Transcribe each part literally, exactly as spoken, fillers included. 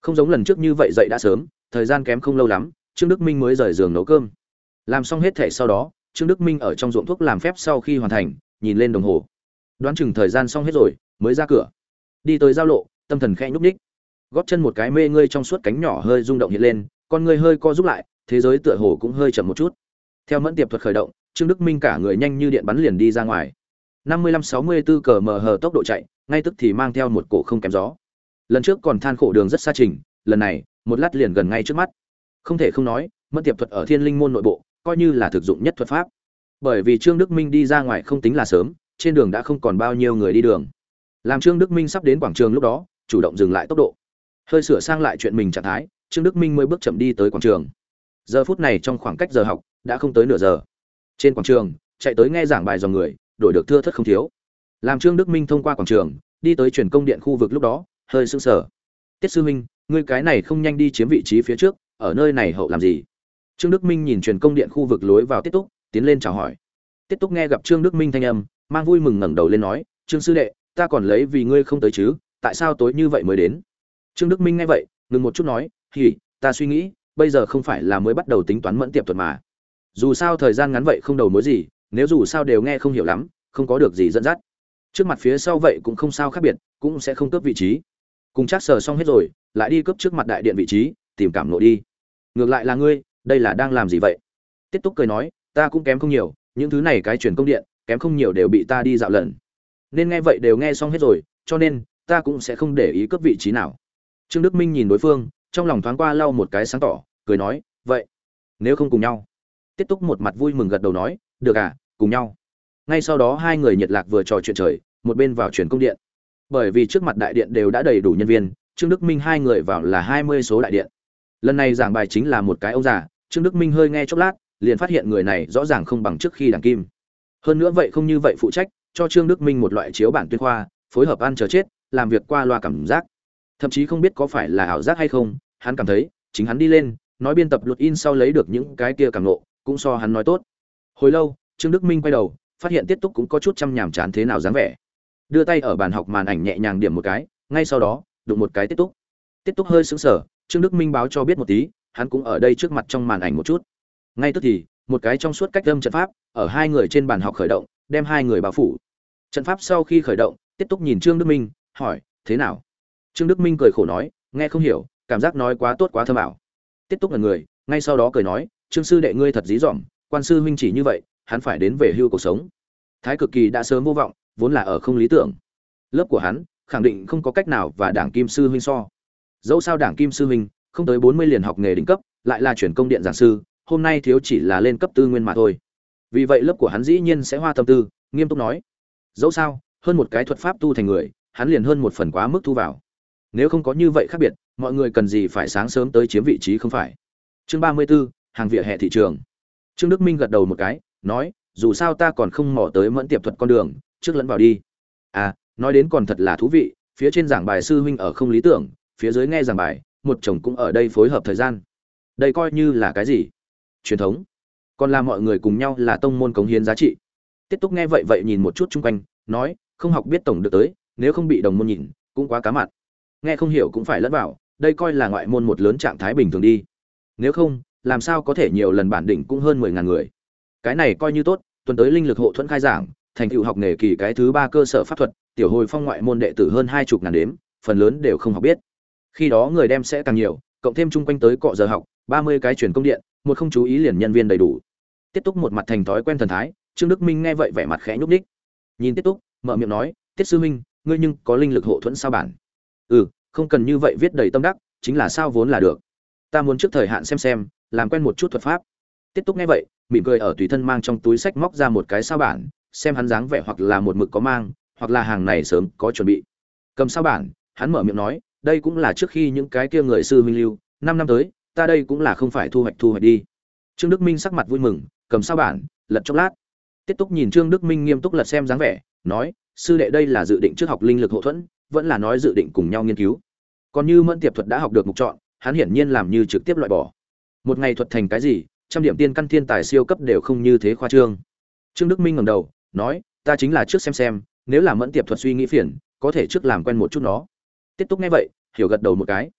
Không giống lần trước như vậy dậy đã sớm, thời gian kém không lâu lắm, Trương Đức Minh mới rời giường nấu cơm. Làm xong hết thể sau đó, Trương Đức Minh ở trong ruộng thuốc làm phép sau khi hoàn thành, nhìn lên đồng hồ. Đoán chừng thời gian xong hết rồi, mới ra cửa. Đi tới giao lộ, tâm thần khẽ nhúc nhích. Gót chân một cái mê ngươi trong suốt cánh nhỏ hơi rung động hiện lên, con ngươi hơi co rút lại, thế giới tựa hồ cũng hơi chậm một chút. Theo mẫn tiệp thuật khởi động, Trương Đức Minh cả người nhanh như điện bắn liền đi ra ngoài. năm mươi lăm sáu mươi tư cờ mờ hờ tốc độ chạy, ngay tức thì mang theo một cổ không kém gió. Lần trước còn than khổ đường rất xa trình, lần này, một lát liền gần ngay trước mắt. Không thể không nói, mẫn tiệp thuật ở Thiên Linh môn nội bộ, coi như là thực dụng nhất thuật pháp. Bởi vì Trương Đức Minh đi ra ngoài không tính là sớm, trên đường đã không còn bao nhiêu người đi đường. Làm Trương Đức Minh sắp đến quảng trường lúc đó, chủ động dừng lại tốc độ. Hơi sửa sang lại chuyện mình trạng thái, Trương Đức Minh mới bước chậm đi tới quảng trường. Giờ phút này trong khoảng cách giờ học đã không tới nửa giờ. Trên quảng trường, chạy tới nghe giảng bài dòng người, đổi được thưa thớt không thiếu. Làm Trương Đức Minh thông qua quảng trường, đi tới truyền công điện khu vực lúc đó, hơi sững sờ. Tiết sư huynh, ngươi cái này không nhanh đi chiếm vị trí phía trước, ở nơi này hậu làm gì? Trương Đức Minh nhìn truyền công điện khu vực lối vào Tiết Túc, tiến lên chào hỏi. Tiết Túc nghe gặp Trương Đức Minh thanh âm, mang vui mừng ngẩng đầu lên nói, "Trương sư đệ, ta còn lấy vì ngươi không tới chứ, tại sao tối như vậy mới đến?" Trương Đức Minh nghe vậy, ngừng một chút nói, "Hỉ, ta suy nghĩ, bây giờ không phải là mới bắt đầu tính toán mẫn tiệp thuật mà. Dù sao thời gian ngắn vậy không đầu mối gì, nếu dù sao đều nghe không hiểu lắm, không có được gì dẫn dắt. Trước mặt phía sau vậy cũng không sao khác biệt, cũng sẽ không cướp vị trí. Cùng chắc sờ xong hết rồi, lại đi cướp trước mặt đại điện vị trí, tìm cảm ngộ đi. Ngược lại là ngươi, đây là đang làm gì vậy?" Tiết Túc cười nói, "Ta cũng kém không nhiều, những thứ này cái truyền công điện, kém không nhiều đều bị ta đi dạo lần. Nên nghe vậy đều nghe xong hết rồi, cho nên ta cũng sẽ không để ý cướp vị trí nào." Trương Đức Minh nhìn đối phương, trong lòng thoáng qua lau một cái sáng tỏ, cười nói, "Vậy, nếu không cùng nhau?" Tiết Túc một mặt vui mừng gật đầu nói, "Được à, cùng nhau." Ngay sau đó hai người nhiệt lạc vừa trò chuyện trời, một bên vào truyền công điện. Bởi vì trước mặt đại điện đều đã đầy đủ nhân viên, Trương Đức Minh hai người vào là hai mươi số đại điện. Lần này giảng bài chính là một cái ông già, Trương Đức Minh hơi nghe chốc lát, liền phát hiện người này rõ ràng không bằng trước khi đảng kim. Hơn nữa vậy không như vậy phụ trách, cho Trương Đức Minh một loại chiếu bản tuyên khoa, phối hợp ăn chờ chết, làm việc qua loa cảm giác. Thậm chí không biết có phải là ảo giác hay không, hắn cảm thấy, chính hắn đi lên, nói biên tập luật in sau lấy được những cái kia cảm ngộ, cũng so hắn nói tốt. Hồi lâu, Trương Đức Minh quay đầu, phát hiện Tiết Túc cũng có chút chăm nhàm chán thế nào dáng vẻ. Đưa tay ở bàn học màn ảnh nhẹ nhàng điểm một cái, ngay sau đó, đụng một cái Tiết Túc. Tiết Túc hơi sững sờ, Trương Đức Minh báo cho biết một tí, hắn cũng ở đây trước mặt trong màn ảnh một chút. Ngay tức thì, một cái trong suốt cách âm trận pháp, ở hai người trên bàn học khởi động, đem hai người bao phủ. Trận pháp sau khi khởi động, Tiết Túc nhìn Trương Đức Minh, hỏi, "Thế nào?" Trương Đức Minh cười khổ nói, "Nghe không hiểu, cảm giác nói quá tốt quá thơm ảo." Tiết Túc ngẩn người, ngay sau đó cười nói, "Trương sư đệ ngươi thật dí dỏm, quan sư huynh chỉ như vậy, hắn phải đến về hưu cuộc sống. Thái Cực Kỳ đã sớm vô vọng, vốn là ở không lý tưởng. Lớp của hắn, khẳng định không có cách nào và Đảng Kim sư huynh so. Dẫu sao Đảng Kim sư huynh không tới bốn mươi liền học nghề đỉnh cấp, lại là chuyển công điện giảng sư, hôm nay thiếu chỉ là lên cấp tư nguyên mà thôi. Vì vậy lớp của hắn dĩ nhiên sẽ hoa tâm tư." Nghiêm túc nói, "Dẫu sao, hơn một cái thuật pháp tu thành người, hắn liền hơn một phần quá mức thu vào. Nếu không có như vậy khác biệt, mọi người cần gì phải sáng sớm tới chiếm vị trí không phải?" Chương ba mươi 34, hàng vỉa hè thị trường. Trương Đức Minh gật đầu một cái, nói, "Dù sao ta còn không mò tới mẫn tiệp thuật con đường, trước lẫn vào đi." À, nói đến còn thật là thú vị, phía trên giảng bài sư huynh ở không lý tưởng, phía dưới nghe giảng bài, một chồng cũng ở đây phối hợp thời gian. Đây coi như là cái gì? Truyền thống. Còn là mọi người cùng nhau là tông môn cống hiến giá trị. Tiết Túc nghe vậy vậy nhìn một chút chung quanh, nói, "Không học biết tổng được tới, nếu không bị đồng môn nhìn, cũng quá cá mặn. Nghe không hiểu cũng phải lẫn vào, đây coi là ngoại môn một lớn trạng thái bình thường đi. Nếu không, làm sao có thể nhiều lần bản đỉnh cũng hơn mười ngàn người. Cái này coi như tốt, tuần tới linh lực hộ thuẫn khai giảng, thành tựu học nghề kỳ cái thứ ba cơ sở pháp thuật, tiểu hồi phong ngoại môn đệ tử hơn hai chục ngàn đếm, phần lớn đều không học biết. Khi đó người đem sẽ càng nhiều, cộng thêm chung quanh tới cọ giờ học, ba mươi cái truyền công điện, một không chú ý liền nhân viên đầy đủ." Tiết Túc một mặt thành thói quen thần thái, Trương Đức Minh nghe vậy vẻ mặt khẽ nhúc nhích. Nhìn Tiết Túc, mở miệng nói, "Tiết sư huynh, ngươi nhưng có linh lực hộ thuẫn sao bản?" "Ừ, không cần như vậy viết đầy tâm đắc, chính là sao vốn là được. Ta muốn trước thời hạn xem xem, làm quen một chút thuật pháp." Tiết Túc nghe vậy, mỉm cười ở tùy thân mang trong túi sách móc ra một cái sao bản, xem hắn dáng vẻ hoặc là một mực có mang, hoặc là hàng này sớm có chuẩn bị. Cầm sao bản, hắn mở miệng nói, "Đây cũng là trước khi những cái kia người sư huynh lưu, năm năm tới, ta đây cũng là không phải thu hoạch thu hoạch đi." Trương Đức Minh sắc mặt vui mừng, cầm sao bản, lật chốc lát. Tiết Túc nhìn Trương Đức Minh nghiêm túc lật xem dáng vẻ, nói, "Sư đệ đây là dự định trước học linh lực hộ thuẫn, vẫn là nói dự định cùng nhau nghiên cứu?" Còn như mẫn tiệp thuật đã học được mục chọn, hắn hiển nhiên làm như trực tiếp loại bỏ. Một ngày thuật thành cái gì, trăm điểm tiên căn thiên tài siêu cấp đều không như thế khoa trương. Trương Đức Minh ngẩng đầu, nói, "Ta chính là trước xem xem, nếu là mẫn tiệp thuật suy nghĩ phiền, có thể trước làm quen một chút nó." Tiết Túc nghe vậy, hiểu gật đầu một cái.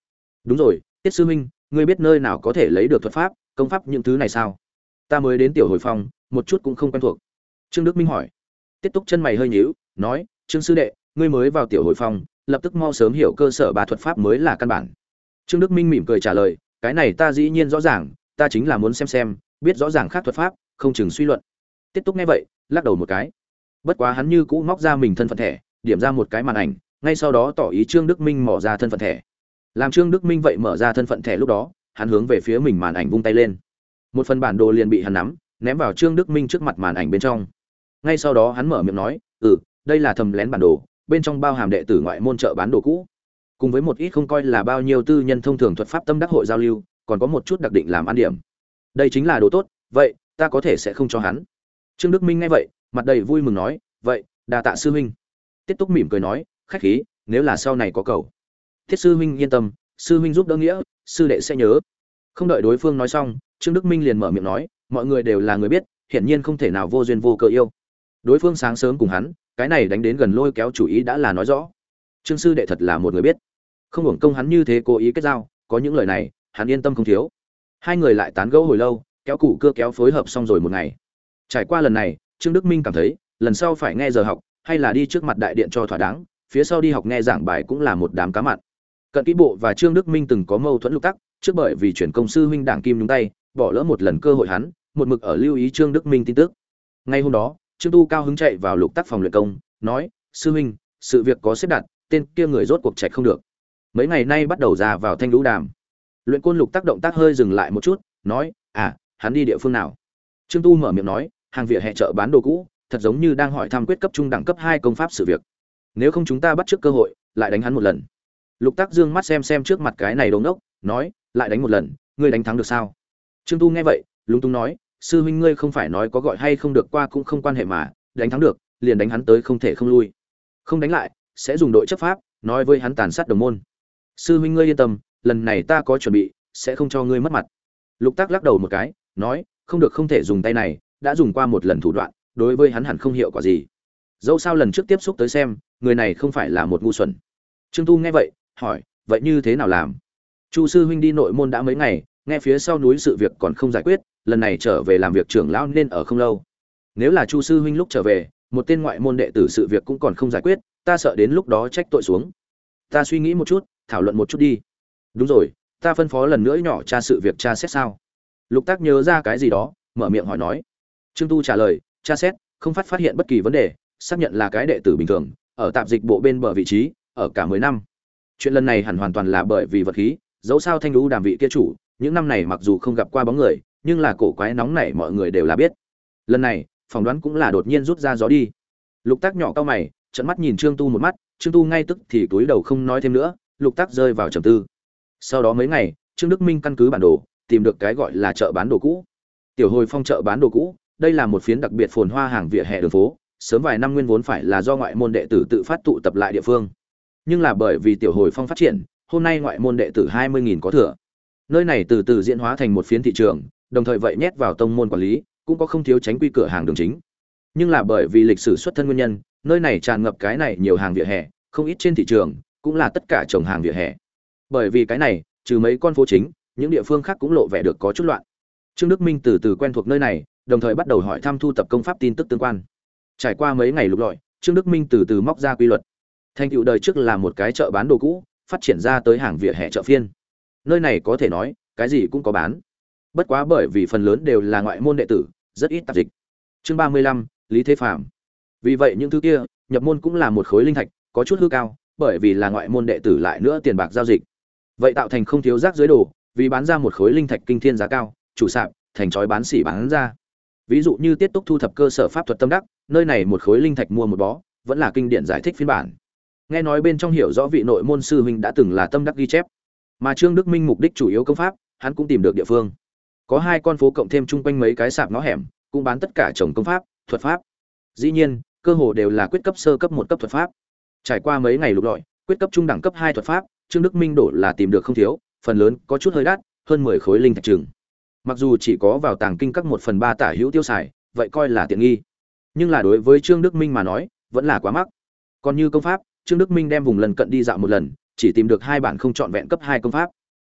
Đúng rồi, Tiết sư huynh, ngươi biết nơi nào có thể lấy được thuật pháp, công pháp những thứ này sao? Ta mới đến Tiểu Hồi Phong, một chút cũng không quen thuộc. Trương Đức Minh hỏi. Tiết Túc chân mày hơi nhíu, nói, Trương sư đệ, ngươi mới vào Tiểu Hồi Phong, lập tức mau sớm hiểu cơ sở ba thuật pháp mới là căn bản. Trương Đức Minh mỉm cười trả lời, cái này ta dĩ nhiên rõ ràng, ta chính là muốn xem xem, biết rõ ràng khác thuật pháp, không chừng suy luận. Tiết Túc nghe vậy, lắc đầu một cái. Bất quá hắn như cũ móc ra mình thân phận thẻ, điểm ra một cái màn ảnh, ngay sau đó tỏ ý Trương Đức Minh mỏ ra thân phận thẻ. Làm Trương Đức Minh vậy mở ra thân phận thẻ lúc đó, hắn hướng về phía mình màn ảnh vung tay lên. Một phần bản đồ liền bị hắn nắm, ném vào Trương Đức Minh trước mặt màn ảnh bên trong. Ngay sau đó hắn mở miệng nói, "Ừ, đây là thầm lén bản đồ, bên trong bao hàm đệ tử ngoại môn chợ bán đồ cũ, cùng với một ít không coi là bao nhiêu tư nhân thông thường thuật pháp tâm đắc hội giao lưu, còn có một chút đặc định làm ăn điểm. Đây chính là đồ tốt, vậy ta có thể sẽ không cho hắn." Trương Đức Minh nghe vậy, mặt đầy vui mừng nói, "Vậy, đa tạ sư huynh." Tiết Túc mỉm cười nói, "Khách khí, nếu là sau này có cầu." Thiết sư huynh yên tâm, sư huynh giúp đỡ nghĩa, sư đệ sẽ nhớ. Không đợi đối phương nói xong, Trương Đức Minh liền mở miệng nói, mọi người đều là người biết, hiển nhiên không thể nào vô duyên vô cớ yêu. Đối phương sáng sớm cùng hắn, cái này đánh đến gần lôi kéo chủ ý đã là nói rõ. Trương sư đệ thật là một người biết, không hưởng công hắn như thế cố ý kết giao, có những lời này, hắn yên tâm không thiếu. Hai người lại tán gẫu hồi lâu, kéo củ cưa kéo phối hợp xong rồi một ngày. Trải qua lần này, Trương Đức Minh cảm thấy, lần sau phải nghe giờ học, hay là đi trước mặt đại điện cho thỏa đáng, phía sau đi học nghe giảng bài cũng là một đám cá mặn. Cận Kỹ Bộ và Trương Đức Minh từng có mâu thuẫn lục tắc, trước bởi vì chuyển công sư huynh Đảng Kim nhúng tay, bỏ lỡ một lần cơ hội hắn, một mực ở lưu ý Trương Đức Minh tin tức. Ngay hôm đó, Trương Tu cao hứng chạy vào lục tắc phòng luyện công, nói: "Sư huynh, sự việc có xếp đặt, tên kia người rốt cuộc chạy không được. Mấy ngày nay bắt đầu ra vào Thanh Lũ Đàm." Luyện Côn lục tắc động tác hơi dừng lại một chút, nói: "À, hắn đi địa phương nào?" Trương Tu mở miệng nói: "Hàng vỉa hè chợ bán đồ cũ, thật giống như đang hỏi thăm quyết cấp trung đẳng cấp hai công pháp sự việc. Nếu không chúng ta bắt trước cơ hội, lại đánh hắn một lần." Lục Tắc dương mắt xem xem trước mặt cái này đồ ngốc, nói: "Lại đánh một lần, ngươi đánh thắng được sao?" Trương Tu nghe vậy, lúng túng nói: "Sư huynh ngươi không phải nói có gọi hay không được qua cũng không quan hệ mà, đánh thắng được, liền đánh hắn tới không thể không lui. Không đánh lại, sẽ dùng đội chấp pháp, nói với hắn tàn sát đồng môn. Sư huynh ngươi yên tâm, lần này ta có chuẩn bị, sẽ không cho ngươi mất mặt." Lục Tắc lắc đầu một cái, nói: "Không được, không thể dùng tay này, đã dùng qua một lần thủ đoạn, đối với hắn hẳn không hiệu quả gì. Dẫu sao lần trước tiếp xúc tới xem, người này không phải là một ngu xuẩn." Trương Tu nghe vậy, hỏi: "Vậy như thế nào làm?" Chu sư huynh đi nội môn đã mấy ngày, nghe phía sau núi sự việc còn không giải quyết, lần này trở về làm việc trưởng lão nên ở không lâu. Nếu là Chu sư huynh lúc trở về, một tên ngoại môn đệ tử sự việc cũng còn không giải quyết, ta sợ đến lúc đó trách tội xuống. Ta suy nghĩ một chút, thảo luận một chút đi. Đúng rồi, ta phân phó lần nữa nhỏ tra sự việc tra xét sao? Lục Tác nhớ ra cái gì đó, mở miệng hỏi nói. Trương Tu trả lời: "Tra xét, không phát phát hiện bất kỳ vấn đề, xác nhận là cái đệ tử bình thường, ở tạp dịch bộ bên bờ vị trí, ở cả mười năm. Chuyện lần này hẳn hoàn toàn là bởi vì vật khí, dẫu sao Thanh Lũ Đàm vị kia chủ, những năm này mặc dù không gặp qua bóng người, nhưng là cổ quái nóng nảy mọi người đều là biết. Lần này, phỏng đoán cũng là đột nhiên rút ra gió đi." Lục Tác nhỏ cau mày, trợn mắt nhìn Trương Tu một mắt, Trương Tu ngay tức thì túi đầu không nói thêm nữa, Lục Tác rơi vào trầm tư. Sau đó mấy ngày, Trương Đức Minh căn cứ bản đồ, tìm được cái gọi là chợ bán đồ cũ. Tiểu Hồi Phong chợ bán đồ cũ, đây là một phiến đặc biệt phồn hoa hàng vỉa hè đường phố, sớm vài năm nguyên vốn phải là do ngoại môn đệ tử tự phát tụ tập lại địa phương. Nhưng là bởi vì Tiểu Hồi Phong phát triển, hôm nay ngoại môn đệ tử hai mươi nghìn có thừa. Nơi này từ từ diễn hóa thành một phiến thị trường, đồng thời vậy nhét vào tông môn quản lý, cũng có không thiếu tránh quy cửa hàng đường chính. Nhưng là bởi vì lịch sử xuất thân nguyên nhân, nơi này tràn ngập cái này nhiều hàng vỉa hè, không ít trên thị trường cũng là tất cả trồng hàng vỉa hè. Bởi vì cái này, trừ mấy con phố chính, những địa phương khác cũng lộ vẻ được có chút loạn. Trương Đức Minh từ từ quen thuộc nơi này, đồng thời bắt đầu hỏi thăm thu tập công pháp tin tức tương quan. Trải qua mấy ngày lục lọi, Trương Đức Minh từ từ móc ra quy luật. Thành tựu đời trước là một cái chợ bán đồ cũ, phát triển ra tới hàng vỉa hè chợ phiên. Nơi này có thể nói, cái gì cũng có bán. Bất quá bởi vì phần lớn đều là ngoại môn đệ tử, rất ít tạp dịch. Chương ba mươi lăm, Lý Thế Phàm. Vì vậy những thứ kia, nhập môn cũng là một khối linh thạch, có chút hư cao, bởi vì là ngoại môn đệ tử lại nữa tiền bạc giao dịch. Vậy tạo thành không thiếu rác dưới đồ, vì bán ra một khối linh thạch kinh thiên giá cao, chủ sạp thành chói bán xỉ bán ra. Ví dụ như Tiết Túc thu thập cơ sở pháp thuật tâm đắc, nơi này một khối linh thạch mua một bó, vẫn là kinh điển giải thích phiên bản. Nghe nói bên trong hiểu rõ vị nội môn sư huynh đã từng là tâm đắc ghi chép. Mà Trương Đức Minh mục đích chủ yếu công pháp, hắn cũng tìm được địa phương. Có hai con phố cộng thêm chung quanh mấy cái sạp ngõ hẻm, cũng bán tất cả chồng công pháp, thuật pháp. Dĩ nhiên, cơ hồ đều là quyết cấp sơ cấp một cấp thuật pháp. Trải qua mấy ngày lục lọi, quyết cấp trung đẳng cấp hai thuật pháp, Trương Đức Minh đổ là tìm được không thiếu, phần lớn có chút hơi đắt, hơn mười khối linh thạch chừng. Mặc dù chỉ có vào tàng kinh các một phần ba tả hữu tiêu xài, vậy coi là tiện nghi. Nhưng là đối với Trương Đức Minh mà nói, vẫn là quá mắc. Còn như công pháp, Trương Đức Minh đem vùng lần cận đi dạo một lần, chỉ tìm được hai bản không trọn vẹn cấp hai công pháp.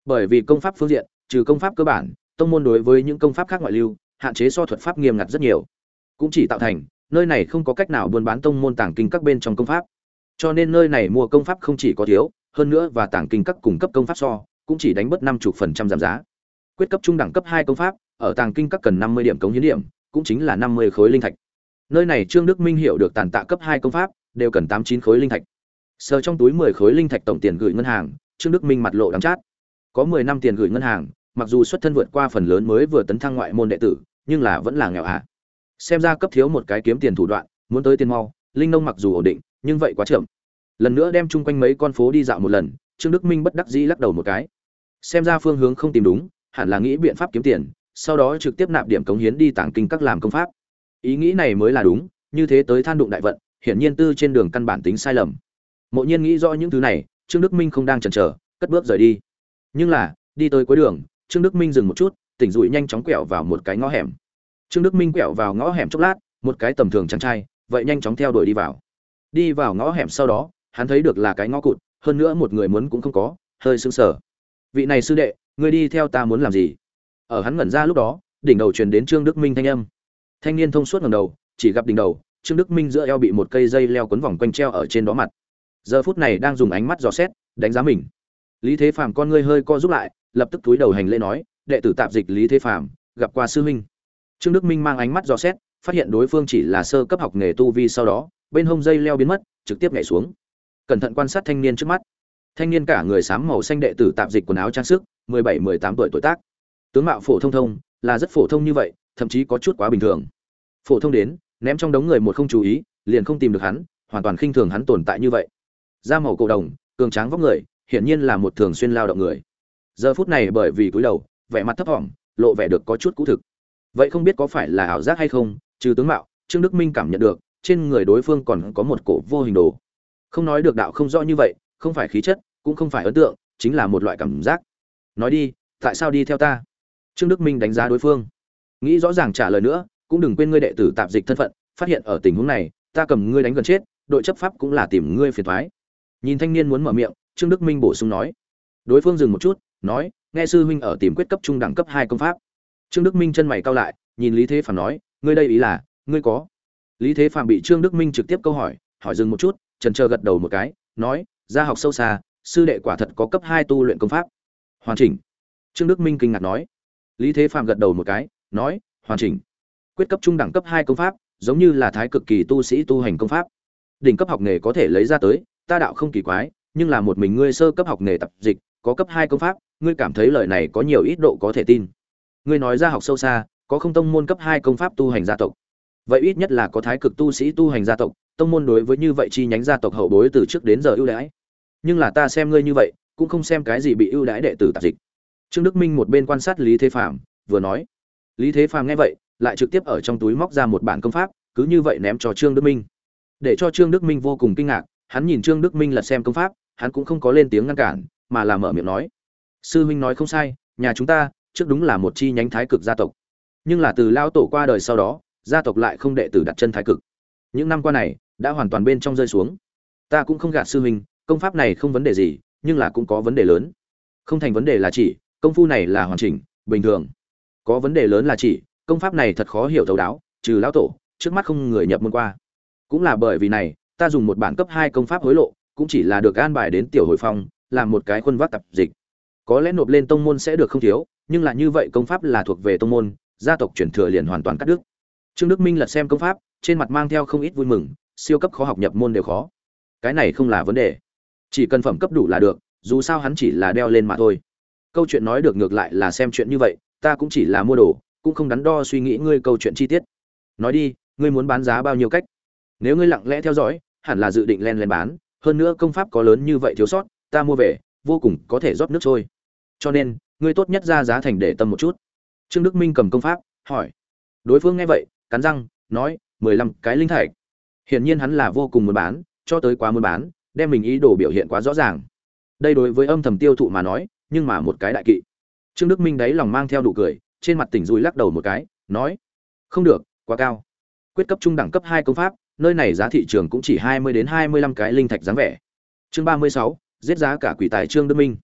Bởi vì công pháp phương diện, trừ công pháp cơ bản, tông môn đối với những công pháp khác ngoại lưu, hạn chế so thuật pháp nghiêm ngặt rất nhiều. Cũng chỉ tạo thành, nơi này không có cách nào buôn bán tông môn tàng kinh các bên trong công pháp. Cho nên nơi này mua công pháp không chỉ có thiếu, hơn nữa và tàng kinh các cung cấp công pháp so, cũng chỉ đánh bớt năm mươi phần trăm giảm giá. Quyết cấp trung đẳng cấp hai công pháp, ở tàng kinh các cần năm mươi điểm cống hiến điểm, cũng chính là năm mươi khối linh thạch. Nơi này Trương Đức Minh hiểu được tàn tạ cấp hai công pháp, đều cần tám chín khối linh thạch. Sờ trong túi mười khối linh thạch tổng tiền gửi ngân hàng, Trương Đức Minh mặt lộ đắng chát. Có mười năm tiền gửi ngân hàng, mặc dù xuất thân vượt qua phần lớn mới vừa tấn thăng ngoại môn đệ tử, nhưng là vẫn là nghèo hạ. Xem ra cấp thiếu một cái kiếm tiền thủ đoạn, muốn tới tiền mau, linh nông mặc dù ổn định, nhưng vậy quá chậm. Lần nữa đem chung quanh mấy con phố đi dạo một lần, Trương Đức Minh bất đắc dĩ lắc đầu một cái. Xem ra phương hướng không tìm đúng, hẳn là nghĩ biện pháp kiếm tiền, sau đó trực tiếp nạp điểm cống hiến đi tàng kinh các làm công pháp. Ý nghĩ này mới là đúng, như thế tới than đụng đại vận, hiển nhiên tư trên đường căn bản tính sai lầm. Mộ Nhiên nghĩ rõ những thứ này, Trương Đức Minh không đang chần chờ, cất bước rời đi. Nhưng là, đi tới cuối đường, Trương Đức Minh dừng một chút, tỉnh dụi nhanh chóng quẹo vào một cái ngõ hẻm. Trương Đức Minh quẹo vào ngõ hẻm chốc lát, một cái tầm thường chàng trai, vậy nhanh chóng theo đuổi đi vào. Đi vào ngõ hẻm sau đó, hắn thấy được là cái ngõ cụt, hơn nữa một người muốn cũng không có, hơi sững sờ. Vị này sư đệ, ngươi đi theo ta muốn làm gì? Ở hắn ngẩn ra lúc đó, đỉnh đầu truyền đến Trương Đức Minh thanh âm. Thanh niên thông suốt ngẩng đầu, chỉ gặp đỉnh đầu, Trương Đức Minh giữa eo bị một cây dây leo quấn vòng quanh treo ở trên đó mặt. Giờ phút này đang dùng ánh mắt dò xét, đánh giá mình. Lý Thế Phàm con ngươi hơi co rút lại, lập tức cúi đầu hành lễ nói, đệ tử tạp dịch Lý Thế Phàm, gặp qua sư huynh. Trương Đức Minh mang ánh mắt dò xét, phát hiện đối phương chỉ là sơ cấp học nghề tu vi, sau đó, bên hông dây leo biến mất, trực tiếp nhảy xuống. Cẩn thận quan sát thanh niên trước mắt. Thanh niên cả người xám màu xanh, đệ tử tạp dịch, quần áo trang sức, mười bảy mười tám tuổi tuổi tác. Tướng mạo phổ thông thông, là rất phổ thông như vậy, thậm chí có chút quá bình thường. Phổ thông đến, ném trong đống người một không chú ý, liền không tìm được hắn, hoàn toàn khinh thường hắn tồn tại như vậy. Da màu cổ đồng, cường tráng vóc người, hiển nhiên là một thường xuyên lao động người. Giờ phút này bởi vì cúi đầu, vẻ mặt thấp thỏm, lộ vẻ được có chút cũ thực. Vậy không biết có phải là ảo giác hay không, trừ tướng mạo, Trương Đức Minh cảm nhận được, trên người đối phương còn có một cổ vô hình đồ. Không nói được đạo không rõ như vậy, không phải khí chất, cũng không phải ấn tượng, chính là một loại cảm giác. Nói đi, tại sao đi theo ta? Trương Đức Minh đánh giá đối phương. Nghĩ rõ ràng trả lời nữa, cũng đừng quên ngươi đệ tử tạp dịch thân phận, phát hiện ở tình huống này, ta cầm ngươi đánh gần chết, đội chấp pháp cũng là tìm ngươi phiền toái. Nhìn thanh niên muốn mở miệng, Trương Đức Minh bổ sung nói. Đối phương dừng một chút, nói, nghe sư huynh ở tìm quyết cấp trung đẳng cấp hai công pháp. Trương Đức Minh chân mày cau lại, nhìn Lý Thế Phàm nói, ngươi đây ý là, ngươi có? Lý Thế Phàm bị Trương Đức Minh trực tiếp câu hỏi, hỏi dừng một chút, chần chờ gật đầu một cái, nói, gia học sâu xa, sư đệ quả thật có cấp hai tu luyện công pháp. Hoàn chỉnh. Trương Đức Minh kinh ngạc nói. Lý Thế Phàm gật đầu một cái, nói, hoàn chỉnh. Quyết cấp trung đẳng cấp hai công pháp, giống như là thái cực kỳ tu sĩ tu hành công pháp. Đỉnh cấp học nghề có thể lấy ra tới, ta đạo không kỳ quái, nhưng là một mình ngươi sơ cấp học nghề tập dịch, có cấp hai công pháp, ngươi cảm thấy lời này có nhiều ít độ có thể tin. Ngươi nói ra học sâu xa, có không tông môn cấp hai công pháp tu hành gia tộc. Vậy ít nhất là có thái cực tu sĩ tu hành gia tộc, tông môn đối với như vậy chi nhánh gia tộc hậu bối từ trước đến giờ ưu đãi. Nhưng là ta xem ngươi như vậy, cũng không xem cái gì bị ưu đãi đệ tử tạp dịch. Trương Đức Minh một bên quan sát Lý Thế Phàm, vừa nói. Lý Thế Phàm nghe vậy, lại trực tiếp ở trong túi móc ra một bản công pháp, cứ như vậy ném cho Trương Đức Minh. Để cho Trương Đức Minh vô cùng kinh ngạc, hắn nhìn Trương Đức Minh lật xem công pháp, hắn cũng không có lên tiếng ngăn cản, mà là mở miệng nói: "Sư huynh nói không sai, nhà chúng ta trước đúng là một chi nhánh thái cực gia tộc, nhưng là từ lao tổ qua đời sau đó, gia tộc lại không đệ tử đặt chân thái cực. Những năm qua này, đã hoàn toàn bên trong rơi xuống. Ta cũng không gạt sư huynh, công pháp này không vấn đề gì, nhưng là cũng có vấn đề lớn. Không thành vấn đề là chỉ, công phu này là hoàn chỉnh, bình thường. Có vấn đề lớn là chỉ, công pháp này thật khó hiểu thấu đáo, trừ lão tổ, trước mắt không người nhập môn qua. Cũng là bởi vì này, ta dùng một bản cấp hai công pháp hối lộ, cũng chỉ là được an bài đến tiểu hồi phong, làm một cái khuôn vác tập dịch. Có lẽ nộp lên tông môn sẽ được không thiếu, nhưng là như vậy công pháp là thuộc về tông môn, gia tộc chuyển thừa liền hoàn toàn cắt đứt." Trương Đức Minh lật xem công pháp, trên mặt mang theo không ít vui mừng, siêu cấp khó học nhập môn đều khó. Cái này không là vấn đề, chỉ cần phẩm cấp đủ là được, dù sao hắn chỉ là đeo lên mà thôi. Câu chuyện nói được ngược lại là xem chuyện như vậy, ta cũng chỉ là mua đồ, cũng không đắn đo suy nghĩ ngươi câu chuyện chi tiết. Nói đi, ngươi muốn bán giá bao nhiêu cách? Nếu ngươi lặng lẽ theo dõi, hẳn là dự định len len bán, hơn nữa công pháp có lớn như vậy thiếu sót, ta mua về, vô cùng có thể rót nước trôi. Cho nên, ngươi tốt nhất ra giá thành để tâm một chút. Trương Đức Minh cầm công pháp, hỏi. Đối phương nghe vậy, cắn răng, nói, mười lăm cái linh thạch. Hiển nhiên hắn là vô cùng muốn bán, cho tới quá muốn bán, đem mình ý đồ biểu hiện quá rõ ràng. Đây đối với âm thầm tiêu thụ mà nói, nhưng mà một cái đại kỵ. Trương Đức Minh đáy lòng mang theo nụ cười, trên mặt tỉnh rùi lắc đầu một cái, nói, không được, quá cao. Quyết cấp trung đẳng cấp hai công pháp, nơi này giá thị trường cũng chỉ hai mươi đến hai mươi lăm cái linh thạch dáng vẻ. Chương ba mươi sáu, giết giá cả quỷ tài Trương Đức Minh.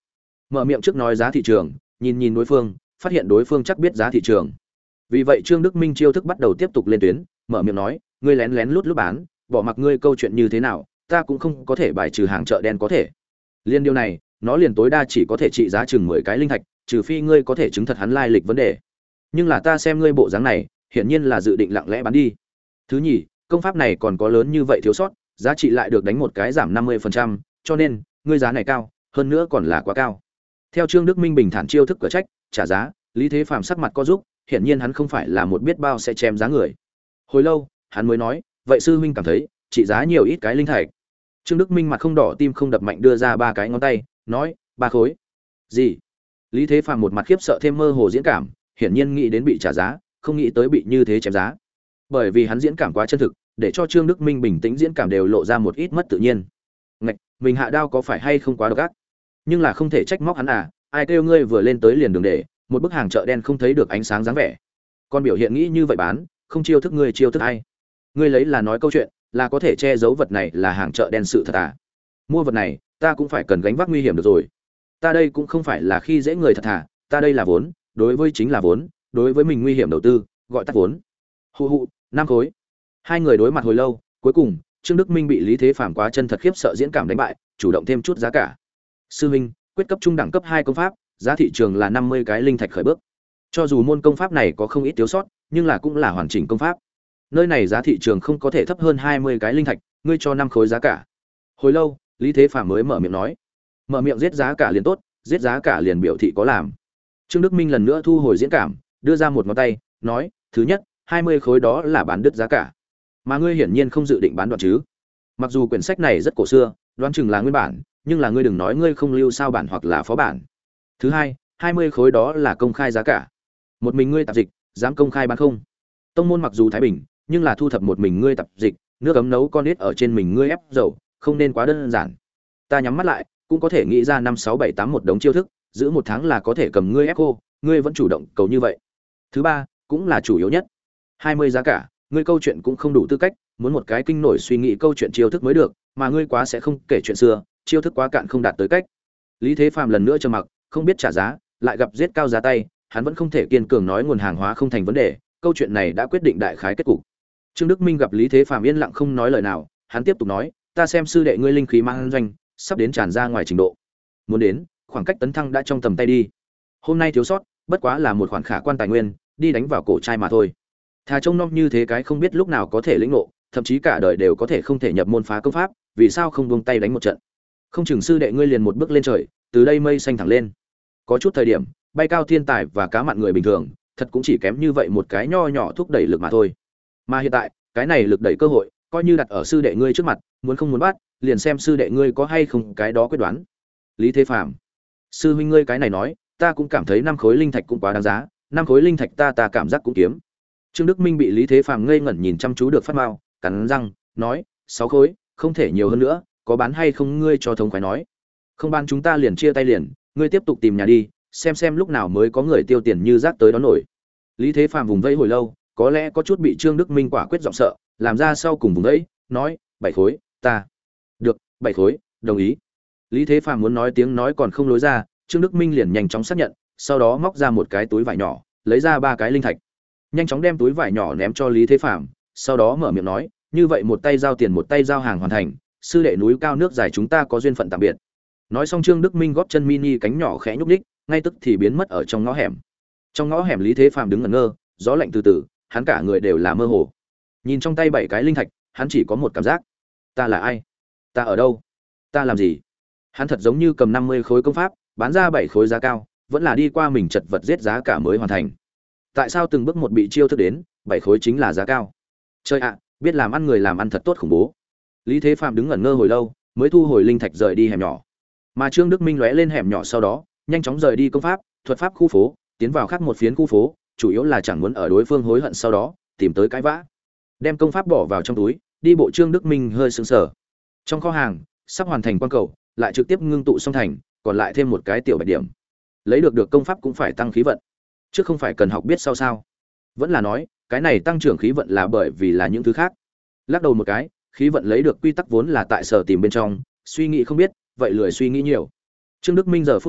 Mở miệng trước nói giá thị trường, nhìn nhìn đối phương, phát hiện đối phương chắc biết giá thị trường. Vì vậy Trương Đức Minh chiêu thức bắt đầu tiếp tục lên tuyến, mở miệng nói, ngươi lén lén lút lút bán, bỏ mặc ngươi câu chuyện như thế nào, ta cũng không có thể bài trừ hàng chợ đen có thể. Liên điều này, nó liền tối đa chỉ có thể trị giá chừng mười cái linh thạch, trừ phi ngươi có thể chứng thật hắn lai lịch vấn đề. Nhưng là ta xem ngươi bộ dáng này, hiển nhiên là dự định lặng lẽ bán đi. Thứ nhì, công pháp này còn có lớn như vậy thiếu sót, giá trị lại được đánh một cái giảm năm mươi phần trăm, cho nên, ngươi giá này cao, hơn nữa còn là quá cao. Theo Trương Đức Minh bình thản chiêu thức cửa trách, trả giá, Lý Thế Phàm sắc mặt co rúm, hiển nhiên hắn không phải là một biết bao sẽ chém giá người. Hồi lâu, hắn mới nói, vậy sư huynh cảm thấy, trị giá nhiều ít cái linh thạch. Trương Đức Minh mặt không đỏ tim không đập mạnh đưa ra ba cái ngón tay, nói, ba khối. Gì? Lý Thế Phàm một mặt khiếp sợ thêm mơ hồ diễn cảm, hiển nhiên nghĩ đến bị trả giá, không nghĩ tới bị như thế chém giá. Bởi vì hắn diễn cảm quá chân thực, để cho Trương Đức Minh bình tĩnh diễn cảm đều lộ ra một ít mất tự nhiên. Ngạch, mình hạ đao có phải hay không quá độc ác? Nhưng là không thể trách móc hắn à, ai kêu ngươi vừa lên tới liền đường để, một bức hàng chợ đen không thấy được ánh sáng dáng vẻ. Con biểu hiện nghĩ như vậy bán, không chiêu thức ngươi chiêu thức ai? Ngươi lấy là nói câu chuyện, là có thể che giấu vật này là hàng chợ đen sự thật à? Mua vật này, ta cũng phải cần gánh vác nguy hiểm được rồi. Ta đây cũng không phải là khi dễ người thật thà, ta đây là vốn, đối với chính là vốn, đối với mình nguy hiểm đầu tư, gọi tắt vốn. Hù hù, năm khối. Hai người đối mặt hồi lâu, cuối cùng, Trương Đức Minh bị Lý Thế Phàm quá chân thật khiếp sợ diễn cảm đánh bại, chủ động thêm chút giá cả. Sư huynh, quyết cấp trung đẳng cấp hai công pháp, giá thị trường là năm mươi cái linh thạch khởi bước. Cho dù môn công pháp này có không ít thiếu sót, nhưng là cũng là hoàn chỉnh công pháp. Nơi này giá thị trường không có thể thấp hơn hai mươi cái linh thạch, ngươi cho năm khối giá cả. Hồi lâu, Lý Thế Phàm mới mở miệng nói. Mở miệng giết giá cả liền tốt, giết giá cả liền biểu thị có làm. Trương Đức Minh lần nữa thu hồi diễn cảm, đưa ra một ngón tay, nói, thứ nhất, hai mươi khối đó là bán đứt giá cả. Mà ngươi hiển nhiên không dự định bán đoạn chứ? Mặc dù quyển sách này rất cổ xưa, đoán chừng là nguyên bản, nhưng là ngươi đừng nói ngươi không lưu sao bản hoặc là phó bản. Thứ hai, hai mươi khối đó là công khai giá cả. Một mình ngươi tạp dịch, dám công khai bán không? Tông môn mặc dù thái bình, nhưng là thu thập một mình ngươi tạp dịch, nước ấm nấu con nít ở trên mình ngươi ép dầu, không nên quá đơn giản. Ta nhắm mắt lại, cũng có thể nghĩ ra năm sáu bảy tám một đống chiêu thức, giữ một tháng là có thể cầm ngươi ép cô, ngươi vẫn chủ động cầu như vậy. Thứ ba, cũng là chủ yếu nhất. hai mươi giá cả, ngươi câu chuyện cũng không đủ tư cách, muốn một cái kinh nổi suy nghĩ câu chuyện chiêu thức mới được, mà ngươi quá sẽ không kể chuyện xưa, chiêu thức quá cạn không đạt tới cách. Lý Thế Phàm lần nữa trầm mặc, không biết trả giá, lại gặp giết cao giá tay, hắn vẫn không thể kiên cường nói nguồn hàng hóa không thành vấn đề, câu chuyện này đã quyết định đại khái kết cục. Trương Đức Minh gặp Lý Thế Phàm yên lặng không nói lời nào, hắn tiếp tục nói, ta xem sư đệ ngươi linh khí mang doanh, sắp đến tràn ra ngoài trình độ. Muốn đến, khoảng cách tấn thăng đã trong tầm tay đi. Hôm nay thiếu sót, bất quá là một khoản khả quan tài nguyên, đi đánh vào cổ trai mà thôi. Thà trông nom như thế cái không biết lúc nào có thể lĩnh ngộ, thậm chí cả đời đều có thể không thể nhập môn phá công pháp, vì sao không buông tay đánh một trận? Không chừng sư đệ ngươi liền một bước lên trời, từ đây mây xanh thẳng lên. Có chút thời điểm, bay cao thiên tài và cá mặn người bình thường, thật cũng chỉ kém như vậy một cái nho nhỏ thúc đẩy lực mà thôi. Mà hiện tại, cái này lực đẩy cơ hội, coi như đặt ở sư đệ ngươi trước mặt, muốn không muốn bắt, liền xem sư đệ ngươi có hay không cái đó quyết đoán. Lý Thế Phàm, sư huynh ngươi cái này nói, ta cũng cảm thấy năm khối linh thạch cũng quá đáng giá, năm khối linh thạch ta ta cảm giác cũng kiếm. Trương Đức Minh bị Lý Thế Phàm ngây ngẩn nhìn chăm chú được phát mao, cắn răng, nói, sáu khối, không thể nhiều hơn nữa, có bán hay không ngươi cho thống khoái nói. Không bán chúng ta liền chia tay liền, ngươi tiếp tục tìm nhà đi, xem xem lúc nào mới có người tiêu tiền như rác tới đón nổi. Lý Thế Phàm vùng vẫy hồi lâu, có lẽ có chút bị Trương Đức Minh quả quyết giọng sợ, làm ra sau cùng vùng vẫy, nói, bảy khối, ta. Được, bảy khối, đồng ý. Lý Thế Phàm muốn nói tiếng nói còn không lối ra, Trương Đức Minh liền nhanh chóng xác nhận, sau đó móc ra một cái túi vải nhỏ, lấy ra ba cái linh thạch. Nhanh chóng đem túi vải nhỏ ném cho Lý Thế Phàm, sau đó mở miệng nói, như vậy một tay giao tiền một tay giao hàng hoàn thành, sư đệ núi cao nước dài chúng ta có duyên phận tạm biệt. Nói xong Trương Đức Minh góp chân mini cánh nhỏ khẽ nhúc nhích, ngay tức thì biến mất ở trong ngõ hẻm. Trong ngõ hẻm Lý Thế Phàm đứng ngẩn ngơ, gió lạnh từ từ, hắn cả người đều là mơ hồ. Nhìn trong tay bảy cái linh thạch, hắn chỉ có một cảm giác, ta là ai? Ta ở đâu? Ta làm gì? Hắn thật giống như cầm năm mươi khối công pháp, bán ra bảy khối giá cao, vẫn là đi qua mình chật vật giết giá cả mới hoàn thành. Tại sao từng bước một bị chiêu thức đến, bảy khối chính là giá cao? Chơi ạ, biết làm ăn người làm ăn thật tốt khủng bố. Lý Thế Phàm đứng ngẩn ngơ hồi lâu, mới thu hồi linh thạch rời đi hẻm nhỏ. Mà Trương Đức Minh lóe lên hẻm nhỏ sau đó, nhanh chóng rời đi công pháp, thuật pháp khu phố, tiến vào khác một phiến khu phố, chủ yếu là chẳng muốn ở đối phương hối hận sau đó, tìm tới cái vã. Đem công pháp bỏ vào trong túi, đi bộ Trương Đức Minh hơi sững sờ. Trong kho hàng, sắp hoàn thành quan cầu, lại trực tiếp ngưng tụ xong thành, còn lại thêm một cái tiểu bạch điểm. Lấy được được công pháp cũng phải tăng khí vận, chứ không phải cần học biết sau sao? Vẫn là nói, cái này tăng trưởng khí vận là bởi vì là những thứ khác. Lắc đầu một cái, khí vận lấy được quy tắc vốn là tại sở tìm bên trong, suy nghĩ không biết, vậy lười suy nghĩ nhiều. Trương Đức Minh giờ phút này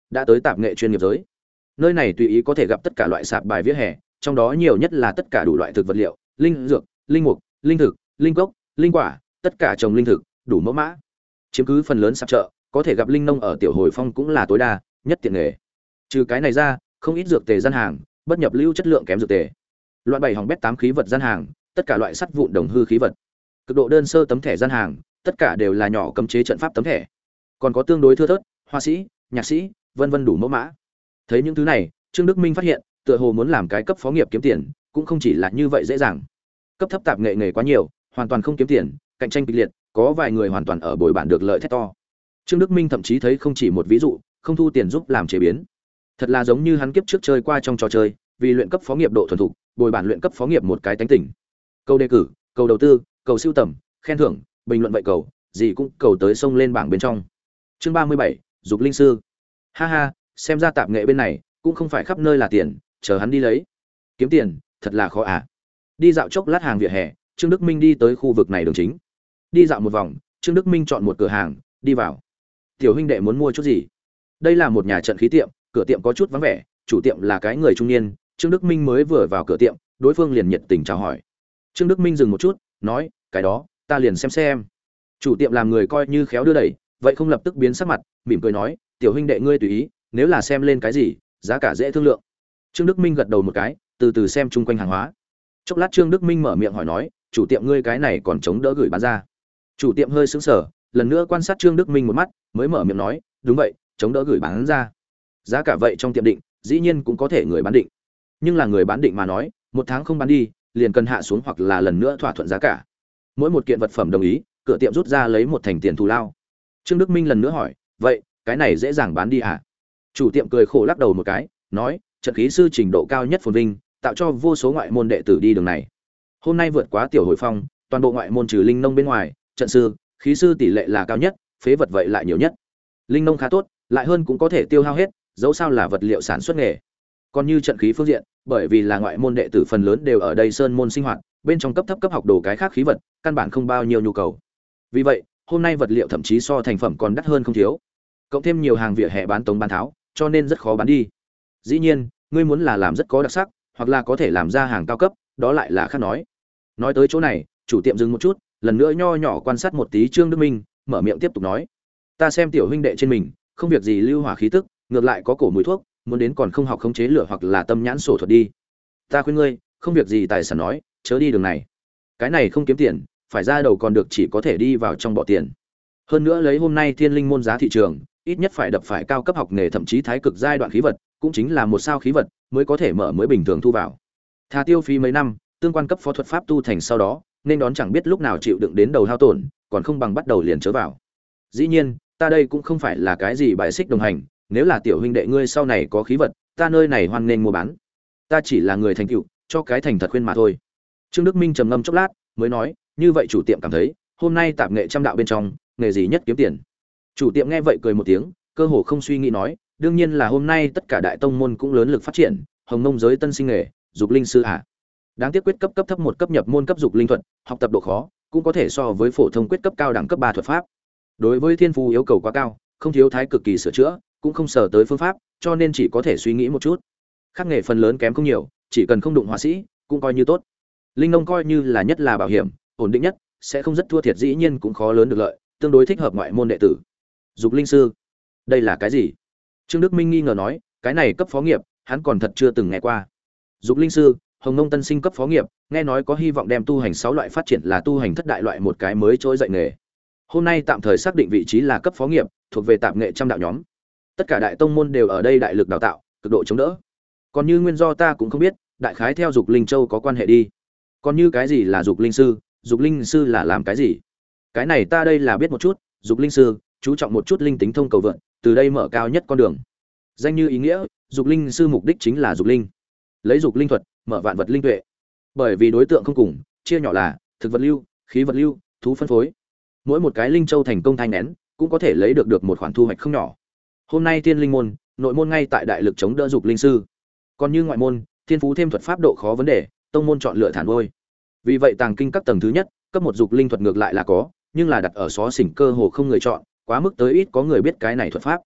đã tới tạp nghệ chuyên nghiệp giới. Nơi này tùy ý có thể gặp tất cả loại sạp bài vỉa hè, trong đó nhiều nhất là tất cả đủ loại thực vật liệu, linh dược, linh mục, linh thực, linh gốc, linh quả, tất cả trồng linh thực, đủ mẫu mã. Chiếm cứ phần lớn sạp chợ, có thể gặp linh nông ở Tiểu Hồi Phong cũng là tối đa, nhất tiện nghề. Trừ cái này ra, không ít dược tề gian hàng, bất nhập lưu chất lượng kém dược tề. Loại bảy hỏng bét tám khí vật gian hàng, tất cả loại sắt vụn đồng hư khí vật. Cực độ đơn sơ tấm thẻ gian hàng, tất cả đều là nhỏ cấm chế trận pháp tấm thẻ. Còn có tương đối thưa thớt, hoa sĩ, nhạc sĩ, vân vân đủ mẫu mã. Thấy những thứ này, Trương Đức Minh phát hiện, tựa hồ muốn làm cái cấp phó nghiệp kiếm tiền, cũng không chỉ là như vậy dễ dàng. Cấp thấp tạp nghệ nghề quá nhiều, hoàn toàn không kiếm tiền, cạnh tranh kịch liệt, có vài người hoàn toàn ở bồi bản được lợi thét to. Trương Đức Minh thậm chí thấy không chỉ một ví dụ, không thu tiền giúp làm chế biến. Thật là giống như hắn kiếp trước chơi qua trong trò chơi, vì luyện cấp phó nghiệp độ thuần thục, bồi bản luyện cấp phó nghiệp một cái tánh tỉnh. Câu đề cử, cầu đầu tư, cầu siêu tầm, khen thưởng, bình luận vậy cầu, gì cũng cầu tới sông lên bảng bên trong. Chương ba mươi bảy, dục linh sư. Ha ha, xem ra tạp nghệ bên này cũng không phải khắp nơi là tiền, chờ hắn đi lấy. Kiếm tiền, thật là khó à. Đi dạo chốc lát hàng vỉa hè, Trương Đức Minh đi tới khu vực này đường chính. Đi dạo một vòng, Trương Đức Minh chọn một cửa hàng, đi vào. Tiểu huynh đệ muốn mua chút gì? Đây là một nhà trận khí tiệm, cửa tiệm có chút vắng vẻ, chủ tiệm là cái người trung niên, Trương Đức Minh mới vừa vào cửa tiệm, đối phương liền nhiệt tình chào hỏi. Trương Đức Minh dừng một chút, nói, cái đó, ta liền xem xem. Chủ tiệm làm người coi như khéo đưa đẩy, vậy không lập tức biến sắc mặt, mỉm cười nói, tiểu huynh đệ ngươi tùy ý, nếu là xem lên cái gì, giá cả dễ thương lượng. Trương Đức Minh gật đầu một cái, từ từ xem chung quanh hàng hóa. Chốc lát Trương Đức Minh mở miệng hỏi nói, chủ tiệm ngươi cái này còn chống đỡ gửi bán ra. Chủ tiệm hơi sững sờ, lần nữa quan sát Trương Đức Minh một mắt, mới mở miệng nói, đúng vậy, chống đỡ gửi bán ra. Giá cả vậy trong tiệm định, dĩ nhiên cũng có thể người bán định. Nhưng là người bán định mà nói, một tháng không bán đi, liền cần hạ xuống hoặc là lần nữa thỏa thuận giá cả. Mỗi một kiện vật phẩm đồng ý, cửa tiệm rút ra lấy một thành tiền thù lao. Trương Đức Minh lần nữa hỏi, vậy, cái này dễ dàng bán đi à? Chủ tiệm cười khổ lắc đầu một cái, nói, trận khí sư trình độ cao nhất phồn vinh, tạo cho vô số ngoại môn đệ tử đi đường này. Hôm nay vượt quá Tiểu Hồi Phong, toàn bộ ngoại môn trừ linh nông bên ngoài, trận sư, khí sư tỷ lệ là cao nhất, phế vật vậy lại nhiều nhất. Linh nông khá tốt, lại hơn cũng có thể tiêu hao hết, dẫu sao là vật liệu sản xuất nghề. Còn như trận khí phương diện, bởi vì là ngoại môn đệ tử phần lớn đều ở đây sơn môn sinh hoạt, bên trong cấp thấp cấp học đồ cái khác khí vật, căn bản không bao nhiêu nhu cầu. Vì vậy, hôm nay vật liệu thậm chí so thành phẩm còn đắt hơn không thiếu. Cộng thêm nhiều hàng vỉa hè bán tống bán tháo, cho nên rất khó bán đi. Dĩ nhiên, ngươi muốn là làm rất có đặc sắc, hoặc là có thể làm ra hàng cao cấp, đó lại là khác nói. Nói tới chỗ này, chủ tiệm dừng một chút, lần nữa nho nhỏ quan sát một tí Trương Đức Minh, mở miệng tiếp tục nói: "Ta xem tiểu huynh đệ trên mình, không việc gì lưu hỏa khí tức, ngược lại có cổ mùi thuốc, muốn đến còn không học khống chế lửa hoặc là tâm nhãn sổ thuật đi. Ta khuyên ngươi, không việc gì tài sản nói, chớ đi đường này. Cái này không kiếm tiền, phải ra đầu còn được chỉ có thể đi vào trong bỏ tiền. Hơn nữa lấy hôm nay Thiên Linh môn giá thị trường, ít nhất phải đập phải cao cấp học nghề thậm chí thái cực giai đoạn khí vật, cũng chính là một sao khí vật mới có thể mở mới bình thường thu vào. Thà tiêu phí mấy năm, tương quan cấp phó thuật pháp tu thành sau đó, nên đón chẳng biết lúc nào chịu đựng đến đầu hao tổn, còn không bằng bắt đầu liền chớ vào. Dĩ nhiên, ta đây cũng không phải là cái gì bài xích đồng hành, nếu là tiểu huynh đệ ngươi sau này có khí vật, ta nơi này hoan nên mua bán. Ta chỉ là người thành tựu, cho cái thành thật khuyên mà thôi." Trương Đức Minh trầm ngâm chốc lát, mới nói, "Như vậy chủ tiệm cảm thấy, hôm nay tạp nghệ trăm đạo bên trong, nghề gì nhất kiếm tiền?" Chủ tiệm nghe vậy cười một tiếng, cơ hồ không suy nghĩ nói, "Đương nhiên là hôm nay tất cả đại tông môn cũng lớn lực phát triển, hồng nông giới tân sinh nghề, dục linh sư à. Đáng tiếc quyết cấp cấp thấp một cấp nhập môn cấp dục linh thuật, học tập độ khó, cũng có thể so với phổ thông quyết cấp cao đẳng cấp ba thuật pháp. Đối với thiên phú yêu cầu quá cao, không thiếu thái cực kỳ sửa chữa, cũng không sở tới phương pháp, cho nên chỉ có thể suy nghĩ một chút. Khác nghề phần lớn kém không nhiều, chỉ cần không đụng họa sĩ, cũng coi như tốt. Linh nông coi như là nhất là bảo hiểm, ổn định nhất, sẽ không rất thua thiệt, dĩ nhiên cũng khó lớn được lợi, tương đối thích hợp ngoại môn đệ tử. Dục linh sư, đây là cái gì?" Trương Đức Minh nghi ngờ nói, cái này cấp phó nghiệp, hắn còn thật chưa từng nghe qua. Dục linh sư, hồng nông tân sinh cấp phó nghiệp, nghe nói có hy vọng đem tu hành sáu loại phát triển là tu hành thất đại loại một cái mới trỗi dậy nghề. Hôm nay tạm thời xác định vị trí là cấp phó nghiệp, thuộc về tạp nghệ trăm đạo nhóm. Tất cả đại tông môn đều ở đây đại lực đào tạo, cực độ chống đỡ. Còn như nguyên do ta cũng không biết, đại khái theo dục linh châu có quan hệ đi. Còn như cái gì là dục linh sư, dục linh sư là làm cái gì? Cái này ta đây là biết một chút, dục linh sư chú trọng một chút linh tính thông cầu vượn, từ đây mở cao nhất con đường. Danh như ý nghĩa, dục linh sư mục đích chính là dục linh. Lấy dục linh thuật mở vạn vật linh tuệ. Bởi vì đối tượng không cùng, chia nhỏ là thực vật lưu, khí vật lưu, thú phân phối. Mỗi một cái linh châu thành công thanh nén, cũng có thể lấy được được một khoản thu hoạch không nhỏ. Hôm nay Thiên Linh môn, nội môn ngay tại đại lực chống đỡ dục linh sư. Còn như ngoại môn, thiên phú thêm thuật pháp độ khó vấn đề, tông môn chọn lựa thản vôi. Vì vậy tàng kinh các tầng thứ nhất, cấp một dục linh thuật ngược lại là có, nhưng là đặt ở xó xỉnh cơ hồ không người chọn, quá mức tới ít có người biết cái này thuật pháp.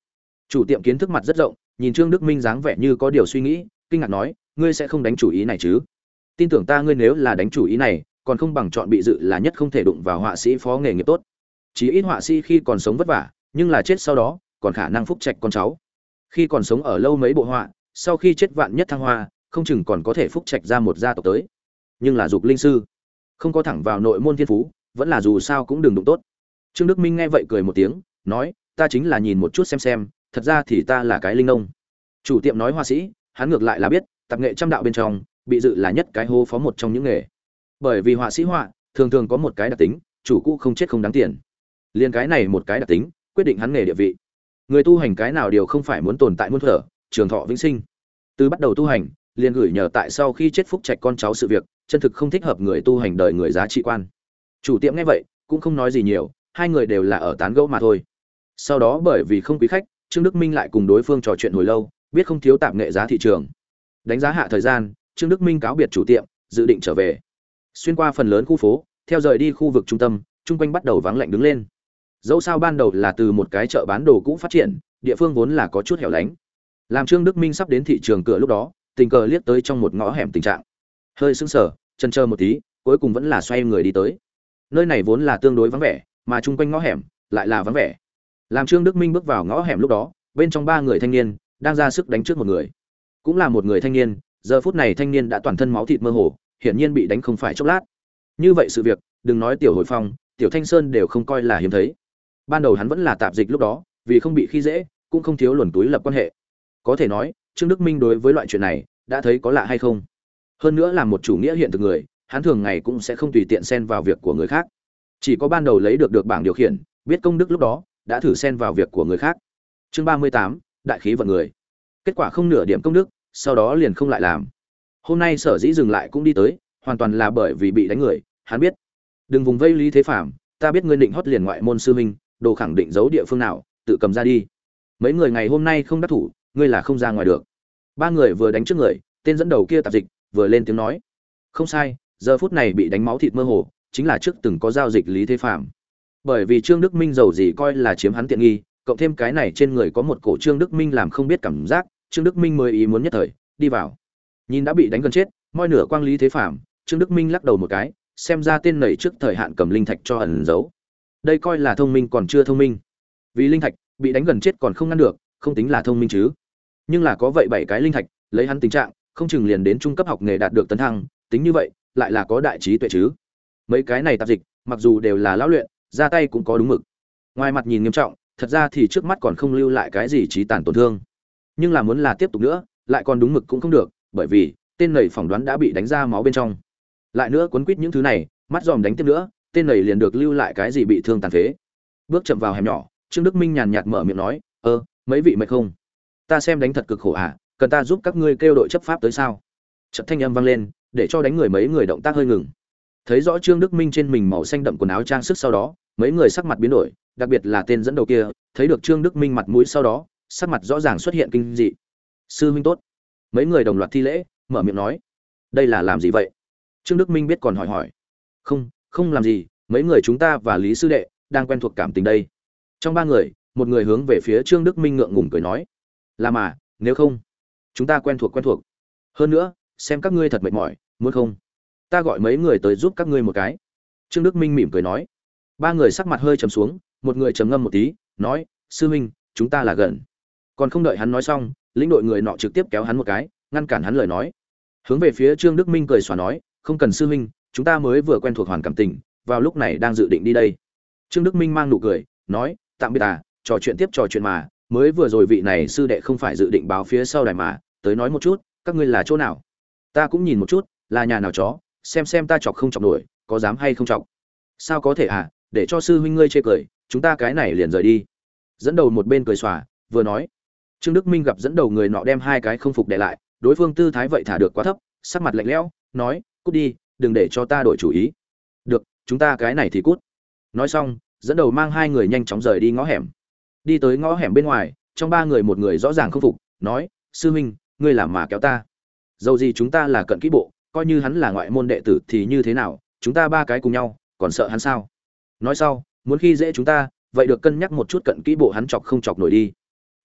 Chủ tiệm kiến thức mặt rất rộng, nhìn Trương Đức Minh dáng vẻ như có điều suy nghĩ, kinh ngạc nói, ngươi sẽ không đánh chủ ý này chứ? Tin tưởng ta, ngươi nếu là đánh chủ ý này, còn không bằng chọn bị dự là nhất không thể đụng vào họa sĩ phó nghề nghiệp tốt. Chí ít họa sĩ khi còn sống vất vả, nhưng là chết sau đó, còn khả năng phúc trạch con cháu. Khi còn sống ở lâu mấy bộ họa, sau khi chết vạn nhất thăng hoa, không chừng còn có thể phúc trạch ra một gia tộc tới. Nhưng là dục linh sư, không có thẳng vào nội môn thiên phú, vẫn là dù sao cũng đừng đụng tốt. Trương Đức Minh nghe vậy cười một tiếng, nói, ta chính là nhìn một chút xem xem, thật ra thì ta là cái linh nông. Chủ tiệm nói họa sĩ, hắn ngược lại là biết, tập nghệ trăm đạo bên trong, bị dự là nhất cái hô phó một trong những nghề. Bởi vì họa sĩ họa, thường thường có một cái đặc tính, chủ cũ không chết không đáng tiền. Liên cái này một cái đặc tính, quyết định hắn nghề địa vị. Người tu hành cái nào điều không phải muốn tồn tại muôn thuở, trường thọ vĩnh sinh. Từ bắt đầu tu hành, liền gửi nhờ tại sau khi chết phúc trạch con cháu sự việc, chân thực không thích hợp người tu hành đời người giá trị quan. Chủ tiệm nghe vậy, cũng không nói gì nhiều, hai người đều là ở tán gẫu mà thôi. Sau đó bởi vì không quý khách, Trương Đức Minh lại cùng đối phương trò chuyện hồi lâu, biết không thiếu tạp nghệ giá thị trường. Đánh giá hạ thời gian, Trương Đức Minh cáo biệt chủ tiệm, dự định trở về. Xuyên qua phần lớn khu phố, theo rời đi khu vực trung tâm, chung quanh bắt đầu vắng lạnh đứng lên. Dẫu sao ban đầu là từ một cái chợ bán đồ cũ phát triển, địa phương vốn là có chút hẻo lánh. Làm Trương Đức Minh sắp đến thị trường cửa lúc đó, tình cờ liếc tới trong một ngõ hẻm tình trạng. Hơi sững sờ, chần chờ một tí, cuối cùng vẫn là xoay người đi tới. Nơi này vốn là tương đối vắng vẻ, mà chung quanh ngõ hẻm lại là vắng vẻ. Làm Trương Đức Minh bước vào ngõ hẻm lúc đó, bên trong ba người thanh niên đang ra sức đánh trước một người. Cũng là một người thanh niên, giờ phút này thanh niên đã toàn thân máu thịt mơ hồ, hiển nhiên bị đánh không phải chốc lát. Như vậy sự việc, đừng nói Tiểu Hồi Phong, Tiểu Thanh Sơn đều không coi là hiếm thấy. Ban đầu hắn vẫn là tạp dịch lúc đó, vì không bị khi dễ, cũng không thiếu luồn túi lập quan hệ. Có thể nói, Trương Đức Minh đối với loại chuyện này, đã thấy có lạ hay không. Hơn nữa là một chủ nghĩa hiện thực người, hắn thường ngày cũng sẽ không tùy tiện xen vào việc của người khác. Chỉ có ban đầu lấy được được bảng điều khiển, biết công đức lúc đó, đã thử xen vào việc của người khác. Chương ba mươi tám, đại khí vận người. Kết quả không nửa điểm công đức, sau đó liền không lại làm. Hôm nay sở dĩ dừng lại cũng đi tới, hoàn toàn là bởi vì bị đánh người, hắn biết. Đừng vùng vây Lý Thế Phàm, ta biết ngươi định hót liền ngoại môn sư huynh, đồ khẳng định giấu địa phương nào, tự cầm ra đi. Mấy người ngày hôm nay không đắc thủ, ngươi là không ra ngoài được. Ba người vừa đánh trước người, tên dẫn đầu kia tạp dịch, vừa lên tiếng nói. Không sai, giờ phút này bị đánh máu thịt mơ hồ, chính là trước từng có giao dịch Lý Thế Phàm. Bởi vì Trương Đức Minh giàu gì coi là chiếm hắn tiện nghi, cộng thêm cái này trên người có một cổ Trương Đức Minh làm không biết cảm giác, Trương Đức Minh mới ý muốn nhất thời đi vào. Nhìn đã bị đánh gần chết, moi nửa quang Lý Thế Phàm, Trương Đức Minh lắc đầu một cái, xem ra tên này trước thời hạn cầm linh thạch cho ẩn giấu. Đây coi là thông minh còn chưa thông minh. Vì linh thạch bị đánh gần chết còn không ngăn được, không tính là thông minh chứ. Nhưng là có vậy bảy cái linh thạch, lấy hắn tình trạng, không chừng liền đến trung cấp học nghề đạt được tấn thăng, tính như vậy, lại là có đại trí tuệ chứ. Mấy cái này tạp dịch, mặc dù đều là lão luyện, ra tay cũng có đúng mực. Ngoài mặt nhìn nghiêm trọng, thật ra thì trước mắt còn không lưu lại cái gì trí tàn tổn thương. Nhưng là muốn là tiếp tục nữa, lại còn đúng mực cũng không được, bởi vì tên này phỏng đoán đã bị đánh ra máu bên trong. Lại nữa cuốn quýt những thứ này, mắt dòm đánh tiếp nữa, tên này liền được lưu lại cái gì bị thương tàn phế. Bước chậm vào hẻm nhỏ, Trương Đức Minh nhàn nhạt mở miệng nói, "Ơ, mấy vị mệt không? Ta xem đánh thật cực khổ à, cần ta giúp các ngươi kêu đội chấp pháp tới sao?" Chợt thanh âm vang lên, để cho đánh người mấy người động tác hơi ngừng. Thấy rõ Trương Đức Minh trên mình màu xanh đậm quần áo trang sức sau đó, mấy người sắc mặt biến đổi, đặc biệt là tên dẫn đầu kia, thấy được Trương Đức Minh mặt mũi sau đó, sắc mặt rõ ràng xuất hiện kinh dị. "Sư huynh tốt." Mấy người đồng loạt thi lễ, mở miệng nói, "Đây là làm gì vậy?" Trương Đức Minh biết còn hỏi hỏi. "Không, không làm gì, mấy người chúng ta và Lý sư đệ đang quen thuộc cảm tình đây." Trong ba người, một người hướng về phía Trương Đức Minh ngượng ngùng cười nói, "Là mà, nếu không, chúng ta quen thuộc quen thuộc. Hơn nữa, xem các ngươi thật mệt mỏi, muốn không? Ta gọi mấy người tới giúp các ngươi một cái." Trương Đức Minh mỉm cười nói. Ba người sắc mặt hơi trầm xuống, một người trầm ngâm một tí, nói, "Sư huynh, chúng ta là gần." Còn không đợi hắn nói xong, lĩnh đội người nọ trực tiếp kéo hắn một cái, ngăn cản hắn lời nói. Hướng về phía Trương Đức Minh cười xòa nói, "Không cần sư huynh, chúng ta mới vừa quen thuộc hoàn cảm tình, vào lúc này đang dự định đi đây." Trương Đức Minh mang nụ cười, nói, "Tạm biệt à, trò chuyện tiếp trò chuyện mà, mới vừa rồi vị này sư đệ không phải dự định báo phía sau đài mà, tới nói một chút, các ngươi là chỗ nào? Ta cũng nhìn một chút, là nhà nào chó, xem xem ta chọc không chọc nổi, có dám hay không chọc." "Sao có thể à, để cho sư huynh ngươi chê cười, chúng ta cái này liền rời đi." Dẫn đầu một bên cười xòa, vừa nói. Trương Đức Minh gặp dẫn đầu người nọ đem hai cái không phục để lại, đối phương tư thái vậy thả được quá thấp, sắc mặt lạnh lẽo, nói, "Cút đi, đừng để cho ta đổi chủ ý." "Được, chúng ta cái này thì cút." Nói xong, dẫn đầu mang hai người nhanh chóng rời đi ngõ hẻm. Đi tới ngõ hẻm bên ngoài, trong ba người một người rõ ràng không phục, nói, "Sư huynh, ngươi làm mà kéo ta. Dầu gì chúng ta là cận kỹ bộ, coi như hắn là ngoại môn đệ tử thì như thế nào, chúng ta ba cái cùng nhau, còn sợ hắn sao?" Nói sau, muốn khi dễ chúng ta, vậy được cân nhắc một chút cận kỹ bộ hắn chọc không chọc nổi đi.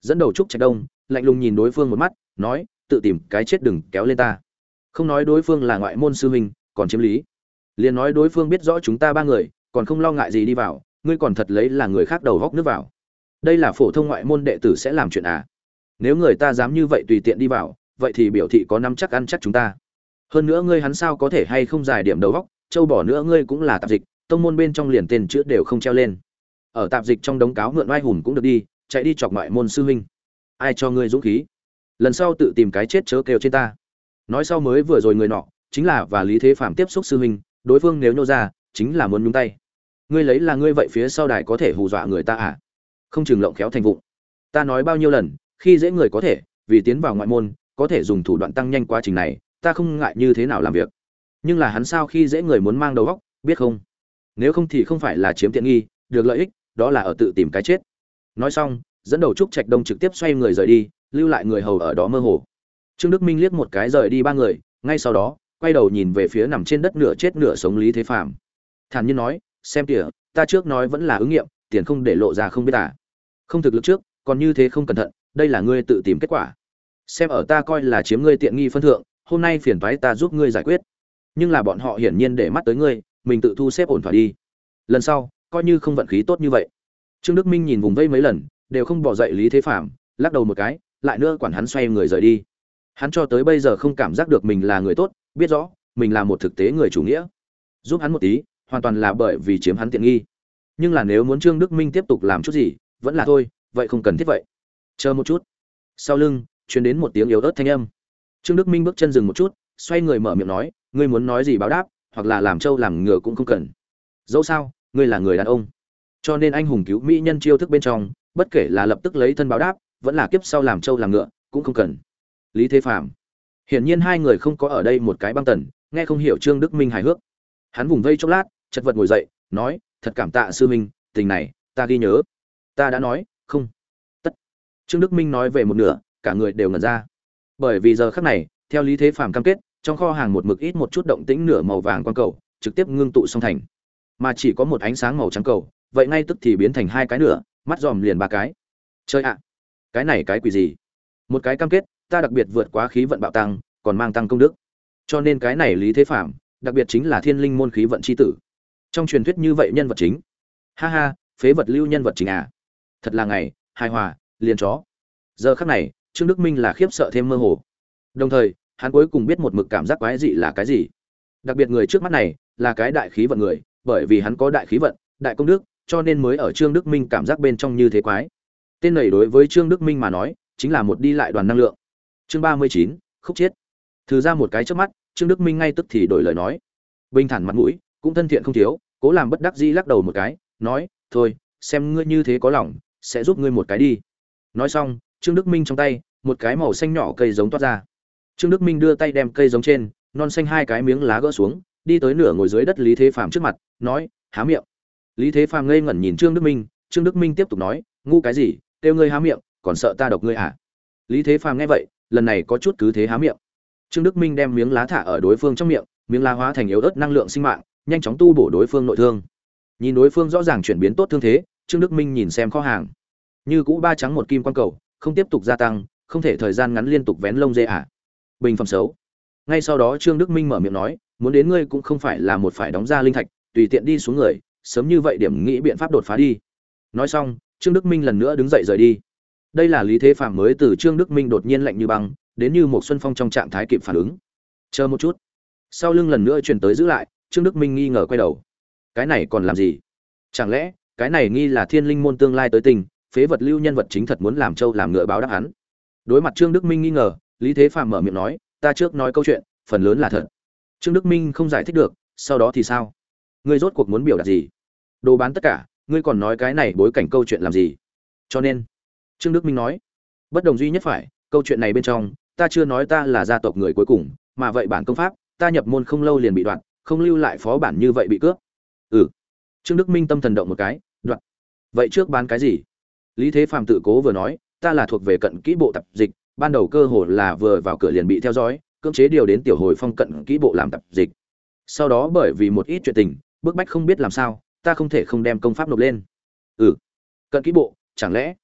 dẫn đầu trúc trạch đông lạnh lùng nhìn đối phương một mắt, nói, tự tìm cái chết đừng kéo lên ta. Không nói đối phương là ngoại môn sư huynh, còn chiếm lý, liền nói đối phương biết rõ chúng ta ba người, còn không lo ngại gì đi vào, ngươi còn thật lấy là người khác đầu góc nước vào. Đây là phổ thông ngoại môn đệ tử sẽ làm chuyện à? Nếu người ta dám như vậy tùy tiện đi vào, vậy thì biểu thị có nắm chắc ăn chắc chúng ta. Hơn nữa ngươi hắn sao có thể hay không giải điểm đầu góc, châu bỏ nữa ngươi cũng là tạp dịch, tông môn bên trong liền tên chữ đều không treo lên. Ở tạp dịch trong đống cáo mượn oai hùng cũng được đi, chạy đi chọc ngoại môn sư huynh. Ai cho ngươi dũng khí? Lần sau tự tìm cái chết chớ kêu trên ta. Nói sau mới vừa rồi người nọ, chính là và Lý Thế Phàm tiếp xúc sư huynh, đối phương nếu nhô ra, chính là muốn nhúng tay. Ngươi lấy là ngươi vậy phía sau đài có thể hù dọa người ta à? Không chừng lộng khéo thành vụng. Ta nói bao nhiêu lần, khi dễ người có thể, vì tiến vào ngoại môn, có thể dùng thủ đoạn tăng nhanh quá trình này, ta không ngại như thế nào làm việc. Nhưng là hắn sao khi dễ người muốn mang đầu óc, biết không? Nếu không thì không phải là chiếm tiện nghi, được lợi ích, đó là ở tự tìm cái chết. Nói xong, dẫn đầu trúc trạch đông trực tiếp xoay người rời đi, lưu lại người hầu ở đó mơ hồ. Trương Đức Minh liếc một cái rời đi ba người, ngay sau đó, quay đầu nhìn về phía nằm trên đất nửa chết nửa sống Lý Thế Phàm. Thản nhiên nói, xem kìa, ta trước nói vẫn là ứng nghiệm, tiền không để lộ ra không biết à? Không thực lực trước, còn như thế không cẩn thận, đây là ngươi tự tìm kết quả. Xem ở ta coi là chiếm ngươi tiện nghi phân thượng, hôm nay phiền toái ta giúp ngươi giải quyết. Nhưng là bọn họ hiển nhiên để mắt tới ngươi, mình tự thu xếp ổn thỏa đi. Lần sau, coi như không vận khí tốt như vậy. Trương Đức Minh nhìn vùng vây mấy lần, đều không bỏ dậy Lý Thế Phàm, lắc đầu một cái, lại nữa quản hắn xoay người rời đi. Hắn cho tới bây giờ không cảm giác được mình là người tốt, biết rõ mình là một thực tế người chủ nghĩa. Giúp hắn một tí, hoàn toàn là bởi vì chiếm hắn tiện nghi. Nhưng là nếu muốn Trương Đức Minh tiếp tục làm chút gì, vẫn là thôi, vậy không cần thiết vậy. Chờ một chút. Sau lưng truyền đến một tiếng yếu ớt thanh âm. Trương Đức Minh bước chân dừng một chút, xoay người mở miệng nói, ngươi muốn nói gì báo đáp, hoặc là làm trâu làm ngựa cũng không cần. Dẫu sao, ngươi là người đàn ông, cho nên anh hùng cứu mỹ nhân chiêu thức bên trong, bất kể là lập tức lấy thân báo đáp, vẫn là kiếp sau làm trâu làm ngựa, cũng không cần. Lý Thế Phàm. Hiển nhiên hai người không có ở đây một cái băng tần, nghe không hiểu Trương Đức Minh hài hước. Hắn vùng vây chốc lát, chật vật ngồi dậy, nói, thật cảm tạ sư minh, tình này ta ghi nhớ. Ta đã nói, không. Tất. Trương Đức Minh nói về một nửa, cả người đều ngẩn ra. Bởi vì giờ khắc này, theo Lý Thế Phàm cam kết, trong kho hàng một mực ít một chút động tĩnh nửa màu vàng quang cầu, trực tiếp ngưng tụ xong thành. Mà chỉ có một ánh sáng màu trắng cầu, vậy ngay tức thì biến thành hai cái nửa, mắt dòm liền ba cái. Chơi ạ, cái này cái quỷ gì? Một cái cam kết, ta đặc biệt vượt quá khí vận bạo tăng, còn mang tăng công đức. Cho nên cái này Lý Thế Phàm, đặc biệt chính là Thiên Linh môn khí vận chi tử. Trong truyền thuyết như vậy nhân vật chính. Ha ha, phế vật lưu nhân vật chính à? Thật là ngày, hài hòa, liền chó. Giờ khắc này, Trương Đức Minh là khiếp sợ thêm mơ hồ. Đồng thời, hắn cuối cùng biết một mực cảm giác quái dị là cái gì. Đặc biệt người trước mắt này, là cái đại khí vận người, bởi vì hắn có đại khí vận, đại công đức, cho nên mới ở Trương Đức Minh cảm giác bên trong như thế quái. Tên này đối với Trương Đức Minh mà nói, chính là một đi lại đoàn năng lượng. Chương ba mươi chín, khúc chết. Thử ra một cái chớp mắt, Trương Đức Minh ngay tức thì đổi lời nói. Bình thản mặt mũi, cũng thân thiện không thiếu, cố làm bất đắc dĩ lắc đầu một cái, nói, "Thôi, xem ngươi như thế có lòng, sẽ giúp ngươi một cái đi." Nói xong, Trương Đức Minh trong tay, một cái màu xanh nhỏ cây giống toát ra. Trương Đức Minh đưa tay đem cây giống trên, non xanh hai cái miếng lá gỡ xuống, đi tới nửa ngồi dưới đất Lý Thế Phàm trước mặt, nói, "Há miệng." Lý Thế Phàm ngây ngẩn nhìn Trương Đức Minh, Trương Đức Minh tiếp tục nói, "Ngu cái gì, kêu ngươi há miệng, còn sợ ta độc ngươi à?" Lý Thế Phàm nghe vậy, lần này có chút cứ thế há miệng. Trương Đức Minh đem miếng lá thả ở đối phương trong miệng, miếng lá hóa thành yếu ớt năng lượng sinh mạng, nhanh chóng tu bổ đối phương nội thương. Nhìn đối phương rõ ràng chuyển biến tốt thương thế, Trương Đức Minh nhìn xem kho hàng. Như cũ ba trắng một kim quan cầu, không tiếp tục gia tăng, không thể thời gian ngắn liên tục vén lông dê à? Bình phẩm xấu. Ngay sau đó Trương Đức Minh mở miệng nói, muốn đến ngươi cũng không phải là một phải đóng ra linh thạch, tùy tiện đi xuống người, sớm như vậy điểm nghĩ biện pháp đột phá đi. Nói xong, Trương Đức Minh lần nữa đứng dậy rời đi. Đây là Lý Thế Phàm mới từ Trương Đức Minh đột nhiên lạnh như băng, đến như một xuân phong trong trạng thái kịp phản ứng. Chờ một chút. Sau lưng lần nữa truyền tới giữ lại, Trương Đức Minh nghi ngờ quay đầu. Cái này còn làm gì? Chẳng lẽ, cái này nghi là Thiên Linh môn tương lai tới tình, phế vật lưu nhân vật chính thật muốn làm trâu làm ngựa báo đáp hắn. Đối mặt Trương Đức Minh nghi ngờ, Lý Thế Phàm mở miệng nói, ta trước nói câu chuyện, phần lớn là thật. Trương Đức Minh không giải thích được, sau đó thì sao? Ngươi rốt cuộc muốn biểu đạt gì? Đồ bán tất cả, ngươi còn nói cái này bối cảnh câu chuyện làm gì? Cho nên, Trương Đức Minh nói, bất đồng duy nhất phải, câu chuyện này bên trong, ta chưa nói ta là gia tộc người cuối cùng, mà vậy bản công pháp, ta nhập môn không lâu liền bị đoạn, không lưu lại phó bản như vậy bị cướp. Ừ. Trương Đức Minh tâm thần động một cái, đoạn. Vậy trước bán cái gì? Lý Thế Phàm tự cố vừa nói, ta là thuộc về cận kỹ bộ tập dịch, ban đầu cơ hồ là vừa vào cửa liền bị theo dõi, cưỡng chế điều đến tiểu hồi phong cận kỹ bộ làm tập dịch. Sau đó bởi vì một ít chuyện tình, bức bách không biết làm sao, ta không thể không đem công pháp nộp lên. Ừ. Cận kỹ bộ, chẳng lẽ?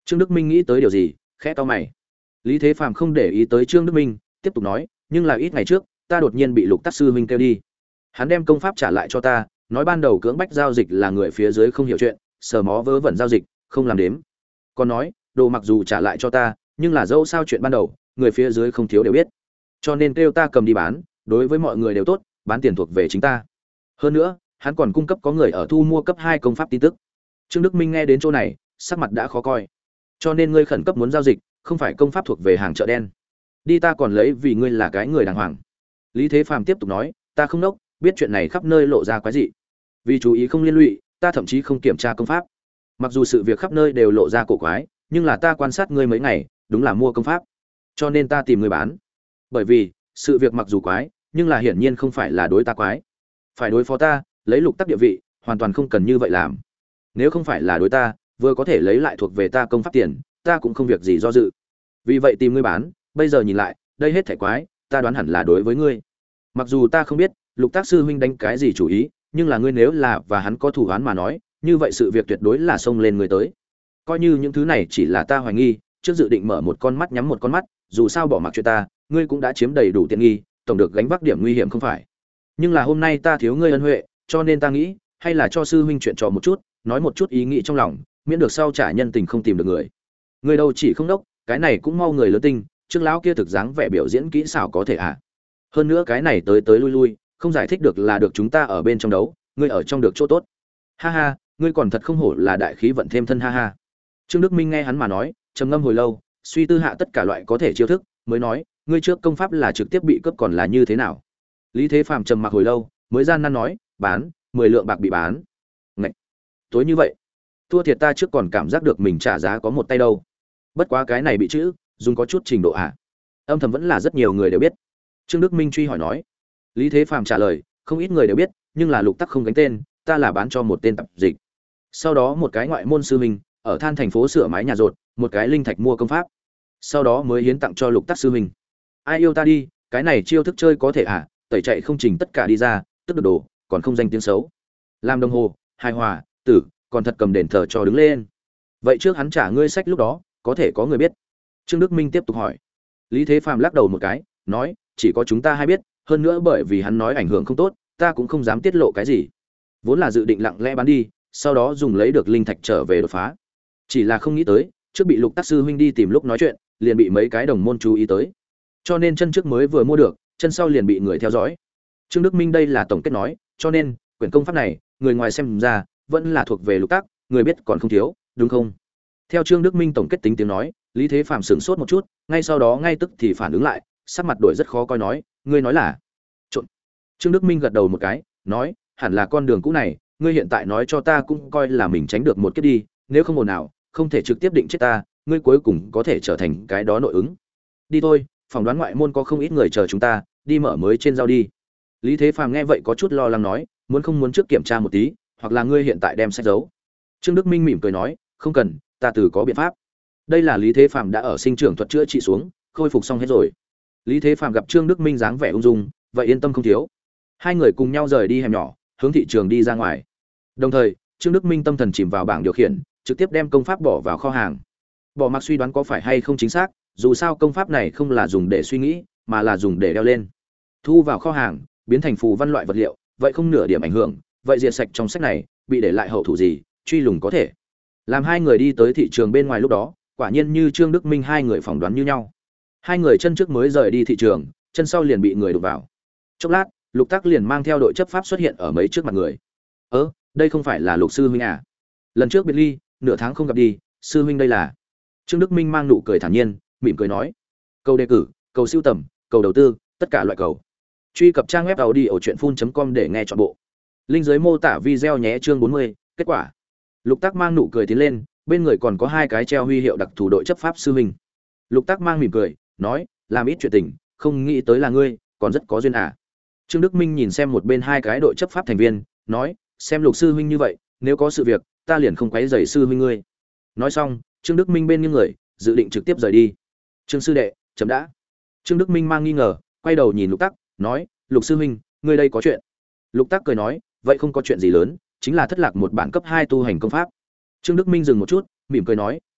Trương Đức Minh nghĩ tới điều gì, khẽ cau mày. Lý Thế Phàm không để ý tới Trương Đức Minh, tiếp tục nói, nhưng là ít ngày trước, ta đột nhiên bị Lục Tắc sư huynh kêu đi. Hắn đem công pháp trả lại cho ta, nói ban đầu cưỡng bách giao dịch là người phía dưới không hiểu chuyện, sờ mó vớ vẩn giao dịch, không làm đếm. Còn nói, đồ mặc dù trả lại cho ta, nhưng là dẫu sao chuyện ban đầu, người phía dưới không thiếu đều biết. Cho nên kêu ta cầm đi bán, đối với mọi người đều tốt, bán tiền thuộc về chính ta. Hơn nữa, hắn còn cung cấp có người ở thu mua cấp hai công pháp tin tức. Trương Đức Minh nghe đến chỗ này, sắc mặt đã khó coi. Cho nên ngươi khẩn cấp muốn giao dịch, không phải công pháp thuộc về hàng chợ đen. Đi ta còn lấy vì ngươi là cái người đàng hoàng. Lý Thế Phàm tiếp tục nói, ta không nốc, biết chuyện này khắp nơi lộ ra quái dị. Vì chú ý không liên lụy, ta thậm chí không kiểm tra công pháp. Mặc dù sự việc khắp nơi đều lộ ra cổ quái, nhưng là ta quan sát ngươi mấy ngày, đúng là mua công pháp. Cho nên ta tìm người bán. Bởi vì, sự việc mặc dù quái, nhưng là hiển nhiên không phải là đối ta quái. Phải đối phó ta, lấy Lục Tắc địa vị, hoàn toàn không cần như vậy làm. Nếu không phải là đối ta, vừa có thể lấy lại thuộc về ta công pháp tiền, ta cũng không việc gì do dự. Vì vậy tìm ngươi bán, bây giờ nhìn lại, đây hết thảy quái, ta đoán hẳn là đối với ngươi. Mặc dù ta không biết Lục Tác sư huynh đánh cái gì chủ ý, nhưng là ngươi nếu là và hắn có thù oán mà nói, như vậy sự việc tuyệt đối là xông lên ngươi tới. Coi như những thứ này chỉ là ta hoài nghi, trước dự định mở một con mắt nhắm một con mắt, dù sao bỏ mặc chuyện ta, ngươi cũng đã chiếm đầy đủ tiện nghi, tổng được gánh vác điểm nguy hiểm không phải. Nhưng là hôm nay ta thiếu ngươi ân huệ, cho nên ta nghĩ, hay là cho sư huynh chuyện trò một chút, nói một chút ý nghĩ trong lòng, miễn được sau trả nhân tình không tìm được người. Ngươi đâu chỉ không đốc, cái này cũng mau người lớn tinh, trước lão kia thực dáng vẻ biểu diễn kỹ xảo có thể à? Hơn nữa cái này tới tới lui lui, không giải thích được là được chúng ta ở bên trong đấu, ngươi ở trong được chỗ tốt. Ha ha, ngươi còn thật không hổ là đại khí vận thêm thân ha ha. Trương Đức Minh nghe hắn mà nói, trầm ngâm hồi lâu, suy tư hạ tất cả loại có thể chiêu thức, mới nói, ngươi trước công pháp là trực tiếp bị cướp còn là như thế nào? Lý Thế Phàm trầm mặc hồi lâu, mới gian nan nói, bán, mười lượng bạc bị bán. Ngậy, tối như vậy, thua thiệt ta trước còn cảm giác được mình trả giá có một tay đâu. Bất quá cái này bị chữ, dùng có chút trình độ à? Âm thầm vẫn là rất nhiều người đều biết. Trương Đức Minh truy hỏi nói. Lý Thế Phàm trả lời, không ít người đều biết, nhưng là Lục Tắc không gánh tên, ta là bán cho một tên tập dịch. Sau đó một cái ngoại môn sư huynh, ở than thành phố sửa mái nhà rột, một cái linh thạch mua công pháp. Sau đó mới hiến tặng cho Lục Tắc sư huynh. Ai yêu ta đi, cái này chiêu thức chơi có thể à, tẩy chạy không trình tất cả đi ra, tức được đồ, còn không danh tiếng xấu. Làm đồng hồ, hài hòa, tử, còn thật cầm đền thờ cho đứng lên. Vậy trước hắn trả ngươi sách lúc đó, có thể có người biết. Trương Đức Minh tiếp tục hỏi. Lý Thế Phàm lắc đầu một cái, nói, chỉ có chúng ta hay biết, hơn nữa bởi vì hắn nói ảnh hưởng không tốt, ta cũng không dám tiết lộ cái gì. Vốn là dự định lặng lẽ bán đi, sau đó dùng lấy được linh thạch trở về đột phá. Chỉ là không nghĩ tới, trước bị Lục Tác sư huynh đi tìm lúc nói chuyện, liền bị mấy cái đồng môn chú ý tới. Cho nên chân trước mới vừa mua được, chân sau liền bị người theo dõi. Trương Đức Minh đây là tổng kết nói, cho nên, quyển công pháp này, người ngoài xem ra, vẫn là thuộc về Lục Tác, người biết còn không thiếu, đúng không? Theo Trương Đức Minh tổng kết tính tiếng nói, Lý Thế Phàm sửng sốt một chút, ngay sau đó ngay tức thì phản ứng lại, sắc mặt đổi rất khó coi nói, ngươi nói là trộn. Trương Đức Minh gật đầu một cái, nói, hẳn là con đường cũ này, ngươi hiện tại nói cho ta cũng coi là mình tránh được một kiếp đi, nếu không ổn nào, không thể trực tiếp định chết ta, ngươi cuối cùng có thể trở thành cái đó nội ứng. Đi thôi, phỏng đoán ngoại môn có không ít người chờ chúng ta, đi mở mới trên giao đi. Lý Thế Phàm nghe vậy có chút lo lắng nói, muốn không muốn trước kiểm tra một tí, hoặc là ngươi hiện tại đem sách giấu. Trương Đức Minh mỉm cười nói, không cần, ta từ có biện pháp. Đây là Lý Thế Phàm đã ở sinh trưởng thuật chữa trị xuống, khôi phục xong hết rồi. Lý Thế Phàm gặp Trương Đức Minh dáng vẻ ung dung, vậy yên tâm không thiếu. Hai người cùng nhau rời đi hẻm nhỏ, hướng thị trường đi ra ngoài. Đồng thời, Trương Đức Minh tâm thần chìm vào bảng điều khiển, trực tiếp đem công pháp bỏ vào kho hàng. Bỏ mặc suy đoán có phải hay không chính xác, dù sao công pháp này không là dùng để suy nghĩ, mà là dùng để đeo lên. Thu vào kho hàng, biến thành phù văn loại vật liệu, vậy không nửa điểm ảnh hưởng, vậy diệt sạch trong sách này, bị để lại hậu thủ gì, truy lùng có thể. Làm hai người đi tới thị trường bên ngoài lúc đó, quả nhiên như Trương Đức Minh hai người phỏng đoán như nhau. Hai người chân trước mới rời đi thị trường, chân sau liền bị người đụng vào. Chốc lát, Lục Tắc liền mang theo đội chấp pháp xuất hiện ở mấy trước mặt người. "Ơ, đây không phải là Lục sư huynh à? Lần trước biệt ly, nửa tháng không gặp đi, sư huynh đây là?" Trương Đức Minh mang nụ cười thản nhiên, mỉm cười nói: "Cầu đề cử, cầu siêu tầm, cầu đầu tư, tất cả loại cầu. Truy cập trang web audiochuyenphun chấm com để nghe trọn bộ. Link dưới mô tả video nhé." Chương bốn mươi, kết quả. Lục Tắc mang nụ cười tiến lên, bên người còn có hai cái treo huy hiệu đặc thù đội chấp pháp sư huynh. Lục Tắc mang mỉm cười, nói, làm ít chuyện tình, không nghĩ tới là ngươi, còn rất có duyên à. Trương Đức Minh nhìn xem một bên hai cái đội chấp pháp thành viên, nói, xem Lục sư huynh như vậy, nếu có sự việc, ta liền không quấy rầy sư huynh ngươi. Nói xong, Trương Đức Minh bên nghiêng người, dự định trực tiếp rời đi. Trương sư đệ, chấm đã. Trương Đức Minh mang nghi ngờ, quay đầu nhìn Lục Tắc, nói, Lục sư huynh, ngươi đây có chuyện. Lục Tắc cười nói, vậy không có chuyện gì lớn, chính là thất lạc một bản cấp hai tu hành công pháp. Trương Đức Minh dừng một chút, mỉm cười nói, à,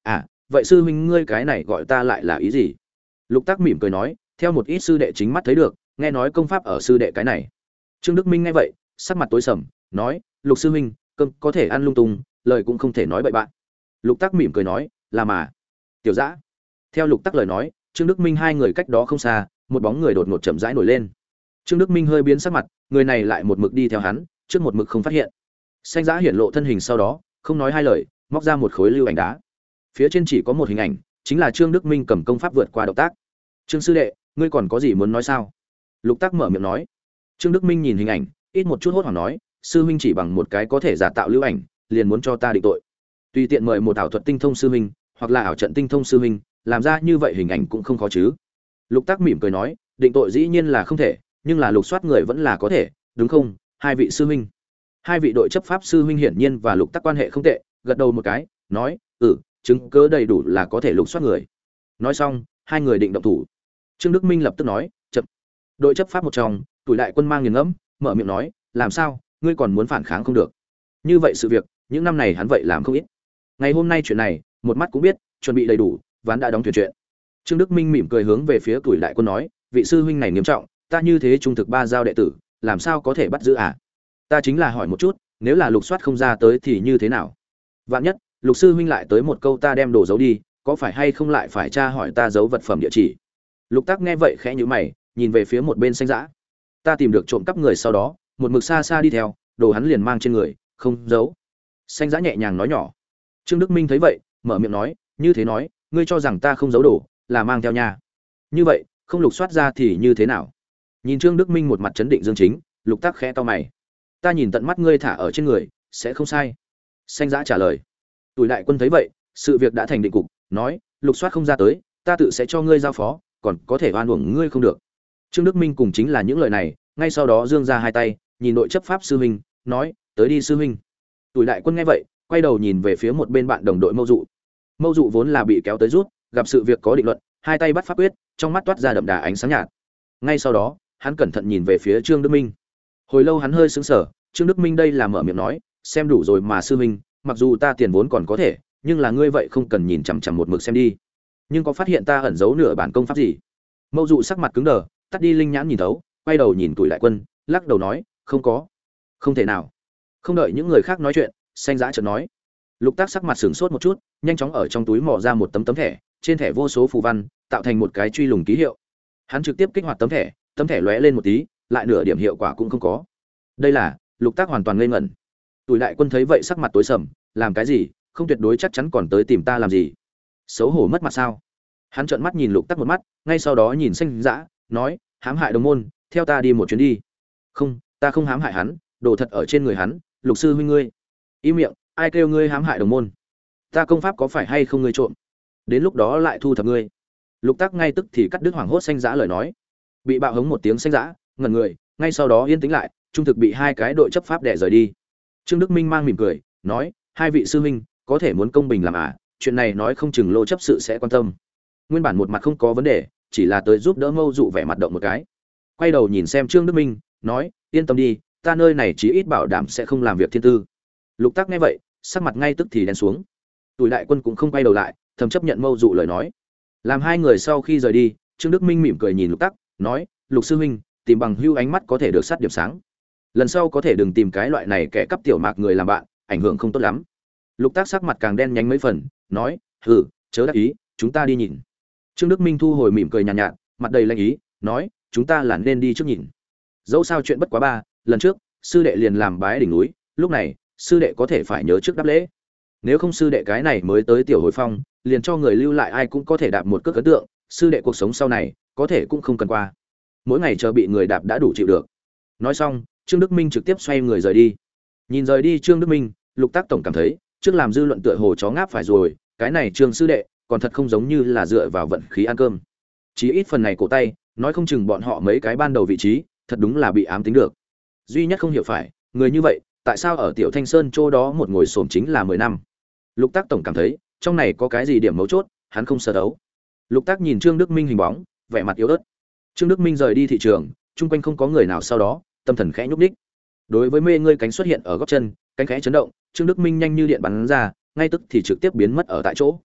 vậy sư huynh ngươi cái này gọi ta lại là ý gì? Lục Tác mỉm cười nói, theo một ít sư đệ chính mắt thấy được, nghe nói công pháp ở sư đệ cái này. Trương Đức Minh nghe vậy, sắc mặt tối sầm, nói, Lục sư huynh, cơm có thể ăn lung tung, lời cũng không thể nói bậy bạn. Lục Tác mỉm cười nói, là mà. Tiểu Dã. Theo Lục Tác lời nói, Trương Đức Minh hai người cách đó không xa, một bóng người đột ngột chậm rãi nổi lên. Trương Đức Minh hơi biến sắc mặt, người này lại một mực đi theo hắn, trước một mực không phát hiện. Xanh Dã hiển lộ thân hình sau đó, không nói hai lời, móc ra một khối lưu ảnh đá. Phía trên chỉ có một hình ảnh, chính là Trương Đức Minh cầm công pháp vượt qua động tác. Trương sư đệ, ngươi còn có gì muốn nói sao? Lục Tác mở miệng nói. Trương Đức Minh nhìn hình ảnh, ít một chút hốt hoảng nói, sư huynh chỉ bằng một cái có thể giả tạo lưu ảnh, liền muốn cho ta định tội. Tùy tiện mời một ảo thuật tinh thông sư huynh, hoặc là ảo trận tinh thông sư huynh, làm ra như vậy hình ảnh cũng không khó chứ. Lục Tác mỉm cười nói, định tội dĩ nhiên là không thể, nhưng là lục soát người vẫn là có thể, đúng không? Hai vị sư huynh. Hai vị đội chấp pháp sư huynh hiển nhiên và Lục Tác quan hệ không tệ, gật đầu một cái, nói, "Ừ, chứng cứ đầy đủ là có thể lục soát người." Nói xong, hai người định động thủ. Trương Đức Minh lập tức nói, "Chậm." Đội chấp pháp một trong, tuổi đại quân mang nghiền ngẫm, mở miệng nói, "Làm sao, ngươi còn muốn phản kháng không được?" Như vậy sự việc, những năm này hắn vậy làm không ít. Ngày hôm nay chuyện này, một mắt cũng biết, chuẩn bị đầy đủ, ván đã đóng thuyền chuyện. Trương Đức Minh mỉm cười hướng về phía tuổi đại quân nói, "Vị sư huynh này nghiêm trọng, ta như thế trung thực ba giao đệ tử, làm sao có thể bắt giữ à? Ta chính là hỏi một chút, nếu là lục soát không ra tới thì như thế nào? Vạn nhất, lục sư huynh lại tới một câu ta đem đồ giấu đi, có phải hay không lại phải tra hỏi ta giấu vật phẩm địa chỉ?" Lục Tác nghe vậy khẽ nhíu mày, nhìn về phía một bên Xanh Dã. "Ta tìm được trộm cắp người sau đó, một mực xa xa đi theo, đồ hắn liền mang trên người, không giấu." Xanh Dã nhẹ nhàng nói nhỏ. Trương Đức Minh thấy vậy, mở miệng nói, "Như thế nói, ngươi cho rằng ta không giấu đồ, là mang theo nha? Như vậy, không lục soát ra thì như thế nào?" Nhìn Trương Đức Minh một mặt trấn định dương chính, Lục Tác khẽ to mày. "Ta nhìn tận mắt ngươi thả ở trên người, sẽ không sai." Xanh Dã trả lời. Tuổi đại quân thấy vậy, sự việc đã thành định cục, nói, "Lục soát không ra tới, ta tự sẽ cho ngươi giao phó, còn có thể oan uổng ngươi không được." Trương Đức Minh cùng chính là những lời này, ngay sau đó giương ra hai tay, nhìn đội chấp pháp sư huynh, nói, "Tới đi sư huynh." Tuổi đại quân nghe vậy, quay đầu nhìn về phía một bên bạn đồng đội Mâu Dụ. Mâu Dụ vốn là bị kéo tới rút, gặp sự việc có định luận, hai tay bắt pháp quyết, trong mắt toát ra đậm đà ánh sáng nhạt. Ngay sau đó, hắn cẩn thận nhìn về phía Trương Đức Minh. Hồi lâu hắn hơi sững sờ, Trương Đức Minh đây là mở miệng nói, "Xem đủ rồi mà sư huynh, mặc dù ta tiền vốn còn có thể, nhưng là ngươi vậy không cần nhìn chằm chằm một mực xem đi. Nhưng có phát hiện ta ẩn giấu nửa bản công pháp gì?" Mâu Dụ sắc mặt cứng đờ, tắt đi linh nhãn nhìn thấu, quay đầu nhìn tuổi đại quân, lắc đầu nói, "Không có." "Không thể nào." Không đợi những người khác nói chuyện, Xanh Dã chợt nói. Lục Tác sắc mặt sửng sốt một chút, nhanh chóng ở trong túi mò ra một tấm tấm thẻ, trên thẻ vô số phù văn, tạo thành một cái truy lùng ký hiệu. Hắn trực tiếp kích hoạt tấm thẻ, tấm thẻ lóe lên một tí, lại nửa điểm hiệu quả cũng không có. Đây là, Lục Tác hoàn toàn ngây ngẩn. Tuổi đại quân thấy vậy sắc mặt tối sầm, làm cái gì, không tuyệt đối chắc chắn còn tới tìm ta làm gì? Xấu hổ mất mặt sao? Hắn trợn mắt nhìn Lục Tác một mắt, ngay sau đó nhìn Xanh Dã, nói, "Hãm hại đồng môn, theo ta đi một chuyến đi." "Không, ta không hãm hại hắn, đồ thật ở trên người hắn, Lục sư huynh ngươi." "Im miệng, ai kêu ngươi hãm hại đồng môn? Ta công pháp có phải hay không ngươi trộm? Đến lúc đó lại thu thập ngươi." Lục Tác ngay tức thì cắt đứt hoảng hốt Xanh Dã lời nói. Bị bạo hống một tiếng Xanh Dã, ngẩn người, ngay sau đó yên tĩnh lại, trung thực bị hai cái đội chấp pháp đè rời đi. Trương Đức Minh mang mỉm cười, nói, "Hai vị sư huynh, có thể muốn công bình làm à, chuyện này nói không chừng Lô chấp sự sẽ quan tâm." Nguyên bản một mặt không có vấn đề, chỉ là tới giúp đỡ Mâu Dụ vẻ mặt động một cái. Quay đầu nhìn xem Trương Đức Minh, nói, "Yên tâm đi, ta nơi này chí ít bảo đảm sẽ không làm việc thiên tư." Lục Tác nghe vậy, sắc mặt ngay tức thì đen xuống. Tuổi đại quân cũng không quay đầu lại, thầm chấp nhận Mâu Dụ lời nói. Làm hai người sau khi rời đi, Trương Đức Minh mỉm cười nhìn Lục Tác, nói, "Lục sư huynh, tìm bằng hữu ánh mắt có thể được sát điểm sáng. Lần sau có thể đừng tìm cái loại này kẻ cắp tiểu mạc người làm bạn, ảnh hưởng không tốt lắm." Lục Tác sắc mặt càng đen nhánh mấy phần, nói, "Hừ, chớ đắc ý, chúng ta đi nhìn." Trương Đức Minh thu hồi mỉm cười nhàn nhạt, nhạt, mặt đầy lạnh ý, nói, "Chúng ta là nên đi trước nhìn. Dẫu sao chuyện bất quá ba, lần trước, sư đệ liền làm bái đỉnh núi, lúc này, sư đệ có thể phải nhớ trước đáp lễ. Nếu không sư đệ cái này mới tới tiểu hồi phong, liền cho người lưu lại ai cũng có thể đạp một cước ấn tượng, sư đệ cuộc sống sau này, có thể cũng không cần qua. Mỗi ngày chờ bị người đạp đã đủ chịu được." Nói xong, Trương Đức Minh trực tiếp xoay người rời đi. Nhìn rời đi Trương Đức Minh, Lục Tác tổng cảm thấy, trước làm dư luận tựa hồ chó ngáp phải rồi, cái này Trương sư đệ, còn thật không giống như là dựa vào vận khí ăn cơm. Chí ít phần này cổ tay, nói không chừng bọn họ mấy cái ban đầu vị trí, thật đúng là bị ám tính được. Duy nhất không hiểu phải, người như vậy, tại sao ở Tiểu Thanh Sơn chỗ đó một ngồi xổm chính là mười năm. Lục Tác tổng cảm thấy, trong này có cái gì điểm mấu chốt, hắn không sơ đấu. Lục Tác nhìn Trương Đức Minh hình bóng, vẻ mặt yếu ớt. Trương Đức Minh rời đi thị trường, chung quanh không có người nào sau đó, tâm thần khẽ nhúc nhích. Đối với mê ngươi cánh xuất hiện ở góc chân, cánh khẽ chấn động, Trương Đức Minh nhanh như điện bắn ra, ngay tức thì trực tiếp biến mất ở tại chỗ.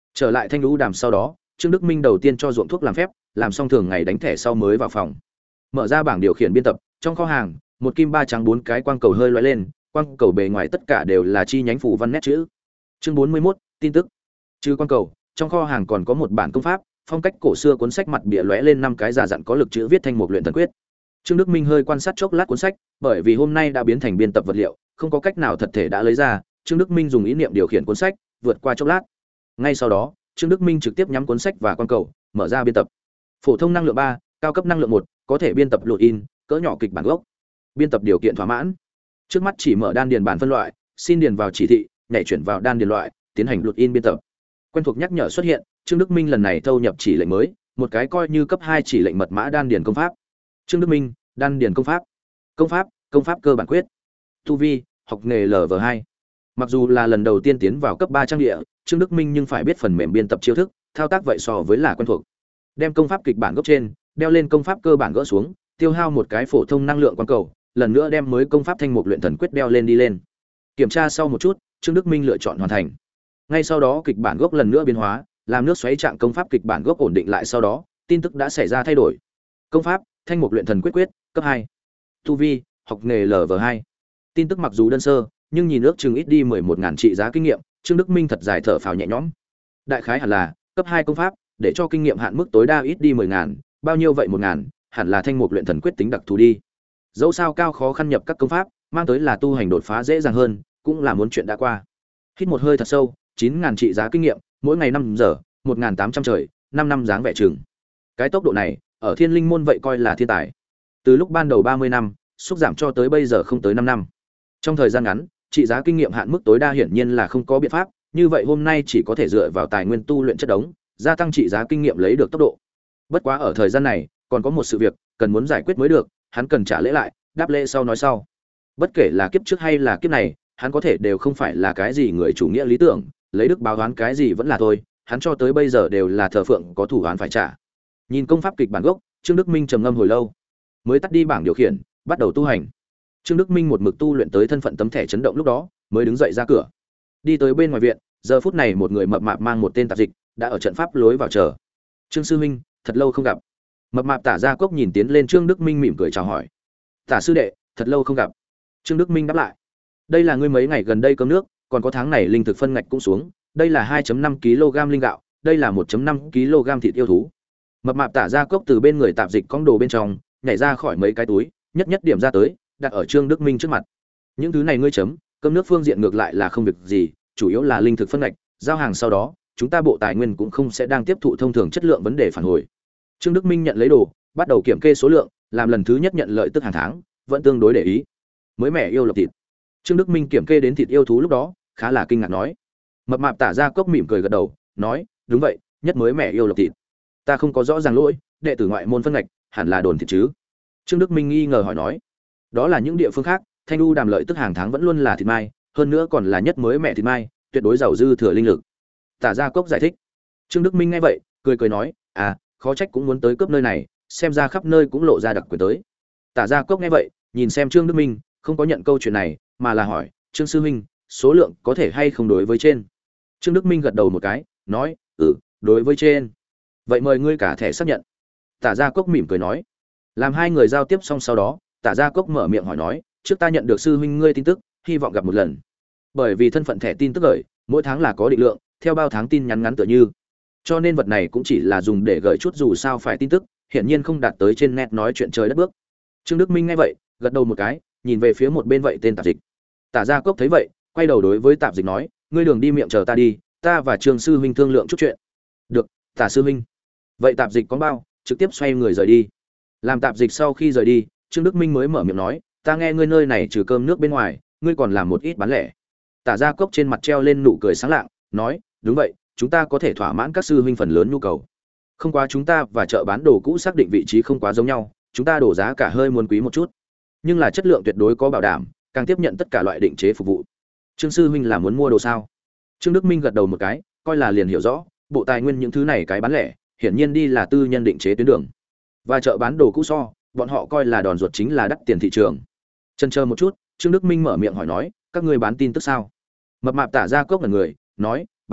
Trở lại Thanh Lũ Đàm sau đó, Trương Đức Minh đầu tiên cho ruộng thuốc làm phép, làm xong thường ngày đánh thẻ sau mới vào phòng. Mở ra bảng điều khiển biên tập, trong kho hàng, một kim ba trắng bốn cái quang cầu hơi lóe lên, quang cầu bề ngoài tất cả đều là chi nhánh phủ văn nét chữ. Chương bốn mươi mốt, tin tức. Trừ quang cầu, trong kho hàng còn có một bản công pháp, phong cách cổ xưa cuốn sách mặt bìa lóe lên năm cái giả dặn có lực chữ viết thanh mục luyện thần quyết. Trương Đức Minh hơi quan sát chốc lát cuốn sách, bởi vì hôm nay đã biến thành biên tập vật liệu, không có cách nào thật thể đã lấy ra, Trương Đức Minh dùng ý niệm điều khiển cuốn sách, vượt qua chốc lát. Ngay sau đó, Trương Đức Minh trực tiếp nhắm cuốn sách và quang cầu, mở ra biên tập. Phổ thông năng lượng ba, cao cấp năng lượng một, có thể biên tập lụt in, cỡ nhỏ kịch bản gốc. Biên tập điều kiện thỏa mãn. Trước mắt chỉ mở đan điền bản phân loại, xin điền vào chỉ thị, nhảy chuyển vào đan điền loại, tiến hành lụt in biên tập. Quen thuộc nhắc nhở xuất hiện, Trương Đức Minh lần này thâu nhập chỉ lệnh mới, một cái coi như cấp hai chỉ lệnh mật mã đan điền công pháp. Trương Đức Minh, đan điền công pháp. Công pháp, công pháp cơ bản quyết. Tu vi, học nghề L V hai. Mặc dù là lần đầu tiên tiến vào cấp ba trang địa, Trương Đức Minh nhưng phải biết phần mềm biên tập chiêu thức, thao tác vậy so với là quen thuộc. Đem công pháp kịch bản gốc trên, đeo lên công pháp cơ bản gỡ xuống, tiêu hao một cái phổ thông năng lượng quang cầu, lần nữa đem mới công pháp thanh mục luyện thần quyết đeo lên đi lên. Kiểm tra sau một chút, Trương Đức Minh lựa chọn hoàn thành. Ngay sau đó kịch bản gốc lần nữa biến hóa, làm nước xoáy trạng công pháp kịch bản gốc ổn định lại sau đó, tin tức đã xảy ra thay đổi. Công pháp, thanh mục luyện thần quyết quyết, cấp hai. Tu vi, học nghề L V hai. Tin tức mặc dù đơn sơ, nhưng nhìn ước chừng ít đi mười một nghìn trị giá kinh nghiệm, Trương Đức Minh thật dài thở phào nhẹ nhõm. Đại khái hẳn là cấp hai công pháp, để cho kinh nghiệm hạn mức tối đa ít đi mười nghìn, bao nhiêu vậy một nghìn, hẳn là thanh mục luyện thần quyết tính đặc thù đi. Dẫu sao cao khó khăn nhập các công pháp, mang tới là tu hành đột phá dễ dàng hơn, cũng là muốn chuyện đã qua. Hít một hơi thật sâu, chín nghìn trị giá kinh nghiệm, mỗi ngày năm giờ, một nghìn tám trăm trời, năm năm dáng vẻ chừng. Cái tốc độ này, ở Thiên Linh môn vậy coi là thiên tài. Từ lúc ban đầu ba mươi năm, xúc giảm cho tới bây giờ không tới năm năm. Trong thời gian ngắn, trị giá kinh nghiệm hạn mức tối đa hiển nhiên là không có biện pháp, như vậy hôm nay chỉ có thể dựa vào tài nguyên tu luyện chất đống, gia tăng trị giá kinh nghiệm lấy được tốc độ. Bất quá ở thời gian này, còn có một sự việc cần muốn giải quyết mới được, hắn cần trả lễ lại, đáp lễ sau nói sau. Bất kể là kiếp trước hay là kiếp này, hắn có thể đều không phải là cái gì người chủ nghĩa lý tưởng, lấy đức báo oán cái gì vẫn là thôi, hắn cho tới bây giờ đều là thờ phượng có thủ oán phải trả. Nhìn công pháp kịch bản gốc, Trương Đức Minh trầm ngâm hồi lâu, mới tắt đi bảng điều khiển, bắt đầu tu hành. Trương Đức Minh một mực tu luyện tới thân phận tấm thẻ chấn động lúc đó, mới đứng dậy ra cửa. Đi tới bên ngoài viện, giờ phút này một người mập mạp mang một tên tạp dịch, đã ở trận pháp lối vào chờ. Trương sư huynh, thật lâu không gặp. Mập mạp Tả Gia Cốc nhìn tiến lên Trương Đức Minh mỉm cười chào hỏi. Tả sư đệ, thật lâu không gặp. Trương Đức Minh đáp lại. Đây là ngươi mấy ngày gần đây cơm nước, còn có tháng này linh thực phân ngạch cũng xuống, đây là hai phẩy năm ki lô gam linh gạo, đây là một phẩy năm ki lô gam thịt yêu thú. Mập mạp Tả Gia Cốc từ bên người tạp dịch cong đồ bên trong, nhảy ra khỏi mấy cái túi, nhất nhất điểm ra tới, đặt ở Trương Đức Minh trước mặt. Những thứ này ngươi chấm, cơm nước phương diện ngược lại là không việc gì, chủ yếu là linh thực phân ngạch, giao hàng sau đó, chúng ta bộ tài nguyên cũng không sẽ đang tiếp thụ thông thường chất lượng vấn đề phản hồi. Trương Đức Minh nhận lấy đồ, bắt đầu kiểm kê số lượng, làm lần thứ nhất nhận lợi tức hàng tháng, vẫn tương đối để ý. Mới mẻ yêu lộc thịt. Trương Đức Minh kiểm kê đến thịt yêu thú lúc đó, khá là kinh ngạc nói. Mập mạp Tả Gia Cốc mỉm cười gật đầu, nói, đúng vậy, nhất mới mẻ yêu lộc thịt. Ta không có rõ ràng lỗi, đệ tử ngoại môn phân ngạch, hẳn là đồn thịt chứ? Trương Đức Minh nghi ngờ hỏi nói. Đó là những địa phương khác, Thanh U Đàm lợi tức hàng tháng vẫn luôn là thịt mai, hơn nữa còn là nhất mới mẻ thịt mai, tuyệt đối giàu dư thừa linh lực. Tả Gia Cốc giải thích. Trương Đức Minh nghe vậy, cười cười nói, à, khó trách cũng muốn tới cướp nơi này, xem ra khắp nơi cũng lộ ra đặc quyền tới. Tả Gia Cốc nghe vậy, nhìn xem Trương Đức Minh, không có nhận câu chuyện này, mà là hỏi, Trương sư huynh, số lượng có thể hay không đối với trên? Trương Đức Minh gật đầu một cái, nói, ừ, đối với trên. Vậy mời ngươi cả thẻ xác nhận. Tả Gia Cốc mỉm cười nói. Làm hai người giao tiếp xong sau đó, Tả Gia Cốc mở miệng hỏi nói, trước ta nhận được sư huynh ngươi tin tức, hy vọng gặp một lần. Bởi vì thân phận thẻ tin tức gửi, mỗi tháng là có định lượng, theo bao tháng tin nhắn ngắn tựa như. Cho nên vật này cũng chỉ là dùng để gửi chút dù sao phải tin tức, hiển nhiên không đạt tới trên net nói chuyện trời đất bước. Trương Đức Minh nghe vậy, gật đầu một cái, nhìn về phía một bên vậy tên tạp dịch. Tả Gia Cốc thấy vậy, quay đầu đối với tạp dịch nói, ngươi đường đi miệng chờ ta đi, ta và Trương sư huynh thương lượng chút chuyện. Được, Tả sư huynh. Vậy tạp dịch có bao, trực tiếp xoay người rời đi. Làm tạp dịch sau khi rời đi, Trương Đức Minh mới mở miệng nói, ta nghe ngươi nơi này trừ cơm nước bên ngoài, ngươi còn làm một ít bán lẻ. Tả Gia Cốc trên mặt treo lên nụ cười sáng lạng, nói, đúng vậy, chúng ta có thể thỏa mãn các sư huynh phần lớn nhu cầu. Không quá chúng ta và chợ bán đồ cũ xác định vị trí không quá giống nhau, chúng ta đổ giá cả hơi muốn quý một chút, nhưng là chất lượng tuyệt đối có bảo đảm, càng tiếp nhận tất cả loại định chế phục vụ. Trương sư huynh là muốn mua đồ sao? Trương Đức Minh gật đầu một cái, coi là liền hiểu rõ, bộ tài nguyên những thứ này cái bán lẻ, hiển nhiên đi là tư nhân định chế tuyến đường. Và chợ bán đồ cũ so, bọn họ coi là đòn ruột chính là đắt tiền thị trường. Chần chờ một chút, Trương Đức Minh mở miệng hỏi nói, các ngươi bán tin tức sao? Mập mạp Tả Gia Cốc là người, nói, bán,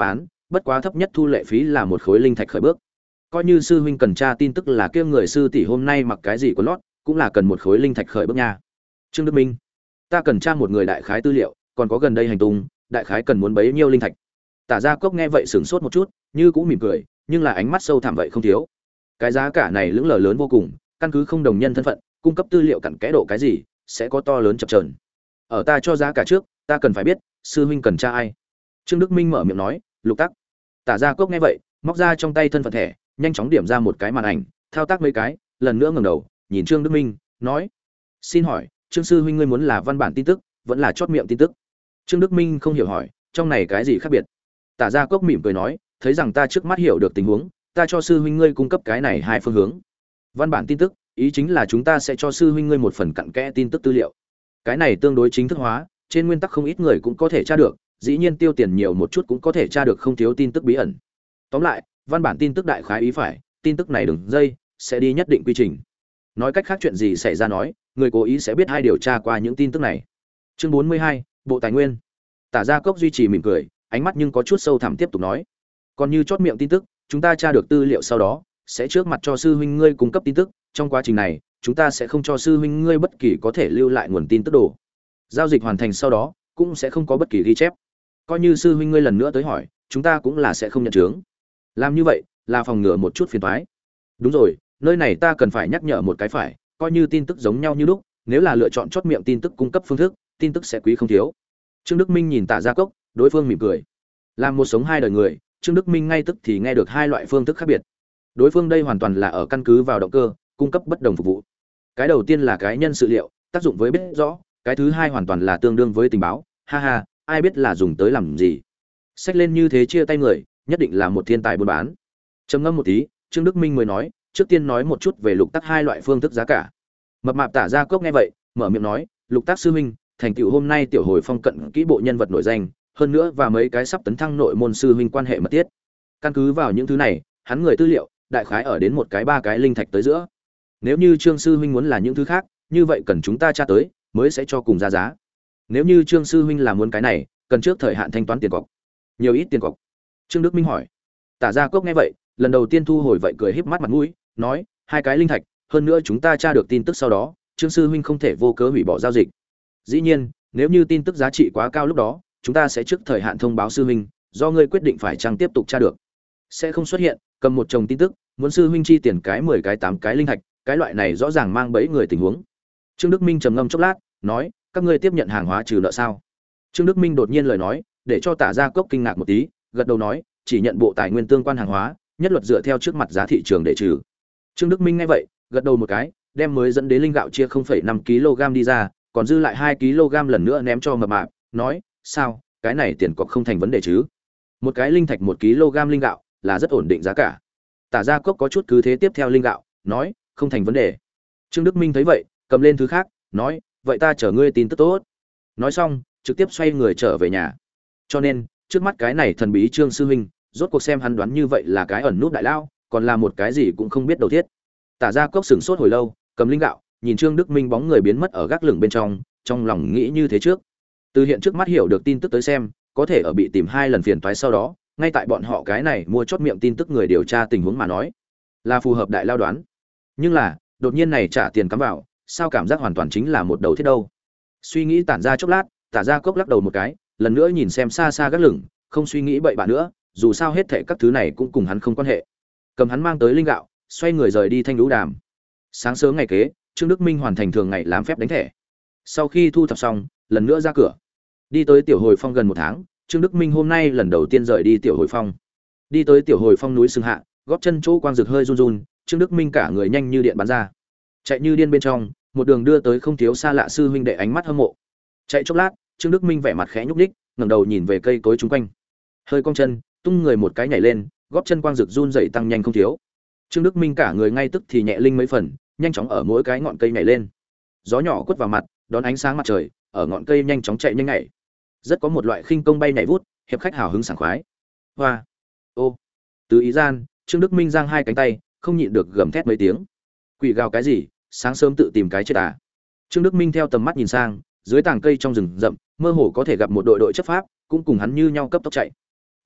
bất quá thấp nhất thu lệ phí là một khối linh thạch khởi bước. Coi như sư huynh cần tra tin tức là kia người sư tỷ hôm nay mặc cái gì của lót, cũng là cần một khối linh thạch khởi bước nha. Trương Đức Minh, ta cần tra một người đại khái tư liệu, còn có gần đây hành tung, đại khái cần muốn bấy nhiêu linh thạch. Tả Gia Cốc nghe vậy sửng sốt một chút, như cũng mỉm cười, nhưng là ánh mắt sâu thẳm vậy không thiếu. Cái giá cả này lững lờ lớn vô cùng, căn cứ không đồng nhân thân phận, cung cấp tư liệu cặn kẽ độ cái gì, sẽ có to lớn chập chờn. Ở ta cho giá cả trước, ta cần phải biết, sư huynh cần tra ai. Trương Đức Minh mở miệng nói, Lục Tắc. Tả Gia Cốc nghe vậy, móc ra trong tay thân phận thẻ, nhanh chóng điểm ra một cái màn ảnh, thao tác mấy cái, lần nữa ngẩng đầu, nhìn Trương Đức Minh, nói: "Xin hỏi, Trương sư huynh ngươi muốn là văn bản tin tức, vẫn là chót miệng tin tức?" Trương Đức Minh không hiểu hỏi, trong này cái gì khác biệt? Tả Gia Cốc mỉm cười nói, thấy rằng ta trước mắt hiểu được tình huống, ta cho sư huynh ngươi cung cấp cái này hai phương hướng. Văn bản tin tức, ý chính là chúng ta sẽ cho sư huynh ngươi một phần cặn kẽ tin tức tư liệu. Cái này tương đối chính thức hóa, trên nguyên tắc không ít người cũng có thể tra được, dĩ nhiên tiêu tiền nhiều một chút cũng có thể tra được không thiếu tin tức bí ẩn. Tóm lại, văn bản tin tức đại khái ý phải, tin tức này đường dây sẽ đi nhất định quy trình. Nói cách khác chuyện gì xảy ra nói, người cố ý sẽ biết hai điều tra qua những tin tức này. Chương bốn mươi hai, Bộ Tài nguyên. Tả Gia Cốc duy trì mỉm cười, ánh mắt nhưng có chút sâu thẳm tiếp tục nói: "Còn như chót miệng tin tức, chúng ta tra được tư liệu sau đó, sẽ trước mặt cho sư huynh ngươi cung cấp tin tức, trong quá trình này, chúng ta sẽ không cho sư huynh ngươi bất kỳ có thể lưu lại nguồn tin tức đồ. Giao dịch hoàn thành sau đó, cũng sẽ không có bất kỳ ghi chép. Coi như sư huynh ngươi lần nữa tới hỏi, chúng ta cũng là sẽ không nhận chướng. Làm như vậy, là phòng ngừa một chút phiền toái. Đúng rồi, nơi này ta cần phải nhắc nhở một cái phải, coi như tin tức giống nhau như lúc, nếu là lựa chọn chót miệng tin tức cung cấp phương thức, tin tức sẽ quý không thiếu." Trương Đức Minh nhìn Tả Gia Cốc, đối phương mỉm cười. Làm một sống hai đời người, Trương Đức Minh ngay tức thì nghe được hai loại phương thức khác biệt. Đối phương đây hoàn toàn là ở căn cứ vào động cơ, cung cấp bất đồng phục vụ. Cái đầu tiên là cái nhân sự liệu, tác dụng với biết rõ, cái thứ hai hoàn toàn là tương đương với tình báo, ha ha, ai biết là dùng tới làm gì. Xách lên như thế chia tay người, nhất định là một thiên tài buôn bán. Trầm ngâm một tí, Trương Đức Minh mới nói, trước tiên nói một chút về Lục Tắc hai loại phương thức giá cả. Mập mạp Tả Gia Cốc nghe vậy, mở miệng nói, Lục Tắc sư huynh, thành tựu hôm nay tiểu hồi phong cận kỹ bộ nhân vật nổi danh, hơn nữa và mấy cái sắp tấn thăng nội môn sư huynh quan hệ mật thiết. Căn cứ vào những thứ này, hắn người tư liệu, đại khái ở đến một cái ba cái linh thạch tới giữa. Nếu như Trương sư huynh muốn là những thứ khác, như vậy cần chúng ta tra tới, mới sẽ cho cùng ra giá. Nếu như Trương sư huynh là muốn cái này, cần trước thời hạn thanh toán tiền cọc. Nhiều ít tiền cọc? Trương Đức Minh hỏi. Tả Gia Cốc nghe vậy, lần đầu tiên thu hồi vậy cười híp mắt mặt mũi, nói, hai cái linh thạch, hơn nữa chúng ta tra được tin tức sau đó, Trương sư huynh không thể vô cớ hủy bỏ giao dịch. Dĩ nhiên, nếu như tin tức giá trị quá cao lúc đó, chúng ta sẽ trước thời hạn thông báo sư huynh, do ngươi quyết định phải chăng tiếp tục tra được. Sẽ không xuất hiện cầm một chồng tin tức, muốn sư huynh chi tiền cái mười cái tám cái linh thạch, cái loại này rõ ràng mang bẫy người tình huống. Trương Đức Minh trầm ngâm chốc lát, nói, các ngươi tiếp nhận hàng hóa trừ nợ sao? Trương Đức Minh đột nhiên lời nói, để cho Tả Gia Cốc kinh ngạc một tí, gật đầu nói, chỉ nhận bộ tài nguyên tương quan hàng hóa, nhất luật dựa theo trước mặt giá thị trường để trừ. Trương Đức Minh nghe vậy, gật đầu một cái, đem mới dẫn đến linh gạo chia không phẩy năm ki lô gam đi ra, còn dư lại hai ki lô gam lần nữa ném cho mập mạp, nói, sao, cái này tiền cọc không thành vấn đề chứ? Một cái linh thạch một ki lô gam linh gạo là rất ổn định giá cả. Tả Gia Cốc có chút cứ thế tiếp theo linh gạo, nói, không thành vấn đề. Trương Đức Minh thấy vậy, cầm lên thứ khác, nói, vậy ta chở ngươi tin tức tốt. Nói xong, trực tiếp xoay người trở về nhà. Cho nên, trước mắt cái này thần bí Trương sư huynh, rốt cuộc xem hắn đoán như vậy là cái ẩn nút đại lao, còn là một cái gì cũng không biết đầu thiết. Tả Gia Cốc sửng sốt hồi lâu, cầm linh gạo, nhìn Trương Đức Minh bóng người biến mất ở gác lửng bên trong, trong lòng nghĩ như thế trước. Từ hiện trước mắt hiểu được tin tức tới xem, có thể ở bị tìm hai lần phiền toái sau đó, ngay tại bọn họ cái này mua chót miệng tin tức người điều tra tình huống mà nói, là phù hợp đại lao đoán. Nhưng là, đột nhiên này trả tiền cắm vào, sao cảm giác hoàn toàn chính là một đầu thiết đâu. Suy nghĩ tản ra chốc lát, Tả Gia Cốc lắc đầu một cái, lần nữa nhìn xem xa xa gác lửng, không suy nghĩ bậy bạ nữa, dù sao hết thảy các thứ này cũng cùng hắn không quan hệ. Cầm hắn mang tới linh gạo, xoay người rời đi Thanh Lũ Đàm. Sáng sớm ngày kế, Trương Đức Minh hoàn thành thường ngày làm phép đánh thẻ. Sau khi thu thập xong, lần nữa ra cửa. Đi tới Tiểu Hồi Phong gần một tháng, Trương Đức Minh hôm nay lần đầu tiên rời đi Tiểu Hồi Phong. Đi tới Tiểu Hồi Phong núi sừng hạ, gót chân chỗ quang rực hơi run run, Trương Đức Minh cả người nhanh như điện bắn ra. Chạy như điên bên trong, một đường đưa tới không thiếu xa lạ sư huynh đệ ánh mắt hâm mộ. Chạy chốc lát, Trương Đức Minh vẻ mặt khẽ nhúc nhích, ngẩng đầu nhìn về cây cối chung quanh. Hơi cong chân, tung người một cái nhảy lên, gót chân quang rực run dậy tăng nhanh không thiếu. Trương Đức Minh cả người ngay tức thì nhẹ linh mấy phần, nhanh chóng ở mỗi cái ngọn cây nhảy lên. Gió nhỏ quất vào mặt, đón ánh sáng mặt trời, ở ngọn cây nhanh chóng chạy nhanh nhảy. Rất có một loại khinh công bay nhảy vút, hiệp khách hào hứng sảng khoái. Hoa, ô, từ ý gian, Trương Đức Minh giang hai cánh tay, không nhịn được gầm thét mấy tiếng. Quỷ gào cái gì, sáng sớm tự tìm cái chết à? Trương Đức Minh theo tầm mắt nhìn sang, dưới tàng cây trong rừng rậm, mơ hồ có thể gặp một đội đội chấp pháp, cũng cùng hắn như nhau cấp tốc chạy.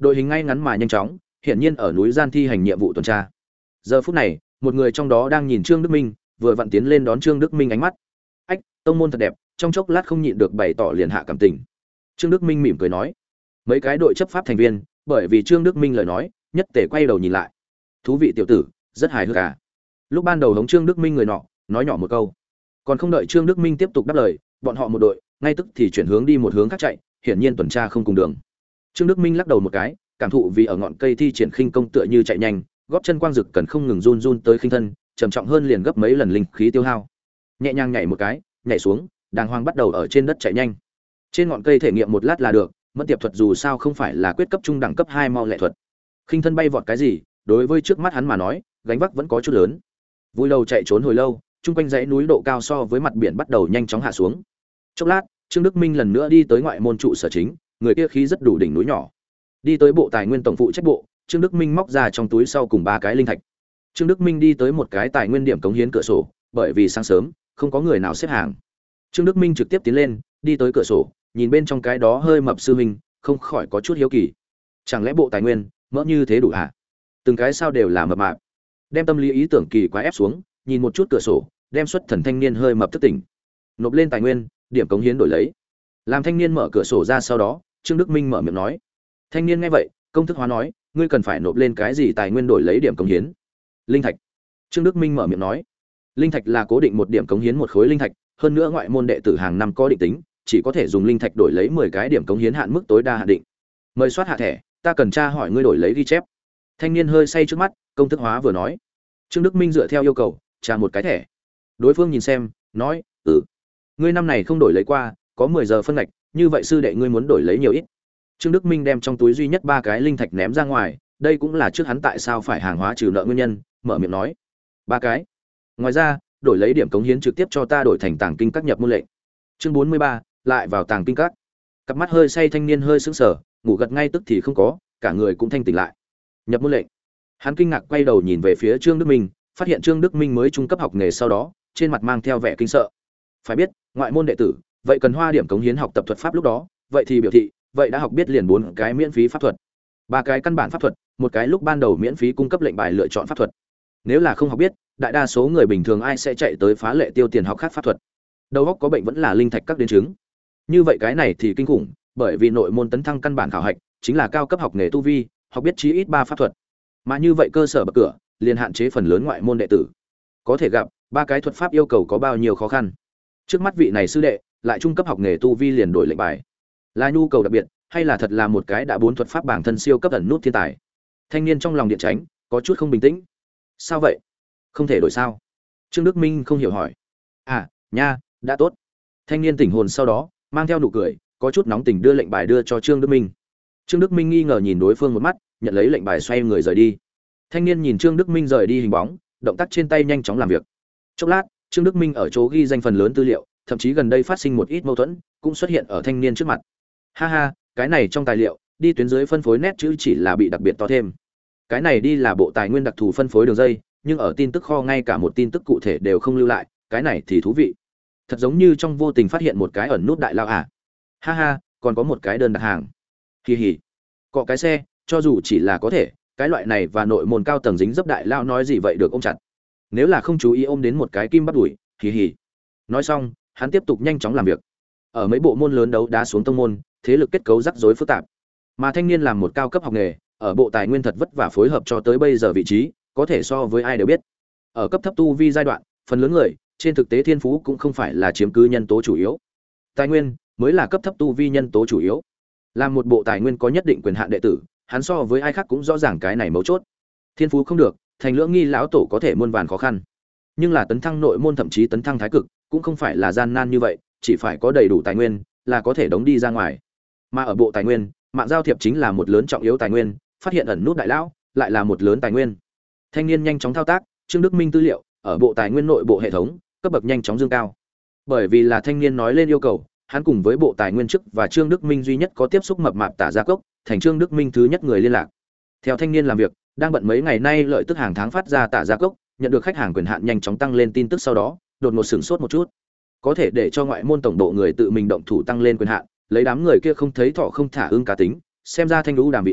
Đội hình ngay ngắn mà nhanh chóng, hiển nhiên ở núi gian thi hành nhiệm vụ tuần tra. Giờ phút này, một người trong đó đang nhìn Trương Đức Minh, vừa vặn tiến lên đón Trương Đức Minh ánh mắt. "Ách, tông môn thật đẹp." Trong chốc lát không nhịn được bày tỏ liền hạ cảm tình. Trương Đức Minh mỉm cười nói. Mấy cái đội chấp pháp thành viên, bởi vì Trương Đức Minh lời nói, nhất tề quay đầu nhìn lại. "Thú vị tiểu tử, rất hài hước à?" Lúc ban đầu hống Trương Đức Minh người nọ, nói nhỏ một câu. Còn không đợi Trương Đức Minh tiếp tục đáp lời, bọn họ một đội, ngay tức thì chuyển hướng đi một hướng khác chạy, hiển nhiên tuần tra không cùng đường. Trương Đức Minh lắc đầu một cái, cảm thụ vì ở ngọn cây thi triển khinh công tựa như chạy nhanh, gót chân quang dực cần không ngừng run run tới khinh thân, trầm trọng hơn liền gấp mấy lần linh khí tiêu hao. Nhẹ nhàng nhảy một cái, nhảy xuống, đàng hoàng bắt đầu ở trên đất chạy nhanh. Trên ngọn cây thể nghiệm một lát là được, mẫn tiệp thuật dù sao không phải là quyết cấp trung đẳng cấp hai mau lẹ thuật. Khinh thân bay vọt cái gì, đối với trước mắt hắn mà nói, gánh vác vẫn có chút lớn. Vui đầu chạy trốn hồi lâu, chung quanh dãy núi độ cao so với mặt biển bắt đầu nhanh chóng hạ xuống. Chốc lát, Trương Đức Minh lần nữa đi tới ngoại môn trụ sở chính, người kia khí rất đủ đỉnh núi nhỏ. Đi tới bộ tài nguyên tổng phụ trách bộ, Trương Đức Minh móc ra trong túi sau cùng ba cái linh thạch. Trương Đức Minh đi tới một cái tài nguyên điểm cống hiến cửa sổ, bởi vì sáng sớm, không có người nào xếp hàng. Trương Đức Minh trực tiếp tiến lên, đi tới cửa sổ, nhìn bên trong cái đó hơi mập sư huynh, không khỏi có chút hiếu kỳ. Chẳng lẽ bộ tài nguyên mỡ như thế đủ hả? Từng cái sao đều là mập mạp. Đem tâm lý ý tưởng kỳ quái ép xuống, nhìn một chút cửa sổ, đem xuất thần thanh niên hơi mập thức tỉnh. Nộp lên tài nguyên, điểm cống hiến đổi lấy. Làm thanh niên mở cửa sổ ra sau đó, Trương Đức Minh mở miệng nói. Thanh niên nghe vậy, công thức hóa nói, ngươi cần phải nộp lên cái gì tài nguyên đổi lấy điểm cống hiến? Linh thạch. Trương Đức Minh mở miệng nói. Linh thạch là cố định một điểm cống hiến một khối linh thạch, hơn nữa ngoại môn đệ tử hàng năm có định tính, chỉ có thể dùng linh thạch đổi lấy mười cái điểm cống hiến hạn mức tối đa hạn định. Mời soát hạ thẻ, ta cần tra hỏi ngươi đổi lấy ghi chép. Thanh niên hơi say trước mắt, công thức hóa vừa nói. Trương Đức Minh dựa theo yêu cầu, tra một cái thẻ. Đối phương nhìn xem, nói, "Ừ, ngươi năm này không đổi lấy qua, có mười giờ phân ngạch, như vậy sư đệ ngươi muốn đổi lấy nhiều ít?" Trương Đức Minh đem trong túi duy nhất ba cái linh thạch ném ra ngoài, đây cũng là trước hắn tại sao phải hàng hóa trừ nợ nguyên nhân, mở miệng nói, "Ba cái. Ngoài ra, đổi lấy điểm cống hiến trực tiếp cho ta đổi thành tàng kinh các nhập môn lệnh." Chương bốn mươi ba, lại vào tàng kinh các. Cặp mắt hơi say thanh niên hơi sững sờ, ngủ gật ngay tức thì không có, cả người cũng thanh tỉnh lại. Nhập môn lệnh. Hắn kinh ngạc quay đầu nhìn về phía Trương Đức Minh, phát hiện Trương Đức Minh mới trung cấp học nghề sau đó, trên mặt mang theo vẻ kinh sợ. Phải biết, ngoại môn đệ tử, vậy cần hoa điểm cống hiến học tập thuật pháp lúc đó, vậy thì biểu thị, vậy đã học biết liền bốn cái miễn phí pháp thuật, ba cái căn bản pháp thuật, một cái lúc ban đầu miễn phí cung cấp lệnh bài lựa chọn pháp thuật. Nếu là không học biết, đại đa số người bình thường ai sẽ chạy tới phá lệ tiêu tiền học khác pháp thuật. Đầu óc có bệnh vẫn là linh thạch các đến chứng. Như vậy cái này thì kinh khủng, bởi vì nội môn tấn thăng căn bản khảo hạch chính là cao cấp học nghề tu vi, học biết chí ít ba pháp thuật. Mà như vậy cơ sở bậc cửa, liền hạn chế phần lớn ngoại môn đệ tử. Có thể gặp, ba cái thuật pháp yêu cầu có bao nhiêu khó khăn. Trước mắt vị này sư đệ, lại trung cấp học nghề tu vi liền đổi lệnh bài. Là nhu cầu đặc biệt, hay là thật là một cái đã bốn thuật pháp bản thân siêu cấp ẩn nút thiên tài? Thanh niên trong lòng điện tránh, có chút không bình tĩnh. Sao vậy? Không thể đổi sao? Trương Đức Minh không hiểu hỏi. À, nha, đã tốt. Thanh niên tỉnh hồn sau đó, mang theo nụ cười, có chút nóng tình đưa lệnh bài đưa cho Trương Đức Minh. Trương Đức Minh nghi ngờ nhìn đối phương một mắt, nhận lấy lệnh bài xoay người rời đi. Thanh niên nhìn Trương Đức Minh rời đi hình bóng, động tác trên tay nhanh chóng làm việc. Chốc lát, Trương Đức Minh ở chỗ ghi danh phần lớn tư liệu, thậm chí gần đây phát sinh một ít mâu thuẫn, cũng xuất hiện ở thanh niên trước mặt. Ha ha, cái này trong tài liệu, đi tuyến dưới phân phối nét chữ chỉ là bị đặc biệt to thêm. Cái này đi là bộ tài nguyên đặc thù phân phối đường dây, nhưng ở tin tức kho ngay cả một tin tức cụ thể đều không lưu lại, cái này thì thú vị. Thật giống như trong vô tình phát hiện một cái ẩn nút đại lao à. Ha ha, còn có một cái đơn đặt hàng. Kỳ hỉ. Cọ cái xe, cho dù chỉ là có thể, cái loại này và nội môn cao tầng dính dấp đại lao nói gì vậy được ôm chặt. Nếu là không chú ý ôm đến một cái kim bắt đuổi, kỳ hỉ. Nói xong, hắn tiếp tục nhanh chóng làm việc. Ở mấy bộ môn lớn đấu đá xuống tông môn, thế lực kết cấu rắc rối phức tạp. Mà thanh niên làm một cao cấp học nghề, ở bộ tài nguyên thật vất vả phối hợp cho tới bây giờ vị trí, có thể so với ai đều biết. Ở cấp thấp tu vi giai đoạn, phần lớn người, trên thực tế thiên phú cũng không phải là chiếm cứ nhân tố chủ yếu. Tài nguyên mới là cấp thấp tu vi nhân tố chủ yếu. Làm một bộ tài nguyên có nhất định quyền hạn đệ tử, hắn so với ai khác cũng rõ ràng cái này mấu chốt. Thiên phú không được, thành lưỡng nghi lão tổ có thể muôn vàn khó khăn. Nhưng là tấn thăng nội môn thậm chí tấn thăng thái cực, cũng không phải là gian nan như vậy, chỉ phải có đầy đủ tài nguyên là có thể đống đi ra ngoài. Mà ở bộ tài nguyên, mạng giao thiệp chính là một lớn trọng yếu tài nguyên, phát hiện ẩn nút đại lão lại là một lớn tài nguyên. Thanh niên nhanh chóng thao tác, Trương Đức Minh tư liệu ở bộ tài nguyên nội bộ hệ thống, cấp bậc nhanh chóng dương cao. Bởi vì là thanh niên nói lên yêu cầu, hắn cùng với bộ tài nguyên chức và Trương Đức Minh duy nhất có tiếp xúc mập mạp tả gia cốc, thành Trương Đức Minh thứ nhất người liên lạc. Theo thanh niên làm việc, đang bận mấy ngày nay lợi tức hàng tháng phát ra tả gia cốc, nhận được khách hàng quyền hạn nhanh chóng tăng lên tin tức sau đó, đột ngột sửng sốt một chút. Có thể để cho ngoại môn tổng độ người tự mình động thủ tăng lên quyền hạn, lấy đám người kia không thấy thọ không thả ương cá tính, xem ra thanh lũ đàm vị này,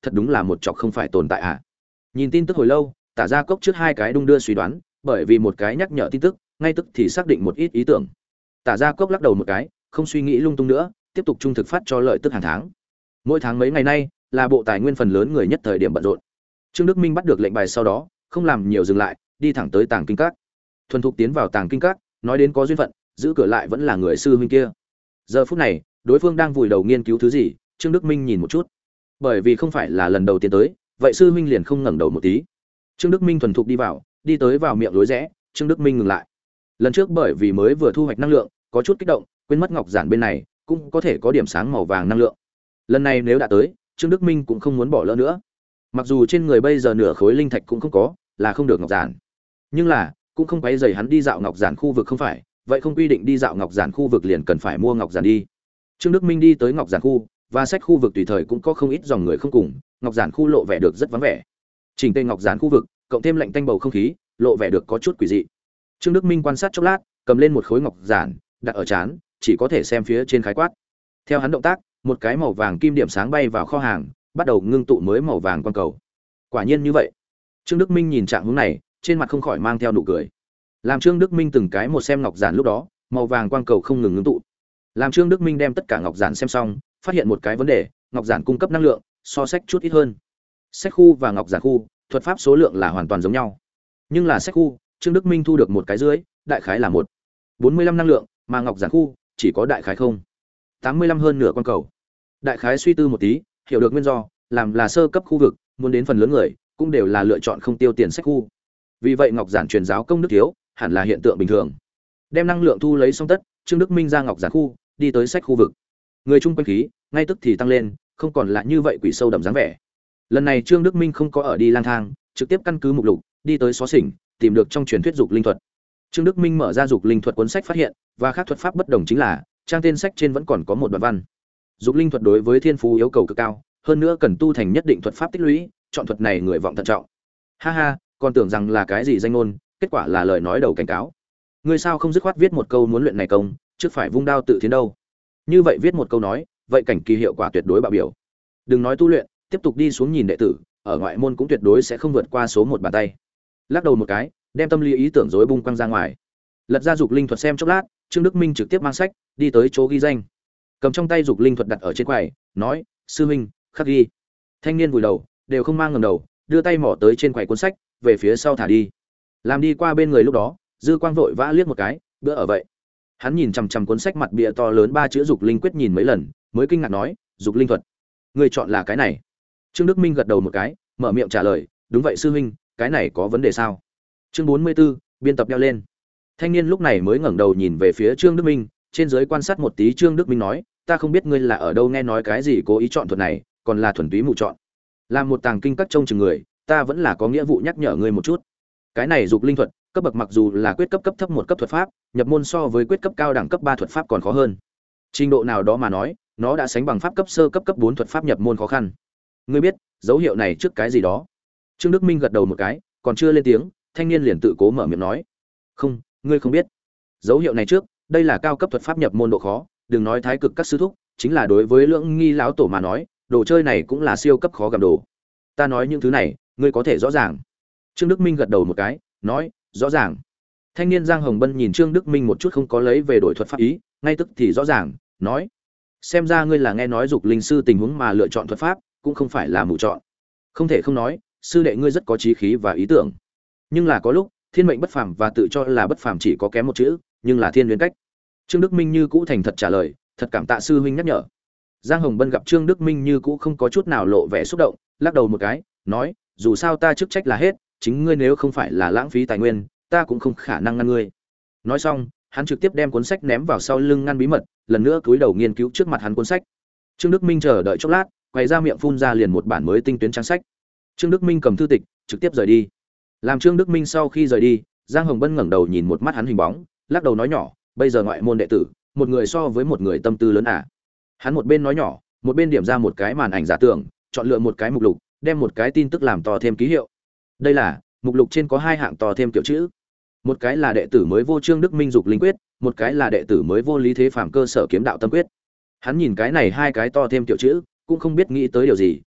thật đúng là một chọc không phải tồn tại à. Nhìn tin tức hồi lâu, Tả Gia Cốc trước hai cái đung đưa suy đoán, bởi vì một cái nhắc nhở tin tức, ngay tức thì xác định một ít ý tưởng. Tả Gia Cốc lắc đầu một cái, không suy nghĩ lung tung nữa, tiếp tục trung thực phát cho lợi tức hàng tháng. Mỗi tháng mấy ngày nay, là bộ tài nguyên phần lớn người nhất thời điểm bận rộn. Trương Đức Minh bắt được lệnh bài sau đó, không làm nhiều dừng lại, đi thẳng tới Tàng Kinh Các. Thuần thục tiến vào Tàng Kinh Các, nói đến có duyên phận, giữ cửa lại vẫn là người sư huynh kia. Giờ phút này, đối phương đang vùi đầu nghiên cứu thứ gì, Trương Đức Minh nhìn một chút. Bởi vì không phải là lần đầu tiên tới, vậy sư huynh liền không ngẩng đầu một tí. Trương Đức Minh thuần thục đi vào, đi tới vào miệng lối rẽ, Trương Đức Minh ngừng lại. Lần trước bởi vì mới vừa thu hoạch năng lượng, có chút kích động, quên mất ngọc giản bên này cũng có thể có điểm sáng màu vàng năng lượng. Lần này nếu đã tới, Trương Đức Minh cũng không muốn bỏ lỡ nữa. Mặc dù trên người bây giờ nửa khối linh thạch cũng không có, là không được ngọc giản. Nhưng là, cũng không quấy rầy hắn đi dạo ngọc giản khu vực không phải, vậy không quy định đi dạo ngọc giản khu vực liền cần phải mua ngọc giản đi. Trương Đức Minh đi tới ngọc giản khu, và sách khu vực tùy thời cũng có không ít dòng người không cùng, ngọc giản khu lộ vẻ được rất vắng vẻ. Chỉnh tề ngọc giản khu vực, cộng thêm lạnh tanh bầu không khí, lộ vẻ được có chút quỷ dị. Trương Đức Minh quan sát chốc lát, cầm lên một khối ngọc giản, đặt ở trán, chỉ có thể xem phía trên khái quát. Theo hắn động tác, một cái màu vàng kim điểm sáng bay vào kho hàng, bắt đầu ngưng tụ mới màu vàng quang cầu. Quả nhiên như vậy. Trương Đức Minh nhìn trạng hướng này, trên mặt không khỏi mang theo nụ cười. Làm Trương Đức Minh từng cái một xem ngọc giản lúc đó, màu vàng quang cầu không ngừng ngưng tụ. Làm Trương Đức Minh đem tất cả ngọc giản xem xong, phát hiện một cái vấn đề, ngọc giản cung cấp năng lượng so sách chút ít hơn. Sách khu và ngọc giản khu, thuật pháp số lượng là hoàn toàn giống nhau. Nhưng là sách khu, Trương Đức Minh thu được một cái dưới, đại khái là một bốn mươi lăm năng lượng, mà ngọc giản khu chỉ có đại khái không tám mươi lăm hơn nửa quang cầu. Đại khái suy tư một tí, hiểu được nguyên do, làm là sơ cấp khu vực, muốn đến phần lớn người, cũng đều là lựa chọn không tiêu tiền sách khu. Vì vậy ngọc giản truyền giáo công đức thiếu, hẳn là hiện tượng bình thường. Đem năng lượng thu lấy xong tất, Trương Đức Minh ra ngọc giản khu, đi tới sách khu vực. Người chung quanh khí, ngay tức thì tăng lên, không còn là như vậy quỷ sâu đậm dáng vẻ. Lần này Trương Đức Minh không có ở đi lang thang, trực tiếp căn cứ mục lục, đi tới xó xỉnh, tìm được trong truyền thuyết dục linh thuật. Trương Đức Minh mở ra dục linh thuật cuốn sách phát hiện, và khác thuật pháp bất đồng chính là, trang tên sách trên vẫn còn có một đoạn văn. Dục linh thuật đối với thiên phú yêu cầu cực cao, hơn nữa cần tu thành nhất định thuật pháp tích lũy, chọn thuật này người vọng thận trọng. Ha ha, còn tưởng rằng là cái gì danh ngôn, kết quả là lời nói đầu cảnh cáo. Ngươi sao không dứt khoát viết một câu muốn luyện này công, trước phải vung đao tự tiến đâu. Như vậy viết một câu nói, vậy cảnh kỳ hiệu quả tuyệt đối bạo biểu. Đừng nói tu luyện, tiếp tục đi xuống nhìn đệ tử, ở ngoại môn cũng tuyệt đối sẽ không vượt qua số một bàn tay. Lắc đầu một cái, đem tâm lý ý tưởng rối bung quăng ra ngoài. Lật ra dục linh thuật xem chốc lát, Trương Đức Minh trực tiếp mang sách, đi tới chỗ ghi danh. Cầm trong tay dục linh thuật đặt ở trên quầy, nói: "Sư huynh, khắc ghi." Thanh niên vùi đầu, đều không mang ngẩng đầu, đưa tay mỏ tới trên quầy cuốn sách, về phía sau thả đi. Làm đi qua bên người lúc đó, Dư Quang vội vã liếc một cái, bữa ở vậy. Hắn nhìn chằm chằm cuốn sách mặt bìa to lớn ba chữ dục linh quyết nhìn mấy lần, mới kinh ngạc nói: "Dục linh thuật, người chọn là cái này?" Trương Đức Minh gật đầu một cái, mở miệng trả lời: "Đúng vậy sư huynh, cái này có vấn đề sao?" Chương bốn mươi 44, biên tập đeo lên. Thanh niên lúc này mới ngẩng đầu nhìn về phía Trương Đức Minh, trên dưới quan sát một tí. Trương Đức Minh nói: "Ta không biết ngươi là ở đâu nghe nói cái gì cố ý chọn thuật này, còn là thuần túy mù chọn. Làm một tàng kinh các trông chừng người, ta vẫn là có nghĩa vụ nhắc nhở ngươi một chút. Cái này dục linh thuật, cấp bậc mặc dù là quyết cấp cấp thấp một cấp thuật pháp, nhập môn so với quyết cấp cao đẳng cấp ba thuật pháp còn khó hơn. Trình độ nào đó mà nói, nó đã sánh bằng pháp cấp sơ cấp cấp bốn thuật pháp nhập môn khó khăn. Ngươi biết dấu hiệu này trước cái gì đó?" Trương Đức Minh gật đầu một cái, còn chưa lên tiếng, thanh niên liền tự cố mở miệng nói: "Không, ngươi không biết. Dấu hiệu này trước, đây là cao cấp thuật pháp nhập môn độ khó, đừng nói thái cực các sư thúc, chính là đối với Lưỡng Nghi lão tổ mà nói, đồ chơi này cũng là siêu cấp khó gặm đồ. Ta nói những thứ này, ngươi có thể rõ ràng." Trương Đức Minh gật đầu một cái, nói: "Rõ ràng." Thanh niên Giang Hồng Bân nhìn Trương Đức Minh một chút không có lấy về đổi thuật pháp ý, ngay tức thì rõ ràng, nói: "Xem ra ngươi là nghe nói dục linh sư tình huống mà lựa chọn thuật pháp, cũng không phải là mù chọn. Không thể không nói, sư đệ ngươi rất có chí khí và ý tưởng. Nhưng là có lúc, thiên mệnh bất phàm và tự cho là bất phàm chỉ có kém một chữ, nhưng là thiên nguyên cách." Trương Đức Minh như cũ thành thật trả lời: "Thật cảm tạ sư huynh nhắc nhở." Giang Hồng Bân gặp Trương Đức Minh như cũ không có chút nào lộ vẻ xúc động, lắc đầu một cái, nói: "Dù sao ta chức trách là hết, chính ngươi nếu không phải là lãng phí tài nguyên, ta cũng không khả năng ngăn ngươi." Nói xong, hắn trực tiếp đem cuốn sách ném vào sau lưng ngăn bí mật, lần nữa cúi đầu nghiên cứu trước mặt hắn cuốn sách. Trương Đức Minh chờ đợi chốc lát, quay ra miệng phun ra liền một bản mới tinh tuyến trang sách. Trương Đức Minh cầm thư tịch, trực tiếp rời đi. Làm Trương Đức Minh sau khi rời đi, Giang Hồng Bân ngẩng đầu nhìn một mắt hắn hình bóng, lắc đầu nói nhỏ: "Bây giờ ngoại môn đệ tử, một người so với một người tâm tư lớn à?" Hắn một bên nói nhỏ, một bên điểm ra một cái màn ảnh giả tưởng, chọn lựa một cái mục lục, đem một cái tin tức làm to thêm ký hiệu. Đây là mục lục trên có hai hạng to thêm kiểu chữ. Một cái là đệ tử mới vô Trương Đức Minh dục linh quyết, một cái là đệ tử mới vô Lý Thế Phàm cơ sở kiếm đạo tâm quyết. Hắn nhìn cái này hai cái to thêm kiểu chữ, cũng không biết nghĩ tới điều gì,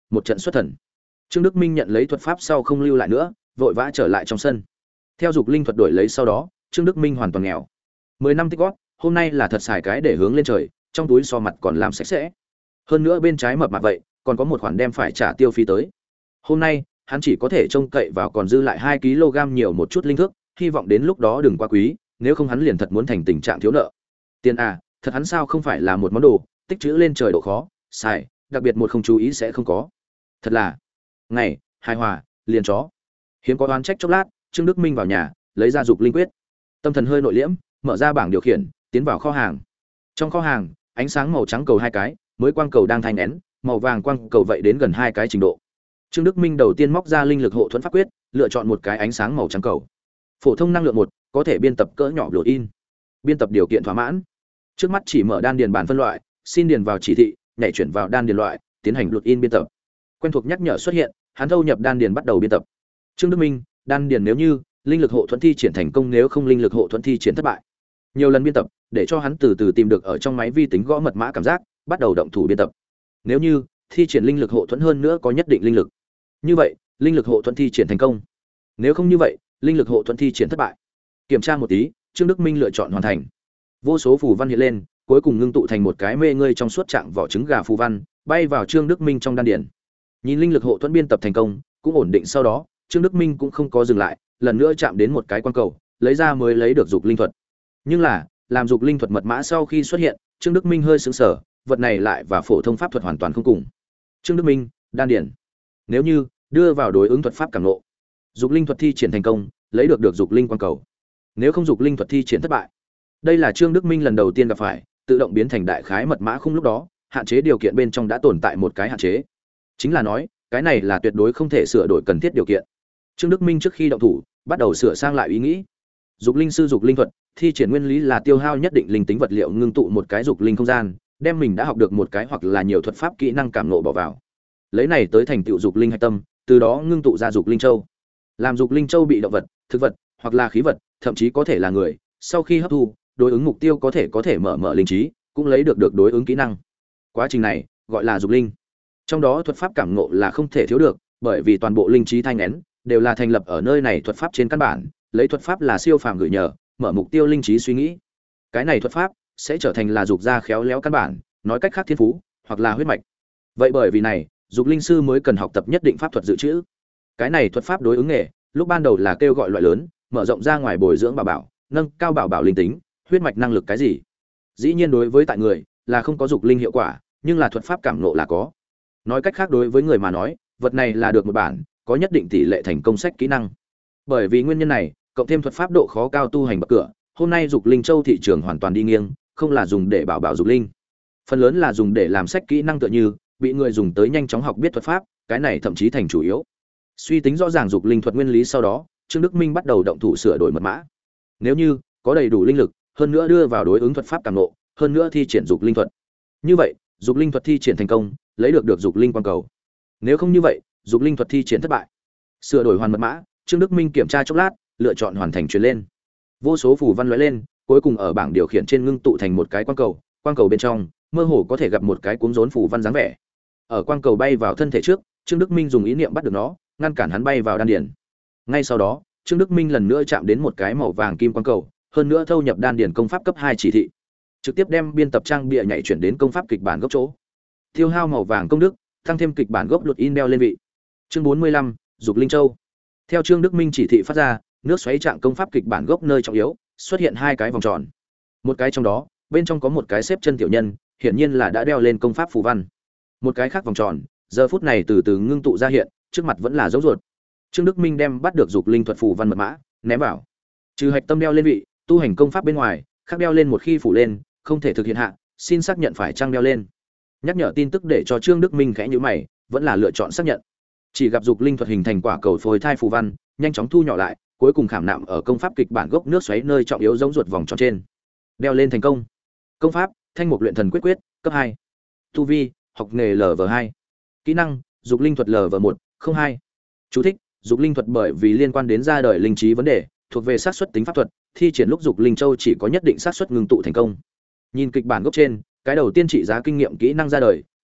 một trận xuất thần. Trương Đức Minh nhận lấy thuật pháp sau không lưu lại nữa, vội vã trở lại trong sân. Theo dục linh thuật đổi lấy sau đó, Trương Đức Minh hoàn toàn nghèo. Mười năm tích góp, hôm nay là thật xài cái để hướng lên trời, trong túi so mặt còn làm sạch sẽ. Hơn nữa bên trái mập mạp vậy, còn có một khoản đem phải trả tiêu phí tới. Hôm nay, hắn chỉ có thể trông cậy vào còn dư lại hai ki lô gam nhiều một chút linh thước, hy vọng đến lúc đó đừng quá quý, nếu không hắn liền thật muốn thành tình trạng thiếu nợ. Tiền à, thật hắn sao không phải là một món đồ, tích trữ lên trời độ khó, xài, đặc biệt một không chú ý sẽ không có. Thật là ngày hài hòa, liền chó. Hiếm có oán trách chốc lát, Trương Đức Minh vào nhà, lấy ra dục linh quyết. Tâm thần hơi nội liễm, mở ra bảng điều khiển, tiến vào kho hàng. Trong kho hàng, ánh sáng màu trắng cầu hai cái, mới quang cầu đang thay nén, màu vàng quang cầu vậy đến gần hai cái trình độ. Trương Đức Minh đầu tiên móc ra linh lực hộ thuẫn pháp quyết, lựa chọn một cái ánh sáng màu trắng cầu. Phổ thông năng lượng một, có thể biên tập cỡ nhỏ blood in. Biên tập điều kiện thỏa mãn. Trước mắt chỉ mở đan điền bản phân loại, xin điền vào chỉ thị, nhảy chuyển vào đan điền loại, tiến hành blood in biên tập. Quen thuộc nhắc nhở xuất hiện, hắn thâu nhập đan điền bắt đầu biên tập. Trương Đức Minh, đan điền nếu như linh lực hộ thuẫn thi triển thành công, nếu không linh lực hộ thuẫn thi triển thất bại. Nhiều lần biên tập, để cho hắn từ từ tìm được ở trong máy vi tính gõ mật mã cảm giác, bắt đầu động thủ biên tập. Nếu như thi triển linh lực hộ thuẫn hơn nữa có nhất định linh lực, như vậy linh lực hộ thuẫn thi triển thành công. Nếu không như vậy, linh lực hộ thuẫn thi triển thất bại. Kiểm tra một tí, Trương Đức Minh lựa chọn hoàn thành. Vô số phù văn hiện lên, cuối cùng ngưng tụ thành một cái mê ngươi trong suốt trạng vỏ trứng gà phù văn, bay vào Trương Đức Minh trong đan điền. Nhìn linh lực hộ thuẫn biên tập thành công, cũng ổn định sau đó, Trương Đức Minh cũng không có dừng lại, lần nữa chạm đến một cái quan cầu, lấy ra mới lấy được dục linh thuật. Nhưng là, làm dục linh thuật mật mã sau khi xuất hiện, Trương Đức Minh hơi sững sờ, vật này lại và phổ thông pháp thuật hoàn toàn không cùng. Trương Đức Minh, đan điền. Nếu như đưa vào đối ứng thuật pháp cảm ngộ, dục linh thuật thi triển thành công, lấy được được dục linh quan cầu. Nếu không dục linh thuật thi triển thất bại. Đây là Trương Đức Minh lần đầu tiên gặp phải, tự động biến thành đại khái mật mã khung lúc đó, hạn chế điều kiện bên trong đã tồn tại một cái hạn chế. Chính là nói, cái này là tuyệt đối không thể sửa đổi cần thiết điều kiện. Trương Đức Minh trước khi động thủ, bắt đầu sửa sang lại ý nghĩ. Dục linh sư dục linh thuật, thi triển nguyên lý là tiêu hao nhất định linh tính vật liệu ngưng tụ một cái dục linh không gian, đem mình đã học được một cái hoặc là nhiều thuật pháp kỹ năng cảm ngộ bỏ vào. Lấy này tới thành tựu dục linh hạch tâm, từ đó ngưng tụ ra dục linh châu. Làm dục linh châu bị động vật, thực vật hoặc là khí vật, thậm chí có thể là người, sau khi hấp thu, đối ứng mục tiêu có thể có thể mở mở linh trí, cũng lấy được được đối ứng kỹ năng. Quá trình này gọi là dục linh. Trong đó thuật pháp cảm ngộ là không thể thiếu được, bởi vì toàn bộ linh trí thanh nén đều là thành lập ở nơi này thuật pháp trên căn bản, lấy thuật pháp là siêu phàm gửi nhờ, mở mục tiêu linh trí suy nghĩ. Cái này thuật pháp sẽ trở thành là dục gia khéo léo căn bản, nói cách khác thiên phú hoặc là huyết mạch. Vậy bởi vì này, dục linh sư mới cần học tập nhất định pháp thuật dự trữ. Cái này thuật pháp đối ứng nghề, lúc ban đầu là kêu gọi loại lớn, mở rộng ra ngoài bồi dưỡng bảo bảo, nâng cao bảo bảo linh tính, huyết mạch năng lực cái gì. Dĩ nhiên đối với tại người là không có dục linh hiệu quả, nhưng là thuật pháp cảm ngộ là có. Nói cách khác đối với người mà nói, vật này là được một bản, có nhất định tỷ lệ thành công sách kỹ năng. Bởi vì nguyên nhân này, cộng thêm thuật pháp độ khó cao tu hành bậc cửa, hôm nay dục linh châu thị trường hoàn toàn đi nghiêng, không là dùng để bảo bảo dục linh, phần lớn là dùng để làm sách kỹ năng tựa như bị người dùng tới nhanh chóng học biết thuật pháp, cái này thậm chí thành chủ yếu. Suy tính rõ ràng dục linh thuật nguyên lý sau đó, Trương Đức Minh bắt đầu động thủ sửa đổi mật mã. Nếu như có đầy đủ linh lực, hơn nữa đưa vào đối ứng thuật pháp cảm ngộ, hơn nữa thi triển dục linh thuật, như vậy dục linh thuật thi triển thành công, lấy được được dục linh quan cầu. Nếu không như vậy, dục linh thuật thi triển thất bại. Sửa đổi hoàn mật mã, Trương Đức Minh kiểm tra chốc lát, lựa chọn hoàn thành truyền lên. Vô số phù văn lóe lên, cuối cùng ở bảng điều khiển trên ngưng tụ thành một cái quang cầu, quang cầu bên trong mơ hồ có thể gặp một cái cuống rốn phù văn dáng vẻ. Ở quang cầu bay vào thân thể trước, Trương Đức Minh dùng ý niệm bắt được nó, ngăn cản hắn bay vào đan điền. Ngay sau đó, Trương Đức Minh lần nữa chạm đến một cái màu vàng kim quang cầu, hơn nữa thâu nhập đan điền công pháp cấp hai chỉ thị, trực tiếp đem biên tập trang bìa nhảy chuyển đến công pháp kịch bản gốc chỗ. Tiêu hao màu vàng công đức, tăng thêm kịch bản gốc luật in đeo lên vị. Chương bốn mươi lăm, dục linh châu. Theo Trương Đức Minh chỉ thị phát ra, nước xoáy trạng công pháp kịch bản gốc nơi trọng yếu, xuất hiện hai cái vòng tròn. Một cái trong đó, bên trong có một cái xếp chân tiểu nhân, hiển nhiên là đã đeo lên công pháp phù văn. Một cái khác vòng tròn, giờ phút này từ từ ngưng tụ ra hiện, trước mặt vẫn là dấu ruột. Trương Đức Minh đem bắt được dục linh thuật phù văn mật mã, ném vào. Trừ hạch tâm đeo lên vị, tu hành công pháp bên ngoài, khác đeo lên một khi phủ lên, không thể thực hiện hạ, xin xác nhận phải trang đeo lên. Nhắc nhở tin tức để cho Trương Đức Minh khẽ nhíu mày, vẫn là lựa chọn xác nhận. Chỉ gặp dục linh thuật hình thành quả cầu phôi thai phù văn, nhanh chóng thu nhỏ lại, cuối cùng khảm nạm ở công pháp kịch bản gốc nước xoáy nơi trọng yếu giống ruột vòng tròn trên. Đeo lên thành công. Công pháp, Thanh Mục Luyện Thần Quyết Quyết, cấp hai. Tu vi, học nghề L V hai. Kỹ năng, dục linh thuật L V một, không hai. Chú thích: dục linh thuật bởi vì liên quan đến ra đời linh trí vấn đề, thuộc về xác suất tính pháp thuật, thi triển lúc dục linh châu chỉ có nhất định xác suất ngưng tụ thành công. Nhìn kịch bản gốc trên, cái đầu tiên trị giá kinh nghiệm kỹ năng ra đời,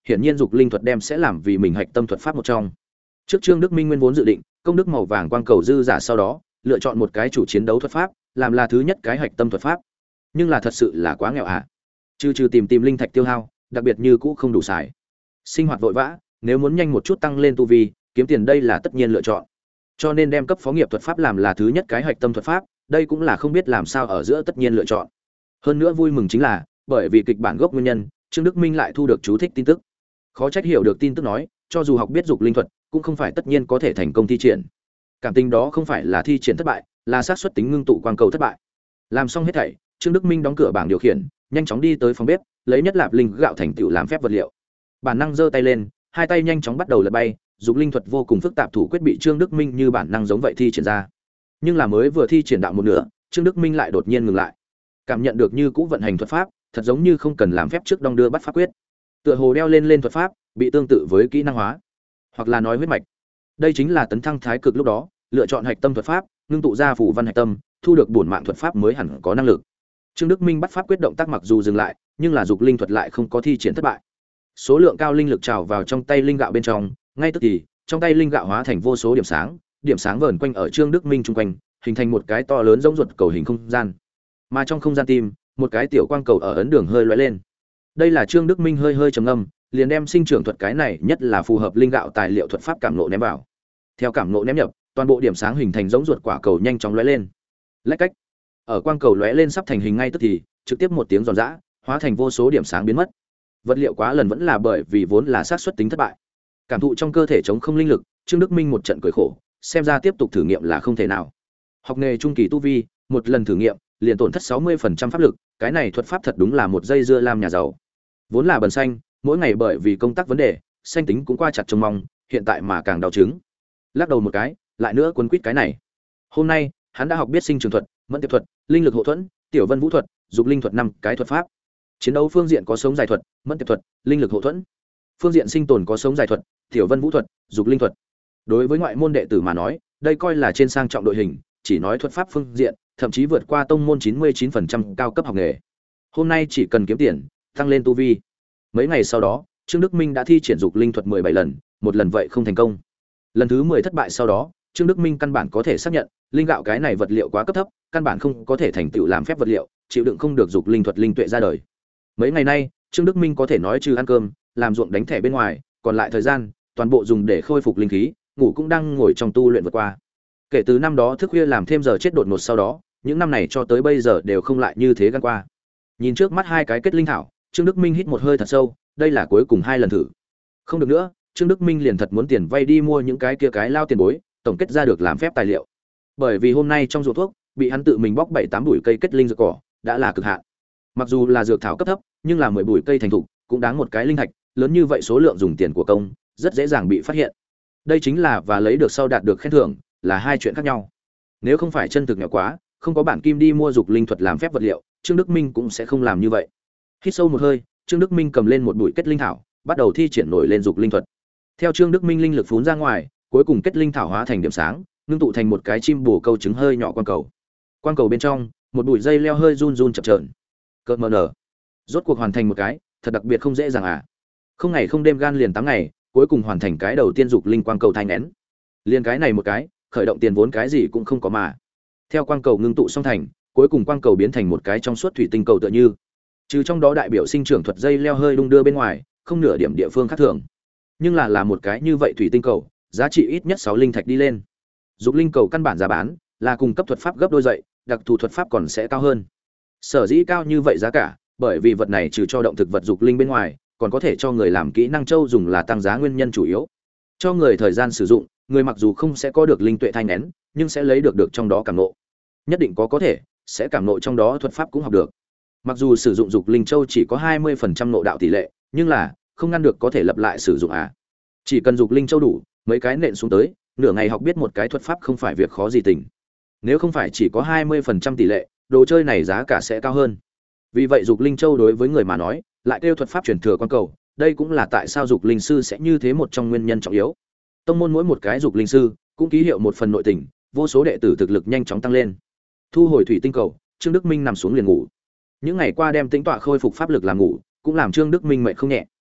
hiển nhiên dục linh thuật đem sẽ làm vì mình hạch tâm thuật pháp một trong. Trước Trương Đức Minh nguyên vốn dự định, công đức màu vàng quang cầu dư giả sau đó, lựa chọn một cái chủ chiến đấu thuật pháp, làm là thứ nhất cái hạch tâm thuật pháp. Nhưng là thật sự là quá nghèo ạ. À. Trừ trừ tìm tìm linh thạch tiêu hao, đặc biệt như cũ không đủ xài. Sinh hoạt vội vã, nếu muốn nhanh một chút tăng lên tu vi, kiếm tiền đây là tất nhiên lựa chọn. Cho nên đem cấp phó nghiệp thuật pháp làm là thứ nhất cái hạch tâm thuật pháp, đây cũng là không biết làm sao ở giữa tất nhiên lựa chọn. Hơn nữa vui mừng chính là, bởi vì kịch bản gốc nguyên nhân, Trương Đức Minh lại thu được chú thích tin tức. Khó trách hiểu được tin tức nói, cho dù học biết dục linh thuật, cũng không phải tất nhiên có thể thành công thi triển. Cảm tình đó không phải là thi triển thất bại, là xác suất tính ngưng tụ quang cầu thất bại. Làm xong hết thảy, Trương Đức Minh đóng cửa bảng điều khiển, nhanh chóng đi tới phòng bếp, lấy nhất lạp linh gạo thành tựu làm phép vật liệu. Bản năng giơ tay lên, hai tay nhanh chóng bắt đầu lật bay, dục linh thuật vô cùng phức tạp thủ quyết bị Trương Đức Minh như bản năng giống vậy thi triển ra. Nhưng là mới vừa thi triển đạo một nửa, Trương Đức Minh lại đột nhiên ngừng lại. Cảm nhận được như cũ vận hành thuật pháp, thật giống như không cần làm phép trước đong đưa bắt pháp quyết. Tựa hồ đeo lên lên thuật pháp, bị tương tự với kỹ năng hóa, hoặc là nói huyết mạch. Đây chính là tấn thăng thái cực lúc đó, lựa chọn hạch tâm thuật pháp, ngưng tụ ra phù văn hạch tâm, thu được bổn mạng thuật pháp mới hẳn có năng lực. Trương Đức Minh bắt pháp quyết động tác mặc dù dừng lại, nhưng là dục linh thuật lại không có thi triển thất bại. Số lượng cao linh lực trào vào trong tay linh gạo bên trong, ngay tức thì, trong tay linh gạo hóa thành vô số điểm sáng, điểm sáng vờn quanh ở Trương Đức Minh chung quanh, hình thành một cái to lớn giống ruột cầu hình không gian. Mà trong không gian tim, một cái tiểu quang cầu ở ấn đường hơi lóe lên. Đây là Trương Đức Minh hơi hơi trầm ngâm, liền đem sinh trưởng thuật cái này nhất là phù hợp linh gạo tài liệu thuật pháp cảm nộ ném vào. Theo cảm nộ ném nhập, toàn bộ điểm sáng hình thành giống ruột quả cầu nhanh chóng lóe lên. Lách cách. Ở quang cầu lóe lên sắp thành hình ngay tức thì, trực tiếp một tiếng giòn giã, hóa thành vô số điểm sáng biến mất. Vật liệu quá lần vẫn là bởi vì vốn là xác suất tính thất bại. Cảm thụ trong cơ thể chống không linh lực, Trương Đức Minh một trận cười khổ, xem ra tiếp tục thử nghiệm là không thể nào. Học nghề trung kỳ tu vi, một lần thử nghiệm, liền tổn thất sáu mươi phần trăm pháp lực, cái này thuật pháp thật đúng là một dây dưa lam nhà giàu. Vốn là bần xanh, mỗi ngày bởi vì công tác vấn đề, xanh tính cũng qua chặt trông mong, hiện tại mà càng đau chứng. Lắc đầu một cái, lại nữa quấn quýt cái này. Hôm nay, hắn đã học biết sinh trường thuật, mẫn tiệp thuật, linh lực hộ thuẫn, tiểu vân vũ thuật, dục linh thuật năm cái thuật pháp. Chiến đấu phương diện có sống dài thuật, mẫn tiệp thuật, linh lực hộ thuẫn. Phương diện sinh tồn có sống dài thuật, tiểu vân vũ thuật, dục linh thuật. Đối với ngoại môn đệ tử mà nói, đây coi là trên sang trọng đội hình, chỉ nói thuật pháp phương diện, thậm chí vượt qua tông môn chín mươi chín phần trăm cao cấp học nghề. Hôm nay chỉ cần kiếm tiền, tăng lên tu vi. Mấy ngày sau đó, Trương Đức Minh đã thi triển dục linh thuật mười bảy lần, một lần vậy không thành công. Lần thứ mười thất bại sau đó, Trương Đức Minh căn bản có thể xác nhận, linh gạo cái này vật liệu quá cấp thấp, căn bản không có thể thành tựu làm phép vật liệu, chịu đựng không được dục linh thuật linh tuệ ra đời. Mấy ngày nay, Trương Đức Minh có thể nói trừ ăn cơm, làm ruộng đánh thẻ bên ngoài, còn lại thời gian, toàn bộ dùng để khôi phục linh khí, ngủ cũng đang ngồi trong tu luyện vượt qua. Kể từ năm đó thức khuya làm thêm giờ chết đột ngột sau đó, những năm này cho tới bây giờ đều không lại như thế gan qua. Nhìn trước mắt hai cái kết linh thảo, Trương Đức Minh hít một hơi thật sâu, đây là cuối cùng hai lần thử. Không được nữa, Trương Đức Minh liền thật muốn tiền vay đi mua những cái kia cái lao tiền bối, tổng kết ra được làm phép tài liệu. Bởi vì hôm nay trong ruộng thuốc, bị hắn tự mình bóc bảy tám bụi cây kết linh dược cỏ, đã là cực hạn. Mặc dù là dược thảo cấp thấp, nhưng là mười bụi cây thành thục, cũng đáng một cái linh thạch, lớn như vậy số lượng dùng tiền của công, rất dễ dàng bị phát hiện. Đây chính là và lấy được sau đạt được khen thưởng, là hai chuyện khác nhau. Nếu không phải chân thực nhỏ quá, không có bản kim đi mua dục linh thuật làm phép vật liệu, Trương Đức Minh cũng sẽ không làm như vậy. Hít sâu một hơi, Trương Đức Minh cầm lên một bụi kết linh thảo, bắt đầu thi triển nổi lên dục linh thuật. Theo Trương Đức Minh linh lực phún ra ngoài, cuối cùng kết linh thảo hóa thành điểm sáng, ngưng tụ thành một cái chim bồ câu trứng hơi nhỏ quang cầu. Quang cầu bên trong, một bụi dây leo hơi run run chập chờn. Cơn mờ nở. Rốt cuộc hoàn thành một cái, thật đặc biệt không dễ dàng à. Không ngày không đêm gan liền tám ngày, cuối cùng hoàn thành cái đầu tiên dục linh quang cầu thanh nén. Liên cái này một cái, khởi động tiền vốn cái gì cũng không có mà. Theo quang cầu ngưng tụ xong thành, cuối cùng quang cầu biến thành một cái trong suốt thủy tinh cầu tựa như. Trừ trong đó đại biểu sinh trưởng thuật dây leo hơi đung đưa bên ngoài, không nửa điểm địa phương khác thường. Nhưng là là một cái như vậy thủy tinh cầu, giá trị ít nhất sáu linh thạch đi lên. Dục linh cầu căn bản giá bán là cung cấp thuật pháp gấp đôi dậy, đặc thù thuật pháp còn sẽ cao hơn. Sở dĩ cao như vậy giá cả, bởi vì vật này trừ cho động thực vật dục linh bên ngoài, còn có thể cho người làm kỹ năng châu dùng là tăng giá nguyên nhân chủ yếu. Cho người thời gian sử dụng, người mặc dù không sẽ có được linh tuệ thanh nén, nhưng sẽ lấy được được trong đó cảm ngộ. Nhất định có có thể sẽ cảm ngộ trong đó thuật pháp cũng học được. Mặc dù sử dụng dục linh châu chỉ có hai mươi phần trăm ngộ đạo tỷ lệ, nhưng là không ngăn được có thể lặp lại sử dụng à. Chỉ cần dục linh châu đủ, mấy cái nện xuống tới, nửa ngày học biết một cái thuật pháp không phải việc khó gì tình. Nếu không phải chỉ có hai mươi phần trăm tỷ lệ, đồ chơi này giá cả sẽ cao hơn. Vì vậy dục linh châu đối với người mà nói, lại kêu thuật pháp truyền thừa quan cầu, đây cũng là tại sao dục linh sư sẽ như thế một trong nguyên nhân trọng yếu. Tông môn mỗi một cái dục linh sư cũng ký hiệu một phần nội tình, vô số đệ tử thực lực nhanh chóng tăng lên. Thu hồi thủy tinh cầu, Trương Đức Minh nằm xuống liền ngủ. Những ngày qua đem tĩnh tọa khôi phục pháp lực làm ngủ, cũng làm Trương Đức Minh mệt không nhẹ.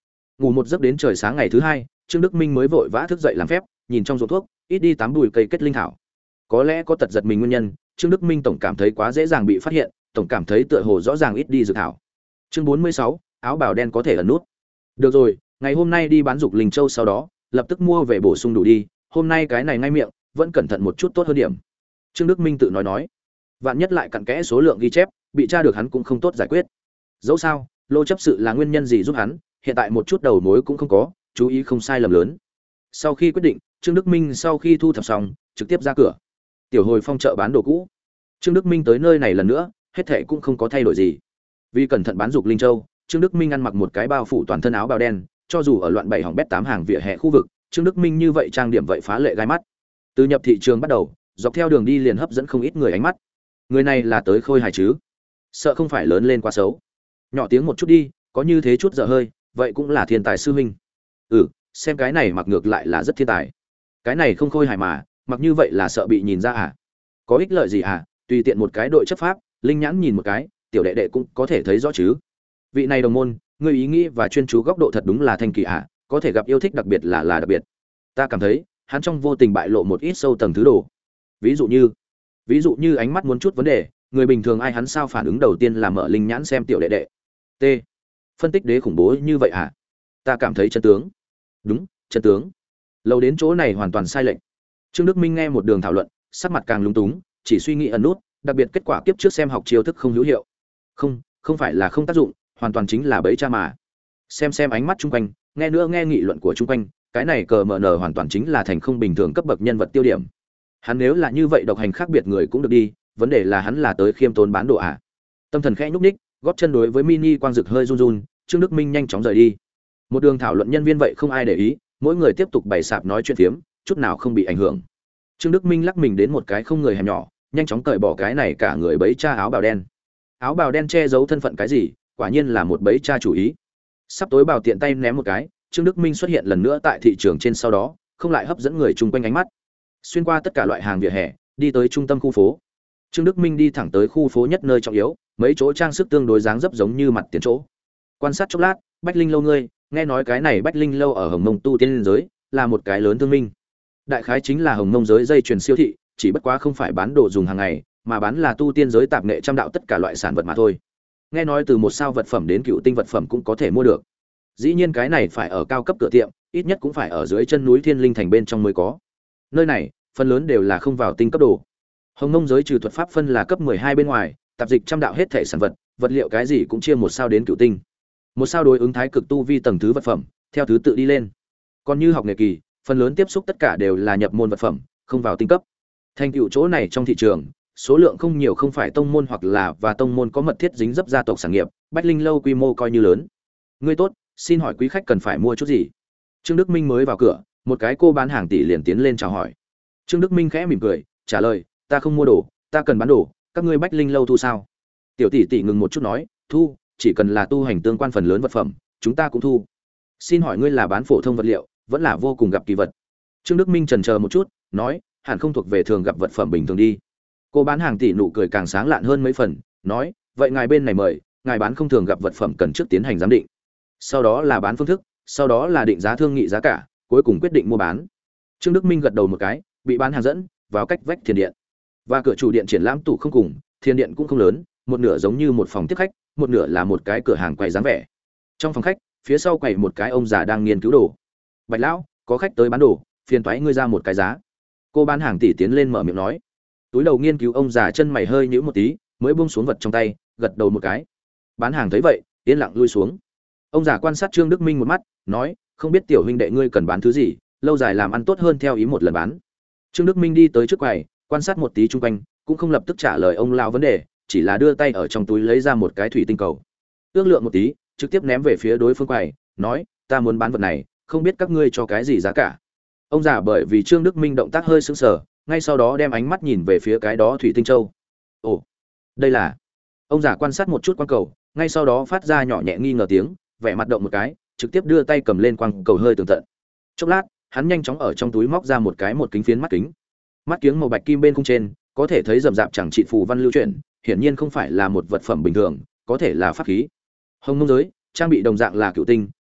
Ngủ một giấc đến trời sáng ngày thứ hai, Trương Đức Minh mới vội vã thức dậy làm phép, nhìn trong ruộng thuốc, ít đi tám bụi cây kết linh thảo. Có lẽ có tật giật mình nguyên nhân, Trương Đức Minh tổng cảm thấy quá dễ dàng bị phát hiện, tổng cảm thấy tựa hồ rõ ràng ít đi dược thảo. Chương bốn mươi sáu, áo bào đen có thể ẩn nút. Được rồi, ngày hôm nay đi bán dục linh châu sau đó, lập tức mua về bổ sung đủ đi, hôm nay cái này ngay miệng, vẫn cẩn thận một chút tốt hơn điểm. Trương Đức Minh tự nói nói. Vạn nhất lại cặn kẽ số lượng ghi chép, bị tra được hắn cũng không tốt giải quyết. Dẫu sao, lô chấp sự là nguyên nhân gì giúp hắn, hiện tại một chút đầu mối cũng không có, chú ý không sai lầm lớn. Sau khi quyết định, Trương Đức Minh sau khi thu thập xong, trực tiếp ra cửa. Tiểu Hồi Phong chợ bán đồ cũ. Trương Đức Minh tới nơi này lần nữa, hết thảy cũng không có thay đổi gì. Vì cẩn thận bán dục linh châu, Trương Đức Minh ăn mặc một cái bao phủ toàn thân áo bào đen, cho dù ở loạn bảy hỏng bét tám hàng vỉa hè khu vực, Trương Đức Minh như vậy trang điểm vậy phá lệ gai mắt. Từ nhập thị trường bắt đầu, dọc theo đường đi liền hấp dẫn không ít người ánh mắt. Người này là tới khôi hài chứ? Sợ không phải lớn lên quá xấu. Nhỏ tiếng một chút đi, có như thế chút dở hơi, vậy cũng là thiên tài sư huynh. Ừ, xem cái này mặc ngược lại là rất thiên tài. Cái này không khôi hài mà, mặc như vậy là sợ bị nhìn ra à? Có ích lợi gì à? Tùy tiện một cái đội chấp pháp, linh nhãn nhìn một cái, tiểu đệ đệ cũng có thể thấy rõ chứ. Vị này đồng môn, người ý nghĩ và chuyên chú góc độ thật đúng là thanh kỳ à, có thể gặp yêu thích đặc biệt là là đặc biệt. Ta cảm thấy, hắn trong vô tình bại lộ một ít sâu tầng thứ đồ. Ví dụ như, ví dụ như ánh mắt muốn chút vấn đề, người bình thường ai hắn sao phản ứng đầu tiên là mở linh nhãn xem tiểu đệ đệ. T. Phân tích đế khủng bố như vậy à? Ta cảm thấy chân tướng. Đúng, chân tướng. Lâu đến chỗ này hoàn toàn sai lệch. Trương Đức Minh nghe một đường thảo luận, sắc mặt càng lúng túng, chỉ suy nghĩ ẩn nút, đặc biệt kết quả kiếp trước xem học chiêu thức không hữu hiệu. Không, không phải là không tác dụng, hoàn toàn chính là bẫy cha mà. Xem xem ánh mắt chung quanh, nghe nữa nghe nghị luận của chung quanh, cái này cờ mờ nở hoàn toàn chính là thành không bình thường cấp bậc nhân vật tiêu điểm. Hắn nếu là như vậy độc hành khác biệt người cũng được đi, vấn đề là hắn là tới khiêm tốn bán đồ à? Tâm thần khẽ nhúc nhích, góp chân đối với mini quang dực hơi run run, Trương Đức Minh nhanh chóng rời đi. Một đường thảo luận nhân viên vậy không ai để ý, mỗi người tiếp tục bày sạp nói chuyện phiếm, chút nào không bị ảnh hưởng. Trương Đức Minh lắc mình đến một cái không người hẻm nhỏ, nhanh chóng cởi bỏ cái này cả người bấy cha áo bào đen. Áo bào đen che giấu thân phận cái gì, quả nhiên là một bấy cha chủ ý. Sắp tối bào tiện tay ném một cái, Trương Đức Minh xuất hiện lần nữa tại thị trường trên sau đó, không lại hấp dẫn người chung quanh ánh mắt. Xuyên qua tất cả loại hàng vỉa hè, đi tới trung tâm khu phố. Trương Đức Minh đi thẳng tới khu phố nhất nơi trọng yếu, mấy chỗ trang sức tương đối dáng dấp giống như mặt tiền chỗ. Quan sát chốc lát, Bách Linh lâu ngươi, nghe nói cái này Bách Linh lâu ở Hồng Mông tu tiên giới, là một cái lớn thương minh. Đại khái chính là Hồng Mông giới dây chuyền siêu thị, chỉ bất quá không phải bán đồ dùng hàng ngày, mà bán là tu tiên giới tạp nghệ trăm đạo tất cả loại sản vật mà thôi. Nghe nói từ một sao vật phẩm đến cựu tinh vật phẩm cũng có thể mua được. Dĩ nhiên cái này phải ở cao cấp cửa tiệm, ít nhất cũng phải ở dưới chân núi Thiên Linh thành bên trong mới có. Nơi này, phần lớn đều là không vào tinh cấp đồ. Hồng Mông giới trừ thuật pháp phân là cấp mười hai bên ngoài, tạp dịch trăm đạo hết thể sản vật, vật liệu cái gì cũng chia một sao đến cựu tinh. Một sao đối ứng thái cực tu vi tầng thứ vật phẩm, theo thứ tự đi lên. Còn như học nghề kỳ, phần lớn tiếp xúc tất cả đều là nhập môn vật phẩm, không vào tinh cấp. Thành tựu chỗ này trong thị trường, số lượng không nhiều không phải tông môn hoặc là và tông môn có mật thiết dính dấp gia tộc sản nghiệp, Bách Linh lâu quy mô coi như lớn. Ngươi tốt, xin hỏi quý khách cần phải mua chút gì? Trương Đức Minh mới vào cửa, một cái cô bán hàng tỷ liền tiến lên chào hỏi. Trương Đức Minh khẽ mỉm cười, trả lời, ta không mua đồ, ta cần bán đồ, các ngươi Bách Linh lâu thu sao? Tiểu tỷ tỷ ngừng một chút nói, thu, chỉ cần là tu hành tương quan phần lớn vật phẩm, chúng ta cũng thu. Xin hỏi ngươi là bán phổ thông vật liệu, vẫn là vô cùng gặp kỳ vật? Trương Đức Minh chần chờ một chút, nói, hẳn không thuộc về thường gặp vật phẩm bình thường đi. Cô bán hàng tỷ nụ cười càng sáng lạn hơn mấy phần, nói, vậy ngài bên này mời, ngài bán không thường gặp vật phẩm cần trước tiến hành giám định. Sau đó là bán phương thức, sau đó là định giá thương nghị giá cả, cuối cùng quyết định mua bán. Trương Đức Minh gật đầu một cái, bị bán hàng dẫn vào cách vách thiền điện. Và cửa chủ điện triển lãm tủ không cùng, thiền điện cũng không lớn, một nửa giống như một phòng tiếp khách, một nửa là một cái cửa hàng quầy dáng vẻ. Trong phòng khách, phía sau quầy một cái ông già đang nghiên cứu đồ. Bạch lão, có khách tới bán đồ, phiền toái ngươi ra một cái giá. Cô bán hàng tỷ tiến lên mở miệng nói. Túi đầu nghiên cứu ông già chân mày hơi nhíu một tí, mới buông xuống vật trong tay, gật đầu một cái. Bán hàng thấy vậy, yên lặng lui xuống. Ông già quan sát Trương Đức Minh một mắt, nói, không biết tiểu huynh đệ ngươi cần bán thứ gì, lâu dài làm ăn tốt hơn theo ý một lần bán. Trương Đức Minh đi tới trước quầy, quan sát một tí chung quanh, cũng không lập tức trả lời ông lão vấn đề, chỉ là đưa tay ở trong túi lấy ra một cái thủy tinh cầu. Ước lượng một tí, trực tiếp ném về phía đối phương quầy, nói, ta muốn bán vật này, không biết các ngươi cho cái gì giá cả. Ông già bởi vì Trương Đức Minh động tác hơi sững sờ, ngay sau đó đem ánh mắt nhìn về phía cái đó thủy tinh châu. Ồ, đây là. Ông già quan sát một chút quang cầu, ngay sau đó phát ra nhỏ nhẹ nghi ngờ tiếng, vẻ mặt động một cái, trực tiếp đưa tay cầm lên quang cầu hơi tường tận. Chốc lát, hắn nhanh chóng ở trong túi móc ra một cái một kính phiến mắt kính. Mắt kiếng màu bạch kim bên khung trên, có thể thấy rậm rạp chẳng trị phù văn lưu chuyển, hiển nhiên không phải là một vật phẩm bình thường, có thể là pháp khí. Hồng Mông giới, trang bị đồng dạng là cựu tinh,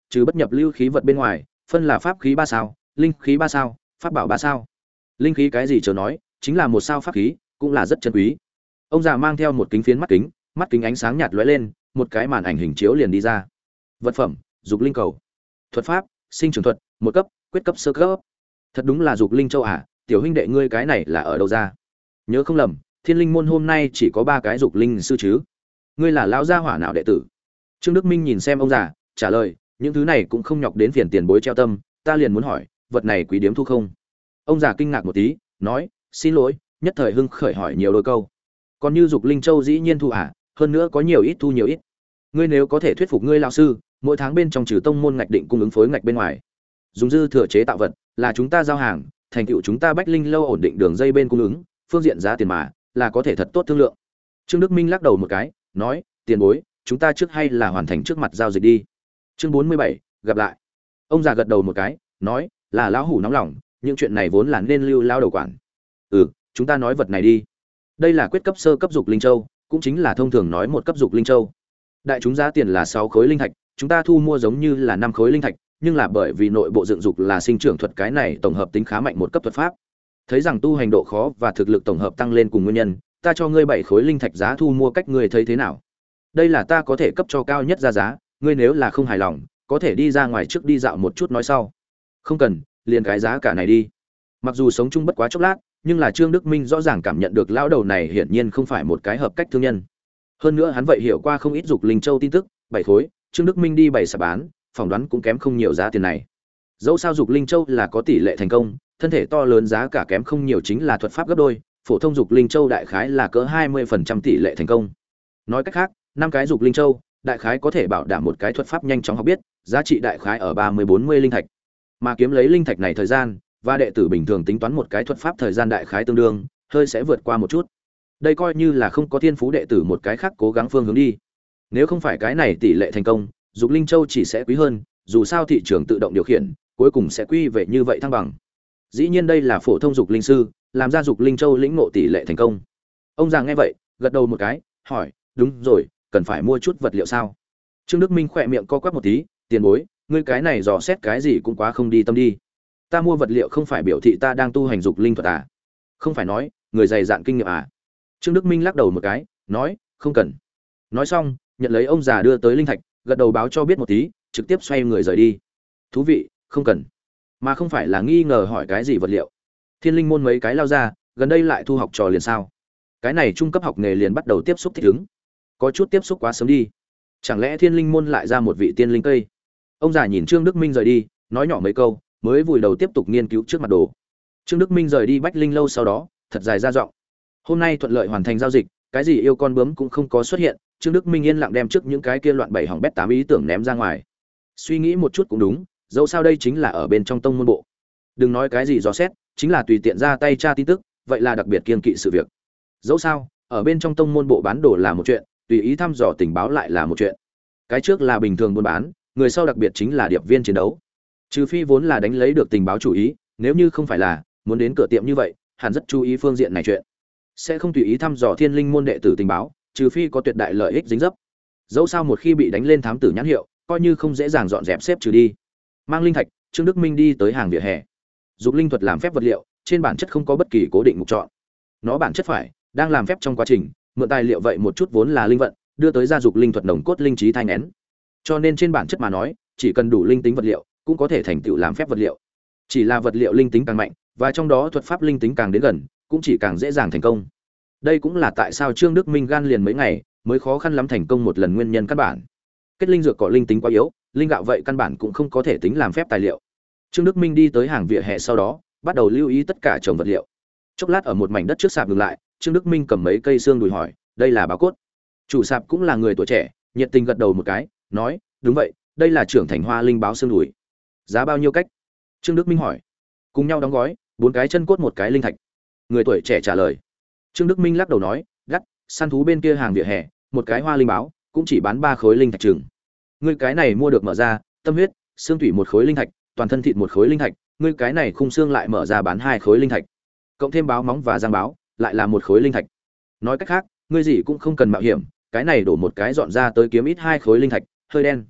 trừ bất nhập lưu khí vật bên ngoài, phân là pháp khí ba sao, linh khí ba sao, pháp bảo ba sao. Linh khí cái gì chớ nói, chính là một sao pháp khí, cũng là rất chân quý. Ông già mang theo một kính phiến mắt kính, mắt kính ánh sáng nhạt lóe lên, một cái màn ảnh hình chiếu liền đi ra. Vật phẩm: dục linh cầu. Thuật pháp: sinh trưởng thuật, một cấp, quyết cấp sơ cấp. Thật đúng là dục linh châu à, tiểu huynh đệ ngươi cái này là ở đâu ra? Nhớ không lầm, Thiên Linh môn hôm nay chỉ có ba cái dục linh sư chứ? Ngươi là lão gia hỏa nào đệ tử? Trương Đức Minh nhìn xem ông già, trả lời, những thứ này cũng không nhọc đến phiền tiền bối treo tâm, ta liền muốn hỏi, vật này quý điếm thu không? Ông già kinh ngạc một tí, nói, xin lỗi, nhất thời hưng khởi hỏi nhiều đôi câu. Còn như dục linh châu dĩ nhiên thu à, hơn nữa có nhiều ít thu nhiều ít. Ngươi nếu có thể thuyết phục ngươi lão sư, mỗi tháng bên trong trừ tông môn ngạch định cung ứng phối ngạch bên ngoài, dùng dư thừa chế tạo vật, là chúng ta giao hàng, thành tựu chúng ta Bách Linh lâu ổn định đường dây bên cung ứng, phương diện giá tiền mà, là có thể thật tốt thương lượng. Trương Đức Minh lắc đầu một cái, nói, tiền bối, chúng ta trước hay là hoàn thành trước mặt giao dịch đi. Chương bốn mươi bảy, gặp lại. Ông già gật đầu một cái, nói, là lão hủ nóng lòng, những chuyện này vốn là nên lưu lao đầu quản. Ừ, chúng ta nói vật này đi. Đây là quyết cấp sơ cấp dục linh châu, cũng chính là thông thường nói một cấp dục linh châu. Đại chúng giá tiền là sáu khối linh thạch, chúng ta thu mua giống như là năm khối linh thạch, nhưng là bởi vì nội bộ dựng dục là sinh trưởng thuật, cái này tổng hợp tính khá mạnh một cấp thuật pháp. Thấy rằng tu hành độ khó và thực lực tổng hợp tăng lên cùng nguyên nhân, ta cho ngươi bảy khối linh thạch giá thu mua, cách ngươi thấy thế nào? Đây là ta có thể cấp cho cao nhất ra giá, ngươi nếu là không hài lòng, có thể đi ra ngoài trước đi dạo một chút nói sau. Không cần, liền cái giá cả này đi. Mặc dù sống chung bất quá chốc lát, nhưng là Trương Đức Minh rõ ràng cảm nhận được lão đầu này hiển nhiên không phải một cái hợp cách thương nhân. Hơn nữa hắn vậy hiểu qua không ít dục linh châu tin tức, bảy khối, Trương Đức Minh đi bày sạp bán, phỏng đoán cũng kém không nhiều giá tiền này. Dẫu sao dục linh châu là có tỷ lệ thành công, thân thể to lớn giá cả kém không nhiều chính là thuật pháp gấp đôi, phổ thông dục linh châu đại khái là cỡ hai mươi phần trăm tỷ lệ thành công. Nói cách khác, năm cái dục linh châu, đại khái có thể bảo đảm một cái thuật pháp nhanh chóng học biết, giá trị đại khái ở ba mươi bốn mươi linh thạch. Mà kiếm lấy linh thạch này thời gian, và đệ tử bình thường tính toán một cái thuật pháp thời gian đại khái tương đương, hơi sẽ vượt qua một chút. Đây coi như là không có thiên phú đệ tử một cái khác cố gắng phương hướng đi. Nếu không phải cái này tỷ lệ thành công, dục linh châu chỉ sẽ quý hơn, dù sao thị trường tự động điều khiển, cuối cùng sẽ quy về như vậy thăng bằng. Dĩ nhiên đây là phổ thông dục linh sư, làm ra dục linh châu lĩnh ngộ tỷ lệ thành công. Ông già nghe vậy, gật đầu một cái, hỏi, đúng rồi, cần phải mua chút vật liệu sao? Trương Đức Minh khỏe miệng co quắp một tí, tiền bối, ngươi cái này dò xét cái gì cũng quá không đi tâm đi. Ta mua vật liệu không phải biểu thị ta đang tu hành dục linh thuật à? Không phải nói, người dày dạn kinh nghiệm à? Trương Đức Minh lắc đầu một cái, nói, không cần. Nói xong, nhận lấy ông già đưa tới linh thạch, gật đầu báo cho biết một tí, trực tiếp xoay người rời đi. Thú vị, không cần. Mà không phải là nghi ngờ hỏi cái gì vật liệu. Thiên Linh môn mấy cái lao ra, gần đây lại thu học trò liền sao? Cái này trung cấp học nghề liền bắt đầu tiếp xúc thích ứng. Có chút tiếp xúc quá sớm đi. Chẳng lẽ Thiên Linh môn lại ra một vị tiên linh cây? Ông già nhìn Trương Đức Minh rời đi, nói nhỏ mấy câu, mới vùi đầu tiếp tục nghiên cứu trước mặt đồ. Trương Đức Minh rời đi Bách Linh lâu sau đó, thật dài ra giọng. Hôm nay thuận lợi hoàn thành giao dịch, cái gì yêu con bướm cũng không có xuất hiện, Trương Đức Minh yên lặng đem trước những cái kia loạn bảy hỏng bét tám ý tưởng ném ra ngoài. Suy nghĩ một chút cũng đúng, dẫu sao đây chính là ở bên trong tông môn bộ. Đừng nói cái gì dò xét, chính là tùy tiện ra tay tra tin tức, vậy là đặc biệt kiêng kỵ sự việc. Dẫu sao, ở bên trong tông môn bộ bán đồ là một chuyện, tùy ý thăm dò tình báo lại là một chuyện. Cái trước là bình thường buôn bán, người sau đặc biệt chính là điệp viên chiến đấu. Trừ phi vốn là đánh lấy được tình báo chủ ý, nếu như không phải là muốn đến cửa tiệm như vậy, hẳn rất chú ý phương diện này chuyện. Sẽ không tùy ý thăm dò Thiên Linh môn đệ tử tình báo, trừ phi có tuyệt đại lợi ích dính dấp. Dẫu sao một khi bị đánh lên thám tử nhãn hiệu, coi như không dễ dàng dọn dẹp xếp trừ đi. Mang linh thạch, Trương Đức Minh đi tới hàng vỉa hè. Dục linh thuật làm phép vật liệu, trên bản chất không có bất kỳ cố định mục chọn. Nó bản chất phải đang làm phép trong quá trình, mượn tài liệu vậy một chút vốn là linh vận, đưa tới gia dục linh thuật nồng cốt linh trí thai nén. Cho nên trên bản chất mà nói, chỉ cần đủ linh tính vật liệu, cũng có thể thành tựu làm phép vật liệu. Chỉ là vật liệu linh tính càng mạnh, và trong đó thuật pháp linh tính càng đến gần, cũng chỉ càng dễ dàng thành công. Đây cũng là tại sao Trương Đức Minh gan liền mấy ngày mới khó khăn lắm thành công một lần nguyên nhân căn bản. Kết linh dược có linh tính quá yếu, linh gạo vậy căn bản cũng không có thể tính làm phép tài liệu. Trương Đức Minh đi tới hàng vỉa hè sau đó, bắt đầu lưu ý tất cả trồng vật liệu. Chốc lát ở một mảnh đất trước sạp dừng lại, Trương Đức Minh cầm mấy cây xương đùi hỏi, đây là báo cốt. Chủ sạp cũng là người tuổi trẻ, nhiệt tình gật đầu một cái, nói, đúng vậy, đây là trưởng thành hoa linh báo xương đùi. Giá bao nhiêu cách? Trương Đức Minh hỏi. Cùng nhau đóng gói, bốn cái chân cốt một cái linh thạch. Người tuổi trẻ trả lời. Trương Đức Minh lắc đầu nói, gắt, săn thú bên kia hàng vỉa hè, một cái hoa linh báo cũng chỉ bán ba khối linh thạch chừng. Ngươi cái này mua được mở ra, tâm huyết, xương thủy một khối linh thạch, toàn thân thịt một khối linh thạch, ngươi cái này khung xương lại mở ra bán hai khối linh thạch. Cộng thêm báo móng và giang báo, lại là một khối linh thạch. Nói cách khác, ngươi gì cũng không cần mạo hiểm, cái này đổ một cái dọn ra tới kiếm ít hai khối linh thạch, hơi đen.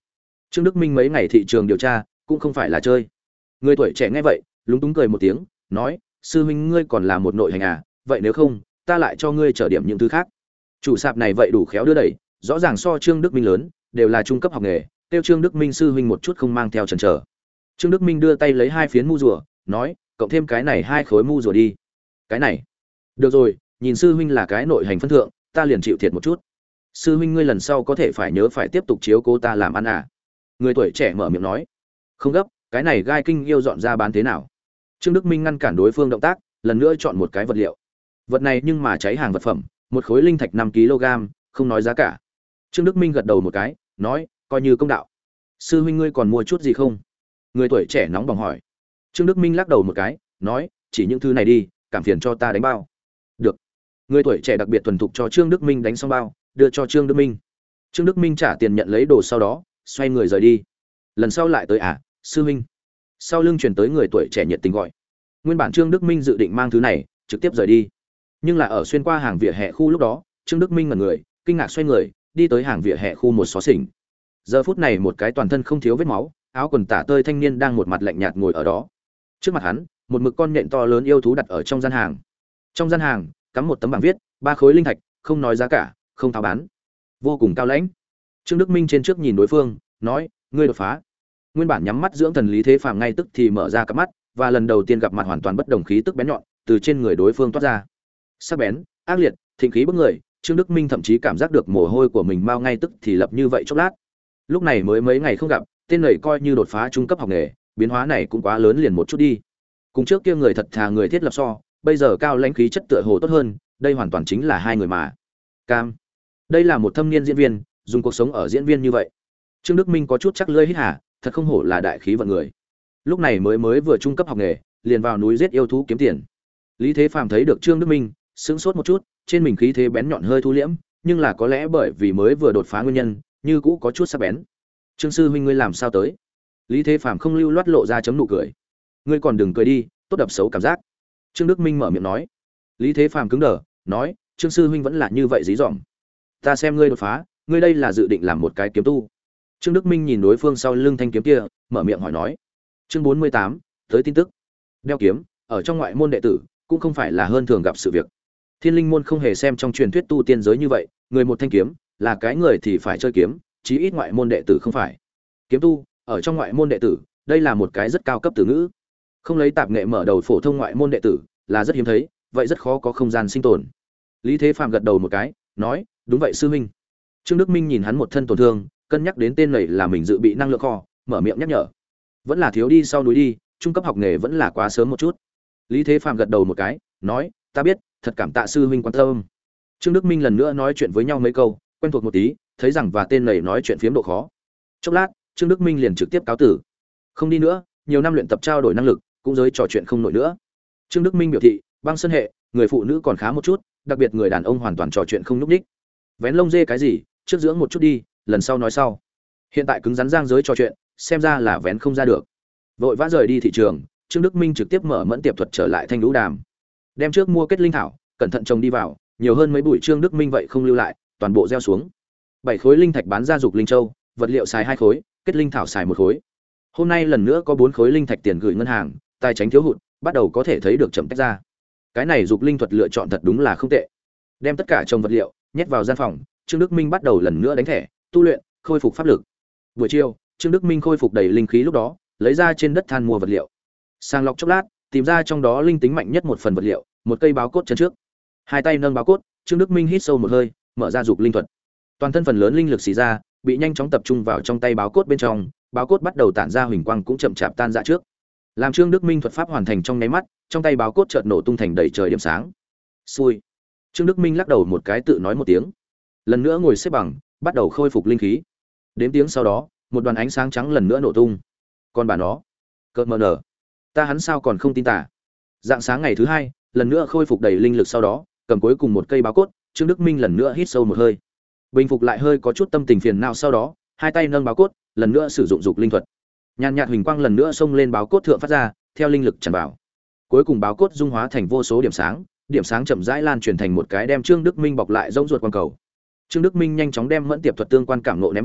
Trương Đức Minh mấy ngày thị trường điều tra cũng không phải là chơi. Người tuổi trẻ nghe vậy lúng túng cười một tiếng, nói: sư huynh ngươi còn là một nội hành à, vậy nếu không ta lại cho ngươi trở điểm những thứ khác. Chủ sạp này vậy đủ khéo đưa đẩy, rõ ràng so Trương Đức Minh lớn, đều là trung cấp học nghề, tiêu Trương Đức Minh sư huynh một chút không mang theo chần chờ. Trương Đức Minh đưa tay lấy hai phiến mu rùa, nói: cộng thêm cái này hai khối mu rùa đi. Cái này được rồi, nhìn sư huynh là cái nội hành phân thượng, ta liền chịu thiệt một chút. Sư huynh ngươi lần sau có thể phải nhớ phải tiếp tục chiếu cố ta làm ăn à. Người tuổi trẻ mở miệng nói: không gấp, cái này gai kinh yêu dọn ra bán thế nào. Trương Đức Minh ngăn cản đối phương động tác, lần nữa chọn một cái vật liệu. Vật này nhưng mà cháy hàng vật phẩm, một khối linh thạch năm ki lô gam, không nói giá cả. Trương Đức Minh gật đầu một cái, nói: coi như công đạo. Sư huynh ngươi còn mua chút gì không? Người tuổi trẻ nóng bỏng hỏi. Trương Đức Minh lắc đầu một cái, nói: chỉ những thứ này đi, cảm phiền cho ta đánh bao. Được. Người tuổi trẻ đặc biệt thuần thục cho Trương Đức Minh đánh xong bao, đưa cho Trương Đức Minh. Trương Đức Minh trả tiền nhận lấy đồ sau đó, xoay người rời đi. Lần sau lại tới à, sư huynh. Sau lưng chuyển tới người tuổi trẻ nhiệt tình gọi. Nguyên bản Trương Đức Minh dự định mang thứ này trực tiếp rời đi, nhưng là ở xuyên qua hàng vỉa hè khu lúc đó, Trương Đức Minh ngẩn người, kinh ngạc xoay người, đi tới hàng vỉa hè khu một xó xỉnh. Giờ phút này một cái toàn thân không thiếu vết máu, áo quần tả tơi thanh niên đang một mặt lạnh nhạt ngồi ở đó. Trước mặt hắn, một mực con nhện to lớn yêu thú đặt ở trong gian hàng. Trong gian hàng cắm một tấm bảng viết: ba khối linh thạch, không nói giá cả, không tháo bán. Vô cùng cao lãnh. Trương Đức Minh trên trước nhìn đối phương, nói: ngươi đột phá. Nguyên bản nhắm mắt dưỡng thần Lý Thế Phàm ngay tức thì mở ra cặp mắt, và lần đầu tiên gặp mặt hoàn toàn bất đồng khí tức bén nhọn từ trên người đối phương toát ra. Sắc bén, ác liệt, thịnh khí bức người, Trương Đức Minh thậm chí cảm giác được mồ hôi của mình mau ngay tức thì lập như vậy chốc lát. Lúc này mới mấy ngày không gặp, tên này coi như đột phá trung cấp học nghề, biến hóa này cũng quá lớn liền một chút đi. Cùng trước kia người thật thà người thiết lập so, bây giờ cao lãnh khí chất tựa hồ tốt hơn, đây hoàn toàn chính là hai người mà. Cam. Đây là một thâm niên diễn viên, dùng cuộc sống ở diễn viên như vậy. Trương Đức Minh có chút chắc lưỡi hít hà, thật không hổ là đại khí vận người. Lúc này mới mới vừa trung cấp học nghề, liền vào núi giết yêu thú kiếm tiền. Lý Thế Phàm thấy được Trương Đức Minh, sững sốt một chút, trên mình khí thế bén nhọn hơi thu liễm, nhưng là có lẽ bởi vì mới vừa đột phá nguyên nhân, như cũ có chút sắc bén. Trương sư huynh ngươi làm sao tới? Lý Thế Phàm không lưu loát lộ ra chấm nụ cười. Ngươi còn đừng cười đi, tốt đập xấu cảm giác. Trương Đức Minh mở miệng nói. Lý Thế Phàm cứng đờ, nói: Trương sư huynh vẫn là như vậy dí dỏm. Ta xem ngươi đột phá, ngươi đây là dự định làm một cái kiếm tu. Trương Đức Minh nhìn đối phương sau lưng thanh kiếm kia, mở miệng hỏi nói. Chương bốn mươi tám, tới tin tức. Đeo kiếm, ở trong ngoại môn đệ tử, cũng không phải là hơn thường gặp sự việc. Thiên Linh môn không hề xem trong truyền thuyết tu tiên giới như vậy, người một thanh kiếm, là cái người thì phải chơi kiếm, chí ít ngoại môn đệ tử không phải. Kiếm tu, ở trong ngoại môn đệ tử, đây là một cái rất cao cấp từ ngữ. Không lấy tạp nghệ mở đầu phổ thông ngoại môn đệ tử, là rất hiếm thấy, vậy rất khó có không gian sinh tồn. Lý Thế Phàm gật đầu một cái, nói: đúng vậy sư huynh. Trương Đức Minh nhìn hắn một thân tổn thương, cân nhắc đến tên này là mình dự bị năng lượng kho, mở miệng nhắc nhở. Vẫn là thiếu đi sau núi đi, trung cấp học nghề vẫn là quá sớm một chút. Lý Thế Phàm gật đầu một cái, nói: ta biết, thật cảm tạ sư huynh quan tâm. Trương Đức Minh lần nữa nói chuyện với nhau mấy câu, quen thuộc một tí, thấy rằng và tên này nói chuyện phiếm độ khó. Chốc lát, Trương Đức Minh liền trực tiếp cáo tử. Không đi nữa, nhiều năm luyện tập trao đổi năng lực, cũng giới trò chuyện không nổi nữa. Trương Đức Minh biểu thị, băng sơn hệ, người phụ nữ còn khá một chút, đặc biệt người đàn ông hoàn toàn trò chuyện không nhúc nhích. Vén lông dê cái gì, trước dưỡng một chút đi, lần sau nói sau. Hiện tại cứng rắn giang giới trò chuyện, xem ra là vén không ra được. Vội vã rời đi thị trường, Trương Đức Minh trực tiếp mở mẫn tiệp thuật trở lại Thanh Lũ Đàm. Đem trước mua kết linh thảo, cẩn thận trồng đi vào, nhiều hơn mấy bụi Trương Đức Minh vậy không lưu lại, toàn bộ gieo xuống. Bảy khối linh thạch bán ra dục linh châu, vật liệu xài hai khối, kết linh thảo xài một khối. Hôm nay lần nữa có bốn khối linh thạch tiền gửi ngân hàng, tài chính thiếu hụt, bắt đầu có thể thấy được chậm tách ra. Cái này dục linh thuật lựa chọn thật đúng là không tệ. Đem tất cả trồng vật liệu nhét vào gian phòng, Trương Đức Minh bắt đầu lần nữa đánh thẻ, tu luyện, khôi phục pháp lực. Buổi chiều, Trương Đức Minh khôi phục đầy linh khí lúc đó, lấy ra trên đất than mua vật liệu. Sàng lọc chốc lát, tìm ra trong đó linh tính mạnh nhất một phần vật liệu, một cây báo cốt chân trước. Hai tay nâng báo cốt, Trương Đức Minh hít sâu một hơi, mở ra dục linh thuật. Toàn thân phần lớn linh lực xì ra, bị nhanh chóng tập trung vào trong tay báo cốt bên trong, báo cốt bắt đầu tản ra huỳnh quang cũng chậm chạp tan ra trước. Làm Trương Đức Minh thuật pháp hoàn thành trong nháy mắt, trong tay báo cốt chợt nổ tung thành đầy trời điểm sáng. Xui. Trương Đức Minh lắc đầu một cái tự nói một tiếng. Lần nữa ngồi xếp bằng, bắt đầu khôi phục linh khí. Đến tiếng sau đó, một đoàn ánh sáng trắng lần nữa nổ tung. Còn bà nó, cợt mờ nở, ta hắn sao còn không tin tả. Dạng sáng ngày thứ hai, lần nữa khôi phục đầy linh lực sau đó, cầm cuối cùng một cây báo cốt, Trương Đức Minh lần nữa hít sâu một hơi. Bình phục lại hơi có chút tâm tình phiền não sau đó, hai tay nâng báo cốt, lần nữa sử dụng dục linh thuật. Nhàn nhạt huỳnh quang lần nữa xông lên báo cốt thượng phát ra, theo linh lực tràn vào. Cuối cùng báo cốt dung hóa thành vô số điểm sáng, điểm sáng chậm rãi lan truyền thành một cái đem Trương Đức Minh bọc lại rỗng ruột quang cầu. Trương Đức Minh nhanh chóng đem mẫn tiệp thuật tương quan cảm ngộ ném vào,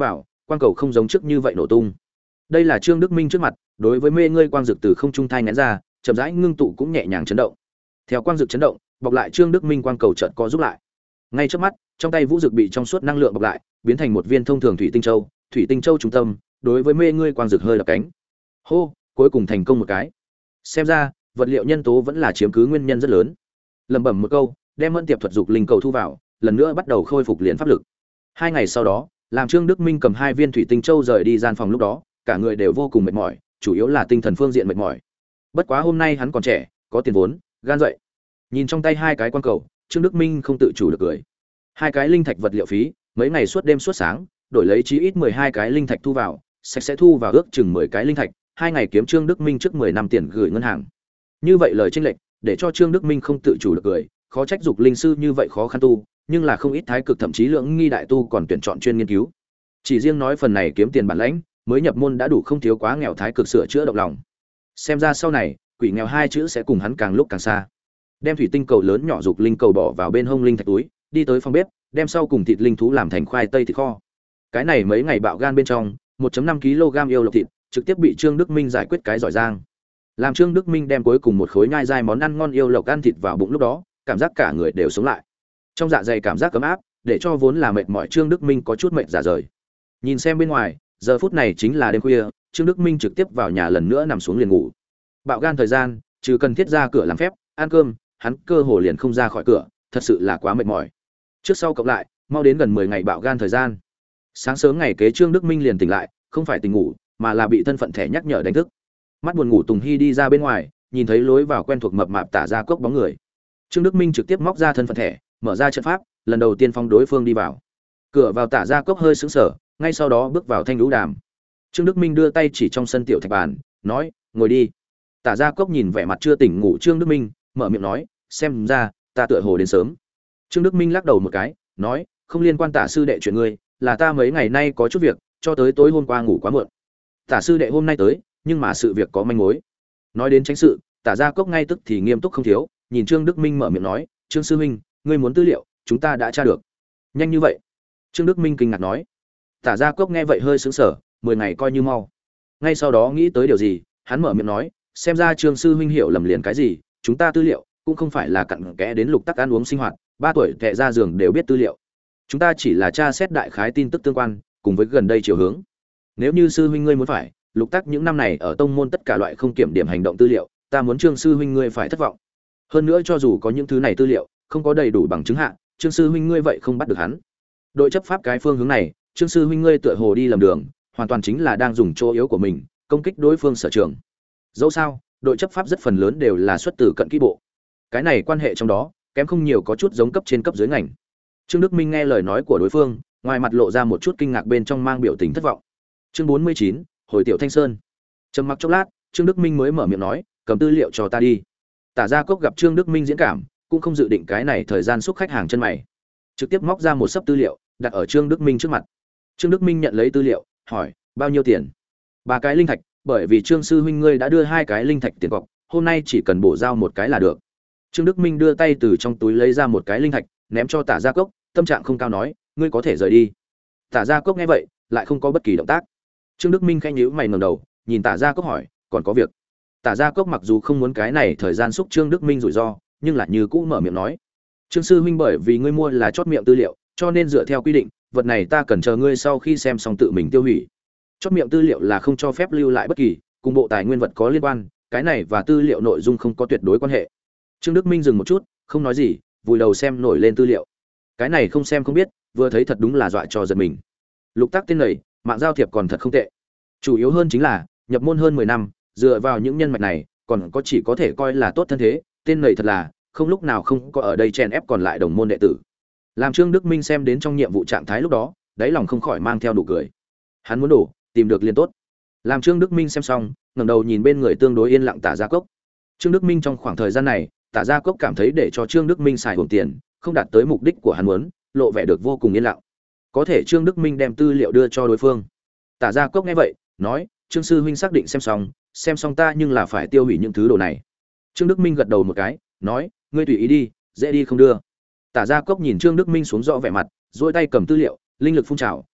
quang cầu không giống trước như vậy nổ tung. Đây là Trương Đức Minh trước mặt, đối với mê ngươi quang dược từ không trung thai nén ra, chậm rãi ngưng tụ cũng nhẹ nhàng chấn động. Theo quang dược chấn động, bọc lại Trương Đức Minh quang cầu chợt co rút lại. Ngay trước mắt, trong tay Vũ Dực bị trong suốt năng lượng bọc lại, biến thành một viên thông thường thủy tinh châu, thủy tinh châu trung tâm, đối với mê ngươi quang dược hơi đập cánh. Hô, cuối cùng thành công một cái. Xem ra, vật liệu nhân tố vẫn là chiếm cứ nguyên nhân rất lớn. Lẩm bẩm một câu, đem mẫn tiệp thuật dục linh cầu thu vào, lần nữa bắt đầu khôi phục liền pháp lực. Hai ngày sau đó, làm Trương Đức Minh cầm hai viên thủy tinh châu rời đi gian phòng lúc đó, cả người đều vô cùng mệt mỏi, chủ yếu là tinh thần phương diện mệt mỏi. Bất quá hôm nay hắn còn trẻ, có tiền vốn, gan dậy. Nhìn trong tay hai cái quan cầu, Trương Đức Minh không tự chủ được cười. Hai cái linh thạch vật liệu phí, mấy ngày suốt đêm suốt sáng, đổi lấy chí ít mười hai cái linh thạch thu vào, sạch sẽ thu vào ước chừng mười cái linh thạch, hai ngày kiếm Trương Đức Minh trước mười năm tiền gửi ngân hàng. Như vậy lời chênh lệch, để cho Trương Đức Minh không tự chủ được cười, khó trách dục linh sư như vậy khó khăn tu, nhưng là không ít thái cực thậm chí lượng nghi đại tu còn tuyển chọn chuyên nghiên cứu. Chỉ riêng nói phần này kiếm tiền bản lãnh, mới nhập môn đã đủ không thiếu quá nghèo thái cực sửa chữa động lòng. Xem ra sau này, quỷ nghèo hai chữ sẽ cùng hắn càng lúc càng xa. Đem thủy tinh cầu lớn nhỏ dục linh cầu bỏ vào bên hông linh thạch túi, đi tới phòng bếp, đem sau cùng thịt linh thú làm thành khoai tây thịt kho. Cái này mấy ngày bạo gan bên trong, một phẩy năm ki lô gam yêu lộc thịt, trực tiếp bị Trương Đức Minh giải quyết cái giỏi giang. Làm Trương Đức Minh đem cuối cùng một khối nhai dai món ăn ngon yêu lộc ăn thịt vào bụng lúc đó, cảm giác cả người đều sống lại. Trong dạ dày cảm giác ấm áp, để cho vốn là mệt mỏi Trương Đức Minh có chút mệt dạ rời. Nhìn xem bên ngoài, giờ phút này chính là đêm khuya, Trương Đức Minh trực tiếp vào nhà lần nữa nằm xuống liền ngủ. Bạo gan thời gian, trừ cần thiết ra cửa làm phép, ăn cơm, hắn cơ hồ liền không ra khỏi cửa, thật sự là quá mệt mỏi. Trước sau cộng lại, mau đến gần mười ngày bạo gan thời gian. Sáng sớm ngày kế Trương Đức Minh liền tỉnh lại, không phải tỉnh ngủ, mà là bị thân phận thẻ nhắc nhở đánh thức. Mắt buồn ngủ Tùng Hi đi ra bên ngoài, nhìn thấy lối vào quen thuộc mập mạp Tả Gia Cốc bóng người. Trương Đức Minh trực tiếp móc ra thân phận thẻ, mở ra trận pháp, lần đầu tiên phong đối phương đi vào. Cửa vào Tả Gia Cốc hơi sững sờ, ngay sau đó bước vào thanh lũ đàm. Trương Đức Minh đưa tay chỉ trong sân tiểu thạch bàn, nói: "Ngồi đi." Tả Gia Cốc nhìn vẻ mặt chưa tỉnh ngủ Trương Đức Minh, mở miệng nói: "Xem ra ta tựa hồ đến sớm." Trương Đức Minh lắc đầu một cái, nói: "Không liên quan Tả sư đệ chuyện ngươi, là ta mấy ngày nay có chút việc, cho tới tối hôm qua ngủ quá muộn. Tả sư đệ hôm nay tới, nhưng mà sự việc có manh mối." Nói đến tránh sự, Tả Gia Cốc ngay tức thì nghiêm túc không thiếu, nhìn Trương Đức Minh mở miệng nói: "Trương sư huynh, ngươi muốn tư liệu, chúng ta đã tra được." "Nhanh như vậy?" Trương Đức Minh kinh ngạc nói. Tả Gia Cốc nghe vậy hơi sững sờ, mười ngày coi như mau. Ngay sau đó nghĩ tới điều gì, hắn mở miệng nói: "Xem ra Trương sư huynh hiểu lầm liền cái gì, chúng ta tư liệu cũng không phải là cặn kẽ đến lục tắc ăn uống sinh hoạt, ba tuổi tệ ra giường đều biết tư liệu. Chúng ta chỉ là tra xét đại khái tin tức tương quan, cùng với gần đây chiều hướng. Nếu như sư huynh ngươi muốn phải, lục tắc những năm này ở tông môn tất cả loại không kiểm điểm hành động tư liệu, ta muốn Trương sư huynh ngươi phải thất vọng. Hơn nữa cho dù có những thứ này tư liệu, không có đầy đủ bằng chứng hạ, Trương sư huynh ngươi vậy không bắt được hắn. Đội chấp pháp cái phương hướng này, Trương sư huynh ngươi tựa hồ đi lầm đường, hoàn toàn chính là đang dùng chỗ yếu của mình công kích đối phương sở trường. Dẫu sao, đội chấp pháp rất phần lớn đều là xuất từ cận kỹ bộ. Cái này quan hệ trong đó, kém không nhiều có chút giống cấp trên cấp dưới ngành." Trương Đức Minh nghe lời nói của đối phương, ngoài mặt lộ ra một chút kinh ngạc bên trong mang biểu tình thất vọng. Chương bốn mươi chín, hồi tiểu Thanh Sơn. Trầm mặc chốc lát, Trương Đức Minh mới mở miệng nói: "Cầm tư liệu cho ta đi." Tả Gia Cốc gặp Trương Đức Minh diễn cảm, cũng không dự định cái này thời gian xúc khách hàng chân mày, trực tiếp móc ra một sấp tư liệu, đặt ở Trương Đức Minh trước mặt. Trương Đức Minh nhận lấy tư liệu, hỏi: "Bao nhiêu tiền?" "Ba cái linh thạch, bởi vì Trương sư huynh ngươi đã đưa hai cái linh thạch tiền cọc, hôm nay chỉ cần bổ giao một cái là được." Trương Đức Minh đưa tay từ trong túi lấy ra một cái linh thạch, ném cho Tả Gia Cốc, tâm trạng không cao nói: "Ngươi có thể rời đi." Tả Gia Cốc nghe vậy, lại không có bất kỳ động tác. Trương Đức Minh khẽ nhíu mày ngẩng đầu, nhìn Tả Gia Cốc hỏi: "Còn có việc?" Tả Gia Cốc mặc dù không muốn cái này thời gian xúc Trương Đức Minh rủi ro, nhưng lại như cũ mở miệng nói: "Trương sư huynh, bởi vì ngươi mua là chót miệng tư liệu, cho nên dựa theo quy định, vật này ta cần chờ ngươi sau khi xem xong tự mình tiêu hủy. Chót miệng tư liệu là không cho phép lưu lại bất kỳ cùng bộ tài nguyên vật có liên quan, cái này và tư liệu nội dung không có tuyệt đối quan hệ." Trương Đức Minh dừng một chút, không nói gì, vùi đầu xem nổi lên tư liệu. Cái này không xem không biết, vừa thấy thật đúng là dọa cho giật mình. Lục tác tên này, mạng giao thiệp còn thật không tệ. Chủ yếu hơn chính là, nhập môn hơn mười năm, dựa vào những nhân mạch này, còn có chỉ có thể coi là tốt thân thế, tên này thật là, không lúc nào không có ở đây chèn ép còn lại đồng môn đệ tử. Làm Trương Đức Minh xem đến trong nhiệm vụ trạng thái lúc đó, đáy lòng không khỏi mang theo nụ cười. Hắn muốn đổ, tìm được liền tốt. Làm Trương Đức Minh xem xong, ngẩng đầu nhìn bên người tương đối yên lặng Tả Gia Cốc. Trương Đức Minh trong khoảng thời gian này, Tả Gia Cốc cảm thấy để cho Trương Đức Minh xài hưởng tiền, không đạt tới mục đích của hắn muốn, lộ vẻ được vô cùng yên lặng. Có thể Trương Đức Minh đem tư liệu đưa cho đối phương. Tả Gia Cốc nghe vậy, nói: "Trương sư huynh xác định xem xong, xem xong ta nhưng là phải tiêu hủy những thứ đồ này." Trương Đức Minh gật đầu một cái, nói: "Ngươi tùy ý đi, dễ đi không đưa." Tả Gia Cốc nhìn Trương Đức Minh xuống rõ vẻ mặt, duỗi tay cầm tư liệu, linh lực phun trào,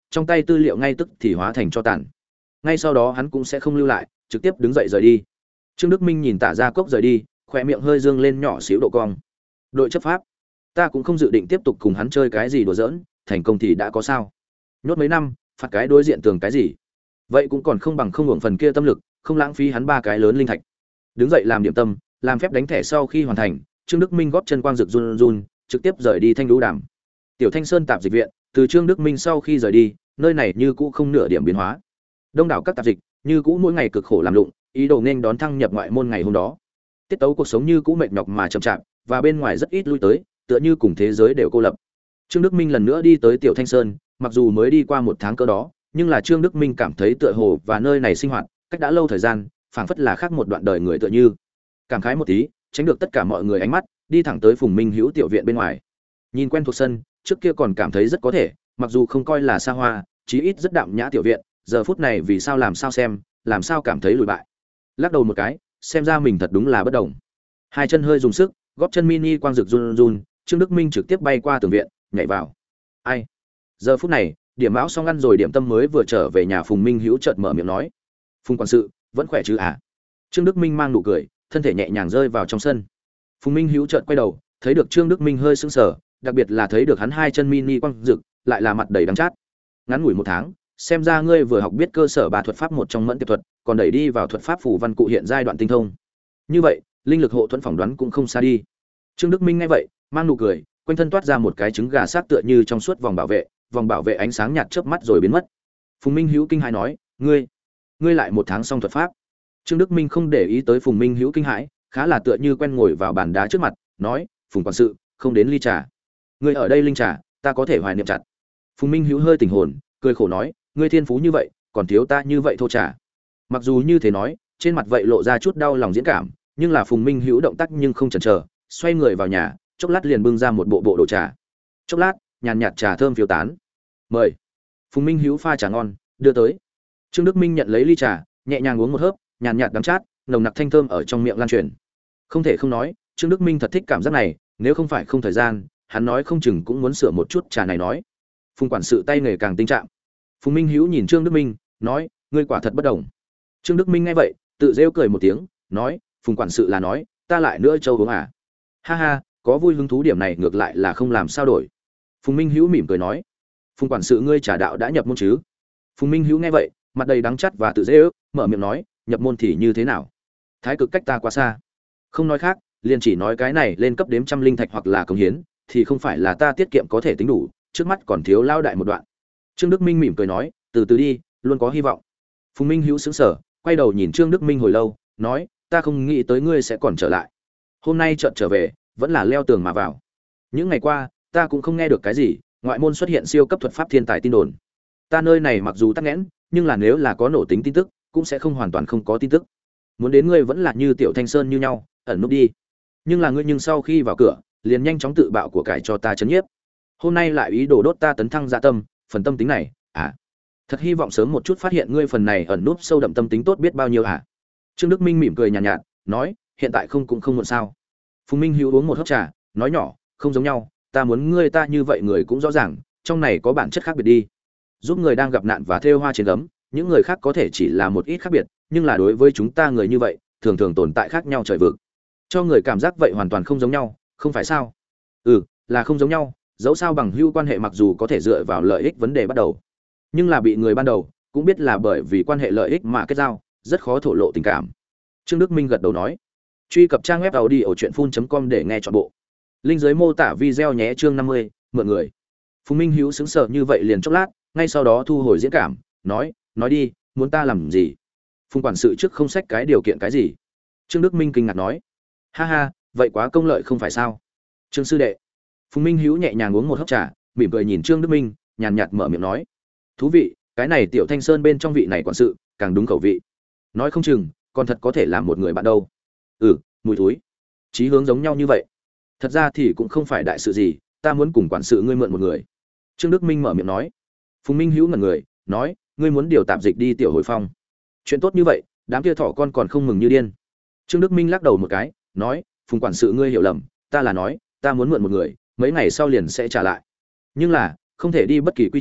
trong tay tư liệu ngay tức thì hóa thành cho tàn. Ngay sau đó hắn cũng sẽ không lưu lại, trực tiếp đứng dậy rời đi. Trương Đức Minh nhìn Tả Gia Cốc rời đi, khóe miệng hơi dương lên nhỏ xíu độ cong. Đội chấp pháp, ta cũng không dự định tiếp tục cùng hắn chơi cái gì đùa giỡn, thành công thì đã có sao? Nhốt mấy năm, phạt cái đối diện tường cái gì? Vậy cũng còn không bằng không hưởng phần kia tâm lực, không lãng phí hắn ba cái lớn linh thạch. Đứng dậy làm điểm tâm, làm phép đánh thẻ sau khi hoàn thành, Trương Đức Minh góp chân quang rực run run, trực tiếp rời đi Thanh Lũ Đàm. Tiểu Thanh Sơn tạp dịch viện, từ Trương Đức Minh sau khi rời đi, nơi này như cũ không nửa điểm biến hóa. Đông đảo các tạp dịch, như cũ mỗi ngày cực khổ làm lụng, ý đồ nên đón thăng nhập ngoại môn ngày hôm đó. Tiết tấu cuộc sống như cũ mệt nhọc mà chậm chạp, và bên ngoài rất ít lui tới, tựa như cùng thế giới đều cô lập. Trương Đức Minh lần nữa đi tới Tiểu Thanh Sơn, mặc dù mới đi qua một tháng cơ đó, nhưng là Trương Đức Minh cảm thấy tựa hồ và nơi này sinh hoạt, cách đã lâu thời gian, phảng phất là khác một đoạn đời người tựa như. Cảm khái một tí, tránh được tất cả mọi người ánh mắt, đi thẳng tới Phùng Minh Hữu tiểu viện bên ngoài. Nhìn quen thuộc sân, trước kia còn cảm thấy rất có thể, mặc dù không coi là xa hoa, chí ít rất đạm nhã tiểu viện, giờ phút này vì sao làm sao xem, làm sao cảm thấy lùi bại. Lắc đầu một cái, xem ra mình thật đúng là bất đồng. Hai chân hơi dùng sức, gót chân mini quang rực run run, Trương Đức Minh trực tiếp bay qua tường viện, nhảy vào. Ai? Giờ phút này, Điểm Mão xong ăn rồi điểm tâm mới vừa trở về nhà, Phùng Minh Hữu chợt mở miệng nói: "Phùng quản sự, vẫn khỏe chứ à?" Trương Đức Minh mang nụ cười, thân thể nhẹ nhàng rơi vào trong sân. Phùng Minh Hữu chợt quay đầu, thấy được Trương Đức Minh hơi sững sờ, đặc biệt là thấy được hắn hai chân mini quang rực, lại là mặt đầy đắng chát. Ngắn ngủi một tháng, xem ra ngươi vừa học biết cơ sở ba thuật pháp một trong mẫn tiệp thuật, còn đẩy đi vào thuật pháp phù văn cụ hiện giai đoạn tinh thông. Như vậy, linh lực hộ thuẫn phỏng đoán cũng không xa đi. Trương Đức Minh nghe vậy, mang nụ cười, quanh thân toát ra một cái trứng gà sát tựa như trong suốt vòng bảo vệ, vòng bảo vệ ánh sáng nhạt chớp mắt rồi biến mất. Phùng Minh Hữu kinh hãi nói: "Ngươi, ngươi lại một tháng xong thuật pháp?" Trương Đức Minh không để ý tới Phùng Minh Hữu kinh hãi, khá là tựa như quen ngồi vào bàn đá trước mặt, nói: "Phùng quản sự, không đến ly trà. Ngươi ở đây linh trà, ta có thể hoài niệm chặt." Phùng Minh Hữu hơi tỉnh hồn, cười khổ nói: "Ngươi thiên phú như vậy, còn thiếu ta như vậy thô trà." Mặc dù như thế nói, trên mặt vậy lộ ra chút đau lòng diễn cảm, nhưng là Phùng Minh Hữu động tác nhưng không chần chờ, xoay người vào nhà, chốc lát liền bưng ra một bộ bộ đồ trà. Chốc lát, nhàn nhạt trà thơm phiêu tán. "Mời." Phùng Minh Hữu pha trà ngon, đưa tới. Trương Đức Minh nhận lấy ly trà, nhẹ nhàng uống một hớp, nhàn nhạt đắng chát, nồng nặc thanh thơm ở trong miệng lan truyền. Không thể không nói, Trương Đức Minh thật thích cảm giác này, nếu không phải không thời gian, hắn nói không chừng cũng muốn sửa một chút trà này nói. Phùng quản sự tay nghề càng tinh trạng. Phùng Minh Hữu nhìn Trương Đức Minh, nói: "Ngươi quả thật bất đồng." Trương Đức Minh nghe vậy, tự rêu cười một tiếng, nói: "Phùng quản sự là nói, ta lại nữa châu uống à?" Ha ha, có vui hứng thú điểm này ngược lại là không làm sao đổi. Phùng Minh Hữu mỉm cười nói: "Phùng quản sự ngươi trà đạo đã nhập môn chứ?" Phùng Minh Hữu nghe vậy, mặt đầy đắng chát và tự rêu, mở miệng nói: "Nhập môn thì như thế nào? Thái cực cách ta quá xa. Không nói khác, liền chỉ nói cái này lên cấp đếm trăm linh thạch hoặc là công hiến, thì không phải là ta tiết kiệm có thể tính đủ, trước mắt còn thiếu lao đại một đoạn." Trương Đức Minh mỉm cười nói: "Từ từ đi, luôn có hy vọng." Phùng Minh Hữu sững sờ, quay đầu nhìn Trương Đức Minh hồi lâu, nói: "Ta không nghĩ tới ngươi sẽ còn trở lại. Hôm nay chợt trở về, vẫn là leo tường mà vào. Những ngày qua, ta cũng không nghe được cái gì, ngoại môn xuất hiện siêu cấp thuật pháp thiên tài tin đồn. Ta nơi này mặc dù tắc nghẽn, nhưng là nếu là có nổ tính tin tức, cũng sẽ không hoàn toàn không có tin tức. Muốn đến ngươi vẫn là như Tiểu Thanh Sơn như nhau, ẩn núp đi. Nhưng là ngươi nhưng sau khi vào cửa, liền nhanh chóng tự bạo của cải cho ta chấn nhiếp. Hôm nay lại ý đồ đốt ta tấn thăng dạ tâm, phần tâm tính này, à, thật hy vọng sớm một chút phát hiện ngươi phần này ẩn núp sâu đậm tâm tính tốt biết bao nhiêu à?" Trương Đức Minh mỉm cười nhàn nhạt, nhạt, nói: "Hiện tại không cũng không muộn sao?" Phùng Minh Hữu uống một hớp trà, nói nhỏ: "Không giống nhau, ta muốn ngươi ta như vậy người cũng rõ ràng, trong này có bản chất khác biệt đi. Giúp người đang gặp nạn và thêu hoa trên gấm, những người khác có thể chỉ là một ít khác biệt, nhưng là đối với chúng ta người như vậy, thường thường tồn tại khác nhau trời vực. Cho người cảm giác vậy hoàn toàn không giống nhau, không phải sao?" "Ừ, là không giống nhau, dẫu sao bằng hữu quan hệ mặc dù có thể dựa vào lợi ích vấn đề bắt đầu, nhưng là bị người ban đầu cũng biết là bởi vì quan hệ lợi ích mà kết giao, rất khó thổ lộ tình cảm." Trương Đức Minh gật đầu nói: "Truy cập trang web audiochuyenphun chấm com để nghe trọn bộ. Link dưới mô tả video nhé." Chương năm mươi, mượn người. Phùng Minh Hữu sững sờ như vậy liền chốc lát, ngay sau đó thu hồi diễn cảm, nói: "Nói đi, muốn ta làm gì?" Phùng quản sự trước không xách cái điều kiện cái gì? Trương Đức Minh kinh ngạc nói: "Ha ha, vậy quá công lợi không phải sao?" "Trương sư đệ." Phùng Minh Hữu nhẹ nhàng uống một hớp trà, mỉm cười nhìn Trương Đức Minh, nhàn nhạt mở miệng nói: "Thú vị, cái này Tiểu Thanh Sơn bên trong vị này quản sự, càng đúng khẩu vị. Nói không chừng, còn thật có thể làm một người bạn đâu." "Ừ, mùi thúi. Chí hướng giống nhau như vậy. Thật ra thì cũng không phải đại sự gì, ta muốn cùng quản sự ngươi mượn một người." Trương Đức Minh mở miệng nói. Phùng Minh Hữu ngẩn người, nói: "Ngươi muốn điều tạp dịch đi Tiểu Hồi Phong? Chuyện tốt như vậy, đám kia thỏ con còn không mừng như điên." Trương Đức Minh lắc đầu một cái, nói: "Phùng quản sự ngươi hiểu lầm, ta là nói, ta muốn mượn một người, mấy ngày sau liền sẽ trả lại. Nhưng là, không thể đi bất kỳ quy trình,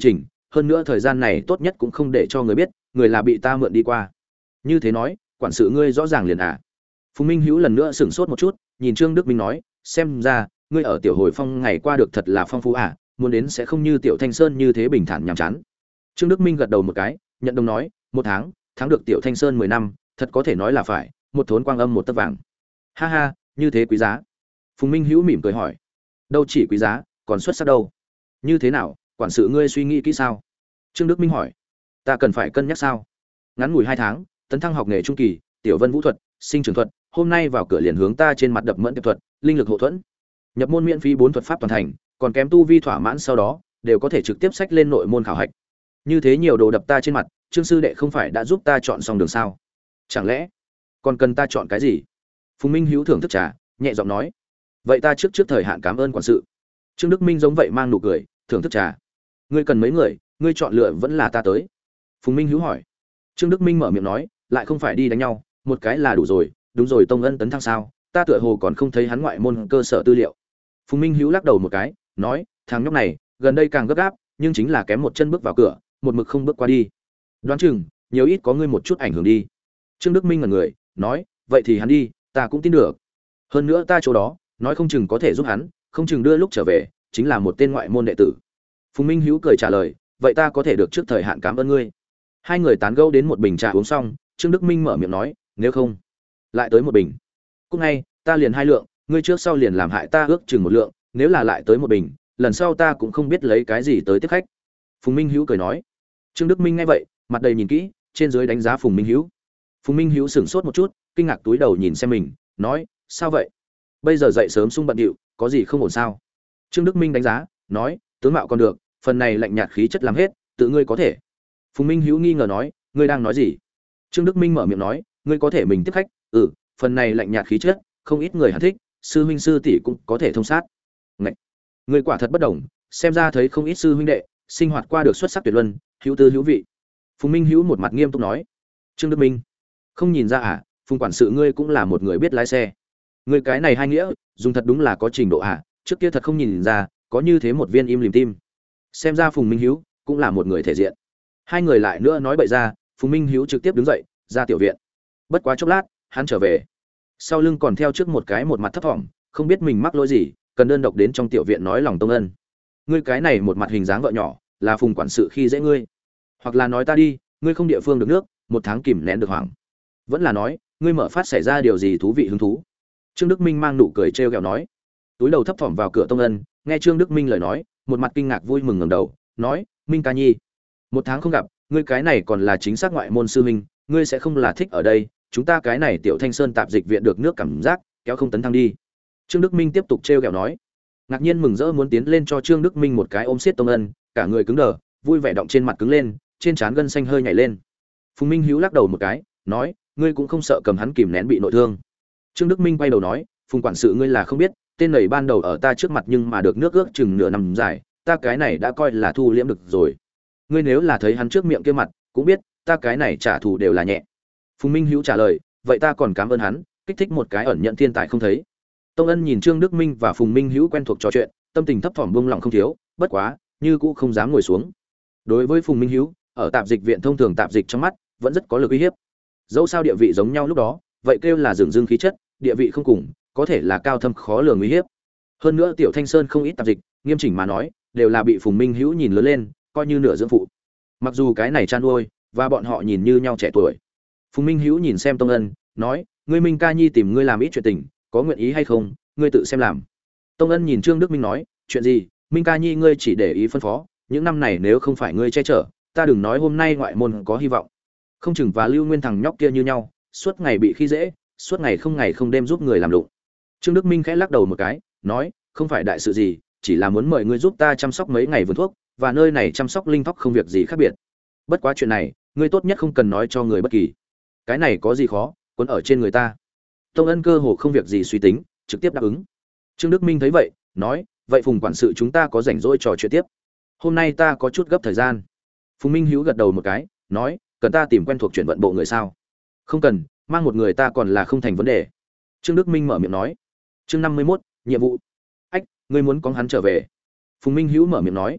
hơn nữa thời gian này tốt nhất cũng không để cho người biết người là bị ta mượn đi qua. Như thế nói, quản sự ngươi rõ ràng liền à? Phùng Minh Hữu lần nữa sửng sốt một chút, nhìn Trương Đức Minh nói, xem ra ngươi ở Tiểu Hồi Phong ngày qua được thật là phong phú à, muốn đến sẽ không như Tiểu Thanh Sơn như thế bình thản nhàm chán. Trương Đức Minh gật đầu một cái, nhận đồng nói, một tháng, thắng được Tiểu Thanh Sơn mười năm, thật có thể nói là phải, một thốn quang âm một tấc vàng. Ha ha, như thế quý giá. Phùng Minh Hữu mỉm cười hỏi, đâu chỉ quý giá, còn xuất sắc đâu. Như thế nào, quản sự ngươi suy nghĩ kỹ sao? Trương Đức Minh hỏi, ta cần phải cân nhắc sao? Ngắn ngủi hai tháng, tấn thăng học nghề trung kỳ, Tiểu Vân Vũ thuật, sinh trưởng thuật, hôm nay vào cửa liền hướng ta trên mặt đập mẫn tiệp thuật, linh lực hộ thuẫn. Nhập môn miễn phí bốn thuật pháp toàn thành, còn kém tu vi thỏa mãn sau đó, đều có thể trực tiếp sách lên nội môn khảo hạch. Như thế nhiều đồ đập ta trên mặt, Trương sư đệ không phải đã giúp ta chọn xong đường sao? Chẳng lẽ còn cần ta chọn cái gì? Phùng Minh Hữu thưởng thức trà, nhẹ giọng nói, vậy ta trước trước thời hạn cảm ơn quản sự. Trương Đức Minh giống vậy mang nụ cười, thưởng thức trà. Ngươi cần mấy người, ngươi chọn lựa vẫn là ta tới. Phùng Minh Hữu hỏi. Trương Đức Minh mở miệng nói, lại không phải đi đánh nhau, một cái là đủ rồi, đúng rồi, Tông Ân tấn thăng sao? Ta tựa hồ còn không thấy hắn ngoại môn cơ sở tư liệu. Phùng Minh Hữu lắc đầu một cái, nói, thằng nhóc này, gần đây càng gấp gáp, nhưng chính là kém một chân bước vào cửa, một mực không bước qua đi. Đoán chừng, nhiều ít có ngươi một chút ảnh hưởng đi. Trương Đức Minh ngẩn người, nói, vậy thì hắn đi, ta cũng tin được. Hơn nữa ta chỗ đó, nói không chừng có thể giúp hắn, không chừng đưa lúc trở về, chính là một tên ngoại môn đệ tử. Phùng Minh Hữu cười trả lời, vậy ta có thể được trước thời hạn cảm ơn ngươi. Hai người tán gẫu đến một bình trà uống xong, Trương Đức Minh mở miệng nói, nếu không, lại tới một bình. Cũng ngay, ta liền hai lượng, ngươi trước sau liền làm hại ta ước chừng một lượng, nếu là lại tới một bình, lần sau ta cũng không biết lấy cái gì tới tiếp khách. Phùng Minh Hữu cười nói. Trương Đức Minh nghe vậy, mặt đầy nhìn kỹ, trên dưới đánh giá Phùng Minh Hữu. Phùng Minh Hữu sửng sốt một chút, kinh ngạc túi đầu nhìn xem mình, nói, sao vậy? Bây giờ dậy sớm sung bận điệu, có gì không ổn sao? Trương Đức Minh đánh giá, nói, tướng mạo còn được, phần này lạnh nhạt khí chất làm hết, tự ngươi có thể. Phùng Minh Hữu nghi ngờ nói, ngươi đang nói gì? Trương Đức Minh mở miệng nói, ngươi có thể mình tiếp khách, ừ, phần này lạnh nhạt khí chất, không ít người hẳn thích, sư huynh sư tỷ cũng có thể thông sát. Ngậy, ngươi quả thật bất đồng, xem ra thấy không ít sư huynh đệ, sinh hoạt qua được xuất sắc tuyệt luân, hữu tư hữu vị. Phùng Minh Hữu một mặt nghiêm túc nói. Trương Đức Minh, không nhìn ra à, Phùng quản sự ngươi cũng là một người biết lái xe. Ngươi cái này hai nghĩa, dùng thật đúng là có trình độ à, trước kia thật không nhìn ra, có như thế một viên im lìm tim. Xem ra Phùng Minh Hữu cũng là một người thể diện. Hai người lại nữa nói bậy ra, Phùng Minh Hữu trực tiếp đứng dậy, ra tiểu viện. Bất quá chốc lát, hắn trở về. Sau lưng còn theo trước một cái một mặt thấp thỏm, không biết mình mắc lỗi gì, cần đơn độc đến trong tiểu viện nói lòng Tông Ân. Ngươi cái này một mặt hình dáng vợ nhỏ, là Phùng quản sự khi dễ ngươi, hoặc là nói ta đi, ngươi không địa phương được nước, một tháng kìm nén được hoảng, vẫn là nói ngươi mở phát xảy ra điều gì thú vị hứng thú. Trương Đức Minh mang nụ cười trêu ghẹo nói. Túi đầu thấp thỏm vào cửa Tông Ân, nghe Trương Đức Minh lời nói, một mặt kinh ngạc vui mừng ngẩng đầu, nói, Minh ca nhi, một tháng không gặp, ngươi cái này còn là chính xác ngoại môn sư huynh, ngươi sẽ không là thích ở đây, chúng ta cái này Tiểu Thanh Sơn tạp dịch viện được nước cảm giác, kéo không tấn thăng đi. Trương Đức Minh tiếp tục trêu ghẹo nói. Ngạc nhiên mừng rỡ muốn tiến lên cho Trương Đức Minh một cái ôm siết Tông Ân, cả người cứng đờ, vui vẻ động trên mặt cứng lên, trên trán gân xanh hơi nhảy lên. Phùng Minh Hữu lắc đầu một cái, nói, ngươi cũng không sợ cầm hắn kìm nén bị nội thương. Trương Đức Minh quay đầu nói, Phùng quản sự ngươi là không biết, tên này ban đầu ở ta trước mặt nhưng mà được nước ước chừng nửa năm dài, ta cái này đã coi là thu liễm được rồi. Ngươi nếu là thấy hắn trước miệng kia mặt, cũng biết, ta cái này trả thù đều là nhẹ. Phùng Minh Hữu trả lời, vậy ta còn cảm ơn hắn, kích thích một cái ẩn nhận thiên tài không thấy. Tông Ân nhìn Trương Đức Minh và Phùng Minh Hữu quen thuộc trò chuyện, tâm tình thấp thỏm buông lỏng không thiếu, bất quá, như cũ không dám ngồi xuống. Đối với Phùng Minh Hữu, ở tạp dịch viện thông thường tạp dịch trong mắt, vẫn rất có lực uy hiếp. Dẫu sao địa vị giống nhau lúc đó, vậy kêu là dường dương khí chất, địa vị không cùng, có thể là cao thâm khó lường uy hiếp. Hơn nữa Tiểu Thanh Sơn không ít tạp dịch, nghiêm chỉnh mà nói, đều là bị Phùng Minh Hữu nhìn lớn lên, coi như nửa dưỡng phụ. Mặc dù cái này chan nuôi, và bọn họ nhìn như nhau trẻ tuổi. Phùng Minh Hữu nhìn xem Tông Ân, nói, ngươi Minh ca nhi tìm ngươi làm ít chuyện tình, có nguyện ý hay không, ngươi tự xem làm. Tông Ân nhìn Trương Đức Minh nói, chuyện gì, Minh ca nhi ngươi chỉ để ý phân phó, những năm này nếu không phải ngươi che chở, ta đừng nói hôm nay ngoại môn có hy vọng. Không chừng và Lưu Nguyên thằng nhóc kia như nhau, suốt ngày bị khi dễ, suốt ngày không ngày không đêm giúp người làm lụng. Trương Đức Minh khẽ lắc đầu một cái, nói, không phải đại sự gì, chỉ là muốn mời ngươi giúp ta chăm sóc mấy ngày vườn thuốc, và nơi này chăm sóc linh thóc không việc gì khác biệt. Bất quá chuyện này, ngươi tốt nhất không cần nói cho người bất kỳ. Cái này có gì khó, cuốn ở trên người ta. Tông Ân cơ hồ không việc gì suy tính, trực tiếp đáp ứng. Trương Đức Minh thấy vậy, nói, vậy Phùng quản sự chúng ta có rảnh rỗi trò chuyện tiếp. Hôm nay ta có chút gấp thời gian. Phùng Minh Hữu gật đầu một cái, nói, cần ta tìm quen thuộc chuyển vận bộ người sao? Không cần, mang một người ta còn là không thành vấn đề. Trương Đức Minh mở miệng nói. Chương năm mươi mốt, nhiệm vụ. Ách, ngươi muốn con hắn trở về? Phùng Minh Hữu mở miệng nói.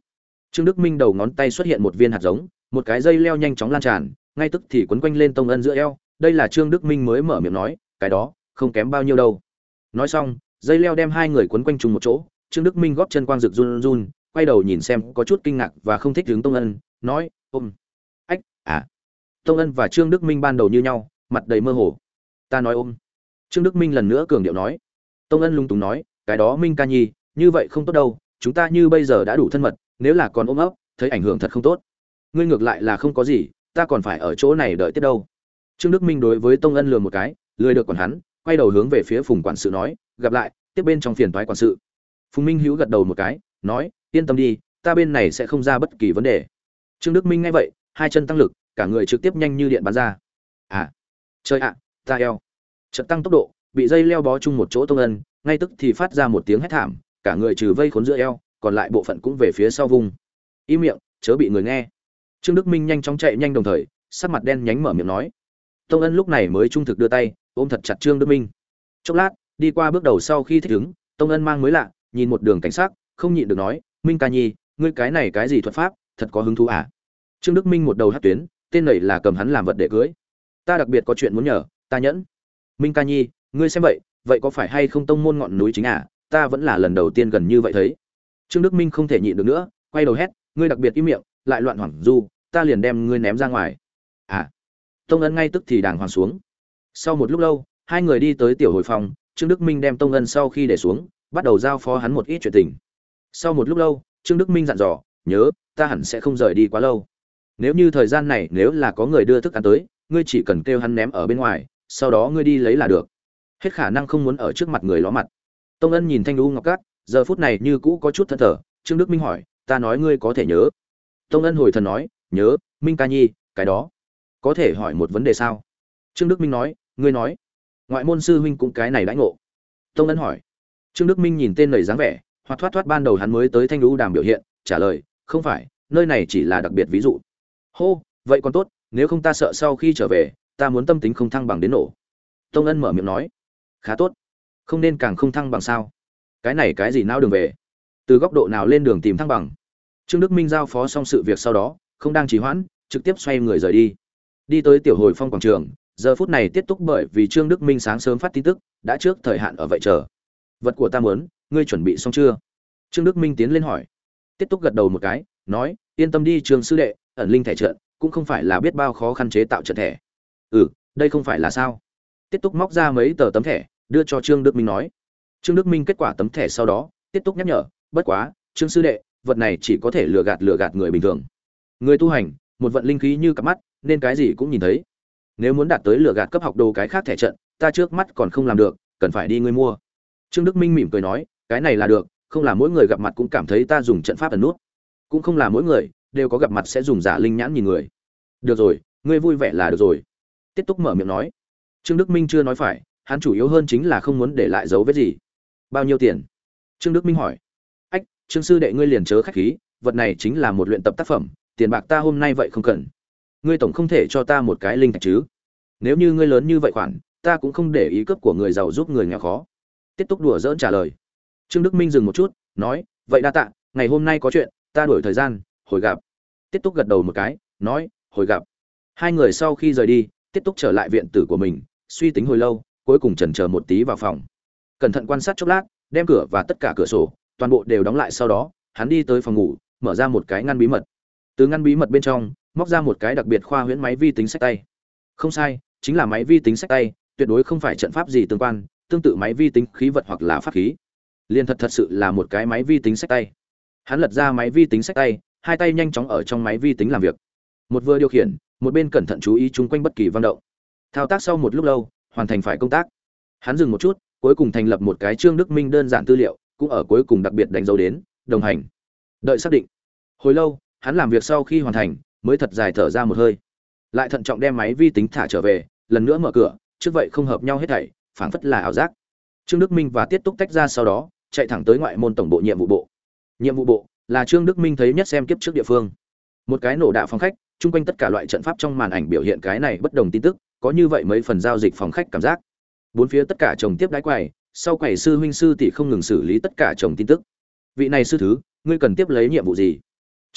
Trương Đức Minh đầu ngón tay xuất hiện một viên hạt giống, một cái dây leo nhanh chóng lan tràn, ngay tức thì quấn quanh lên Tông Ân giữa eo, đây là Trương Đức Minh mới mở miệng nói, cái đó, không kém bao nhiêu đâu. Nói xong, dây leo đem hai người quấn quanh chung một chỗ, Trương Đức Minh góp chân quang rực run run, quay đầu nhìn xem có chút kinh ngạc và không thích hướng Tông Ân, nói, ôm. Ách, à. Tông Ân và Trương Đức Minh ban đầu như nhau, mặt đầy mơ hồ. Ta nói ôm. Trương Đức Minh lần nữa cường điệu nói. Tông Ân lung túng nói, cái đó Minh ca nhi, như vậy không tốt đâu, chúng ta như bây giờ đã đủ thân mật, nếu là còn ôm ấp, thấy ảnh hưởng thật không tốt. Ngươi ngược lại là không có gì, ta còn phải ở chỗ này đợi tiếp đâu. Trương Đức Minh đối với Tông Ân lườm một cái, lười được còn hắn, quay đầu hướng về phía Phùng quản sự nói, gặp lại, tiếp bên trong phiền toái quản sự. Phùng Minh Hữu gật đầu một cái, nói, yên tâm đi, ta bên này sẽ không ra bất kỳ vấn đề. Trương Đức Minh nghe vậy, hai chân tăng lực, cả người trực tiếp nhanh như điện bắn ra. À, trời ạ, ta eo. Chợt tăng tốc độ, bị dây leo bó chung một chỗ Tông Ân, ngay tức thì phát ra một tiếng hét thảm, cả người trừ vây khốn giữa eo, còn lại bộ phận cũng về phía sau vùng. Im miệng, chớ bị người nghe. Trương Đức Minh nhanh chóng chạy nhanh đồng thời, sắc mặt đen nhánh mở miệng nói. Tông Ân lúc này mới trung thực đưa tay, ôm thật chặt Trương Đức Minh. Chốc lát, đi qua bước đầu sau khi thích ứng, Tông Ân mang mới lạ, nhìn một đường cảnh sát, không nhịn được nói, Minh ca nhi, ngươi cái này cái gì thuật pháp, thật có hứng thú à? Trương Đức Minh một đầu hất tuyến, tên này là cầm hắn làm vật để cưới. Ta đặc biệt có chuyện muốn nhờ, ta nhẫn. Minh ca nhi, ngươi xem vậy, vậy có phải hay không tông môn ngọn núi chính à? Ta vẫn là lần đầu tiên gần như vậy thấy. Trương Đức Minh không thể nhịn được nữa, quay đầu hét, ngươi đặc biệt im miệng, lại loạn hoảng du, ta liền đem ngươi ném ra ngoài. À. Tông Ân ngay tức thì đàng hoàng xuống. Sau một lúc lâu, hai người đi tới tiểu hồi phòng, Trương Đức Minh đem Tông Ân sau khi để xuống, bắt đầu giao phó hắn một ít chuyện tình. Sau một lúc lâu, Trương Đức Minh dặn dò, nhớ, ta hẳn sẽ không rời đi quá lâu. Nếu như thời gian này nếu là có người đưa thức ăn tới, ngươi chỉ cần kêu hắn ném ở bên ngoài, sau đó ngươi đi lấy là được. Hết khả năng không muốn ở trước mặt người ló mặt. Tông Ân nhìn Thanh Đu Ngọc Cát, giờ phút này như cũ có chút thẫn thờ. Trương Đức Minh hỏi, ta nói ngươi có thể nhớ? Tông Ân hồi thần nói, nhớ, Minh ca nhi, cái đó có thể hỏi một vấn đề sao? Trương Đức Minh nói, ngươi nói. Ngoại môn sư huynh cũng cái này đãi ngộ. Tông Ân hỏi. Trương Đức Minh nhìn tên nảy dáng vẻ, hoặc thoát thoát ban đầu hắn mới tới Thanh Đu Đàm biểu hiện, trả lời, không phải, nơi này chỉ là đặc biệt ví dụ. Hô, vậy còn tốt, nếu không ta sợ sau khi trở về, ta muốn tâm tính không thăng bằng đến nổ. Tông Ân mở miệng nói, khá tốt, không nên càng không thăng bằng sao? Cái này cái gì não đường về? Từ góc độ nào lên đường tìm thăng bằng? Trương Đức Minh giao phó xong sự việc sau đó, không đang trì hoãn, trực tiếp xoay người rời đi. Đi tới tiểu hồi phong quảng trường, giờ phút này tiết túc bởi vì Trương Đức Minh sáng sớm phát tin tức, đã trước thời hạn ở vậy chờ. Vật của ta muốn, ngươi chuẩn bị xong chưa? Trương Đức Minh tiến lên hỏi. Tiết túc gật đầu một cái, nói, yên tâm đi Trương sư đệ, ẩn linh thẻ trận cũng không phải là biết bao khó khăn chế tạo trận thẻ. Ừ, đây không phải là sao? Tiết túc móc ra mấy tờ tấm thẻ, đưa cho Trương Đức Minh nói. Trương Đức Minh kết quả tấm thẻ sau đó, Tiết túc nhắc nhở, bất quá, Trương sư đệ, vật này chỉ có thể lừa gạt lừa gạt người bình thường. Người tu hành, một vận linh khí như cặp mắt, nên cái gì cũng nhìn thấy. Nếu muốn đạt tới lừa gạt cấp học đồ cái khác thẻ trận, ta trước mắt còn không làm được, cần phải đi ngươi mua. Trương Đức Minh mỉm cười nói, cái này là được, không là mỗi người gặp mặt cũng cảm thấy ta dùng trận pháp ẩn nút, cũng không là mỗi người đều có gặp mặt sẽ dùng giả linh nhãn nhìn người. Được rồi, ngươi vui vẻ là được rồi. Tiết túc mở miệng nói. Trương Đức Minh chưa nói phải, hắn chủ yếu hơn chính là không muốn để lại dấu vết gì. Bao nhiêu tiền? Trương Đức Minh hỏi. Ách, Trương sư đệ ngươi liền chớ khách khí, vật này chính là một luyện tập tác phẩm, tiền bạc ta hôm nay vậy không cần. Ngươi tổng không thể cho ta một cái linh thạch chứ? Nếu như ngươi lớn như vậy khoản, ta cũng không để ý cướp của người giàu giúp người nghèo khó. Tiết túc đùa giỡn trả lời. Trương Đức Minh dừng một chút, nói, vậy đa tạ, ngày hôm nay có chuyện, ta đổi thời gian, hồi gặp. Tiết túc gật đầu một cái, nói, hồi gặp. Hai người sau khi rời đi, Tiết túc trở lại viện tử của mình, suy tính hồi lâu, cuối cùng chần chờ một tí vào phòng. Cẩn thận quan sát chốc lát, đem cửa và tất cả cửa sổ, toàn bộ đều đóng lại sau đó, hắn đi tới phòng ngủ, mở ra một cái ngăn bí mật. Từ ngăn bí mật bên trong, móc ra một cái đặc biệt khoa huyễn máy vi tính xách tay. Không sai, chính là máy vi tính xách tay, tuyệt đối không phải trận pháp gì tương quan, tương tự máy vi tính khí vật hoặc là pháp khí. Liên thật thật sự là một cái máy vi tính xách tay. Hắn lật ra máy vi tính xách tay, hai tay nhanh chóng ở trong máy vi tính làm việc. Một vừa điều khiển, một bên cẩn thận chú ý chung quanh bất kỳ vận động. Thao tác sau một lúc lâu, hoàn thành phải công tác. Hắn dừng một chút, cuối cùng thành lập một cái Trương Đức Minh đơn giản tư liệu, cũng ở cuối cùng đặc biệt đánh dấu đến, đồng hành. Đợi xác định. Hồi lâu, hắn làm việc sau khi hoàn thành, mới thật dài thở ra một hơi. Lại thận trọng đem máy vi tính thả trở về, lần nữa mở cửa, trước vậy không hợp nhau hết thảy, phảng phất là ảo giác. Trương Đức Minh và Tiết Túc tách ra sau đó, chạy thẳng tới ngoại môn tổng bộ nhiệm vụ bộ. Nhiệm vụ bộ là Trương Đức Minh thấy nhất xem kiếp trước địa phương. Một cái nổ đạ phòng khách, chung quanh tất cả loại trận pháp trong màn ảnh biểu hiện cái này bất đồng tin tức, có như vậy mấy phần giao dịch phòng khách cảm giác. Bốn phía tất cả chồng tiếp đái quầy, sau quầy sư huynh sư tỷ không ngừng xử lý tất cả chồng tin tức. Vị này sư thứ, ngươi cần tiếp lấy nhiệm vụ gì?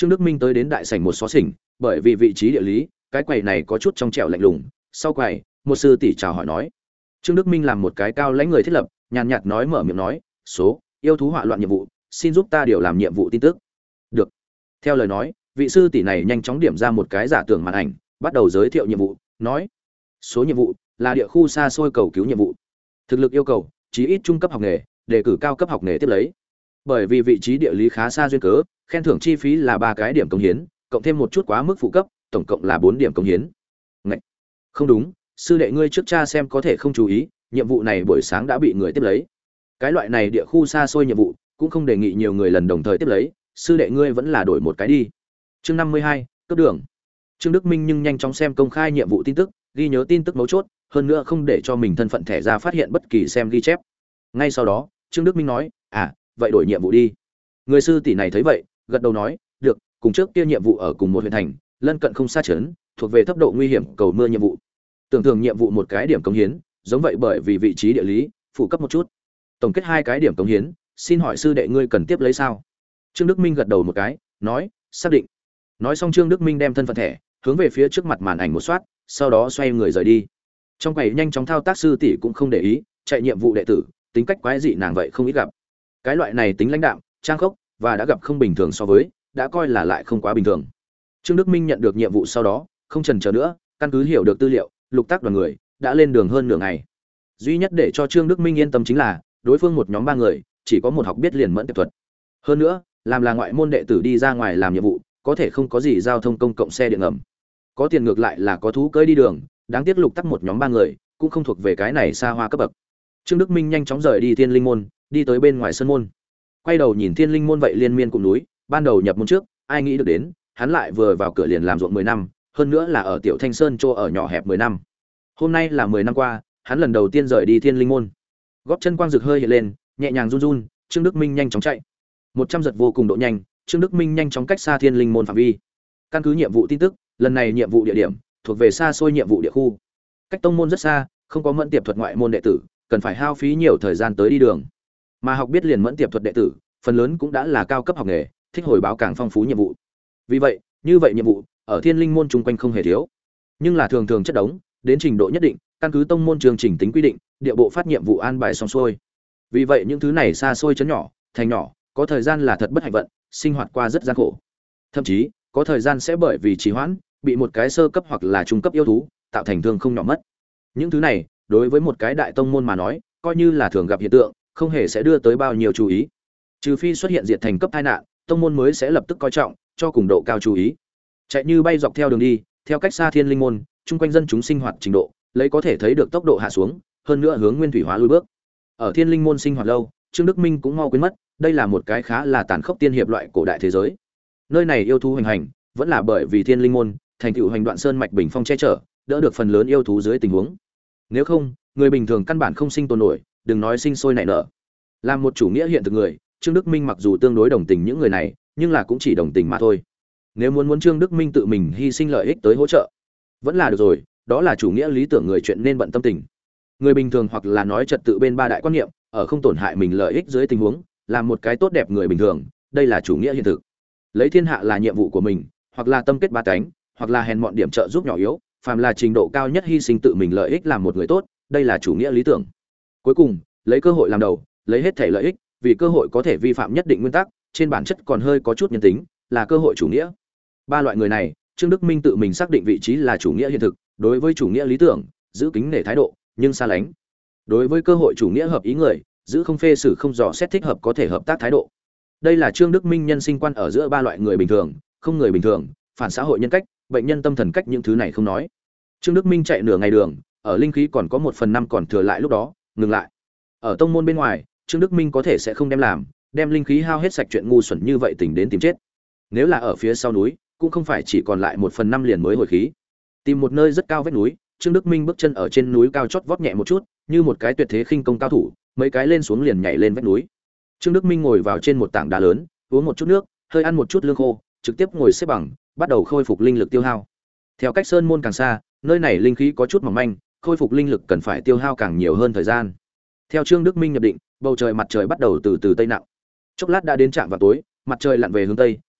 Trương Đức Minh tới đến đại sảnh một xó xỉnh, bởi vì vị trí địa lý, cái quầy này có chút trong trẻo lạnh lùng, sau quầy, một sư tỷ chào hỏi nói. Trương Đức Minh làm một cái cao lãnh người thiết lập, nhàn nhạt nói mở miệng nói, "Số, yêu thú họa loạn nhiệm vụ, xin giúp ta điều làm nhiệm vụ tin tức." Được. Theo lời nói, vị sư tỷ này nhanh chóng điểm ra một cái giả tưởng màn ảnh, bắt đầu giới thiệu nhiệm vụ, nói: "Số nhiệm vụ là địa khu xa xôi cầu cứu nhiệm vụ. Thực lực yêu cầu, chí ít trung cấp học nghề, đề cử cao cấp học nghề tiếp lấy." Bởi vì vị trí địa lý khá xa duyên cớ, khen thưởng chi phí là ba cái điểm công hiến, cộng thêm một chút quá mức phụ cấp, tổng cộng là bốn điểm công hiến. Ngậy. Không đúng, sư đệ ngươi trước cha xem có thể không chú ý, nhiệm vụ này buổi sáng đã bị người tiếp lấy. Cái loại này địa khu xa xôi nhiệm vụ, cũng không đề nghị nhiều người lần đồng thời tiếp lấy, sư đệ ngươi vẫn là đổi một cái đi. Chương năm mươi hai, cấp đường. Trương Đức Minh nhưng nhanh chóng xem công khai nhiệm vụ tin tức, ghi nhớ tin tức mấu chốt, hơn nữa không để cho mình thân phận thẻ ra phát hiện bất kỳ xem ghi chép. Ngay sau đó, Trương Đức Minh nói, "À, vậy đổi nhiệm vụ đi." Người sư tỷ này thấy vậy, gật đầu nói, "Được, cùng trước kia nhiệm vụ ở cùng một huyện thành, lân cận không xa trấn, thuộc về thấp độ nguy hiểm cầu mưa nhiệm vụ." Tưởng thường nhiệm vụ một cái điểm cống hiến, giống vậy bởi vì vị trí địa lý, phụ cấp một chút. Tổng kết hai cái điểm cống hiến, xin hỏi sư đệ ngươi cần tiếp lấy sao? Trương Đức Minh gật đầu một cái, nói, "Xác định." Nói xong Trương Đức Minh đem thân phận thẻ hướng về phía trước mặt màn ảnh một soát, sau đó xoay người rời đi. Trong quầy nhanh chóng thao tác sư tỷ cũng không để ý, chạy nhiệm vụ đệ tử, tính cách quái dị nàng vậy không ít gặp. Cái loại này tính lãnh đạm, trang khốc và đã gặp không bình thường so với, đã coi là lại không quá bình thường. Trương Đức Minh nhận được nhiệm vụ sau đó, không chần chờ nữa, căn cứ hiểu được tư liệu, lục tác đoàn người đã lên đường hơn nửa ngày. Duy nhất để cho Trương Đức Minh yên tâm chính là, đối phương một nhóm ba người, chỉ có một học biết liền mẫn tiệp thuật. Hơn nữa, làm là ngoại môn đệ tử đi ra ngoài làm nhiệm vụ, có thể không có gì giao thông công cộng xe điện ngầm. Có tiền ngược lại là có thú cưỡi đi đường, đáng tiếc lục tắc một nhóm ba người, cũng không thuộc về cái này xa hoa cấp bậc. Trương Đức Minh nhanh chóng rời đi Thiên Linh môn, đi tới bên ngoài sân môn. Quay đầu nhìn Thiên Linh môn vậy liên miên cùng núi, ban đầu nhập môn trước, ai nghĩ được đến, hắn lại vừa vào cửa liền làm ruộng mười năm, hơn nữa là ở Tiểu Thanh Sơn chỗ ở nhỏ hẹp mười năm. Hôm nay là mười năm qua, hắn lần đầu tiên rời đi Thiên Linh môn. Gót chân quang rực hơi hiện lên, nhẹ nhàng run run, Trương Đức Minh nhanh chóng chạy. một trăm giật vô cùng độ nhanh, Trương Đức Minh nhanh chóng cách xa Thiên Linh môn phạm vi. Căn cứ nhiệm vụ tin tức, lần này nhiệm vụ địa điểm thuộc về xa xôi nhiệm vụ địa khu. Cách tông môn rất xa, không có mẫn tiệp thuật ngoại môn đệ tử, cần phải hao phí nhiều thời gian tới đi đường. Mà học biết liền mẫn tiệp thuật đệ tử, phần lớn cũng đã là cao cấp học nghề, thích hồi báo càng phong phú nhiệm vụ. Vì vậy, như vậy nhiệm vụ ở Thiên Linh môn chung quanh không hề thiếu, nhưng là thường thường chất đống, đến trình độ nhất định, căn cứ tông môn chương trình tính quy định, địa bộ phát nhiệm vụ an bài xong xuôi. Vì vậy những thứ này xa xôi chấn nhỏ, thành nhỏ, có thời gian là thật bất hạnh vận, sinh hoạt qua rất gian khổ. Thậm chí, có thời gian sẽ bởi vì trì hoãn, bị một cái sơ cấp hoặc là trung cấp yêu thú tạo thành thương không nhỏ mất. Những thứ này, đối với một cái đại tông môn mà nói, coi như là thường gặp hiện tượng, không hề sẽ đưa tới bao nhiêu chú ý. Trừ phi xuất hiện diệt thành cấp tai nạn, tông môn mới sẽ lập tức coi trọng, cho cùng độ cao chú ý. Chạy như bay dọc theo đường đi, theo cách xa Thiên Linh môn, chung quanh dân chúng sinh hoạt trình độ, lấy có thể thấy được tốc độ hạ xuống, hơn nữa hướng nguyên thủy hóa lui bước. Ở Thiên Linh môn sinh hoạt lâu, Trương Đức Minh cũng mau quên mất, đây là một cái khá là tàn khốc tiên hiệp loại cổ đại thế giới. Nơi này yêu thú hoành hành, vẫn là bởi vì Thiên Linh môn thành tựu hành đoạn sơn mạch bình phong che chở, đỡ được phần lớn yêu thú dưới tình huống. Nếu không, người bình thường căn bản không sinh tồn nổi, đừng nói sinh sôi nảy nở. Làm một chủ nghĩa hiện thực người, Trương Đức Minh mặc dù tương đối đồng tình những người này, nhưng là cũng chỉ đồng tình mà thôi. Nếu muốn muốn Trương Đức Minh tự mình hy sinh lợi ích tới hỗ trợ, vẫn là được rồi, đó là chủ nghĩa lý tưởng người chuyện nên bận tâm tình. Người bình thường hoặc là nói trật tự bên ba đại quan niệm, ở không tổn hại mình lợi ích dưới tình huống, làm một cái tốt đẹp người bình thường, đây là chủ nghĩa hiện thực. Lấy thiên hạ là nhiệm vụ của mình, hoặc là tâm kết ba cánh, hoặc là hèn mọn điểm trợ giúp nhỏ yếu, phàm là trình độ cao nhất hy sinh tự mình lợi ích làm một người tốt, đây là chủ nghĩa lý tưởng. Cuối cùng, lấy cơ hội làm đầu, lấy hết thể lợi ích, vì cơ hội có thể vi phạm nhất định nguyên tắc, trên bản chất còn hơi có chút nhân tính, là cơ hội chủ nghĩa. Ba loại người này, Trương Đức Minh tự mình xác định vị trí là chủ nghĩa hiện thực, đối với chủ nghĩa lý tưởng, giữ kính nể thái độ, nhưng xa lánh. Đối với cơ hội chủ nghĩa hợp ý người, giữ không phê xử không dò xét thích hợp có thể hợp tác thái độ. Đây là Trương Đức Minh nhân sinh quan ở giữa ba loại người bình thường, không người bình thường, phản xã hội nhân cách, bệnh nhân tâm thần cách những thứ này không nói. Trương Đức Minh chạy nửa ngày đường, ở linh khí còn có một phần năm còn thừa lại lúc đó, ngừng lại. Ở tông môn bên ngoài, Trương Đức Minh có thể sẽ không đem làm, đem linh khí hao hết sạch chuyện ngu xuẩn như vậy tỉnh đến tìm chết. Nếu là ở phía sau núi, cũng không phải chỉ còn lại một phần năm liền mới hồi khí. Tìm một nơi rất cao vách núi, Trương Đức Minh bước chân ở trên núi cao chót vót nhẹ một chút, như một cái tuyệt thế khinh công cao thủ, mấy cái lên xuống liền nhảy lên vách núi. Trương Đức Minh ngồi vào trên một tảng đá lớn, uống một chút nước, hơi ăn một chút lương khô, trực tiếp ngồi xếp bằng, bắt đầu khôi phục linh lực tiêu hao. Theo cách sơn môn càng xa, nơi này linh khí có chút mỏng manh, khôi phục linh lực cần phải tiêu hao càng nhiều hơn thời gian. Theo Trương Đức Minh nhập định, bầu trời mặt trời bắt đầu từ từ tây nặng. Chốc lát đã đến trạm vào tối, mặt trời lặn về hướng tây,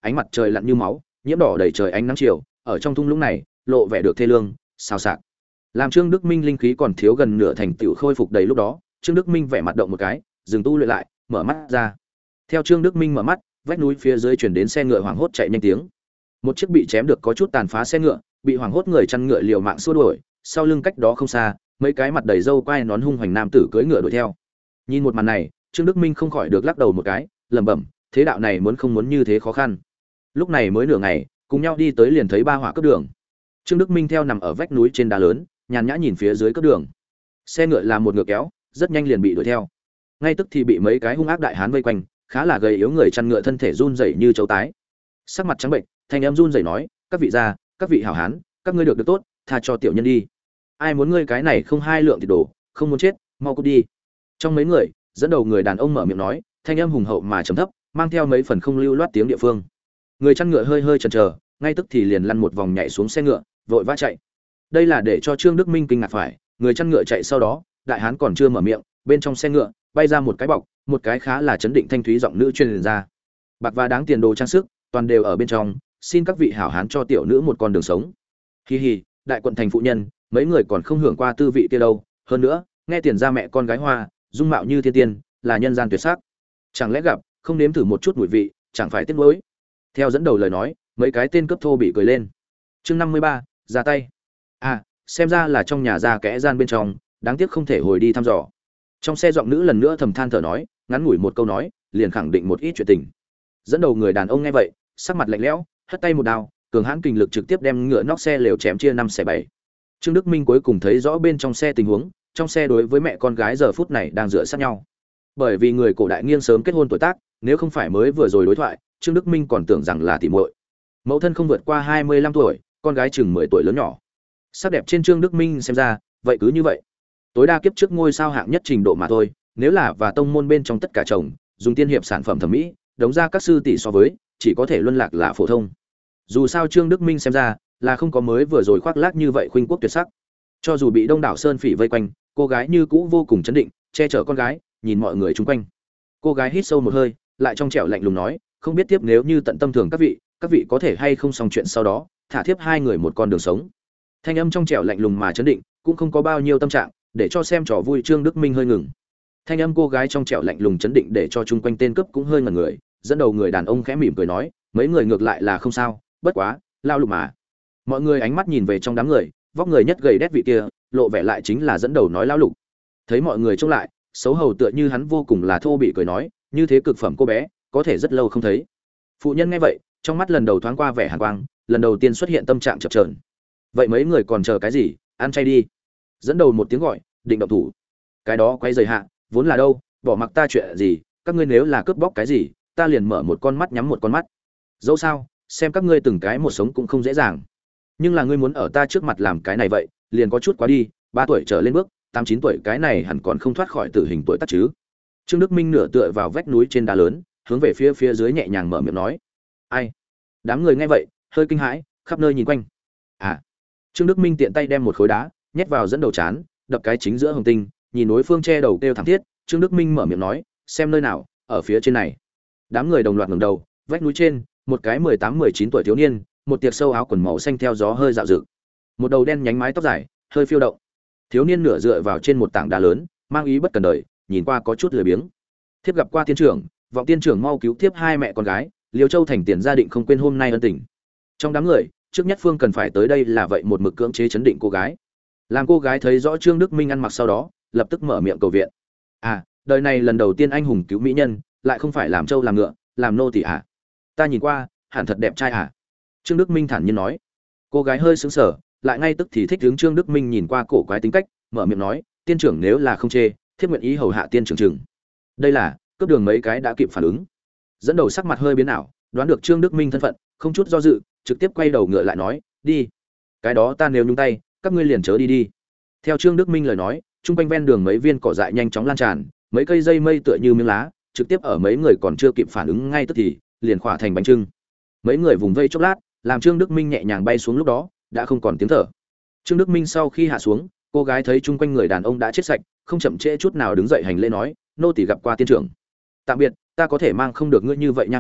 ánh mặt trời lặn như máu, nhiễm đỏ đầy trời ánh nắng chiều, ở trong thung lũng này, lộ vẻ được thê lương, xào xạc. Làm Trương Đức Minh linh khí còn thiếu gần nửa thành tựu khôi phục đầy lúc đó, Trương Đức Minh vẻ mặt động một cái, dừng tu luyện lại, mở mắt ra. Theo Trương Đức Minh mở mắt, vách núi phía dưới truyền đến xe ngựa hoảng hốt chạy nhanh tiếng. Một chiếc bị chém được có chút tàn phá xe ngựa, bị hoảng hốt người chăn ngựa liều mạng xua đuổi, sau lưng cách đó không xa, mấy cái mặt đầy râu quai nón hung hoành nam tử cưỡi ngựa đuổi theo. Nhìn một màn này, Trương Đức Minh không khỏi được lắc đầu một cái, lẩm bẩm, thế đạo này muốn không muốn như thế khó khăn. Lúc này mới nửa ngày, cùng nhau đi tới liền thấy ba hỏa cướp đường. Trương Đức Minh theo nằm ở vách núi trên đá lớn, nhàn nhã nhìn phía dưới cướp đường. Xe ngựa là một ngựa kéo, rất nhanh liền bị đuổi theo. Ngay tức thì bị mấy cái hung ác đại hán vây quanh, khá là gầy yếu người chăn ngựa thân thể run rẩy như chấu tái. Sắc mặt trắng bệnh, thanh âm run rẩy nói, các vị gia, các vị hảo hán, các ngươi được được tốt, tha cho tiểu nhân đi. Ai muốn ngươi cái này không hai lượng thì đổ, không muốn chết, mau cút đi. Trong mấy người, dẫn đầu người đàn ông mở miệng nói, thanh âm hùng hậu mà trầm thấp, mang theo mấy phần không lưu loát tiếng địa phương. Người chăn ngựa hơi hơi chần chờ, ngay tức thì liền lăn một vòng nhảy xuống xe ngựa, vội vã chạy. Đây là để cho Trương Đức Minh kinh ngạc phải, người chăn ngựa chạy sau đó, đại hán còn chưa mở miệng, bên trong xe ngựa bay ra một cái bọc, một cái khá là chấn định thanh thúy giọng nữ truyền ra. Bạc và đáng tiền đồ trang sức, toàn đều ở bên trong, xin các vị hảo hán cho tiểu nữ một con đường sống. Hi hi, đại quận thành phụ nhân, mấy người còn không hưởng qua tư vị kia đâu, hơn nữa, nghe tiền ra mẹ con gái hoa, dung mạo như thiên tiên, là nhân gian tuyệt sắc. Chẳng lẽ gặp, không nếm thử một chút mùi vị, chẳng phải tiếc nuối. Theo dẫn đầu lời nói, mấy cái tên cướp thô bị cười lên. Chương năm mươi ba, ra tay. À, xem ra là trong nhà ra kẽ gian bên trong, đáng tiếc không thể hồi đi thăm dò. Trong xe giọng nữ lần nữa thầm than thở nói, ngắn ngủi một câu nói, liền khẳng định một ít chuyện tình. Dẫn đầu người đàn ông nghe vậy, sắc mặt lạnh lẽo, hất tay một đao, cường hãn kình lực trực tiếp đem ngựa nóc xe lều chém chia năm xẻ bảy. Trương Đức Minh cuối cùng thấy rõ bên trong xe tình huống, trong xe đối với mẹ con gái giờ phút này đang dựa sát nhau. Bởi vì người cổ đại nghiêng sớm kết hôn tuổi tác, nếu không phải mới vừa rồi đối thoại, Trương Đức Minh còn tưởng rằng là tỉ muội. Mẫu thân không vượt qua hai mươi lăm tuổi, con gái chừng mười tuổi lớn nhỏ. Sắc đẹp trên Trương Đức Minh xem ra, vậy cứ như vậy. Tối đa kiếp trước ngôi sao hạng nhất trình độ mà thôi, nếu là và tông môn bên trong tất cả chồng, dùng tiên hiệp sản phẩm thẩm mỹ, đóng ra các sư tỷ so với, chỉ có thể luân lạc là phổ thông. Dù sao Trương Đức Minh xem ra, là không có mới vừa rồi khoác lác như vậy khuynh quốc tuyệt sắc. Cho dù bị đông đảo sơn phỉ vây quanh, cô gái như cũ vô cùng chấn định, che chở con gái, nhìn mọi người chung quanh. Cô gái hít sâu một hơi, lại trong trẻo lạnh lùng nói, không biết tiếp nếu như tận tâm thường các vị, các vị có thể hay không xong chuyện sau đó, thả thiếp hai người một con đường sống. Thanh âm trong trẻo lạnh lùng mà chấn định, cũng không có bao nhiêu tâm trạng, để cho xem trò vui Trương Đức Minh hơi ngừng. Thanh âm cô gái trong trẻo lạnh lùng chấn định để cho chung quanh tên cướp cũng hơi ngẩn người, dẫn đầu người đàn ông khẽ mỉm cười nói, mấy người ngược lại là không sao, bất quá, lao lục mà. Mọi người ánh mắt nhìn về trong đám người, vóc người nhất gầy đét vị kia, lộ vẻ lại chính là dẫn đầu nói lao lục. Thấy mọi người trông lại, xấu hầu tựa như hắn vô cùng là thô bị cười nói, như thế cực phẩm cô bé, có thể rất lâu không thấy. Phụ nhân nghe vậy, trong mắt lần đầu thoáng qua vẻ hàn quang, lần đầu tiên xuất hiện tâm trạng chập chờn. Vậy mấy người còn chờ cái gì, ăn chay đi. Dẫn đầu một tiếng gọi, định động thủ. Cái đó quay rời hạ, vốn là đâu, bỏ mặc ta chuyện gì, các ngươi nếu là cướp bóc cái gì, ta liền mở một con mắt nhắm một con mắt. Dẫu sao, xem các ngươi từng cái một sống cũng không dễ dàng. Nhưng là ngươi muốn ở ta trước mặt làm cái này vậy, liền có chút quá đi, ba tuổi trở lên bước, tám chín tuổi cái này hẳn còn không thoát khỏi tử hình tuổi tác chứ. Trương Đức Minh nửa tựa vào vách núi trên đá lớn, hướng về phía phía dưới nhẹ nhàng mở miệng nói. Ai? Đám người nghe vậy, hơi kinh hãi, khắp nơi nhìn quanh. À. Trương Đức Minh tiện tay đem một khối đá nhét vào dẫn đầu chán, đập cái chính giữa hồng tinh, nhìn đối phương che đầu kêu thảm thiết, Trương Đức Minh mở miệng nói, xem nơi nào, ở phía trên này. Đám người đồng loạt ngẩng đầu, vách núi trên, một cái mười tám mười chín tuổi thiếu niên, một tiệc sâu áo quần màu xanh theo gió hơi dạo dực. Một đầu đen nhánh mái tóc dài, hơi phiêu động. Thiếu niên nửa dựa vào trên một tảng đá lớn, mang ý bất cần đời, nhìn qua có chút lười biếng. Thiếp gặp qua tiên trưởng, vọng tiên trưởng mau cứu thiếp hai mẹ con gái, Liêu Châu thành tiền gia định không quên hôm nay ân tình. Trong đám người, trước nhất phương cần phải tới đây là vậy một mực cưỡng chế chấn định cô gái. Làm cô gái thấy rõ Trương Đức Minh ăn mặc sau đó, lập tức mở miệng cầu viện. À, đời này lần đầu tiên anh hùng cứu mỹ nhân, lại không phải làm trâu làm ngựa, làm nô tỳ à? Ta nhìn qua, hẳn thật đẹp trai à? Trương Đức Minh thản nhiên nói. Cô gái hơi sững sờ, lại ngay tức thì thích hướng Trương Đức Minh nhìn qua cổ quái tính cách, mở miệng nói, tiên trưởng nếu là không chê, thiếp nguyện ý hầu hạ tiên trưởng chừng. Đây là, cướp đường mấy cái đã kịp phản ứng. Dẫn đầu sắc mặt hơi biến ảo, đoán được Trương Đức Minh thân phận, không chút do dự, trực tiếp quay đầu ngựa lại nói, đi. Cái đó ta nếu nhúng tay, các ngươi liền chớ đi đi. Theo Trương Đức Minh lời nói, trung quanh ven đường mấy viên cỏ dại nhanh chóng lan tràn, mấy cây dây mây tựa như miếng lá, trực tiếp ở mấy người còn chưa kịp phản ứng ngay tức thì, liền khỏa thành bánh trưng. Mấy người vùng vây chốc lát, làm Trương Đức Minh nhẹ nhàng bay xuống lúc đó, đã không còn tiếng thở. Trương Đức Minh sau khi hạ xuống, cô gái thấy chung quanh người đàn ông đã chết sạch, không chậm trễ chút nào đứng dậy hành lễ nói, nô tỳ gặp qua tiên trưởng. Tạm biệt, ta có thể mang không được ngươi như vậy nha hoàn,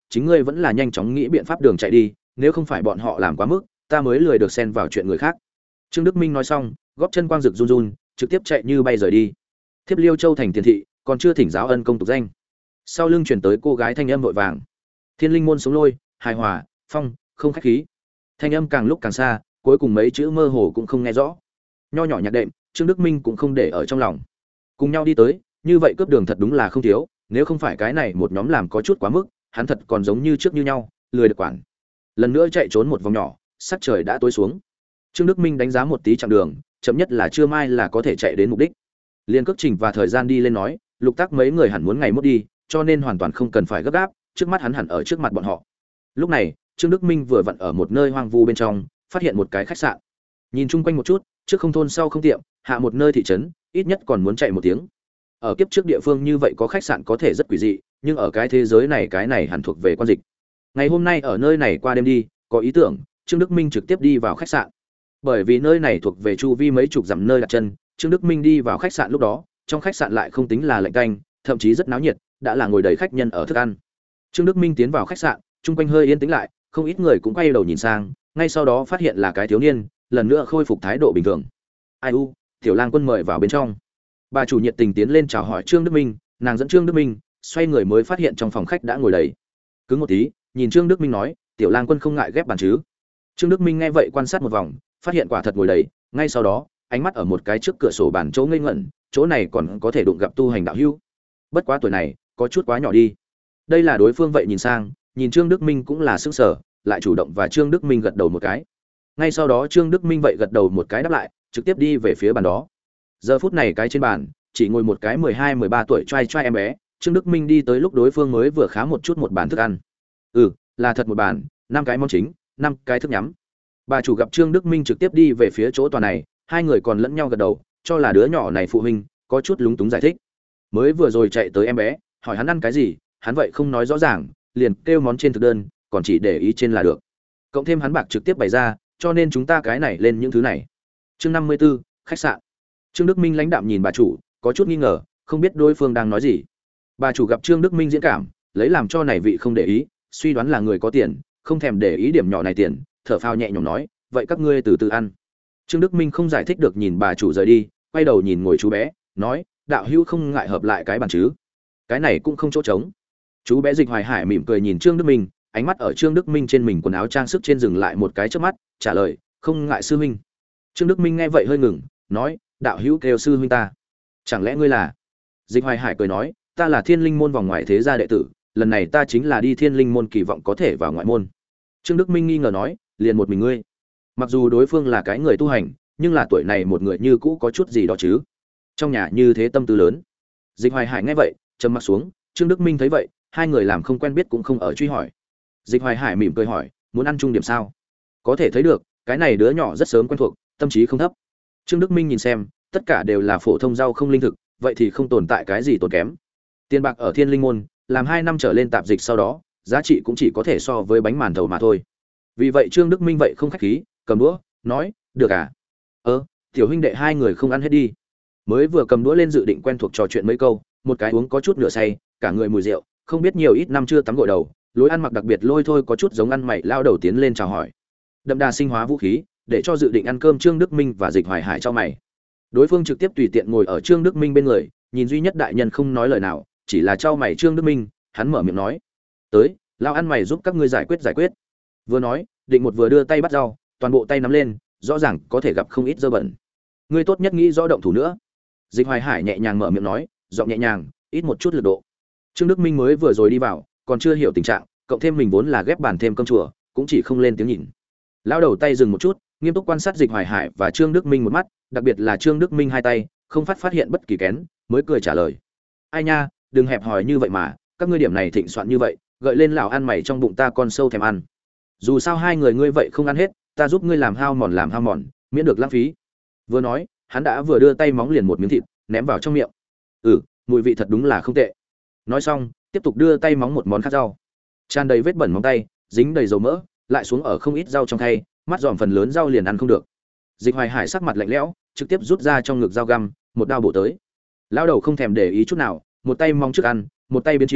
chính ngươi vẫn là nhanh chóng nghĩ biện pháp đường chạy đi, nếu không phải bọn họ làm quá mức, ta mới lười được xen vào chuyện người khác. Trương Đức Minh nói xong, góp chân quang rực run run, trực tiếp chạy như bay rời đi. Thiếp Liêu Châu thành tiền thị, còn chưa thỉnh giáo ân công tục danh. Sau lưng truyền tới cô gái thanh âm vội vàng. Thiên Linh môn sống lôi, hài hòa, phong, không khách khí. Thanh âm càng lúc càng xa, cuối cùng mấy chữ mơ hồ cũng không nghe rõ. Nho nhỏ nhạc đệm, Trương Đức Minh cũng không để ở trong lòng. Cùng nhau đi tới, như vậy cướp đường thật đúng là không thiếu, nếu không phải cái này một nhóm làm có chút quá mức, hắn thật còn giống như trước như nhau, lười được quản. Lần nữa chạy trốn một vòng nhỏ, sắc trời đã tối xuống. Trương Đức Minh đánh giá một tí chặng đường, chậm nhất là trưa mai là có thể chạy đến mục đích. Liên cước trình và thời gian đi lên nói, Lục Tác mấy người hẳn muốn ngày mốt đi, cho nên hoàn toàn không cần phải gấp gáp, trước mắt hắn hẳn ở trước mặt bọn họ. Lúc này, Trương Đức Minh vừa vặn ở một nơi hoang vu bên trong, phát hiện một cái khách sạn. Nhìn chung quanh một chút, trước không thôn sau không tiệm, hạ một nơi thị trấn, ít nhất còn muốn chạy một tiếng. Ở kiếp trước địa phương như vậy có khách sạn có thể rất quỷ dị, nhưng ở cái thế giới này cái này hẳn thuộc về quan dịch. Ngày hôm nay ở nơi này qua đêm đi, có ý tưởng, Trương Đức Minh trực tiếp đi vào khách sạn. Bởi vì nơi này thuộc về chu vi mấy chục dặm nơi đặt chân, Trương Đức Minh đi vào khách sạn lúc đó, trong khách sạn lại không tính là lạnh canh, thậm chí rất náo nhiệt, đã là ngồi đầy khách nhân ở thức ăn. Trương Đức Minh tiến vào khách sạn, chung quanh hơi yên tĩnh lại, không ít người cũng quay đầu nhìn sang, ngay sau đó phát hiện là cái thiếu niên, lần nữa khôi phục thái độ bình thường. Ai u, tiểu lang quân mời vào bên trong. Bà chủ nhiệt tình tiến lên chào hỏi Trương Đức Minh, nàng dẫn Trương Đức Minh, xoay người mới phát hiện trong phòng khách đã ngồi đầy. Cứ một tí, nhìn Trương Đức Minh nói, tiểu lang quân không ngại ghép bàn chứ? Trương Đức Minh nghe vậy quan sát một vòng, phát hiện quả thật ngồi đầy, ngay sau đó, ánh mắt ở một cái trước cửa sổ bàn chỗ ngây ngẩn, chỗ này còn có thể đụng gặp tu hành đạo hữu. Bất quá tuổi này, có chút quá nhỏ đi. Đây là đối phương vậy nhìn sang, nhìn Trương Đức Minh cũng là sững sờ, lại chủ động và Trương Đức Minh gật đầu một cái. Ngay sau đó Trương Đức Minh vậy gật đầu một cái đáp lại, trực tiếp đi về phía bàn đó. Giờ phút này cái trên bàn, chỉ ngồi một cái mười hai mười ba tuổi trai trai em bé, Trương Đức Minh đi tới lúc đối phương mới vừa khá một chút một bàn thức ăn. Ừ, là thật một bàn, năm cái món chính, năm cái thức nhắm. Bà chủ gặp Trương Đức Minh trực tiếp đi về phía chỗ tòa này, hai người còn lẫn nhau gật đầu, cho là đứa nhỏ này phụ huynh, có chút lúng túng giải thích. Mới vừa rồi chạy tới em bé, hỏi hắn ăn cái gì, hắn vậy không nói rõ ràng, liền kêu món trên thực đơn, còn chỉ để ý trên là được. Cộng thêm hắn bạc trực tiếp bày ra, cho nên chúng ta cái này lên những thứ này. Chương năm mươi 54, khách sạn. Trương Đức Minh lãnh đạm nhìn bà chủ, có chút nghi ngờ, không biết đối phương đang nói gì. Bà chủ gặp Trương Đức Minh diễn cảm, lấy làm cho này vị không để ý, suy đoán là người có tiền, không thèm để ý điểm nhỏ này tiền, thở phào nhẹ nhõm nói, vậy các ngươi từ từ ăn. Trương Đức Minh không giải thích được nhìn bà chủ rời đi, quay đầu nhìn ngồi chú bé, nói, đạo hữu không ngại hợp lại cái bàn chứ? Cái này cũng không chỗ trống. Chú bé Dịch Hoài Hải mỉm cười nhìn Trương Đức Minh, ánh mắt ở Trương Đức Minh trên mình quần áo trang sức trên dừng lại một cái chớp mắt, trả lời, không ngại sư huynh. Trương Đức Minh nghe vậy hơi ngừng, nói, đạo hữu kêu sư huynh ta, chẳng lẽ ngươi là? Dịch Hoài Hải cười nói, ta là Thiên Linh môn vòng ngoại thế gia đệ tử, lần này ta chính là đi Thiên Linh môn kỳ vọng có thể vào ngoại môn. Trương Đức Minh nghi ngờ nói, liền một mình ngươi? Mặc dù đối phương là cái người tu hành, nhưng là tuổi này một người như cũ có chút gì đó chứ? Trong nhà như thế tâm tư lớn. Dịch Hoài Hải nghe vậy, trầm mặc xuống, Trương Đức Minh thấy vậy, hai người làm không quen biết cũng không ở truy hỏi. Dịch Hoài Hải mỉm cười hỏi, muốn ăn chung điểm sao? Có thể thấy được, cái này đứa nhỏ rất sớm quen thuộc, tâm trí không thấp. Trương Đức Minh nhìn xem, tất cả đều là phổ thông rau không linh thực, vậy thì không tồn tại cái gì tốn kém. Tiền bạc ở Thiên Linh môn, làm hai năm trở lên tạp dịch sau đó, giá trị cũng chỉ có thể so với bánh màn thầu mà thôi. Vì vậy Trương Đức Minh vậy không khách khí, cầm đũa, nói, được à? Ơ, tiểu huynh đệ hai người không ăn hết đi. Mới vừa cầm đũa lên dự định quen thuộc trò chuyện mấy câu, một cái uống có chút nửa say, cả người mùi rượu, không biết nhiều ít năm chưa tắm gội đầu, lối ăn mặc đặc biệt lôi thôi có chút giống ăn mày lao đầu tiến lên chào hỏi. Đậm đà sinh hóa vũ khí, để cho dự định ăn cơm Trương Đức Minh và Dịch Hoài Hải cho mày. Đối phương trực tiếp tùy tiện ngồi ở Trương Đức Minh bên người, nhìn duy nhất đại nhân không nói lời nào, chỉ là trao mày Trương Đức Minh, hắn mở miệng nói: "Tới, lao ăn mày giúp các ngươi giải quyết giải quyết." Vừa nói, định một vừa đưa tay bắt rau, toàn bộ tay nắm lên, rõ ràng có thể gặp không ít dơ bẩn. Ngươi tốt nhất nghĩ rõ động thủ nữa. Dịch Hoài Hải nhẹ nhàng mở miệng nói, giọng nhẹ nhàng, ít một chút lực độ. Trương Đức Minh mới vừa rồi đi vào, còn chưa hiểu tình trạng, cộng thêm mình vốn là ghép bàn thêm cơm chùa, cũng chỉ không lên tiếng nhìn. Lão đầu tay dừng một chút, nghiêm túc quan sát Dịch Hoài Hải và Trương Đức Minh một mắt, đặc biệt là Trương Đức Minh hai tay, không phát phát hiện bất kỳ kén, mới cười trả lời: "Ai nha, đừng hẹp hòi như vậy mà, các ngươi điểm này thịnh soạn như vậy, gợi lên lão ăn mày trong bụng ta con sâu thèm ăn. Dù sao hai người ngươi vậy không ăn hết, ta giúp ngươi làm hao mòn làm hao mòn, miễn được lãng phí." Vừa nói, hắn đã vừa đưa tay móng liền một miếng thịt, ném vào trong miệng. "Ừ, mùi vị thật đúng là không tệ." Nói xong, tiếp tục đưa tay móng một món khác rau. Tràn đầy vết bẩn móng tay, dính đầy dầu mỡ, lại xuống ở không ít rau trong thay, mắt dòm phần lớn rau liền ăn không được. Dịch Hoài Hải sắc mặt lạnh lẽo, trực tiếp rút ra trong ngực dao găm, một đao bổ tới. Lão đầu không thèm để ý chút nào, một tay mong trước ăn, một tay bên chiêu,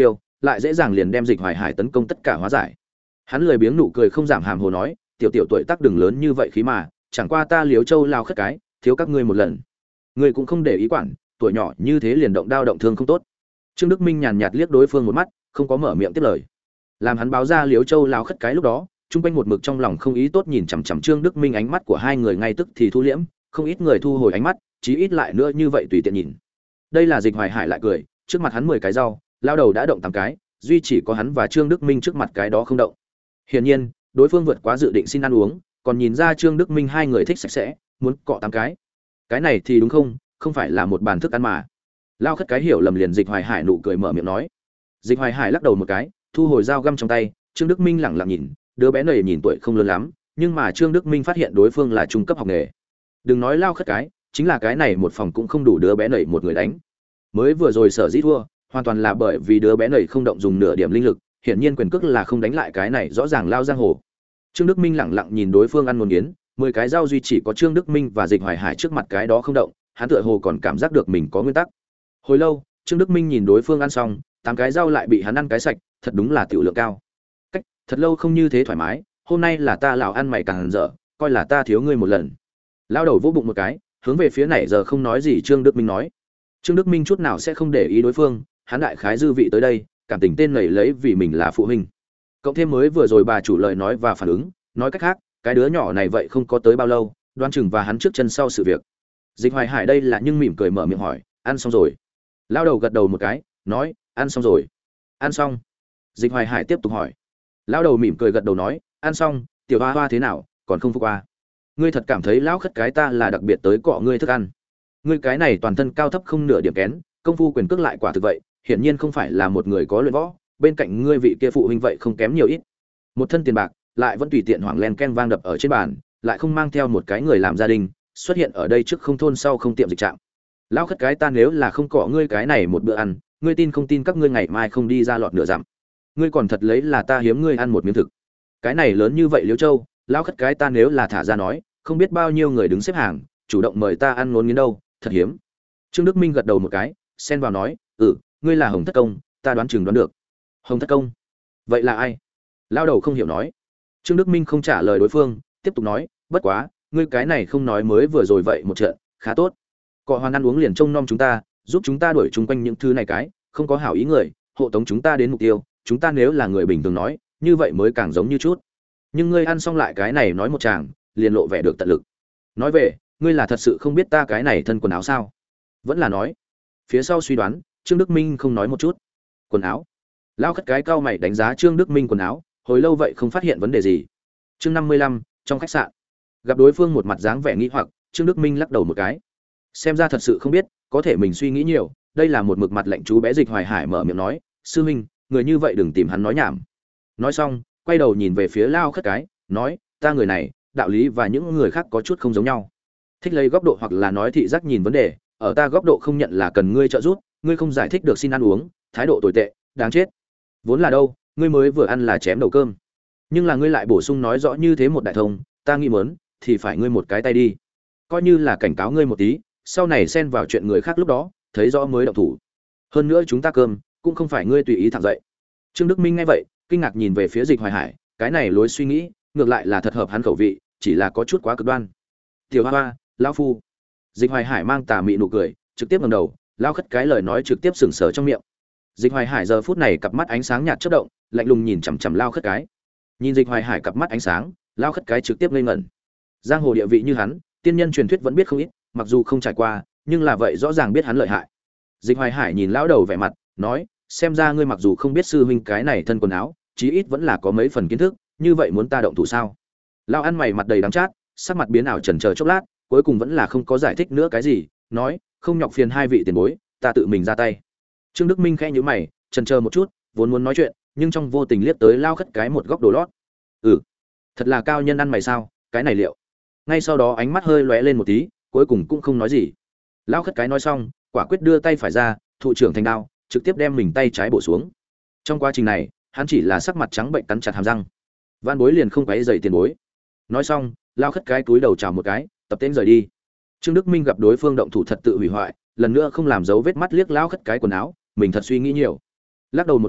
lại dễ dàng liền đem Dịch Hoài Hải tấn công tất cả hóa giải. Hắn lười biếng nụ cười không giảm hàm hồ nói, tiểu tiểu tuổi tác đừng lớn như vậy khí mà, chẳng qua ta Liếu Châu lao khất cái, thiếu các ngươi một lần. Ngươi cũng không để ý quản, tuổi nhỏ như thế liền động đao động thương không tốt. Trương Đức Minh nhàn nhạt liếc đối phương một mắt, không có mở miệng tiếp lời. Làm hắn báo ra Liếu Châu lao khất cái lúc đó, trung quanh một mực trong lòng không ý tốt nhìn chằm chằm Trương Đức Minh, ánh mắt của hai người ngay tức thì thu liễm, không ít người thu hồi ánh mắt, chí ít lại nữa như vậy tùy tiện nhìn. Đây là Dịch Hoài Hải lại cười, trước mặt hắn mười cái rau, lao đầu đã động tám cái, duy chỉ có hắn và Trương Đức Minh trước mặt cái đó không động. Hiển nhiên, đối phương vượt quá dự định xin ăn uống, còn nhìn ra Trương Đức Minh hai người thích sạch sẽ, muốn cọ tám cái. Cái này thì đúng không, không phải là một bàn thức ăn mà. Lao khất cái hiểu lầm liền Dịch Hoài Hải nụ cười mở miệng nói. Dịch Hoài Hải lắc đầu một cái, thu hồi dao găm trong tay, Trương Đức Minh lẳng lặng nhìn, đứa bé này nhìn tuổi không lớn lắm, nhưng mà Trương Đức Minh phát hiện đối phương là trung cấp học nghề. Đừng nói Lao khất cái, chính là cái này một phòng cũng không đủ đứa bé này một người đánh. Mới vừa rồi sở dĩ thua, hoàn toàn là bởi vì đứa bé này không động dùng nửa điểm linh lực, hiển nhiên quyền cước là không đánh lại cái này rõ ràng lao giang hồ. Trương Đức Minh lẳng lặng nhìn đối phương ăn một miếng, mười cái dao duy chỉ có Trương Đức Minh và Dịch Hoài Hải trước mặt cái đó không động, hắn tựa hồ còn cảm giác được mình có nguyên tắc. Hồi lâu, Trương Đức Minh nhìn đối phương ăn xong, tám cái dao lại bị hắn ăn cái sạch, thật đúng là tiểu lượng cao. Cách, thật lâu không như thế thoải mái, hôm nay là ta lão ăn mày càng dở, coi là ta thiếu ngươi một lần. Lao đầu vỗ bụng một cái, hướng về phía này giờ không nói gì Trương Đức Minh nói. Trương Đức Minh chút nào sẽ không để ý đối phương, hắn đại khái dư vị tới đây, cảm tình tên này lấy vì mình là phụ huynh. Cộng thêm mới vừa rồi bà chủ lời nói và phản ứng, nói cách khác, cái đứa nhỏ này vậy không có tới bao lâu, đoan chừng và hắn trước chân sau sự việc. Dịch Hoài Hải đây là nhưng mỉm cười mở miệng hỏi, ăn xong rồi? Lao đầu gật đầu một cái, nói, ăn xong rồi. Ăn xong. Dịch Hoài Hải tiếp tục hỏi. Lao đầu mỉm cười gật đầu nói, ăn xong, tiểu hoa hoa thế nào, còn không phục qua. Ngươi thật cảm thấy lão khất cái ta là đặc biệt tới cọ ngươi thức ăn. Ngươi cái này toàn thân cao thấp không nửa điểm kén, công phu quyền cước lại quả thực vậy, hiển nhiên không phải là một người có luyện võ, bên cạnh ngươi vị kia phụ huynh vậy không kém nhiều ít. Một thân tiền bạc, lại vẫn tùy tiện hoảng len ken vang đập ở trên bàn, lại không mang theo một cái người làm gia đình, xuất hiện ở đây trước không thôn sau không tiệm dịch trạm. Lão khất cái ta nếu là không cọ ngươi cái này một bữa ăn, ngươi tin không tin các ngươi ngày mai không đi ra lọt nửa dặm. Ngươi còn thật lấy là ta hiếm ngươi ăn một miếng thực. Cái này lớn như vậy Liễu Châu, lão khất cái ta nếu là thả ra nói, không biết bao nhiêu người đứng xếp hàng, chủ động mời ta ăn ngốn nghiến đâu, thật hiếm. Trương Đức Minh gật đầu một cái, xen vào nói, "Ừ, ngươi là Hồng Thất Công, ta đoán chừng đoán được." "Hồng Thất Công? Vậy là ai?" Lao đầu không hiểu nói. Trương Đức Minh không trả lời đối phương, tiếp tục nói, "Bất quá, ngươi cái này không nói mới vừa rồi vậy một trận, khá tốt. Cọ hoàn ăn uống liền trông nom chúng ta, giúp chúng ta đuổi chung quanh những thứ này cái, không có hảo ý người, hộ tống chúng ta đến mục tiêu, chúng ta nếu là người bình thường nói, như vậy mới càng giống như chút. Nhưng ngươi ăn xong lại cái này nói một chàng, liền lộ vẻ được tận lực. Nói về, ngươi là thật sự không biết ta cái này thân quần áo sao?" Vẫn là nói. Phía sau suy đoán, Trương Đức Minh không nói một chút. Quần áo? Lao khất cái cao mày đánh giá Trương Đức Minh quần áo, hồi lâu vậy không phát hiện vấn đề gì. Chương năm mươi lăm, trong khách sạn. Gặp đối phương một mặt dáng vẻ nghi hoặc, Trương Đức Minh lắc đầu một cái. Xem ra thật sự không biết, có thể mình suy nghĩ nhiều, đây là một mực mặt lạnh chú bé Dịch Hoài Hải mở miệng nói, "Sư huynh, người như vậy đừng tìm hắn nói nhảm." Nói xong, quay đầu nhìn về phía Lao khất cái, nói, "Ta người này, đạo lý và những người khác có chút không giống nhau. Thích lấy góc độ hoặc là nói thị giác nhìn vấn đề, ở ta góc độ không nhận là cần ngươi trợ giúp, ngươi không giải thích được xin ăn uống, thái độ tồi tệ, đáng chết. Vốn là đâu, ngươi mới vừa ăn là chém đầu cơm, nhưng là ngươi lại bổ sung nói rõ như thế một đại thông, ta nghĩ muốn thì phải ngươi một cái tay đi. Coi như là cảnh cáo ngươi một tí, sau này xen vào chuyện người khác lúc đó, thấy rõ mới động thủ. Hơn nữa chúng ta cơm, cũng không phải ngươi tùy ý thẳng dậy." Trương Đức Minh nghe vậy, kinh ngạc nhìn về phía Dịch Hoài Hải, cái này lối suy nghĩ, ngược lại là thật hợp hắn khẩu vị, chỉ là có chút quá cực đoan. "Tiểu Hoa Hoa, lão phu." Dịch Hoài Hải mang tà mị nụ cười, trực tiếp ngẩng đầu, Lao khất cái lời nói trực tiếp sừng sờ trong miệng. Dịch Hoài Hải giờ phút này cặp mắt ánh sáng nhạt chớp động, lạnh lùng nhìn chằm chằm Lao khất cái. Nhìn Dịch Hoài Hải cặp mắt ánh sáng, Lao khất cái trực tiếp ngây ngẩn. Giang hồ địa vị như hắn, tiên nhân truyền thuyết vẫn biết không ít, mặc dù không trải qua, nhưng là vậy rõ ràng biết hắn lợi hại. Dịch Hoài Hải nhìn lão đầu vẻ mặt, nói, "Xem ra ngươi mặc dù không biết sư huynh cái này thân quần áo, chí ít vẫn là có mấy phần kiến thức, như vậy muốn ta động thủ sao?" Lao ăn mày mặt đầy đắng chát, sắc mặt biến ảo chần chờ chốc lát, cuối cùng vẫn là không có giải thích nữa cái gì, nói, "Không nhọc phiền hai vị tiền bối, ta tự mình ra tay." Trương Đức Minh khẽ nhíu mày, chần chờ một chút, vốn muốn nói chuyện, nhưng trong vô tình liếc tới Lao khất cái một góc đồ lót. "Ừ, thật là cao nhân ăn mày sao, cái này liệu?" Ngay sau đó ánh mắt hơi lóe lên một tí, cuối cùng cũng không nói gì. Lao khất cái nói xong, quả quyết đưa tay phải ra, thụ trưởng thành đao, trực tiếp đem mình tay trái bổ xuống. Trong quá trình này, hắn chỉ là sắc mặt trắng bệnh cắn chặt hàm răng. Van bối liền không quấy rầy tiền bối. Nói xong, Lao khất cái cúi đầu chào một cái, tập tên rời đi. Trương Đức Minh gặp đối phương động thủ thật tự hủy hoại, lần nữa không làm dấu vết mắt liếc Lao khất cái quần áo, mình thật suy nghĩ nhiều. Lắc đầu một cái,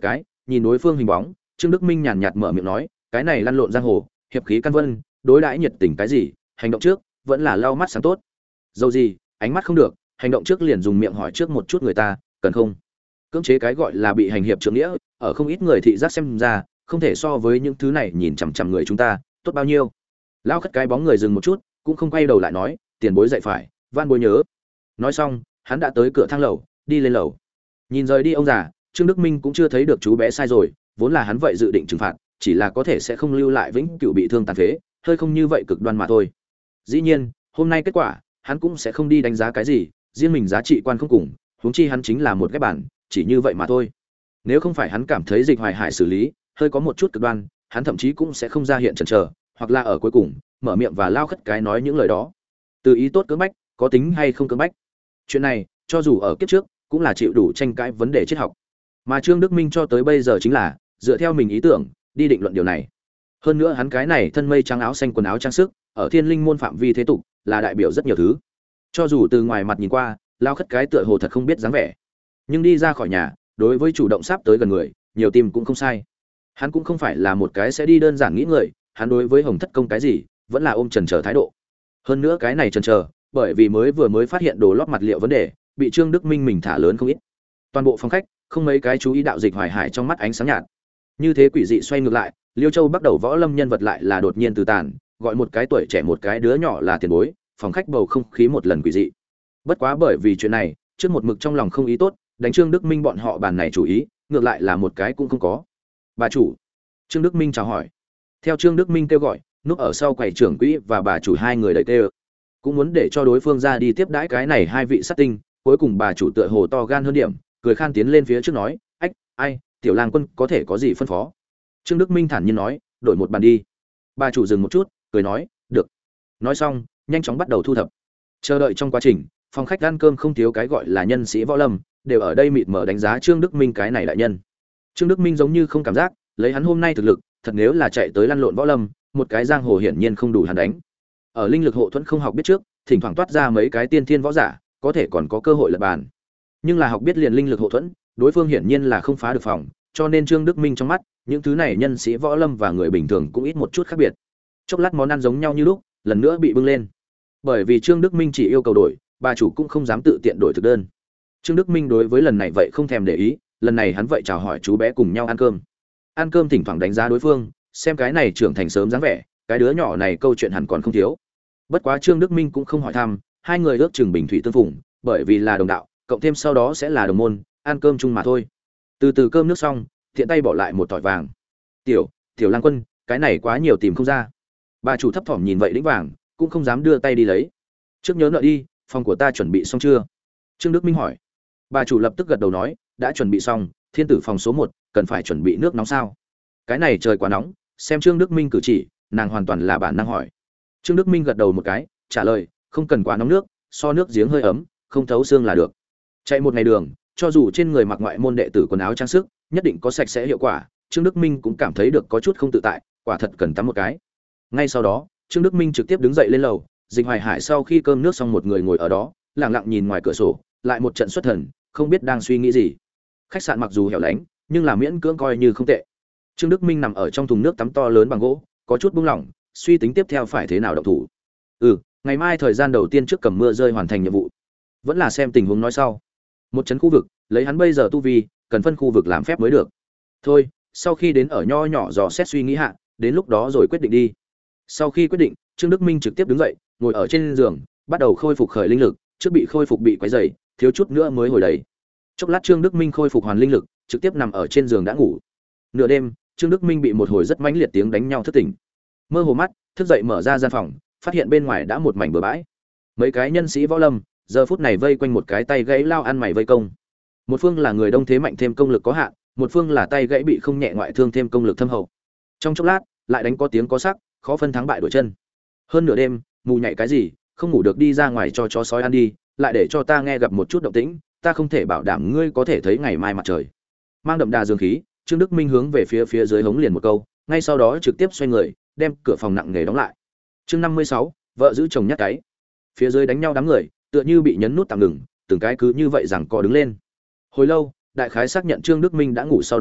nhìn đối phương hình bóng, Trương Đức Minh nhàn nhạt mở miệng nói, cái này lăn lộn giang hồ, hiệp khí căn vân, đối đãi nhiệt tình cái gì, hành động trước vẫn là lau mắt sáng tốt. Dầu gì, ánh mắt không được, hành động trước liền dùng miệng hỏi trước một chút người ta, cần không? Cưỡng chế cái gọi là bị hành hiệp trưởng nghĩa, ở không ít người thị giác xem ra, không thể so với những thứ này nhìn chằm chằm người chúng ta, tốt bao nhiêu. Lao khất cái bóng người dừng một chút, cũng không quay đầu lại nói, tiền bối dạy phải, van bối nhớ. Nói xong, hắn đã tới cửa thang lầu, đi lên lầu. Nhìn rời đi ông già, Trương Đức Minh cũng chưa thấy được chú bé sai rồi, vốn là hắn vậy dự định trừng phạt, chỉ là có thể sẽ không lưu lại vĩnh cửu bị thương tàn phế, hơi không như vậy cực đoan mà thôi. Dĩ nhiên, hôm nay kết quả, hắn cũng sẽ không đi đánh giá cái gì, riêng mình giá trị quan không cùng, huống chi hắn chính là một ghép bản, chỉ như vậy mà thôi. Nếu không phải hắn cảm thấy Dịch Hoài Hải xử lý hơi có một chút cực đoan, hắn thậm chí cũng sẽ không ra hiện chần chờ, hoặc là ở cuối cùng mở miệng và lao khất cái nói những lời đó. Từ ý tốt cưỡng bách, có tính hay không cưỡng bách. Chuyện này, cho dù ở kiếp trước, cũng là chịu đủ tranh cãi vấn đề triết học. Mà Trương Đức Minh cho tới bây giờ chính là dựa theo mình ý tưởng, đi định luận điều này. Hơn nữa hắn cái này thân mây trắng áo xanh quần áo trang sức, ở Thiên Linh môn phạm vi thế tục, là đại biểu rất nhiều thứ. Cho dù từ ngoài mặt nhìn qua, lao khất cái tựa hồ thật không biết dáng vẻ, nhưng đi ra khỏi nhà, đối với chủ động sắp tới gần người, nhiều tìm cũng không sai. Hắn cũng không phải là một cái sẽ đi đơn giản nghĩ người, hắn đối với Hồng Thất Công cái gì, vẫn là ôm chần chờ thái độ. Hơn nữa cái này chần chờ, bởi vì mới vừa mới phát hiện đồ lót mặt liệu vấn đề, bị Trương Đức Minh mình thả lớn không ít. Toàn bộ phòng khách, không mấy cái chú ý đạo Dịch Hoài Hải trong mắt ánh sáng nhạt. Như thế quỷ dị xoay ngược lại, Liêu Châu bắt đầu võ lâm nhân vật lại là đột nhiên từ tàn, gọi một cái tuổi trẻ một cái đứa nhỏ là tiền bối, phòng khách bầu không khí một lần quỷ dị. Bất quá bởi vì chuyện này, trước một mực trong lòng không ý tốt, đánh Trương Đức Minh bọn họ bàn này chủ ý, ngược lại là một cái cũng không có. Bà chủ. Trương Đức Minh chào hỏi. Theo Trương Đức Minh kêu gọi, núp ở sau quầy trưởng quỹ và bà chủ hai người đợi kêu, cũng muốn để cho đối phương ra đi tiếp đãi cái này hai vị sát tinh. Cuối cùng bà chủ tựa hồ to gan hơn điểm, cười khan tiến lên phía trước nói, ách, ai, tiểu lang quân có thể có gì phân phó? Trương Đức Minh thản nhiên nói, đổi một bàn đi. Bà chủ dừng một chút, cười nói, được. Nói xong, nhanh chóng bắt đầu thu thập. Chờ đợi trong quá trình, phòng khách ăn cơm không thiếu cái gọi là nhân sĩ võ lâm, đều ở đây mịt mờ đánh giá Trương Đức Minh cái này đại nhân. Trương Đức Minh giống như không cảm giác, lấy hắn hôm nay thực lực, thật nếu là chạy tới lăn lộn võ lâm, một cái giang hồ hiển nhiên không đủ hắn đánh. Ở linh lực hộ thuẫn không học biết trước, thỉnh thoảng toát ra mấy cái tiên thiên võ giả, có thể còn có cơ hội lật bàn. Nhưng là học biết liền linh lực hộ thuẫn, đối phương hiển nhiên là không phá được phòng, cho nên Trương Đức Minh trong mắt, những thứ này nhân sĩ võ lâm và người bình thường cũng ít một chút khác biệt. Chốc lát món ăn giống nhau như lúc, lần nữa bị bưng lên. Bởi vì Trương Đức Minh chỉ yêu cầu đổi, bà chủ cũng không dám tự tiện đổi thực đơn. Trương Đức Minh đối với lần này vậy không thèm để ý, lần này hắn vậy chào hỏi chú bé cùng nhau ăn cơm. Ăn cơm thỉnh thoảng đánh giá đối phương, xem cái này trưởng thành sớm dáng vẻ, cái đứa nhỏ này câu chuyện hẳn còn không thiếu. Bất quá Trương Đức Minh cũng không hỏi thăm, hai người ước chừng bình thủy tương phùng, bởi vì là đồng đạo, cộng thêm sau đó sẽ là đồng môn, ăn cơm chung mà thôi. Từ từ cơm nước xong, thiện tay bỏ lại một tỏi vàng. "Tiểu, tiểu Lang Quân, cái này quá nhiều tìm không ra." Bà chủ thấp thỏm nhìn vậy đĩnh vàng, cũng không dám đưa tay đi lấy. "Trước nhớ nợ đi, phòng của ta chuẩn bị xong chưa?" Trương Đức Minh hỏi. Bà chủ lập tức gật đầu nói, "Đã chuẩn bị xong, thiên tử phòng số một, cần phải chuẩn bị nước nóng sao?" Cái này trời quá nóng, xem Trương Đức Minh cử chỉ, nàng hoàn toàn là bản năng hỏi. Trương Đức Minh gật đầu một cái, trả lời, "Không cần quá nóng nước, so nước giếng hơi ấm, không thấu xương là được." Chạy một ngày đường, cho dù trên người mặc ngoại môn đệ tử quần áo trang sức, nhất định có sạch sẽ hiệu quả, Trương Đức Minh cũng cảm thấy được có chút không tự tại, quả thật cần tắm một cái. Ngay sau đó, Trương Đức Minh trực tiếp đứng dậy lên lầu, Dịch Hoài Hải sau khi cơm nước xong một người ngồi ở đó, lặng lặng nhìn ngoài cửa sổ, lại một trận xuất thần, không biết đang suy nghĩ gì. Khách sạn mặc dù hẻo lánh, nhưng là miễn cưỡng coi như không tệ. Trương Đức Minh nằm ở trong thùng nước tắm to lớn bằng gỗ, có chút buông lỏng, suy tính tiếp theo phải thế nào động thủ. Ừ, ngày mai thời gian đầu tiên trước cầm mưa rơi hoàn thành nhiệm vụ, vẫn là xem tình huống nói sau. Một chấn khu vực, lấy hắn bây giờ tu vi, cần phân khu vực làm phép mới được. Thôi, sau khi đến ở nho nhỏ dò xét suy nghĩ hạ, đến lúc đó rồi quyết định đi. Sau khi quyết định, Trương Đức Minh trực tiếp đứng dậy, ngồi ở trên giường, bắt đầu khôi phục khởi linh lực, trước bị khôi phục bị quấy rầy, thiếu chút nữa mới hồi đầy. Chốc lát Trương Đức Minh khôi phục hoàn linh lực, trực tiếp nằm ở trên giường đã ngủ. Nửa đêm, Trương Đức Minh bị một hồi rất mãnh liệt tiếng đánh nhau thức tỉnh. Mơ hồ mắt, thức dậy mở ra gian phòng, phát hiện bên ngoài đã một mảnh bừa bãi. Mấy cái nhân sĩ võ lâm, giờ phút này vây quanh một cái tay gãy lao ăn mày vây công. Một phương là người đông thế mạnh thêm công lực có hạn, một phương là tay gãy bị không nhẹ ngoại thương thêm công lực thâm hậu. Trong chốc lát, lại đánh có tiếng có sắc, khó phân thắng bại đổi chân. Hơn nửa đêm, mù nhảy cái gì, không ngủ được đi ra ngoài cho chó sói ăn đi, lại để cho ta nghe gặp một chút động tĩnh, ta không thể bảo đảm ngươi có thể thấy ngày mai mặt trời. Mang đậm đà dương khí, Trương Đức Minh hướng về phía phía dưới hống liền một câu, ngay sau đó trực tiếp xoay người, đem cửa phòng nặng nề đóng lại. Chương năm mươi sáu, vợ giữ chồng nhát cái. Phía dưới đánh nhau đám người, tựa như bị nhấn nút tạm ngừng, từng cái cứ như vậy rằng co đứng lên. Hồi lâu, đại khái xác nhận Trương Đức Minh đã ngủ sau đó,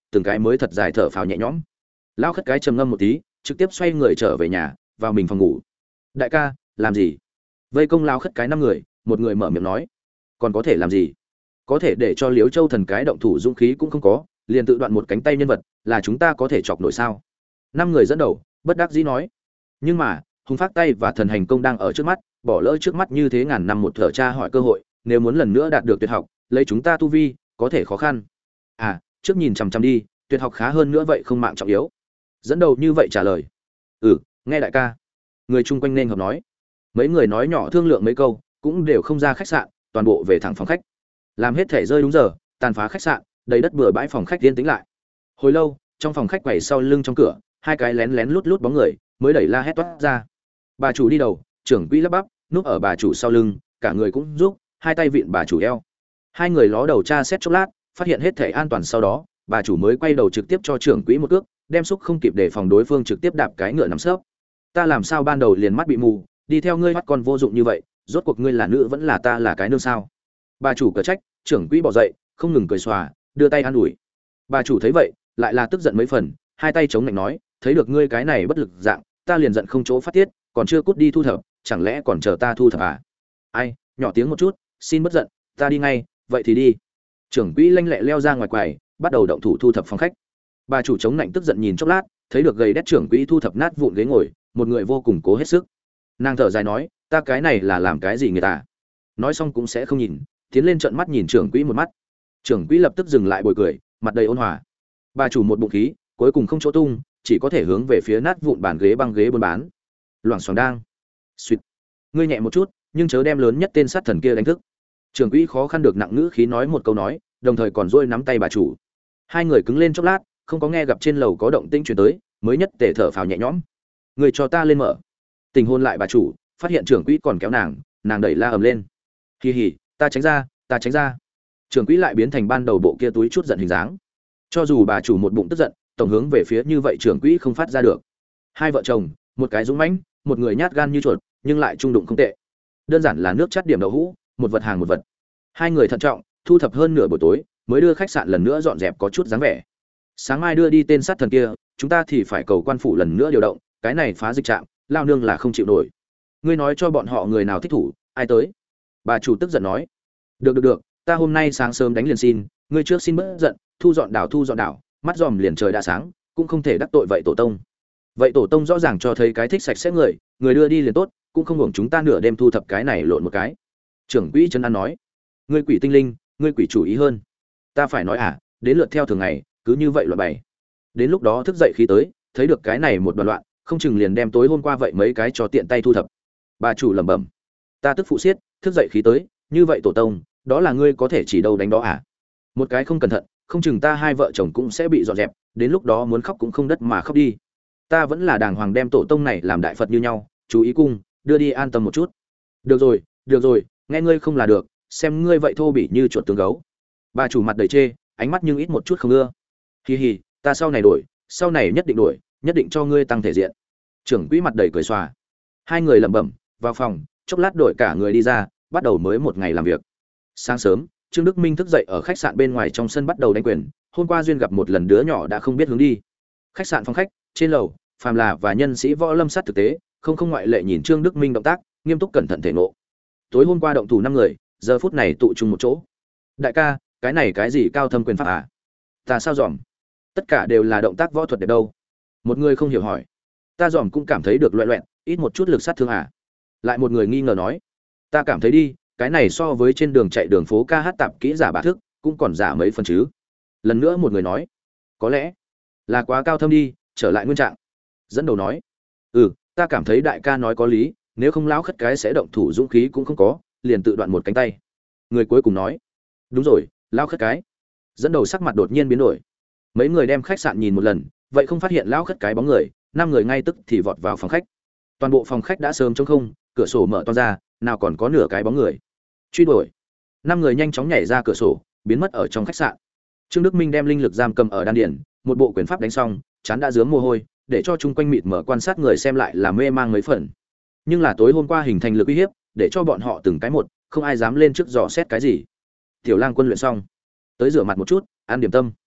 từng cái mới thật dài thở phào nhẹ nhõm. Lão khất cái trầm ngâm một tí, trực tiếp xoay người trở về nhà, vào mình phòng ngủ. Đại ca, làm gì? Vây công lão khất cái năm người, một người mở miệng nói, còn có thể làm gì? Có thể để cho Liễu Châu thần cái động thủ dũng khí cũng không có, liền tự đoạn một cánh tay nhân vật, là chúng ta có thể chọc nổi sao? Năm người dẫn đầu, bất đắc dĩ nói. Nhưng mà, hùng phát tay và thần hành công đang ở trước mắt, bỏ lỡ trước mắt như thế ngàn năm một thở tra hỏi cơ hội, nếu muốn lần nữa đạt được tuyệt học, lấy chúng ta tu vi, có thể khó khăn. À, trước nhìn chằm chằm đi, tuyệt học khá hơn nữa vậy không mạng trọng yếu. Dẫn đầu như vậy trả lời. Ừ, nghe đại ca. Người chung quanh nên hợp nói. Mấy người nói nhỏ thương lượng mấy câu, cũng đều không ra khách sạn, toàn bộ về thẳng phòng khách. Làm hết thể rơi đúng giờ, tàn phá khách sạn, đầy đất bừa bãi phòng khách yên tĩnh lại. Hồi lâu, trong phòng khách quẩy sau lưng trong cửa, hai cái lén lén lút lút bóng người mới đẩy la hét toát ra. Bà chủ đi đầu, trưởng quỹ lắp bắp, núp ở bà chủ sau lưng, cả người cũng giúp, hai tay vịn bà chủ eo. Hai người ló đầu tra xét chốc lát, phát hiện hết thể an toàn sau đó, bà chủ mới quay đầu trực tiếp cho trưởng quỹ một cước, đem xúc không kịp để phòng đối phương trực tiếp đạp cái ngựa nằm sấp. Ta làm sao ban đầu liền mắt bị mù, đi theo ngươi mắt con vô dụng như vậy, rốt cuộc ngươi là nữ vẫn là ta là cái nương sao? Bà chủ cở trách, trưởng quỹ bỏ dậy, không ngừng cười xòa, đưa tay an ủi. Bà chủ thấy vậy, lại là tức giận mấy phần, hai tay chống lạnh nói, thấy được ngươi cái này bất lực dạng, ta liền giận không chỗ phát tiết, còn chưa cút đi thu thập, chẳng lẽ còn chờ ta thu thập à? Ai, nhỏ tiếng một chút, xin bất giận, ta đi ngay, vậy thì đi. Trưởng quỹ lanh lẹ leo ra ngoài quầy, bắt đầu động thủ thu thập phòng khách. Bà chủ chống lạnh tức giận nhìn chốc lát, thấy được gầy đét trưởng quỹ thu thập nát vụn ghế ngồi, một người vô cùng cố hết sức. Nàng thở dài nói, ta cái này là làm cái gì người ta? Nói xong cũng sẽ không nhìn, tiến lên trợn mắt nhìn trưởng quỹ một mắt. Trưởng quỹ lập tức dừng lại bồi cười, mặt đầy ôn hòa. Bà chủ một bụng khí, cuối cùng không chỗ tung, chỉ có thể hướng về phía nát vụn bàn ghế băng ghế buôn bán. Loảng xoảng đang. Suýt. Ngươi nhẹ một chút, nhưng chớ đem lớn nhất tên sát thần kia đánh thức. Trưởng quỹ khó khăn được nặng ngữ khí nói một câu nói, đồng thời còn duỗi nắm tay bà chủ. Hai người cứng lên chốc lát, không có nghe gặp trên lầu có động tĩnh truyền tới, mới nhất tề thở phào nhẹ nhõm. Người cho ta lên mở. Tình hôn lại bà chủ, phát hiện trưởng quỹ còn kéo nàng, nàng đẩy la ầm lên. Hì hì, ta tránh ra, ta tránh ra. Trưởng quỹ lại biến thành ban đầu bộ kia túi chút giận hình dáng. Cho dù bà chủ một bụng tức giận, tổng hướng về phía như vậy trưởng quỹ không phát ra được. Hai vợ chồng, một cái dũng mãnh, một người nhát gan như chuột, nhưng lại trung đụng không tệ. Đơn giản là nước chắt điểm đậu hũ, một vật hàng một vật. Hai người thận trọng, thu thập hơn nửa buổi tối, mới đưa khách sạn lần nữa dọn dẹp có chút dáng vẻ. Sáng mai đưa đi tên sát thần kia, chúng ta thì phải cầu quan phủ lần nữa điều động, cái này phá dịch trạm, lao nương là không chịu nổi. Ngươi nói cho bọn họ người nào thích thủ, ai tới? Bà chủ tức giận nói. Được được được, ta hôm nay sáng sớm đánh liền xin, ngươi trước xin bớt giận, thu dọn đảo thu dọn đảo, mắt dòm liền trời đã sáng, cũng không thể đắc tội vậy tổ tông. Vậy tổ tông rõ ràng cho thấy cái thích sạch sẽ người, người đưa đi liền tốt, cũng không hưởng chúng ta nửa đêm thu thập cái này lộn một cái. Trưởng quỹ Trấn An nói. Ngươi quỷ tinh linh, ngươi quỷ chủ ý hơn. Ta phải nói à, đến lượt theo thường ngày, cứ như vậy loạn bày. Đến lúc đó thức dậy khí tới, thấy được cái này một đoàn loạn, không chừng liền đem tối hôm qua vậy mấy cái cho tiện tay thu thập. Bà chủ lẩm bẩm. Ta tức phụ xiết, thức dậy khí tới, như vậy tổ tông, đó là ngươi có thể chỉ đâu đánh đó à? Một cái không cẩn thận, không chừng ta hai vợ chồng cũng sẽ bị dọn dẹp, đến lúc đó muốn khóc cũng không đất mà khóc đi. Ta vẫn là đàng hoàng đem tổ tông này làm đại Phật như nhau, chú ý cung, đưa đi an tâm một chút. Được rồi, được rồi, nghe ngươi không là được, xem ngươi vậy thô bỉ như chuột tướng gấu. Bà chủ mặt đầy chê, ánh mắt nhưng ít một chút không ưa. Hi hi, ta sau này đổi, sau này nhất định đổi, nhất định cho ngươi tăng thể diện. Trưởng quỹ mặt đầy cười xòa. Hai người lẩm bẩm, vào phòng, chốc lát đổi cả người đi ra, bắt đầu mới một ngày làm việc. Sáng sớm, Trương Đức Minh thức dậy ở khách sạn bên ngoài trong sân bắt đầu đánh quyền, hôm qua duyên gặp một lần đứa nhỏ đã không biết hướng đi. Khách sạn phòng khách, trên lầu, phàm là và nhân sĩ võ lâm sát thực tế, không không ngoại lệ nhìn Trương Đức Minh động tác, nghiêm túc cẩn thận thể nộ. Tối hôm qua động thủ năm người, giờ phút này tụ chung một chỗ. Đại ca, cái này cái gì cao thâm quyền pháp à? Ta sao dòm? Tất cả đều là động tác võ thuật đẹp đâu? Một người không hiểu hỏi. Ta dòm cũng cảm thấy được loẹt loẹt, ít một chút lực sát thương à? Lại một người nghi ngờ nói. Ta cảm thấy đi, cái này so với trên đường chạy đường phố ca hát tạp kỹ giả bả thức, cũng còn giả mấy phần chứ. Lần nữa một người nói. Có lẽ là quá cao thâm đi, trở lại nguyên trạng. Dẫn đầu nói. Ừ, ta cảm thấy đại ca nói có lý, nếu không lão khất cái sẽ động thủ dũng khí cũng không có, liền tự đoạn một cánh tay. Người cuối cùng nói. Đúng rồi, lão khất cái. Dẫn đầu sắc mặt đột nhiên biến đổi. Mấy người đem khách sạn nhìn một lần, vậy không phát hiện lão khất cái bóng người, năm người ngay tức thì vọt vào phòng khách. Toàn bộ phòng khách đã sớm trống không, cửa sổ mở to ra, nào còn có nửa cái bóng người. Truy đuổi. Năm người nhanh chóng nhảy ra cửa sổ, biến mất ở trong khách sạn. Trương Đức Minh đem linh lực giam cầm ở đan điền, một bộ quyền pháp đánh xong, chán đã rướm mồ hôi, để cho chung quanh mịt mở quan sát người xem lại là mê mang mấy phần. Nhưng là tối hôm qua hình thành lực uy hiếp, để cho bọn họ từng cái một, không ai dám lên trước dò xét cái gì. Tiểu Lang Quân luyện xong, tới rửa mặt một chút, ăn điểm tâm.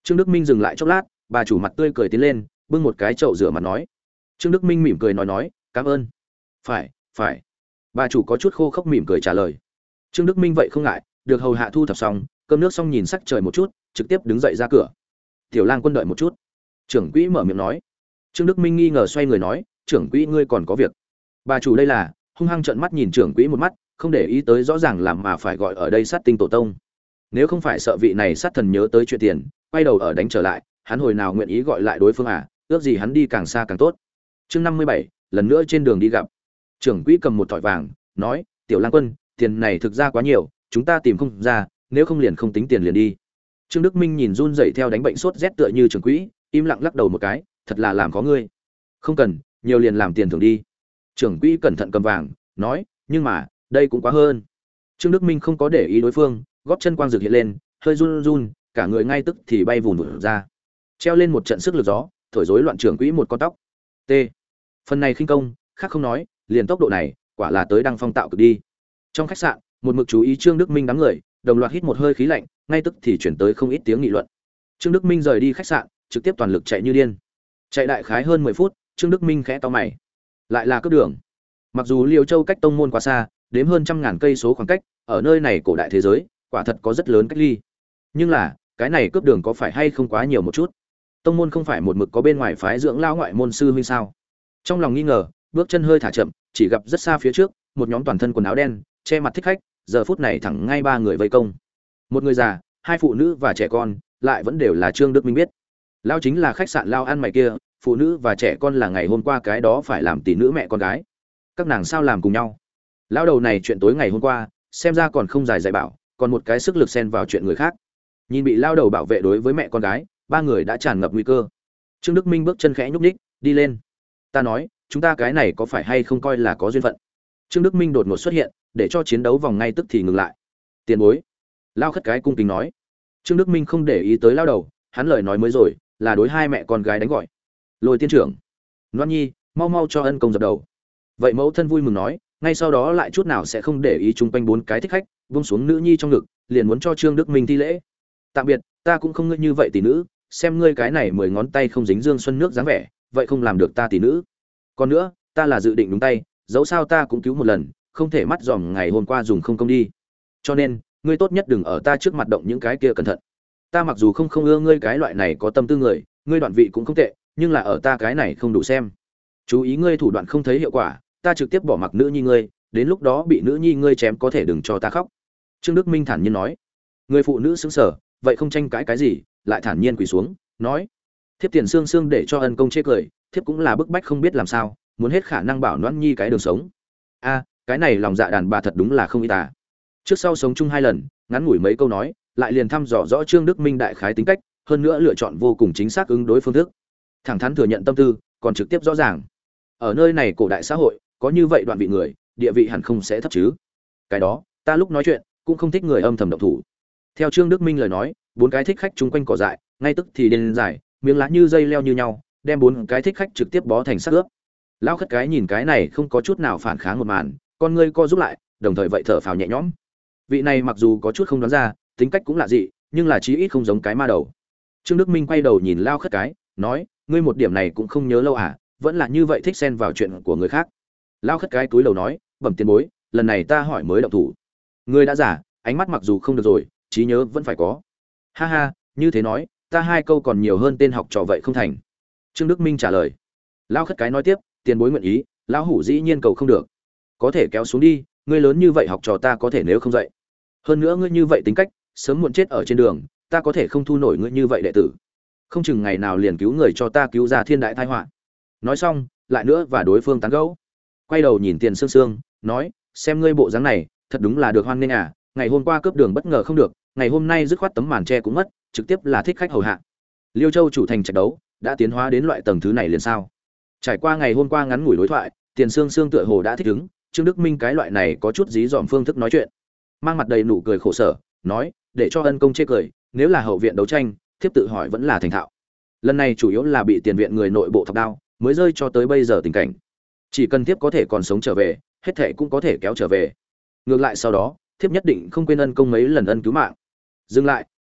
Trương Đức Minh dừng lại chốc lát, bà chủ mặt tươi cười tiến lên, bưng một cái chậu rửa mặt nói. Trương Đức Minh mỉm cười nói nói, cảm ơn. Phải, phải. Bà chủ có chút khô khốc mỉm cười trả lời. Trương Đức Minh vậy không ngại, được hầu hạ thu thập xong, cơm nước xong nhìn sắc trời một chút, trực tiếp đứng dậy ra cửa. Tiểu Lang Quân đợi một chút. Trưởng quỹ mở miệng nói. Trương Đức Minh nghi ngờ xoay người nói, trưởng quỹ ngươi còn có việc. Bà chủ đây là hung hăng trợn mắt nhìn trưởng quỹ một mắt, không để ý tới rõ ràng làm mà phải gọi ở đây sát tinh tổ tông. Nếu không phải sợ vị này sát thần nhớ tới chuyện tiền, quay đầu ở đánh trở lại, hắn hồi nào nguyện ý gọi lại đối phương à, ước gì hắn đi càng xa càng tốt. Chương năm mươi bảy, lần nữa trên đường đi gặp. Trưởng quỹ cầm một thỏi vàng, nói, "Tiểu Lang Quân, tiền này thực ra quá nhiều, chúng ta tìm không ra, nếu không liền không tính tiền liền đi." Trương Đức Minh nhìn run rẩy theo đánh bệnh sốt rét tựa như trưởng quỹ, im lặng lắc đầu một cái, thật là làm có ngươi. "Không cần, nhiều liền làm tiền thưởng đi." Trưởng quỹ cẩn thận cầm vàng, nói, "Nhưng mà, đây cũng quá hơn." Trương Đức Minh không có để ý đối phương, gót chân quang dược hiện lên, hơi run run, cả người ngay tức thì bay vụn vụt ra. Treo lên một trận sức lực gió, thổi rối loạn trưởng quỹ một con tóc. T. Phần này khinh công, khác không nói, liền tốc độ này, quả là tới đăng phong tạo cực đi. Trong khách sạn, một mực chú ý Trương Đức Minh đám người, đồng loạt hít một hơi khí lạnh, ngay tức thì chuyển tới không ít tiếng nghị luận. Trương Đức Minh rời đi khách sạn, trực tiếp toàn lực chạy như điên. Chạy đại khái hơn mười phút, Trương Đức Minh khẽ cau mày. Lại là cướp đường. Mặc dù Liêu Châu cách tông môn quá xa, đếm hơn trăm ngàn cây số khoảng cách, ở nơi này cổ đại thế giới, quả thật có rất lớn cách ly. Nhưng là, cái này cướp đường có phải hay không quá nhiều một chút? Tông môn không phải một mực có bên ngoài phái dưỡng lão ngoại môn sư huynh sao? Trong lòng nghi ngờ, bước chân hơi thả chậm, chỉ gặp rất xa phía trước, một nhóm toàn thân quần áo đen, che mặt thích khách, giờ phút này thẳng ngay ba người vây công. Một người già, hai phụ nữ và trẻ con, lại vẫn đều là Trương Đức Minh biết. Lao chính là khách sạn lao ăn mày kia, phụ nữ và trẻ con là ngày hôm qua cái đó phải làm tỷ nữ mẹ con gái. Các nàng sao làm cùng nhau? Lão đầu này chuyện tối ngày hôm qua, xem ra còn không dài dạy bảo, còn một cái sức lực xen vào chuyện người khác. Nhìn bị lao đầu bảo vệ đối với mẹ con gái, ba người đã tràn ngập nguy cơ. Trương Đức Minh bước chân khẽ nhúc nhích, đi lên. Ta nói, chúng ta cái này có phải hay không coi là có duyên phận? Trương Đức Minh đột ngột xuất hiện, để cho chiến đấu vòng ngay tức thì ngừng lại. Tiền bối. Lao khất cái cung kính nói. Trương Đức Minh không để ý tới lao đầu, hắn lời nói mới rồi, là đối hai mẹ con gái đánh gọi. Lôi tiên trưởng, Loan Nhi, mau mau cho ân công dập đầu. Vậy mẫu thân vui mừng nói, ngay sau đó lại chút nào sẽ không để ý chung quanh bốn cái thích khách, buông xuống nữ nhi trong ngực, liền muốn cho Trương Đức Minh thi lễ. Tạm biệt, ta cũng không ngươi như vậy tỷ nữ, xem ngươi cái này mười ngón tay không dính dương xuân nước dáng vẻ, vậy không làm được ta tỷ nữ. Còn nữa, ta là dự định đúng tay, dẫu sao ta cũng cứu một lần, không thể mắt dòm ngày hôm qua dùng không công đi. Cho nên, ngươi tốt nhất đừng ở ta trước mặt động những cái kia cẩn thận. Ta mặc dù không không ưa ngươi cái loại này có tâm tư người, ngươi đoạn vị cũng không tệ, nhưng là ở ta cái này không đủ xem. Chú ý ngươi thủ đoạn không thấy hiệu quả, ta trực tiếp bỏ mặc nữ nhi ngươi, đến lúc đó bị nữ nhi ngươi chém có thể đừng cho ta khóc. Trương Đức Minh thản nhiên nói. Người phụ nữ sững sờ, vậy không tranh cãi cái gì, lại thản nhiên quỳ xuống, nói: "Thiếp tiền xương xương để cho ân công chê cười, thiếp cũng là bức bách không biết làm sao, muốn hết khả năng bảo Noãn Nhi cái đường sống." A, cái này lòng dạ đàn bà thật đúng là không ít à. Trước sau sống chung hai lần, ngắn ngủi mấy câu nói, lại liền thăm dò rõ Trương Đức Minh đại khái tính cách, hơn nữa lựa chọn vô cùng chính xác ứng đối phương thức. Thẳng thắn thừa nhận tâm tư, còn trực tiếp rõ ràng. Ở nơi này cổ đại xã hội, có như vậy đoạn vị người, địa vị hẳn không sẽ thấp chứ. Cái đó, ta lúc nói chuyện, cũng không thích người âm thầm động thủ. Theo Trương Đức Minh lời nói, bốn cái thích khách chung quanh cỏ dại, ngay tức thì điên dài, miếng lá như dây leo như nhau, đem bốn cái thích khách trực tiếp bó thành xác ướp. Lão khất cái nhìn cái này không có chút nào phản kháng một màn, con ngươi co rút lại, đồng thời vậy thở phào nhẹ nhõm. Vị này mặc dù có chút không đoán ra, tính cách cũng lạ dị, nhưng là chí ít không giống cái ma đầu. Trương Đức Minh quay đầu nhìn Lao khất cái, nói: "Ngươi một điểm này cũng không nhớ lâu à, vẫn là như vậy thích xen vào chuyện của người khác." Lao khất cái túi đầu nói: "Bẩm tiền bối, lần này ta hỏi mới động thủ." Ngươi đã giả, ánh mắt mặc dù không được rồi, trí nhớ vẫn phải có. Ha ha, như thế nói, ta hai câu còn nhiều hơn tên học trò vậy không thành. Trương Đức Minh trả lời. Lao khất cái nói tiếp: "Tiền bối nguyện ý, lão hủ dĩ nhiên cầu không được. Có thể kéo xuống đi, ngươi lớn như vậy học trò ta có thể nếu không dạy. Hơn nữa ngươi như vậy tính cách, sớm muộn chết ở trên đường, ta có thể không thu nổi ngươi như vậy đệ tử. Không chừng ngày nào liền cứu người cho ta cứu ra thiên đại tai họa." Nói xong, lại nữa và đối phương tán gẫu. Quay đầu nhìn Tiền Sương Sương, nói: "Xem ngươi bộ dáng này, thật đúng là được hoan nghênh à, ngày hôm qua cướp đường bất ngờ không được, ngày hôm nay dứt khoát tấm màn che cũng mất, trực tiếp là thích khách hầu hạ. Liêu Châu chủ thành trận đấu, đã tiến hóa đến loại tầng thứ này liền sao?" Trải qua ngày hôm qua ngắn ngủi đối thoại, Tiền Sương Sương tựa hồ đã thích ứng, Trương Đức Minh cái loại này có chút dí dỏm phương thức nói chuyện. Mang mặt đầy nụ cười khổ sở, nói: "Để cho ân công chê cười, nếu là hậu viện đấu tranh, thiếp tự hỏi vẫn là thành thạo. Lần này chủ yếu là bị tiền viện người nội bộ thọc đao, mới rơi cho tới bây giờ tình cảnh. Chỉ cần thiếp có thể còn sống trở về, hết thảy cũng có thể kéo trở về. Ngược lại sau đó, thiếp nhất định không quên ân công mấy lần ân cứu mạng." Dừng lại,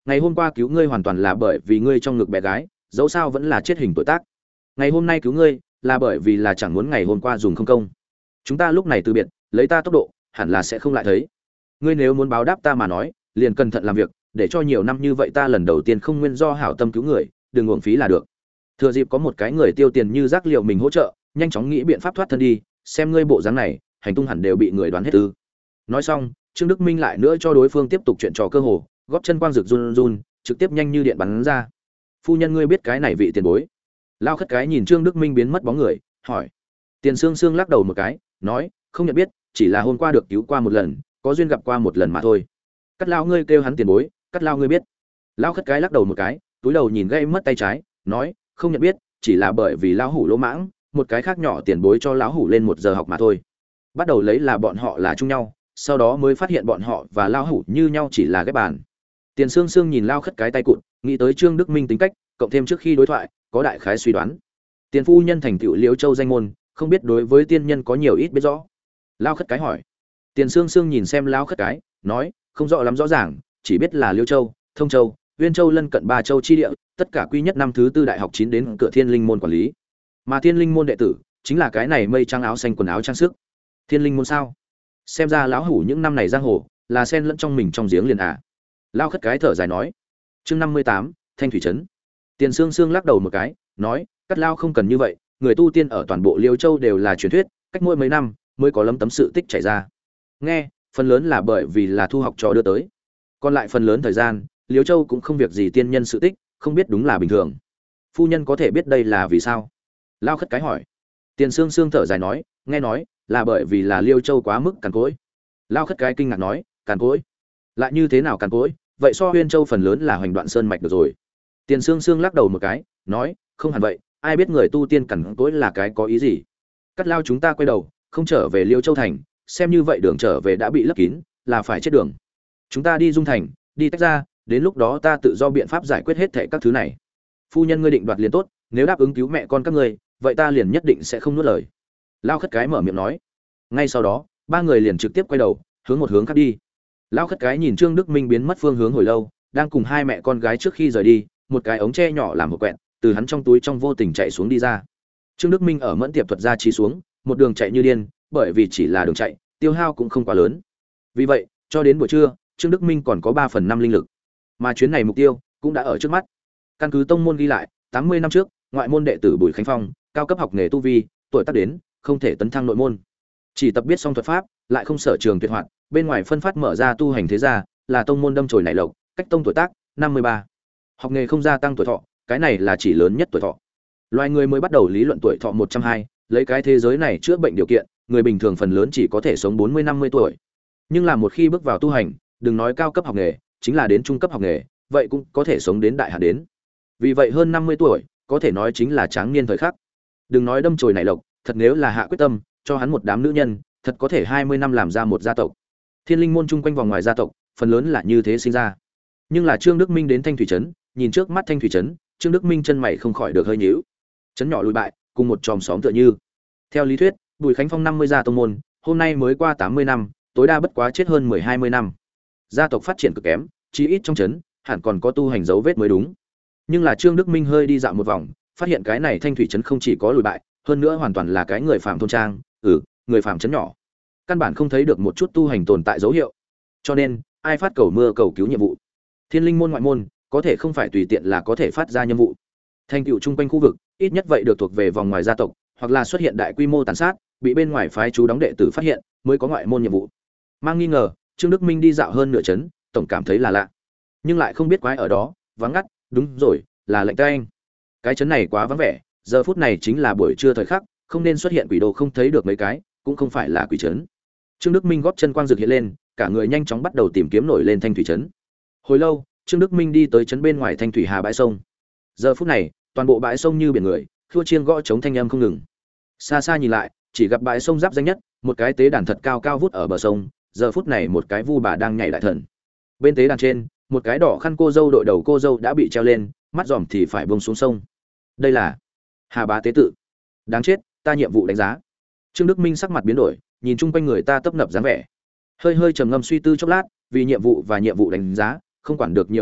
ngày hôm qua cứu ngươi hoàn toàn là bởi vì ngươi trong ngực bé gái, dẫu sao vẫn là chết hình tuổi tác. Ngày hôm nay cứu ngươi là bởi vì là chẳng muốn ngày hôm qua dùng không công. Chúng ta lúc này từ biệt, lấy ta tốc độ, hẳn là sẽ không lại thấy. Ngươi nếu muốn báo đáp ta mà nói, liền cẩn thận làm việc, để cho nhiều năm như vậy ta lần đầu tiên không nguyên do hảo tâm cứu người, đừng uổng phí là được. Thừa dịp có một cái người tiêu tiền như rác liệu mình hỗ trợ, nhanh chóng nghĩ biện pháp thoát thân đi, xem ngươi bộ dáng này, hành tung hẳn đều bị người đoán hết ư. Nói xong, Trương Đức Minh lại nữa cho đối phương tiếp tục chuyện trò cơ hồ, góp chân quang rực run run, trực tiếp nhanh như điện bắn ra. Phu nhân ngươi biết cái này vị tiền bối? Lao khất cái nhìn Trương Đức Minh biến mất bóng người, hỏi. Tiền Sương Sương lắc đầu một cái, nói, không nhận biết, chỉ là hôm qua được cứu qua một lần, có duyên gặp qua một lần mà thôi. Cắt lao ngươi kêu hắn tiền bối, cắt lao ngươi biết? Lao khất cái lắc đầu một cái, túi đầu nhìn gây mất tay trái, nói, không nhận biết, chỉ là bởi vì lão hủ lỗ mãng, một cái khác nhỏ tiền bối cho lão hủ lên một giờ học mà thôi. Bắt đầu lấy là bọn họ là chung nhau, sau đó mới phát hiện bọn họ và lão hủ như nhau chỉ là ghép bàn. Tiền Sương Sương nhìn Lao khất cái tay cụt, nghĩ tới Trương Đức Minh tính cách, cộng thêm trước khi đối thoại, có đại khái suy đoán. Tiền phu nhân thành tựu Liễu Châu danh môn, không biết đối với tiên nhân có nhiều ít biết rõ. Lao khất cái hỏi. Tiền Sương Sương nhìn xem Lao khất cái, nói, không rõ lắm rõ ràng, chỉ biết là Liễu Châu, Thông Châu, Uyên Châu lân cận ba châu chi địa, tất cả quy nhất năm thứ tư đại học chín đến cửa Thiên Linh môn quản lý. Mà Thiên Linh môn đệ tử, chính là cái này mây trắng áo xanh quần áo trang sức. Thiên Linh môn sao? Xem ra lão hủ những năm này giang hồ, là sen lẫn trong mình trong giếng liền à. Lao khất cái thở dài nói. Chương năm mươi tám, Thanh thủy trấn. Tiền Sương Sương lắc đầu một cái, nói, cắt lao không cần như vậy, người tu tiên ở toàn bộ Liêu Châu đều là truyền thuyết, cách mỗi mấy năm mới có lấm tấm sự tích chảy ra. Nghe, phần lớn là bởi vì là thu học trò đưa tới. Còn lại phần lớn thời gian, Liêu Châu cũng không việc gì tiên nhân sự tích, không biết đúng là bình thường. Phu nhân có thể biết đây là vì sao? Lao khất cái hỏi. Tiền Sương Sương thở dài nói, nghe nói là bởi vì là Liêu Châu quá mức cằn cỗi. Lao khất cái kinh ngạc nói, cằn cỗi? Lại như thế nào cằn cỗi? Vậy so Uyên Châu phần lớn là hoành đoạn sơn mạch được rồi. Tiền Sương Sương lắc đầu một cái, nói, không hẳn vậy, ai biết người tu tiên cằn cỗi là cái có ý gì? Cắt lao chúng ta quay đầu, không trở về Liêu Châu thành, xem như vậy đường trở về đã bị lấp kín, là phải chết đường. Chúng ta đi Dung thành, đi tách ra, đến lúc đó ta tự do biện pháp giải quyết hết thảy các thứ này. Phu nhân ngươi định đoạt liền tốt, nếu đáp ứng cứu mẹ con các ngươi, vậy ta liền nhất định sẽ không nuốt lời. Lao khất cái mở miệng nói. Ngay sau đó, ba người liền trực tiếp quay đầu, hướng một hướng khác đi. Lao khất cái nhìn Trương Đức Minh biến mất phương hướng hồi lâu, đang cùng hai mẹ con gái trước khi rời đi, một cái ống tre nhỏ làm một quẹt, từ hắn trong túi trong vô tình chạy xuống đi ra. Trương Đức Minh ở mẫn tiệp thuật ra trí xuống, một đường chạy như điên, bởi vì chỉ là đường chạy, tiêu hao cũng không quá lớn. Vì vậy, cho đến buổi trưa, Trương Đức Minh còn có ba phần năm linh lực. Mà chuyến này mục tiêu cũng đã ở trước mắt. Căn cứ tông môn ghi lại, tám mươi năm trước, ngoại môn đệ tử Bùi Khánh Phong, cao cấp học nghề tu vi, tuổi tác đến, không thể tấn thăng nội môn. Chỉ tập biết song thuật pháp, lại không sở trường tuyệt hoạt, bên ngoài phân phát mở ra tu hành thế gia, là tông môn đâm chồi nảy lộc, cách tông tuổi tác năm mươi ba. Học nghề không gia tăng tuổi thọ, cái này là chỉ lớn nhất tuổi thọ. Loài người mới bắt đầu lý luận tuổi thọ một trăm hai, lấy cái thế giới này chữa bệnh điều kiện, người bình thường phần lớn chỉ có thể sống bốn mươi năm mươi tuổi. Nhưng là một khi bước vào tu hành, đừng nói cao cấp học nghề, chính là đến trung cấp học nghề, vậy cũng có thể sống đến đại hạn đến. Vì vậy hơn năm mươi tuổi, có thể nói chính là tráng niên thời khắc. Đừng nói đâm chồi nảy lộc, thật nếu là hạ quyết tâm, cho hắn một đám nữ nhân, thật có thể hai mươi năm làm ra một gia tộc. Thiên Linh môn chung quanh vòng ngoài gia tộc, phần lớn là như thế sinh ra. Nhưng là Trương Đức Minh đến Thanh thủy trấn, nhìn trước mắt Thanh thủy trấn, Trương Đức Minh chân mày không khỏi được hơi nhíu. Trấn nhỏ lùi bại, cùng một chòm xóm tựa như. Theo lý thuyết, Bùi Khánh Phong năm mươi gia tông môn, hôm nay mới qua tám mươi năm, tối đa bất quá chết hơn mười hai mươi năm. Gia tộc phát triển cực kém, chí ít trong trấn, hẳn còn có tu hành dấu vết mới đúng. Nhưng là Trương Đức Minh hơi đi dạo một vòng, phát hiện cái này Thanh thủy trấn không chỉ có lùi bại, hơn nữa hoàn toàn là cái người phàm thôn trang, ừ, người phàm trấn nhỏ. Căn bản không thấy được một chút tu hành tồn tại dấu hiệu. Cho nên, ai phát cầu mưa cầu cứu nhiệm vụ? Thiên Linh môn ngoại môn, có thể không phải tùy tiện là có thể phát ra nhiệm vụ. Thành tựu trung quanh khu vực, ít nhất vậy được thuộc về vòng ngoài gia tộc, hoặc là xuất hiện đại quy mô tàn sát, bị bên ngoài phái chú đóng đệ tử phát hiện, mới có ngoại môn nhiệm vụ. Mang nghi ngờ, Trương Đức Minh đi dạo hơn nửa chấn, tổng cảm thấy là lạ. Nhưng lại không biết quái ở đó, vắng ngắt, đúng rồi, là lệnh tay anh. Cái chấn này quá vắng vẻ, giờ phút này chính là buổi trưa thời khắc, không nên xuất hiện quỷ đồ không thấy được mấy cái, cũng không phải là quỷ trấn. Trương Đức Minh góp chân quang dược hiện lên, cả người nhanh chóng bắt đầu tìm kiếm nổi lên Thanh thủy trấn. Hồi lâu, Trương Đức Minh đi tới trấn bên ngoài Thanh thủy hà bãi sông. Giờ phút này, toàn bộ bãi sông như biển người, khua chiêng gõ trống thanh âm không ngừng. Xa xa nhìn lại, chỉ gặp bãi sông giáp danh nhất, một cái tế đàn thật cao cao vút ở bờ sông, giờ phút này một cái vu bà đang nhảy đại thần. Bên tế đàn trên, một cái đỏ khăn cô dâu đội đầu cô dâu đã bị treo lên, mắt giòm thì phải buông xuống sông. Đây là Hà Bá tế tự. Đáng chết, ta nhiệm vụ đánh giá. Trương Đức Minh sắc mặt biến đổi, nhìn chung quanh người ta tấp nập dáng vẻ, hơi hơi trầm ngâm suy tư chốc lát, vì nhiệm vụ và nhiệm vụ đánh giá, không quản được nhiều như vậy,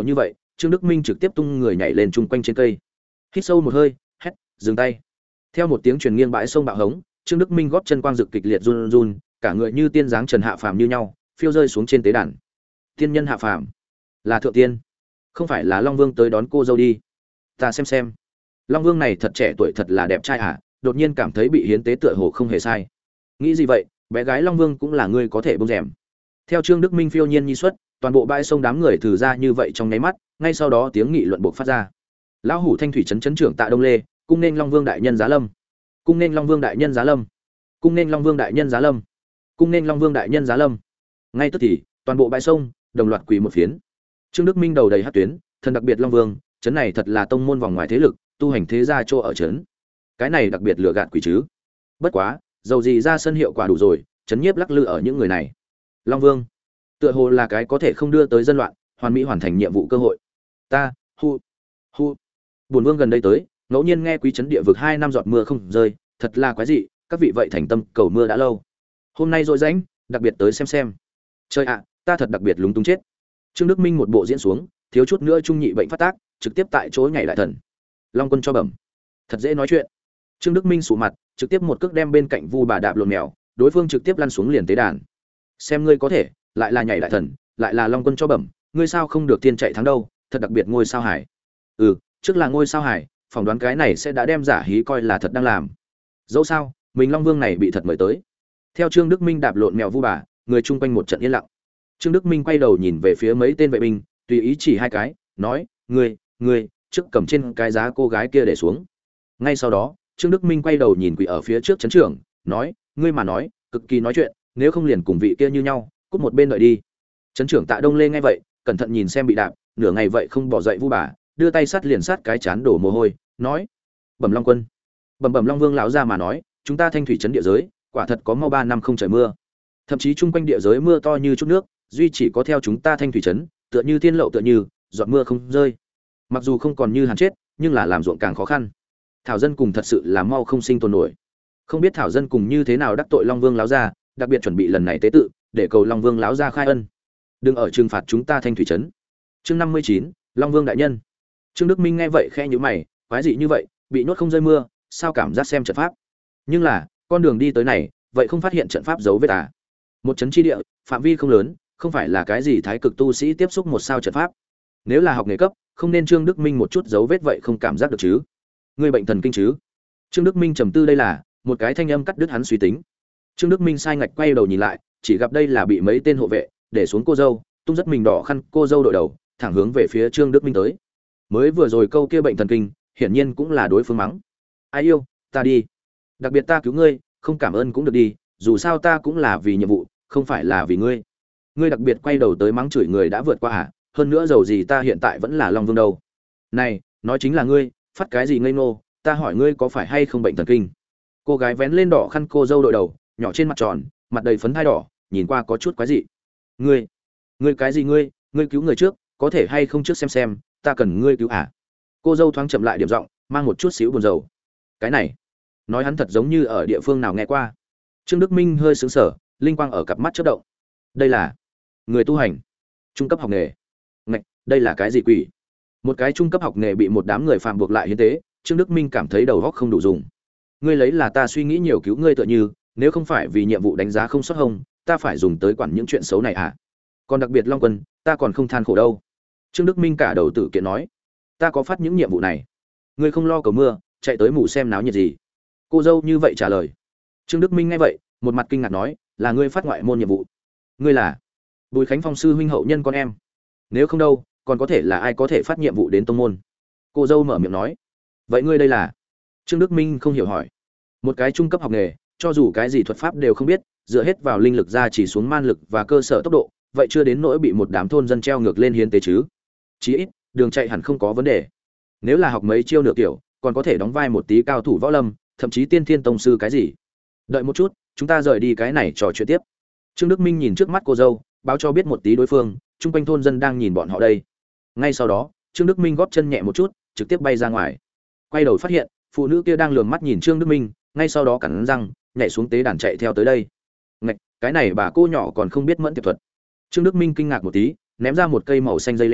Trương Đức Minh trực tiếp tung người nhảy lên chung quanh trên cây. Hít sâu một hơi, hét, dừng tay. Theo một tiếng truyền nghiêng bãi sông bạo hống, Trương Đức Minh gót chân quang dực kịch liệt run run, cả người như tiên dáng trần hạ phàm như nhau, phiêu rơi xuống trên tế đàn. Tiên nhân hạ phàm, là thượng tiên, không phải là Long Vương tới đón cô dâu đi. Ta xem xem. Long Vương này thật trẻ tuổi, thật là đẹp trai à, đột nhiên cảm thấy bị hiến tế tựa hồ không hề sai. Nghĩ gì vậy, bé gái Long Vương cũng là người có thể bông rèm. Theo Trương Đức Minh phiêu nhiên nhi xuất, toàn bộ bãi sông đám người thử ra như vậy trong nháy mắt, ngay sau đó tiếng nghị luận buộc phát ra. Lão hủ Thanh thủy trấn trấn trưởng Tạ Đông Lê, cung nên Long Vương đại nhân giá lâm. Cung nên Long Vương đại nhân giá lâm. Cung nên Long Vương đại nhân giá lâm. Cung nên Long Vương đại nhân giá lâm. Ngay tức thì, toàn bộ bãi sông đồng loạt quỳ một phiến. Trương Đức Minh đầu đầy hắc tuyến, thần đặc biệt Long Vương, trấn này thật là tông môn vòng ngoài thế lực, tu hành thế gia chỗ ở trấn. Cái này đặc biệt lừa gạt quỷ chứ. Bất quá, dầu gì ra sân hiệu quả đủ rồi, trấn nhiếp lắc lư ở những người này. Long Vương, tựa hồ là cái có thể không đưa tới dân loạn, hoàn mỹ hoàn thành nhiệm vụ cơ hội. Ta, hu, hu. Bổn Vương gần đây tới, ngẫu nhiên nghe quý trấn địa vực hai năm giọt mưa không rơi, thật là quái dị, các vị vậy thành tâm cầu mưa đã lâu. Hôm nay rỗi rãnh, đặc biệt tới xem xem. Trời ạ, ta thật đặc biệt lúng túng chết. Trương Đức Minh một bộ diễn xuống, thiếu chút nữa trung nhị bệnh phát tác, trực tiếp tại chỗ nhảy lại thần. Long Quân cho bẩm. Thật dễ nói chuyện. Trương Đức Minh sụ mặt, trực tiếp một cước đem bên cạnh Vu bà đạp lộn mèo, đối phương trực tiếp lăn xuống liền tế đàn. Xem ngươi có thể, lại là nhảy lại thần, lại là Long Quân cho bẩm, ngươi sao không được tiên chạy thắng đâu, thật đặc biệt ngôi sao hải. Ừ, trước là ngôi sao hải, phỏng đoán cái này sẽ đã đem giả hí coi là thật đang làm. Dẫu sao, mình Long Vương này bị thật mời tới. Theo Trương Đức Minh đạp lộn mèo Vu bà, người chung quanh một trận yên lặng. Trương Đức Minh quay đầu nhìn về phía mấy tên vệ binh, tùy ý chỉ hai cái, nói, ngươi, ngươi, trước cầm trên cái giá cô gái kia để xuống. Ngay sau đó, Trương Đức Minh quay đầu nhìn quỷ ở phía trước trấn trưởng, nói, ngươi mà nói, cực kỳ nói chuyện, nếu không liền cùng vị kia như nhau, cút một bên đợi đi. Trấn trưởng Tạ Đông Lê nghe vậy, cẩn thận nhìn xem bị đạp, nửa ngày vậy không bỏ dậy Vu bà, đưa tay sát liền sát cái chán đổ mồ hôi, nói, bẩm Long Quân, bẩm bẩm Long Vương lão gia mà nói, chúng ta Thanh thủy trấn địa giới, quả thật có mau ba năm không trời mưa, thậm chí chung quanh địa giới mưa to như chút nước, duy chỉ có theo chúng ta Thanh thủy trấn, tựa như tiên lậu tựa như, giọt mưa không rơi. Mặc dù không còn như hàn chết, nhưng là làm ruộng càng khó khăn. Thảo dân cùng thật sự là mau không sinh tồn nổi. Không biết Thảo dân cùng như thế nào đắc tội Long Vương lão gia, đặc biệt chuẩn bị lần này tế tự, để cầu Long Vương lão gia khai ân. Đừng ở trừng phạt chúng ta Thanh thủy trấn. Chương năm mươi chín, Long Vương đại nhân. Trương Đức Minh nghe vậy khẽ nhíu mày, quái dị như vậy, bị nhốt không rơi mưa, sao cảm giác xem trận pháp. Nhưng là, con đường đi tới này, vậy không phát hiện trận pháp dấu vết à? Một trấn chi địa, phạm vi không lớn, không phải là cái gì thái cực tu sĩ tiếp xúc một sao trận pháp. Nếu là học nghề cấp, không nên Trương Đức Minh một chút dấu vết vậy không cảm giác được chứ? Ngươi bệnh thần kinh chứ? Trương Đức Minh trầm tư đây là, một cái thanh âm cắt đứt hắn suy tính. Trương Đức Minh sai ngạch quay đầu nhìn lại, chỉ gặp đây là bị mấy tên hộ vệ để xuống cô dâu, tung rất mình đỏ khăn cô dâu đội đầu, thẳng hướng về phía Trương Đức Minh tới. Mới vừa rồi câu kia bệnh thần kinh, hiển nhiên cũng là đối phương mắng. Ai yêu, ta đi. Đặc biệt ta cứu ngươi, không cảm ơn cũng được đi, dù sao ta cũng là vì nhiệm vụ, không phải là vì ngươi. Ngươi đặc biệt quay đầu tới mắng chửi người đã vượt qua à? Hơn nữa dầu gì ta hiện tại vẫn là Long Vương đâu. Này, nói chính là ngươi, phát cái gì ngây ngô, ta hỏi ngươi có phải hay không bệnh thần kinh. Cô gái vén lên đỏ khăn cô dâu đội đầu, nhỏ trên mặt tròn, mặt đầy phấn thai đỏ, nhìn qua có chút quái dị. Ngươi, ngươi cái gì ngươi, ngươi cứu người trước, có thể hay không trước xem xem, ta cần ngươi cứu à? Cô dâu thoáng chậm lại điểm giọng, mang một chút xíu buồn rầu. Cái này, nói hắn thật giống như ở địa phương nào nghe qua. Trương Đức Minh hơi sững sờ, linh quang ở cặp mắt chớp động. Đây là người tu hành, trung cấp học nghề. Ngạch, đây là cái gì quỷ? Một cái trung cấp học nghề bị một đám người phạm buộc lại hiến tế, Trương Đức Minh cảm thấy đầu óc không đủ dùng. Ngươi lấy là ta suy nghĩ nhiều cứu ngươi tựa như, nếu không phải vì nhiệm vụ đánh giá không xuất hông, ta phải dùng tới quản những chuyện xấu này à? Còn đặc biệt Long Quân, ta còn không than khổ đâu. Trương Đức Minh cả đầu tử kiện nói, ta có phát những nhiệm vụ này, ngươi không lo cầu mưa, chạy tới mù xem náo nhiệt gì? Cô dâu như vậy trả lời. Trương Đức Minh nghe vậy, một mặt kinh ngạc nói, là ngươi phát ngoại môn nhiệm vụ? Ngươi là Bùi Khánh Phong sư huynh hậu nhân con em? Nếu không đâu, còn có thể là ai có thể phát nhiệm vụ đến tông môn? Cô dâu mở miệng nói, vậy ngươi đây là? Trương Đức Minh không hiểu hỏi. Một cái trung cấp học nghề, cho dù cái gì thuật pháp đều không biết, dựa hết vào linh lực ra chỉ xuống man lực và cơ sở tốc độ, vậy chưa đến nỗi bị một đám thôn dân treo ngược lên hiến tế chứ? Chí ít, đường chạy hẳn không có vấn đề. Nếu là học mấy chiêu nửa kiểu, còn có thể đóng vai một tí cao thủ võ lâm, thậm chí tiên thiên tông sư cái gì. Đợi một chút, chúng ta rời đi cái này trò chuyện tiếp. Trương Đức Minh nhìn trước mắt cô dâu, báo cho biết một tí đối phương, chung quanh thôn dân đang nhìn bọn họ đây. Ngay sau đó, Trương Đức Minh góp chân nhẹ một chút, trực tiếp bay ra ngoài. Quay đầu phát hiện, phụ nữ kia đang lườm mắt nhìn Trương Đức Minh, ngay sau đó cắn răng, nhảy xuống tế đàn chạy theo tới đây. Ngạch, cái này bà cô nhỏ còn không biết mẫn tiệp thuật. Trương Đức Minh kinh ngạc một tí, ném ra một cây màu xanh dây leo,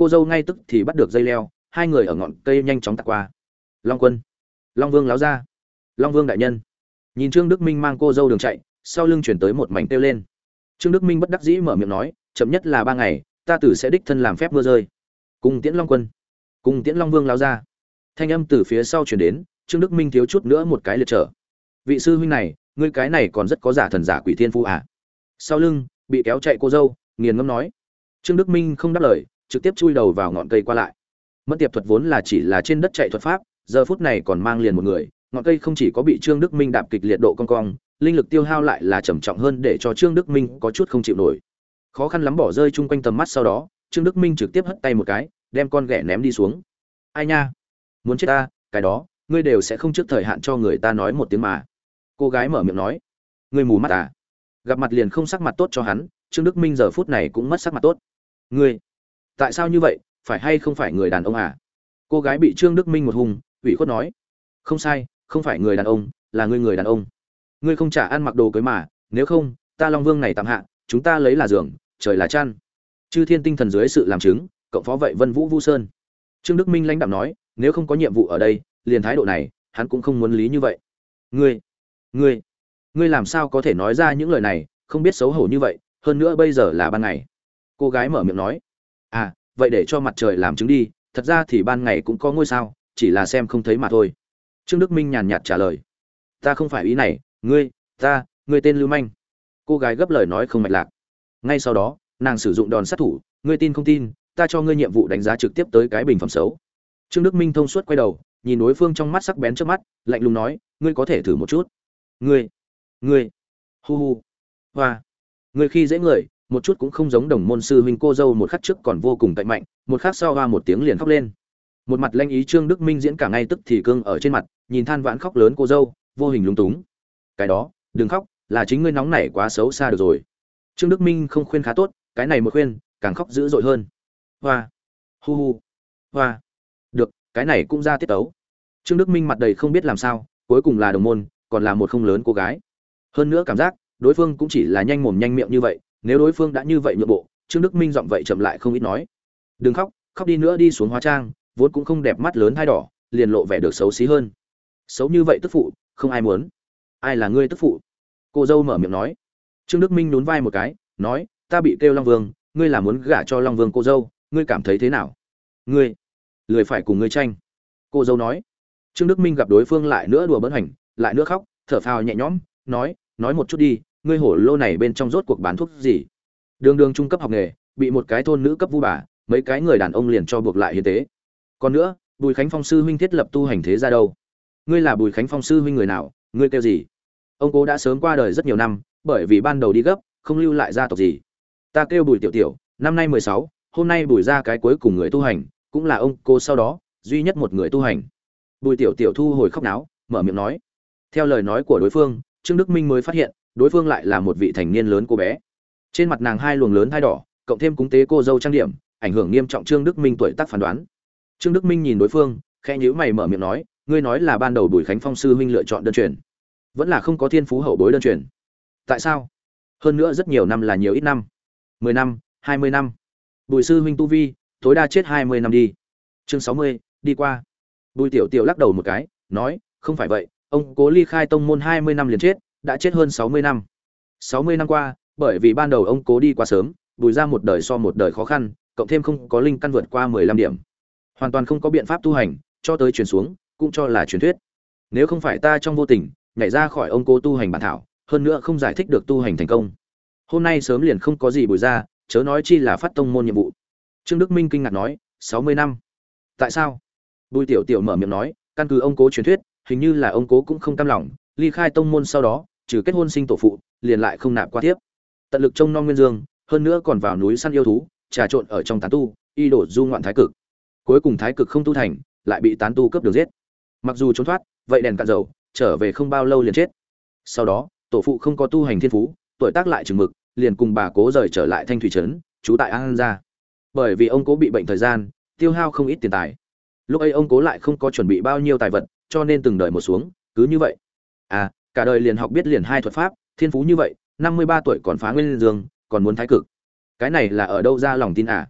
cô dâu ngay tức thì bắt được dây leo, hai người ở ngọn cây nhanh chóng tạt qua. Long Quân, Long Vương láo ra, Long Vương đại nhân. Nhìn Trương Đức Minh mang cô dâu đường chạy, sau lưng chuyển tới một mảnh kêu lên. Trương Đức Minh bất đắc dĩ mở miệng nói, chậm nhất là ba ngày, ta tử sẽ đích thân làm phép mưa rơi. Cùng tiễn Long Quân, cùng tiễn Long Vương láo ra. Thanh âm từ phía sau chuyển đến, Trương Đức Minh thiếu chút nữa một cái liệt trở. Vị sư huynh này, ngươi cái này còn rất có giả thần giả quỷ thiên phu à? Sau lưng bị kéo chạy cô dâu nghiền ngẫm nói. Trương Đức Minh không đáp lời, trực tiếp chui đầu vào ngọn cây qua lại. Mẫn tiệp thuật vốn là chỉ là trên đất chạy thuật pháp, giờ phút này còn mang liền một người, ngọn cây không chỉ có bị Trương Đức Minh đạp kịch liệt độ cong cong, linh lực tiêu hao lại là trầm trọng hơn, để cho Trương Đức Minh có chút không chịu nổi. Khó khăn lắm bỏ rơi chung quanh tầm mắt, sau đó Trương Đức Minh trực tiếp hất tay một cái, đem con ghẻ ném đi xuống. Ai nha, muốn chết ta, cái đó ngươi đều sẽ không trước thời hạn cho người ta nói một tiếng mà. Cô gái mở miệng nói. Ngươi mù mắt à? Gặp mặt liền không sắc mặt tốt cho hắn, Trương Đức Minh giờ phút này cũng mất sắc mặt tốt. Ngươi, tại sao như vậy, phải hay không phải người đàn ông à? Cô gái bị Trương Đức Minh một hùng, ủy khuất nói. Không sai, không phải người đàn ông, là ngươi người đàn ông. Ngươi không trả ăn mặc đồ cưới mà, nếu không, ta Long Vương này tạm hạ, chúng ta lấy là giường, trời là chăn. Chư thiên tinh thần dưới sự làm chứng, cộng phó vậy Vân Vũ Vu Sơn. Trương Đức Minh lãnh đạm nói, nếu không có nhiệm vụ ở đây, liền thái độ này, hắn cũng không muốn lý như vậy. Ngươi, ngươi, ngươi làm sao có thể nói ra những lời này, không biết xấu hổ như vậy, hơn nữa bây giờ là ban ngày. Cô gái mở miệng nói. À, vậy để cho mặt trời làm chứng đi, thật ra thì ban ngày cũng có ngôi sao, chỉ là xem không thấy mà thôi. Trương Đức Minh nhàn nhạt trả lời. Ta không phải ý này, ngươi, ta, ngươi tên Lưu Manh. Cô gái gấp lời nói không mạch lạc. Ngay sau đó, nàng sử dụng đòn sát thủ, ngươi tin không tin, ta cho ngươi nhiệm vụ đánh giá trực tiếp tới cái bình phẩm xấu. Trương Đức Minh thông suốt quay đầu, nhìn đối phương trong mắt sắc bén trước mắt, lạnh lùng nói, ngươi có thể thử một chút. Ngươi, ngươi, hu hu, hoa, ngươi khi dễ người, một chút cũng không giống đồng môn sư huynh cô dâu một khắc trước còn vô cùng cạnh mạnh, một khắc sau hoa một tiếng liền khóc lên. Một mặt lanh ý Trương Đức Minh diễn cả ngay tức thì cương ở trên mặt, nhìn than vãn khóc lớn cô dâu, vô hình lúng túng. Cái đó, đừng khóc, là chính ngươi nóng nảy quá xấu xa được rồi. Trương Đức Minh không khuyên khá tốt, cái này một khuyên, càng khóc dữ dội hơn. Hoa, hu hu, hoa, được, cái này cũng ra tiết tấu. Trương Đức Minh mặt đầy không biết làm sao, cuối cùng là đồng môn, còn là một không lớn cô gái. Hơn nữa cảm giác, đối phương cũng chỉ là nhanh mồm nhanh miệng như vậy, nếu đối phương đã như vậy nhượng bộ, Trương Đức Minh giọng vậy chậm lại không ít nói. Đừng khóc, khóc đi nữa đi xuống hóa trang, vốn cũng không đẹp mắt lớn hai đỏ, liền lộ vẻ được xấu xí hơn. Xấu như vậy tức phụ, không ai muốn. Ai là ngươi tức phụ? Cô dâu mở miệng nói. Trương Đức Minh nhún vai một cái, nói, ta bị kêu Long Vương, ngươi là muốn gả cho Long Vương cô dâu, ngươi cảm thấy thế nào? Ngươi, lười phải cùng ngươi tranh. Cô dâu nói. Trương Đức Minh gặp đối phương lại nữa đùa bỡn hành, lại nữa khóc, thở phào nhẹ nhõm, nói, nói một chút đi, ngươi hổ lô này bên trong rốt cuộc bán thuốc gì? Đường đường trung cấp học nghề, bị một cái thôn nữ cấp vu bà, mấy cái người đàn ông liền cho buộc lại hiến tế. Còn nữa, Bùi Khánh Phong sư huynh thiết lập tu hành thế ra đâu? Ngươi là Bùi Khánh Phong sư huynh người nào, ngươi kêu gì? Ông cố đã sớm qua đời rất nhiều năm, bởi vì ban đầu đi gấp, không lưu lại gia tộc gì. Ta kêu Bùi Tiểu Tiểu, năm nay mười sáu, hôm nay Bùi ra cái cuối cùng người tu hành, cũng là ông cô sau đó duy nhất một người tu hành. Bùi Tiểu Tiểu thu hồi khóc náo, mở miệng nói. Theo lời nói của đối phương, Trương Đức Minh mới phát hiện, đối phương lại là một vị thành niên lớn cô bé. Trên mặt nàng hai luồng lớn thai đỏ, cộng thêm cúng tế cô dâu trang điểm, ảnh hưởng nghiêm trọng Trương Đức Minh tuổi tác phán đoán. Trương Đức Minh nhìn đối phương, khẽ nhíu mày mở miệng nói, ngươi nói là ban đầu Bùi Khánh Phong sư huynh lựa chọn đơn truyền, vẫn là không có thiên phú hậu bối đơn truyền. Tại sao? Hơn nữa rất nhiều năm là nhiều ít năm. mười năm, hai mươi năm. Bùi sư huynh tu vi, tối đa chết hai mươi năm đi. Chương sáu mươi, đi qua. Bùi Tiểu Tiểu lắc đầu một cái, nói, không phải vậy, ông cố ly khai tông môn hai mươi năm liền chết, đã chết hơn sáu mươi năm. sáu mươi năm qua, bởi vì ban đầu ông cố đi quá sớm, Bùi ra một đời so một đời khó khăn, cộng thêm không có linh căn vượt qua mười lăm điểm. Hoàn toàn không có biện pháp tu hành, cho tới truyền xuống, cũng cho là truyền thuyết. Nếu không phải ta trong vô tình nhảy ra khỏi ông cố tu hành bản thảo, hơn nữa không giải thích được tu hành thành công, hôm nay sớm liền không có gì Bùi ra, chớ nói chi là phát tông môn nhiệm vụ. Trương Đức Minh kinh ngạc nói, sáu mươi năm. Tại sao? Bùi Tiểu Tiểu mở miệng nói, căn cứ ông cố truyền thuyết, hình như là ông cố cũng không cam lòng, ly khai tông môn sau đó, trừ kết hôn sinh tổ phụ, liền lại không nạp qua tiếp. Tận lực trông nom nguyên dương, hơn nữa còn vào núi săn yêu thú, trà trộn ở trong tán tu, y đổ du ngoạn thái cực. Cuối cùng thái cực không tu thành, lại bị tán tu cướp được giết. Mặc dù trốn thoát, vậy đèn cạn dầu, trở về không bao lâu liền chết. Sau đó, tổ phụ không có tu hành thiên phú, tuổi tác lại chừng mực, liền cùng bà cố rời trở lại Thanh Thủy trấn, trú tại An gia. Bởi vì ông cố bị bệnh thời gian, tiêu hao không ít tiền tài. Lúc ấy ông cố lại không có chuẩn bị bao nhiêu tài vật, cho nên từng đời một xuống, cứ như vậy. À, cả đời liền học biết liền hai thuật pháp, thiên phú như vậy, năm mươi ba tuổi còn phá nguyên dương, còn muốn thái cực. Cái này là ở đâu ra lòng tin à?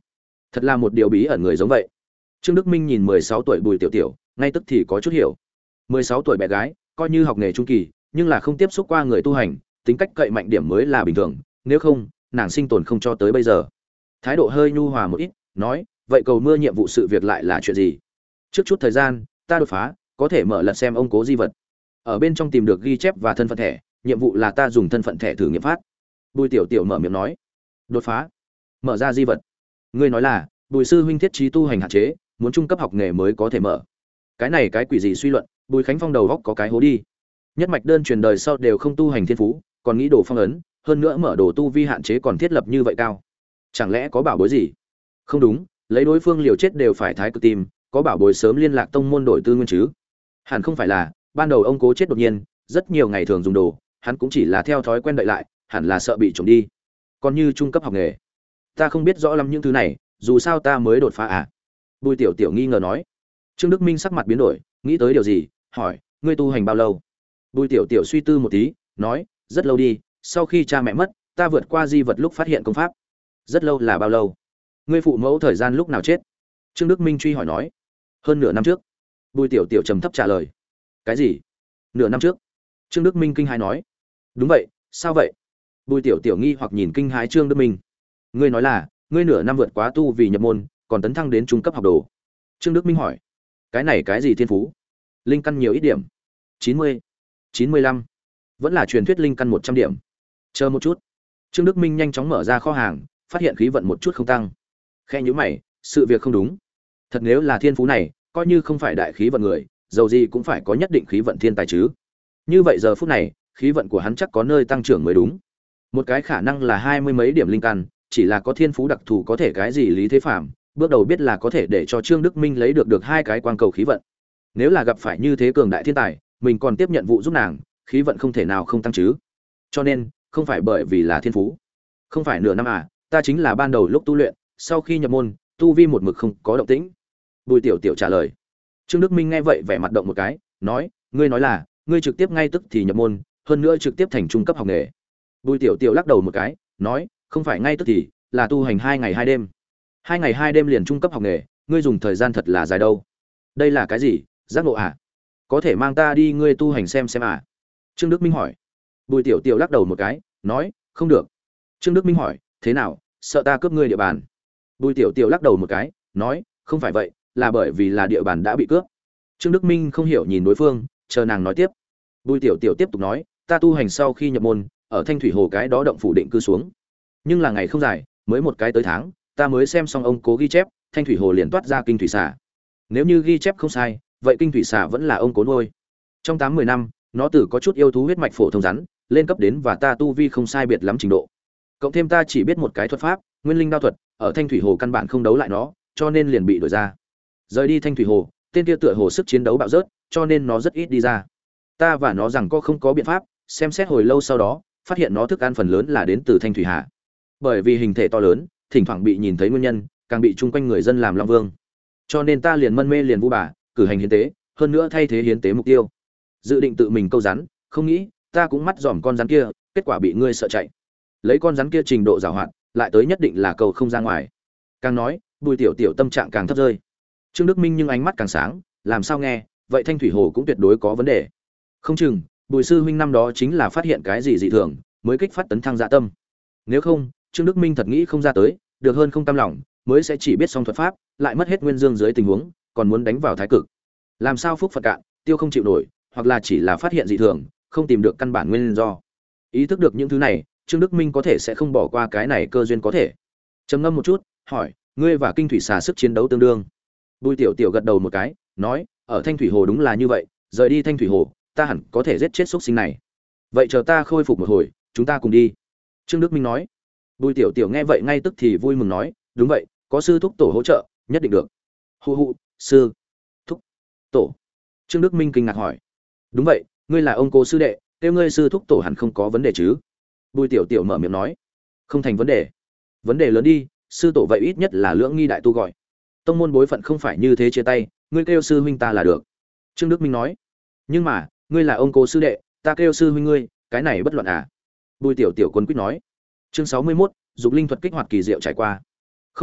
Thật là một điều bí ẩn người giống vậy. Trương Đức Minh nhìn mười sáu tuổi Bùi Tiểu Tiểu, ngay tức thì có chút hiểu. mười sáu tuổi bé gái, coi như học nghề trung kỳ, nhưng là không tiếp xúc qua người tu hành, tính cách cậy mạnh điểm mới là bình thường, nếu không, nàng sinh tồn không cho tới bây giờ. Thái độ hơi nhu hòa một ít, nói, vậy cầu mưa nhiệm vụ sự việc lại là chuyện gì? Trước chút thời gian, ta đột phá, có thể mở lật xem ông cố di vật. Ở bên trong tìm được ghi chép và thân phận thẻ, nhiệm vụ là ta dùng thân phận thẻ thử nghiệm phát. Bùi Tiểu Tiểu mở miệng nói, đột phá, mở ra di vật. Ngươi nói là, Bùi sư huynh thiết trí tu hành hạn chế, muốn trung cấp học nghề mới có thể mở. Cái này cái quỷ gì suy luận, Bùi Khánh Phong đầu góc có cái hố đi. Nhất mạch đơn truyền đời sau đều không tu hành thiên phú, còn nghĩ đồ phong ấn, hơn nữa mở đồ tu vi hạn chế còn thiết lập như vậy cao. Chẳng lẽ có bảo bối gì? Không đúng, lấy đối phương liều chết đều phải thái cực tìm, có bảo bối sớm liên lạc tông môn đổi tư nguyên chứ. Hẳn không phải là, ban đầu ông cố chết đột nhiên, rất nhiều ngày thường dùng đồ, hắn cũng chỉ là theo thói quen đợi lại, hẳn là sợ bị trộm đi. Còn như trung cấp học nghề, ta không biết rõ lắm những thứ này, dù sao ta mới đột phá à? Bùi Tiểu Tiểu nghi ngờ nói. Trương Đức Minh sắc mặt biến đổi, nghĩ tới điều gì, hỏi, ngươi tu hành bao lâu? Bùi Tiểu Tiểu suy tư một tí, nói, rất lâu đi, sau khi cha mẹ mất, ta vượt qua di vật lúc phát hiện công pháp. Rất lâu là bao lâu? Ngươi phụ mẫu thời gian lúc nào chết? Trương Đức Minh truy hỏi nói. Hơn nửa năm trước. Bùi Tiểu Tiểu trầm thấp trả lời. Cái gì? Nửa năm trước? Trương Đức Minh kinh hãi nói. Đúng vậy, sao vậy? Bùi Tiểu Tiểu nghi hoặc nhìn kinh hãi Trương Đức Minh. Ngươi nói là, ngươi nửa năm vượt quá tu vì nhập môn, còn tấn thăng đến trung cấp học đồ. Trương Đức Minh hỏi. Cái này cái gì thiên phú? Linh căn nhiều ít điểm? chín mươi, chín mươi lăm. Vẫn là truyền thuyết linh căn một trăm điểm. Chờ một chút. Trương Đức Minh nhanh chóng mở ra kho hàng, phát hiện khí vận một chút không tăng. Khe nhíu mày, sự việc không đúng. Thật nếu là thiên phú này, coi như không phải đại khí vận người, dầu gì cũng phải có nhất định khí vận thiên tài chứ. Như vậy giờ phút này, khí vận của hắn chắc có nơi tăng trưởng mới đúng. Một cái khả năng là hai mươi mấy điểm linh căn, chỉ là có thiên phú đặc thù có thể cái gì lý thế phàm, bước đầu biết là có thể để cho Trương Đức Minh lấy được được hai cái quang cầu khí vận. Nếu là gặp phải như thế cường đại thiên tài, mình còn tiếp nhận vụ giúp nàng, khí vận không thể nào không tăng chứ. Cho nên, không phải bởi vì là thiên phú. Không phải nửa năm à, ta chính là ban đầu lúc tu luyện, sau khi nhập môn, tu vi một mực không có động tĩnh. Bùi Tiểu Tiểu trả lời. Trương Đức Minh nghe vậy vẻ mặt động một cái, nói, ngươi nói là, ngươi trực tiếp ngay tức thì nhập môn, hơn nữa trực tiếp thành trung cấp học nghề. Bùi Tiểu Tiểu lắc đầu một cái, nói, không phải ngay tức thì, là tu hành hai ngày hai đêm. Hai ngày hai đêm liền trung cấp học nghề, ngươi dùng thời gian thật là dài đâu. Đây là cái gì, giác ngộ à? Có thể mang ta đi ngươi tu hành xem xem à? Trương Đức Minh hỏi. Bùi Tiểu Tiểu lắc đầu một cái, nói, không được. Trương Đức Minh hỏi, thế nào, sợ ta cướp ngươi địa bàn? Bùi Tiểu Tiểu lắc đầu một cái, nói, không phải vậy, là bởi vì là địa bàn đã bị cướp. Trương Đức Minh không hiểu nhìn đối phương, chờ nàng nói tiếp. Bùi Tiểu Tiểu tiếp tục nói, ta tu hành sau khi nhập môn, ở Thanh Thủy Hồ cái đó động phủ định cư xuống. Nhưng là ngày không dài, mới một cái tới tháng, ta mới xem xong ông cố ghi chép, Thanh Thủy Hồ liền toát ra kinh thủy xà. Nếu như ghi chép không sai, vậy kinh thủy xà vẫn là ông cố nuôi. Trong tám mười năm, nó từ có chút yêu thú huyết mạch phổ thông rắn, lên cấp đến và ta tu vi không sai biệt lắm trình độ. Cộng thêm ta chỉ biết một cái thuật pháp, Nguyên Linh đao thuật, ở Thanh Thủy Hồ căn bản không đấu lại nó, cho nên liền bị đuổi ra. Rời đi Thanh Thủy Hồ, tên kia tựa hồ sức chiến đấu bạo dớt, cho nên nó rất ít đi ra. Ta và nó rằng có không có biện pháp, xem xét hồi lâu sau đó, phát hiện nó thức ăn phần lớn là đến từ Thanh Thủy Hà. Bởi vì hình thể to lớn, thỉnh thoảng bị nhìn thấy nguyên nhân, càng bị chung quanh người dân làm long vương. Cho nên ta liền mân mê liền vu bà, cử hành hiến tế, hơn nữa thay thế hiến tế mục tiêu. Dự định tự mình câu rắn, không nghĩ, ta cũng mắt dòm con rắn kia, kết quả bị ngươi sợ chạy. Lấy con rắn kia trình độ giàu hoạt, lại tới nhất định là cầu không ra ngoài. Càng nói, Bùi Tiểu Tiểu tâm trạng càng thấp rơi. Trương Đức Minh nhưng ánh mắt càng sáng, làm sao nghe, vậy Thanh Thủy Hồ cũng tuyệt đối có vấn đề. Không chừng, Bùi sư huynh năm đó chính là phát hiện cái gì dị thường, mới kích phát tấn thăng dạ tâm. Nếu không, Trương Đức Minh thật nghĩ không ra tới, được hơn không tâm lòng, mới sẽ chỉ biết song thuật pháp, lại mất hết nguyên dương dưới tình huống, còn muốn đánh vào thái cực. Làm sao phúc phật cạn, tiêu không chịu nổi, hoặc là chỉ là phát hiện dị thường, không tìm được căn bản nguyên do. Ý thức được những thứ này, Trương Đức Minh có thể sẽ không bỏ qua cái này cơ duyên có thể. Trầm ngâm một chút, hỏi, ngươi và kinh thủy xà sức chiến đấu tương đương. Bùi Tiểu Tiểu gật đầu một cái, nói, ở Thanh Thủy Hồ đúng là như vậy, rời đi Thanh Thủy Hồ, ta hẳn có thể giết chết xúc sinh này. Vậy chờ ta khôi phục một hồi, chúng ta cùng đi. Trương Đức Minh nói. Bùi Tiểu Tiểu nghe vậy ngay tức thì vui mừng nói, đúng vậy, có sư thúc tổ hỗ trợ, nhất định được. Hu hu, sư thúc tổ. Trương Đức Minh kinh ngạc hỏi, đúng vậy, ngươi là ông cô sư đệ, kêu ngươi sư thúc tổ hẳn không có vấn đề chứ? Bùi Tiểu Tiểu mở miệng nói, không thành vấn đề. Vấn đề lớn đi, sư tổ vậy ít nhất là lưỡng nghi đại tu gọi. Tông môn bối phận không phải như thế chia tay, ngươi kêu sư huynh ta là được. Trương Đức Minh nói, nhưng mà, ngươi là ông cô sư đệ, ta kêu sư huynh ngươi, cái này bất luận à? Bùi Tiểu Tiểu quân quyết nói. Chương sáu mươi mốt, dục linh thuật kích hoạt kỳ diệu trải qua. Không loạn,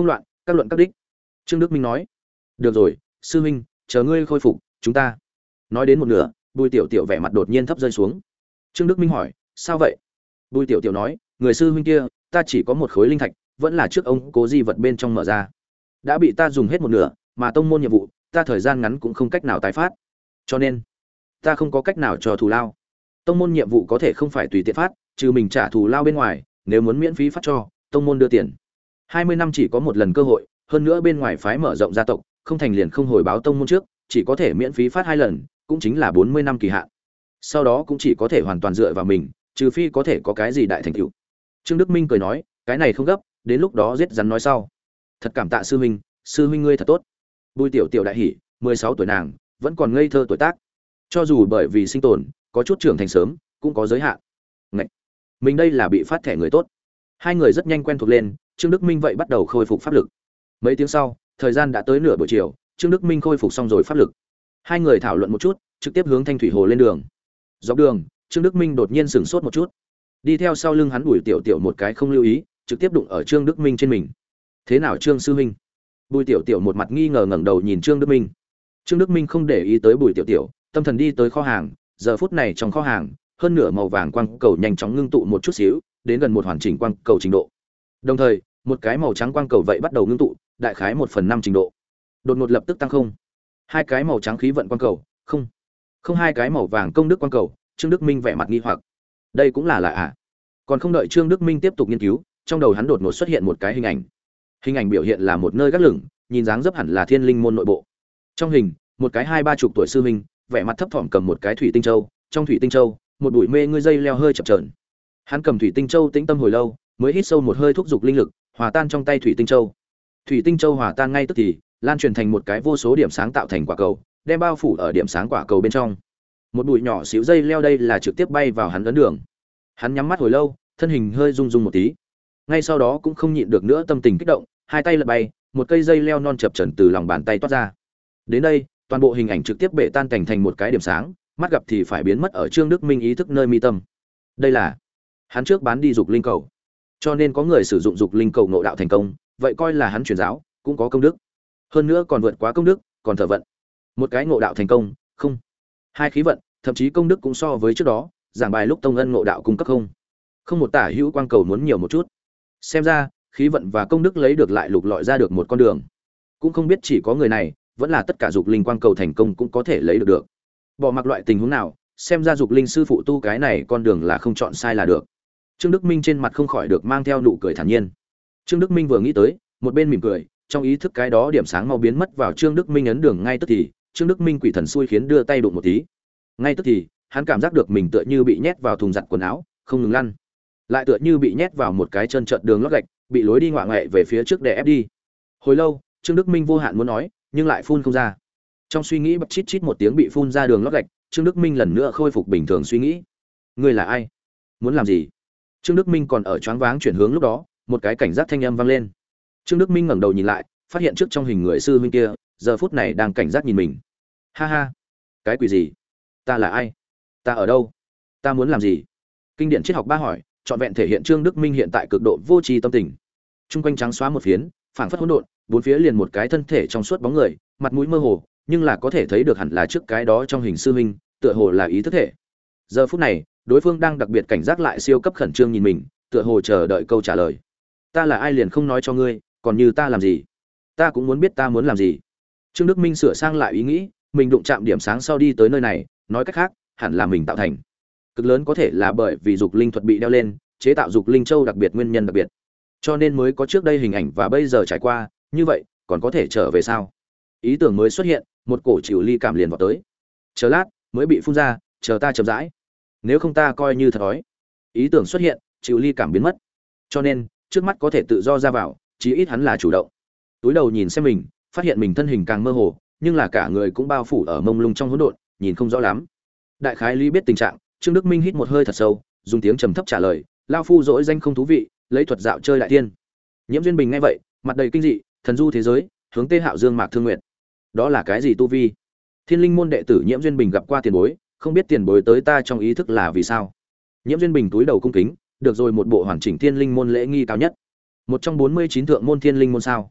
Các luận các đích. Trương Đức Minh nói. Được rồi, sư huynh, chờ ngươi khôi phục, chúng ta. Nói đến một nửa, Bùi Tiểu Tiểu vẻ mặt đột nhiên thấp rơi xuống. Trương Đức Minh hỏi, sao vậy? Bùi Tiểu Tiểu nói, người sư huynh kia, ta chỉ có một khối linh thạch, vẫn là trước ông cố di vật bên trong mở ra, đã bị ta dùng hết một nửa, mà tông môn nhiệm vụ, ta thời gian ngắn cũng không cách nào tái phát, cho nên ta không có cách nào cho thù lao. Tông môn nhiệm vụ có thể không phải tùy tiện phát, trừ mình trả thù lao bên ngoài, nếu muốn miễn phí phát cho, tông môn đưa tiền. hai mươi năm chỉ có một lần cơ hội, hơn nữa bên ngoài phái mở rộng gia tộc, không thành liền không hồi báo tông môn trước, chỉ có thể miễn phí phát hai lần, cũng chính là bốn mươi năm kỳ hạn. Sau đó cũng chỉ có thể hoàn toàn dựa vào mình, trừ phi có thể có cái gì đại thành tựu. Trương Đức Minh cười nói, cái này không gấp, đến lúc đó giết rắn nói sau. Thật cảm tạ sư huynh, sư huynh ngươi thật tốt. Bùi Tiểu Tiểu đại hỉ, mười sáu tuổi nàng, vẫn còn ngây thơ tuổi tác. Cho dù bởi vì sinh tồn, có chút trưởng thành sớm, cũng có giới hạn. Ngậy, mình đây là bị phát thẻ người tốt. Hai người rất nhanh quen thuộc lên, Trương Đức Minh vậy bắt đầu khôi phục pháp lực. Mấy tiếng sau, thời gian đã tới nửa buổi chiều, Trương Đức Minh khôi phục xong rồi pháp lực. Hai người thảo luận một chút, trực tiếp hướng Thanh Thủy Hồ lên đường. Dọc đường, Trương Đức Minh đột nhiên sửng sốt một chút. Đi theo sau lưng hắn Bùi Tiểu Tiểu một cái không lưu ý, trực tiếp đụng ở Trương Đức Minh trên mình. Thế nào Trương sư huynh? Bùi Tiểu Tiểu một mặt nghi ngờ ngẩng đầu nhìn Trương Đức Minh. Trương Đức Minh không để ý tới Bùi Tiểu Tiểu, tâm thần đi tới kho hàng, giờ phút này trong kho hàng, hơn nửa màu vàng quang cầu nhanh chóng ngưng tụ một chút xíu, đến gần một hoàn chỉnh quang cầu trình độ. Đồng thời, một cái màu trắng quang cầu vậy bắt đầu ngưng tụ, đại khái một phần năm trình độ. Đột ngột lập tức tăng không. Hai cái màu trắng khí vận quang cầu, không. Không hai cái màu vàng công đức quang cầu, Trương Đức Minh vẻ mặt nghi hoặc. Đây cũng là lạ à? Còn không đợi Trương Đức Minh tiếp tục nghiên cứu, trong đầu hắn đột ngột xuất hiện một cái hình ảnh. Hình ảnh biểu hiện là một nơi gác lửng, nhìn dáng dấp hẳn là Thiên Linh môn nội bộ. Trong hình, một cái hai ba chục tuổi sư huynh, vẻ mặt thấp thỏm cầm một cái thủy tinh châu, trong thủy tinh châu, một bụi mê ngươi dây leo hơi chập chờn. Hắn cầm thủy tinh châu tĩnh tâm hồi lâu, mới hít sâu một hơi thúc dục linh lực, hòa tan trong tay thủy tinh châu. Thủy tinh châu hòa tan ngay tức thì, lan truyền thành một cái vô số điểm sáng tạo thành quả cầu, đem bao phủ ở điểm sáng quả cầu bên trong. Một bụi nhỏ xíu dây leo đây là trực tiếp bay vào hắn ấn đường. Hắn nhắm mắt hồi lâu, thân hình hơi rung rung một tí. Ngay sau đó cũng không nhịn được nữa tâm tình kích động, hai tay lật bay, một cây dây leo non chập chờn từ lòng bàn tay toát ra. Đến đây, toàn bộ hình ảnh trực tiếp bể tan thành thành một cái điểm sáng, mắt gặp thì phải biến mất ở Trương Đức Minh ý thức nơi mi tâm. Đây là hắn trước bán đi dục linh cầu, cho nên có người sử dụng dục linh cầu ngộ đạo thành công, vậy coi là hắn truyền giáo cũng có công đức, hơn nữa còn vượt quá công đức, còn thở vận. Một cái ngộ đạo thành công, không, hai khí vận, thậm chí công đức cũng so với trước đó giảng bài lúc tông ân ngộ đạo cung cấp không, không một tả hữu quang cầu muốn nhiều một chút. Xem ra khí vận và công đức lấy được lại lục lọi ra được một con đường, cũng không biết chỉ có người này vẫn là tất cả dục linh quang cầu thành công cũng có thể lấy được được. Bỏ mặc loại tình huống nào, xem ra dục linh sư phụ tu cái này con đường là không chọn sai là được. Trương Đức Minh trên mặt không khỏi được mang theo nụ cười thản nhiên. Trương Đức Minh vừa nghĩ tới, một bên mỉm cười, trong ý thức cái đó điểm sáng mau biến mất vào Trương Đức Minh ấn đường ngay tức thì, Trương Đức Minh quỷ thần xui khiến đưa tay đụng một tí. Ngay tức thì, hắn cảm giác được mình tựa như bị nhét vào thùng giặt quần áo, không ngừng lăn. Lại tựa như bị nhét vào một cái chân trợn đường lót gạch, bị lối đi ngoạ ngoẹ về phía trước để ép đi. Hồi lâu, Trương Đức Minh vô hạn muốn nói, nhưng lại phun không ra. Trong suy nghĩ bật chít chít một tiếng bị phun ra đường lót gạch, Trương Đức Minh lần nữa khôi phục bình thường suy nghĩ. Ngươi là ai? Muốn làm gì? Trương Đức Minh còn ở choáng váng chuyển hướng lúc đó, một cái cảnh giác thanh âm vang lên. Trương Đức Minh ngẩng đầu nhìn lại, phát hiện trước trong hình người sư huynh kia, giờ phút này đang cảnh giác nhìn mình. Ha ha, cái quỷ gì? Ta là ai? Ta ở đâu? Ta muốn làm gì? Kinh điển triết học ba hỏi, trọn vẹn thể hiện Trương Đức Minh hiện tại cực độ vô tri tâm tình. Trung quanh trắng xóa một phiến, phảng phất hỗn độn, bốn phía liền một cái thân thể trong suốt bóng người, mặt mũi mơ hồ, nhưng là có thể thấy được hẳn là trước cái đó trong hình sư huynh, tựa hồ là ý thức thể. Giờ phút này, đối phương đang đặc biệt cảnh giác lại siêu cấp khẩn trương nhìn mình, tựa hồ chờ đợi câu trả lời. Ta là ai liền không nói cho ngươi, còn như ta làm gì? Ta cũng muốn biết ta muốn làm gì. Trương Đức Minh sửa sang lại ý nghĩ, mình đụng chạm điểm sáng sau đi tới nơi này, nói cách khác, hẳn là mình tạo thành. Cực lớn có thể là bởi vì dục linh thuật bị đeo lên, chế tạo dục linh châu đặc biệt nguyên nhân đặc biệt. Cho nên mới có trước đây hình ảnh và bây giờ trải qua, như vậy, còn có thể trở về sao? Ý tưởng mới xuất hiện, một cổ chịu ly cảm liền vào tới. Chờ lát, mới bị phun ra, chờ ta chậm rãi. Nếu không ta coi như thật đói. Ý tưởng xuất hiện, chịu ly cảm biến mất. Cho nên, trước mắt có thể tự do ra vào, chí ít hắn là chủ động. Túi đầu nhìn xem mình, phát hiện mình thân hình càng mơ hồ, nhưng là cả người cũng bao phủ ở mông lung trong hỗn độn, nhìn không rõ lắm. Đại khái ly biết tình trạng, Trương Đức Minh hít một hơi thật sâu, dùng tiếng trầm thấp trả lời, lao phu dỗi danh không thú vị, lấy thuật dạo chơi đại tiên. Nhiễm Duyên Bình nghe vậy, mặt đầy kinh dị, thần du thế giới, hướng Tê Hạo Dương Mạc Thương Nguyện. Đó là cái gì tu vi? Thiên Linh môn đệ tử Nhiễm Duyên Bình gặp qua tiền bối, không biết tiền bối tới ta trong ý thức là vì sao? Nhiễm Duyên Bình túi đầu cung kính, được rồi một bộ hoàn chỉnh Thiên Linh môn lễ nghi cao nhất. Một trong bốn mươi chín thượng môn Thiên Linh môn sao?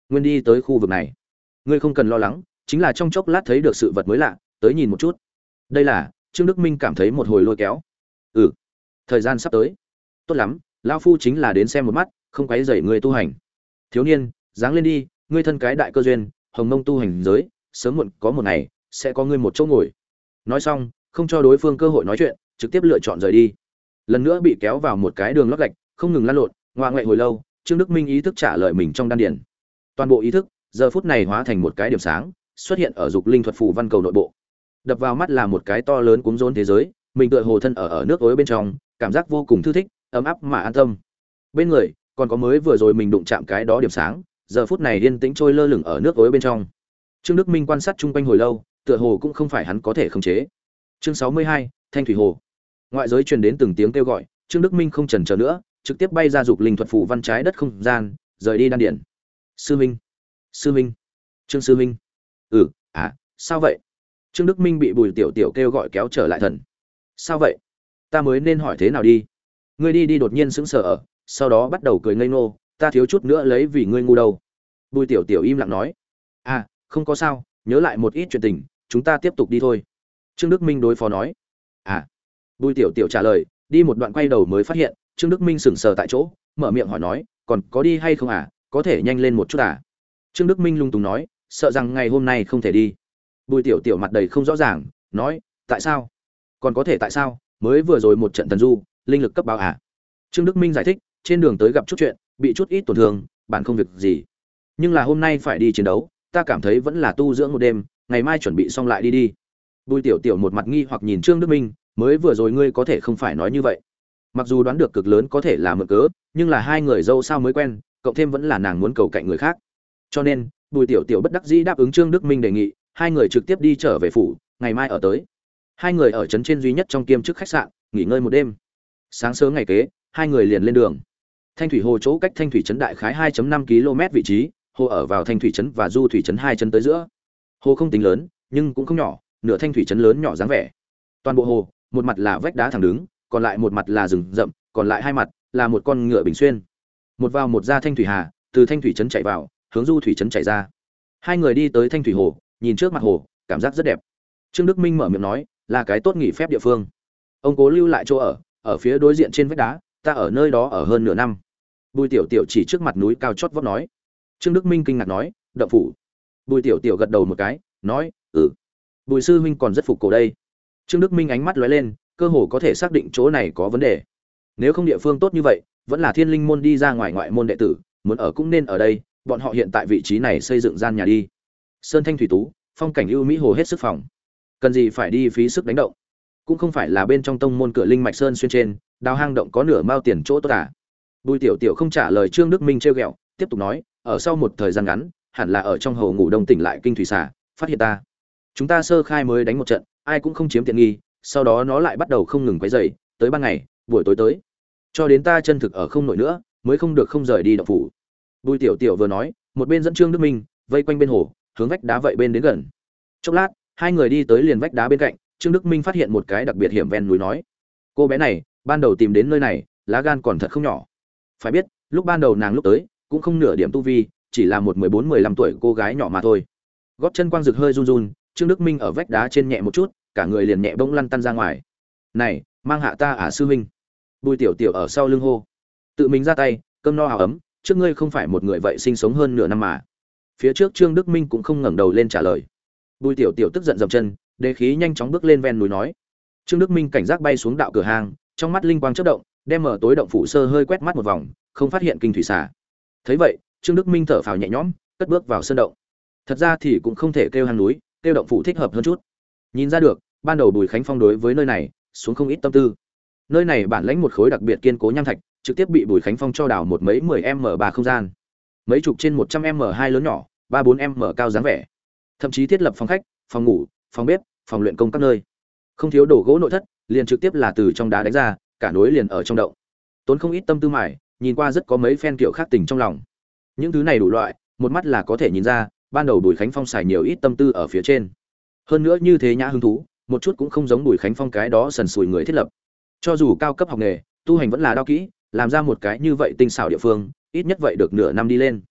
Nguyên đi tới khu vực này. Ngươi không cần lo lắng, chính là trong chốc lát thấy được sự vật mới lạ, tới nhìn một chút. Đây là, Trương Đức Minh cảm thấy một hồi lôi kéo. Ừ, thời gian sắp tới. Tốt lắm, lão phu chính là đến xem một mắt, không quấy rầy ngươi tu hành. Thiếu niên, dáng lên đi, ngươi thân cái đại cơ duyên, hồng mông tu hành giới, sớm muộn có một ngày sẽ có ngươi một chỗ ngồi. Nói xong, không cho đối phương cơ hội nói chuyện, trực tiếp lựa chọn rời đi. Lần nữa bị kéo vào một cái đường lót gạch, không ngừng lăn lộn, ngoạ ngoại hồi lâu, Trương Đức Minh ý thức trả lời mình trong đan điền. Toàn bộ ý thức, giờ phút này hóa thành một cái điểm sáng, xuất hiện ở dục linh thuật phù văn cầu nội bộ. Đập vào mắt là một cái to lớn cuống rốn thế giới, mình tựa hồ thân ở ở nước ối bên trong, cảm giác vô cùng thư thích, ấm áp mà an tâm. Bên người, còn có mới vừa rồi mình đụng chạm cái đó điểm sáng, giờ phút này yên tĩnh trôi lơ lửng ở nước ối bên trong. Trương Đức Minh quan sát chung quanh hồi lâu, tựa hồ cũng không phải hắn có thể khống chế. Chương sáu mươi hai, Thanh thủy hồ. Ngoại giới truyền đến từng tiếng kêu gọi, Trương Đức Minh không chần chờ nữa, trực tiếp bay ra dục linh thuật phù văn trái đất không gian, rời đi đan điện. Sư Minh, sư Minh, Trương sư Minh. Ừ, à, sao vậy? Trương Đức Minh bị Bùi Tiểu Tiểu kêu gọi kéo trở lại thần. Sao vậy? Ta mới nên hỏi thế nào đi? Ngươi đi đi đột nhiên sững sờ ở, sau đó bắt đầu cười ngây ngô, ta thiếu chút nữa lấy vì ngươi ngu đâu. Bùi Tiểu Tiểu im lặng nói. À, không có sao, nhớ lại một ít chuyện tình, chúng ta tiếp tục đi thôi. Trương Đức Minh đối phó nói. À. Bùi Tiểu Tiểu trả lời, đi một đoạn quay đầu mới phát hiện, Trương Đức Minh sững sờ tại chỗ, mở miệng hỏi nói, còn có đi hay không à, có thể nhanh lên một chút à? Trương Đức Minh lung tung nói, sợ rằng ngày hôm nay không thể đi. Bùi Tiểu Tiểu mặt đầy không rõ ràng, nói, tại sao? Còn có thể tại sao? Mới vừa rồi một trận tần du, linh lực cấp báo à? Trương Đức Minh giải thích, trên đường tới gặp chút chuyện, bị chút ít tổn thương, bản không việc gì. Nhưng là hôm nay phải đi chiến đấu, ta cảm thấy vẫn là tu dưỡng một đêm, ngày mai chuẩn bị xong lại đi đi. Bùi Tiểu Tiểu một mặt nghi hoặc nhìn Trương Đức Minh, mới vừa rồi ngươi có thể không phải nói như vậy. Mặc dù đoán được cực lớn có thể là mượn cớ, nhưng là hai người dâu sao mới quen, cộng thêm vẫn là nàng muốn cầu cạnh người khác. Cho nên, Bùi Tiểu Tiểu bất đắc dĩ đáp ứng Trương Đức Minh đề nghị, hai người trực tiếp đi trở về phủ, ngày mai ở tới. Hai người ở trấn trên duy nhất trong kiêm chức khách sạn, nghỉ ngơi một đêm. Sáng sớm ngày kế, hai người liền lên đường. Thanh thủy hồ chỗ cách Thanh thủy trấn đại khái hai phẩy năm ki lô mét vị trí, hồ ở vào Thanh thủy trấn và Du thủy trấn hai trấn tới giữa. Hồ không tính lớn, nhưng cũng không nhỏ, nửa Thanh thủy trấn lớn nhỏ dáng vẻ. Toàn bộ hồ, một mặt là vách đá thẳng đứng, còn lại một mặt là rừng rậm, còn lại hai mặt là một con ngựa bình xuyên. Một vào một ra Thanh thủy hà, từ Thanh thủy trấn chạy vào, hướng Du thủy trấn chạy ra. Hai người đi tới Thanh thủy hồ, nhìn trước mặt hồ, cảm giác rất đẹp. Trương Đức Minh mở miệng nói, là cái tốt nghỉ phép địa phương. Ông cố lưu lại chỗ ở, ở phía đối diện trên vách đá, ta ở nơi đó ở hơn nửa năm. Bùi Tiểu Tiểu chỉ trước mặt núi cao chót vót nói. Trương Đức Minh kinh ngạc nói, động phủ. Bùi Tiểu Tiểu gật đầu một cái, nói, ừ. Bùi sư huynh còn rất phục cổ đây. Trương Đức Minh ánh mắt lóe lên, cơ hồ có thể xác định chỗ này có vấn đề. Nếu không địa phương tốt như vậy, vẫn là Thiên Linh môn đi ra ngoài ngoại môn đệ tử, muốn ở cũng nên ở đây, bọn họ hiện tại vị trí này xây dựng gian nhà đi. Sơn thanh thủy tú, phong cảnh ưu mỹ hồ hết sức phòng. Cần gì phải đi phí sức đánh động? Cũng không phải là bên trong tông môn cửa linh mạch sơn xuyên trên, đào hang động có nửa mao tiền chỗ tốt à? Bùi Tiểu Tiểu không trả lời Trương Đức Minh trêu ghẹo, tiếp tục nói, ở sau một thời gian ngắn, hẳn là ở trong hồ ngủ đông tỉnh lại kinh thủy xà, phát hiện ta. Chúng ta sơ khai mới đánh một trận, ai cũng không chiếm tiện nghi, sau đó nó lại bắt đầu không ngừng quấy rầy, tới ban ngày, buổi tối tới, cho đến ta chân thực ở không nổi nữa, mới không được không rời đi động phủ. Bùi Tiểu Tiểu vừa nói, một bên dẫn Trương Đức Minh vây quanh bên hồ, hướng vách đá vậy bên đến gần. Chốc lát, hai người đi tới liền vách đá bên cạnh, Trương Đức Minh phát hiện một cái đặc biệt hiểm ven núi nói, cô bé này, ban đầu tìm đến nơi này, lá gan còn thật không nhỏ. Phải biết, lúc ban đầu nàng lúc tới, cũng không nửa điểm tu vi, chỉ là một mười bốn mười lăm tuổi cô gái nhỏ mà thôi. Gót chân quang rực hơi run run, Trương Đức Minh ở vách đá trên nhẹ một chút, cả người liền nhẹ bỗng lăn tăn ra ngoài. "Này, mang hạ ta à sư huynh?" Bùi Tiểu Tiểu ở sau lưng hô. Tự mình ra tay, cơm no áo ấm, trước ngươi không phải một người vậy sinh sống hơn nửa năm mà. Phía trước Trương Đức Minh cũng không ngẩng đầu lên trả lời. Bùi Tiểu Tiểu tức giận dậm chân, đế khí nhanh chóng bước lên ven núi nói. Trương Đức Minh cảnh giác bay xuống đạo cửa hàng, trong mắt linh quang chớp động, đem mở tối động phủ sơ hơi quét mắt một vòng, không phát hiện kinh thủy xà. Thấy vậy, Trương Đức Minh thở phào nhẹ nhõm, cất bước vào sơn động. Thật ra thì cũng không thể kêu hang núi, kêu động phủ thích hợp hơn chút. Nhìn ra được, ban đầu Bùi Khánh Phong đối với nơi này xuống không ít tâm tư. Nơi này bản lãnh một khối đặc biệt kiên cố nham thạch, trực tiếp bị Bùi Khánh Phong cho đào một mấy mười m ba không gian, mấy chục trên một trăm m hai lớn nhỏ, ba bốn m cao dáng vẻ. Thậm chí thiết lập phòng khách, phòng ngủ, phòng bếp, phòng luyện công các nơi. Không thiếu đồ gỗ nội thất, liền trực tiếp là từ trong đá đánh ra, cả núi liền ở trong động. Tốn không ít tâm tư mài, nhìn qua rất có mấy phen kiểu khác tình trong lòng. Những thứ này đủ loại, một mắt là có thể nhìn ra, ban đầu Bùi Khánh Phong xài nhiều ít tâm tư ở phía trên. Hơn nữa như thế nhã hứng thú, một chút cũng không giống Bùi Khánh Phong cái đó sần sùi người thiết lập. Cho dù cao cấp học nghề, tu hành vẫn là đao kỹ, làm ra một cái như vậy tinh xảo địa phương, ít nhất vậy được nửa năm đi lên.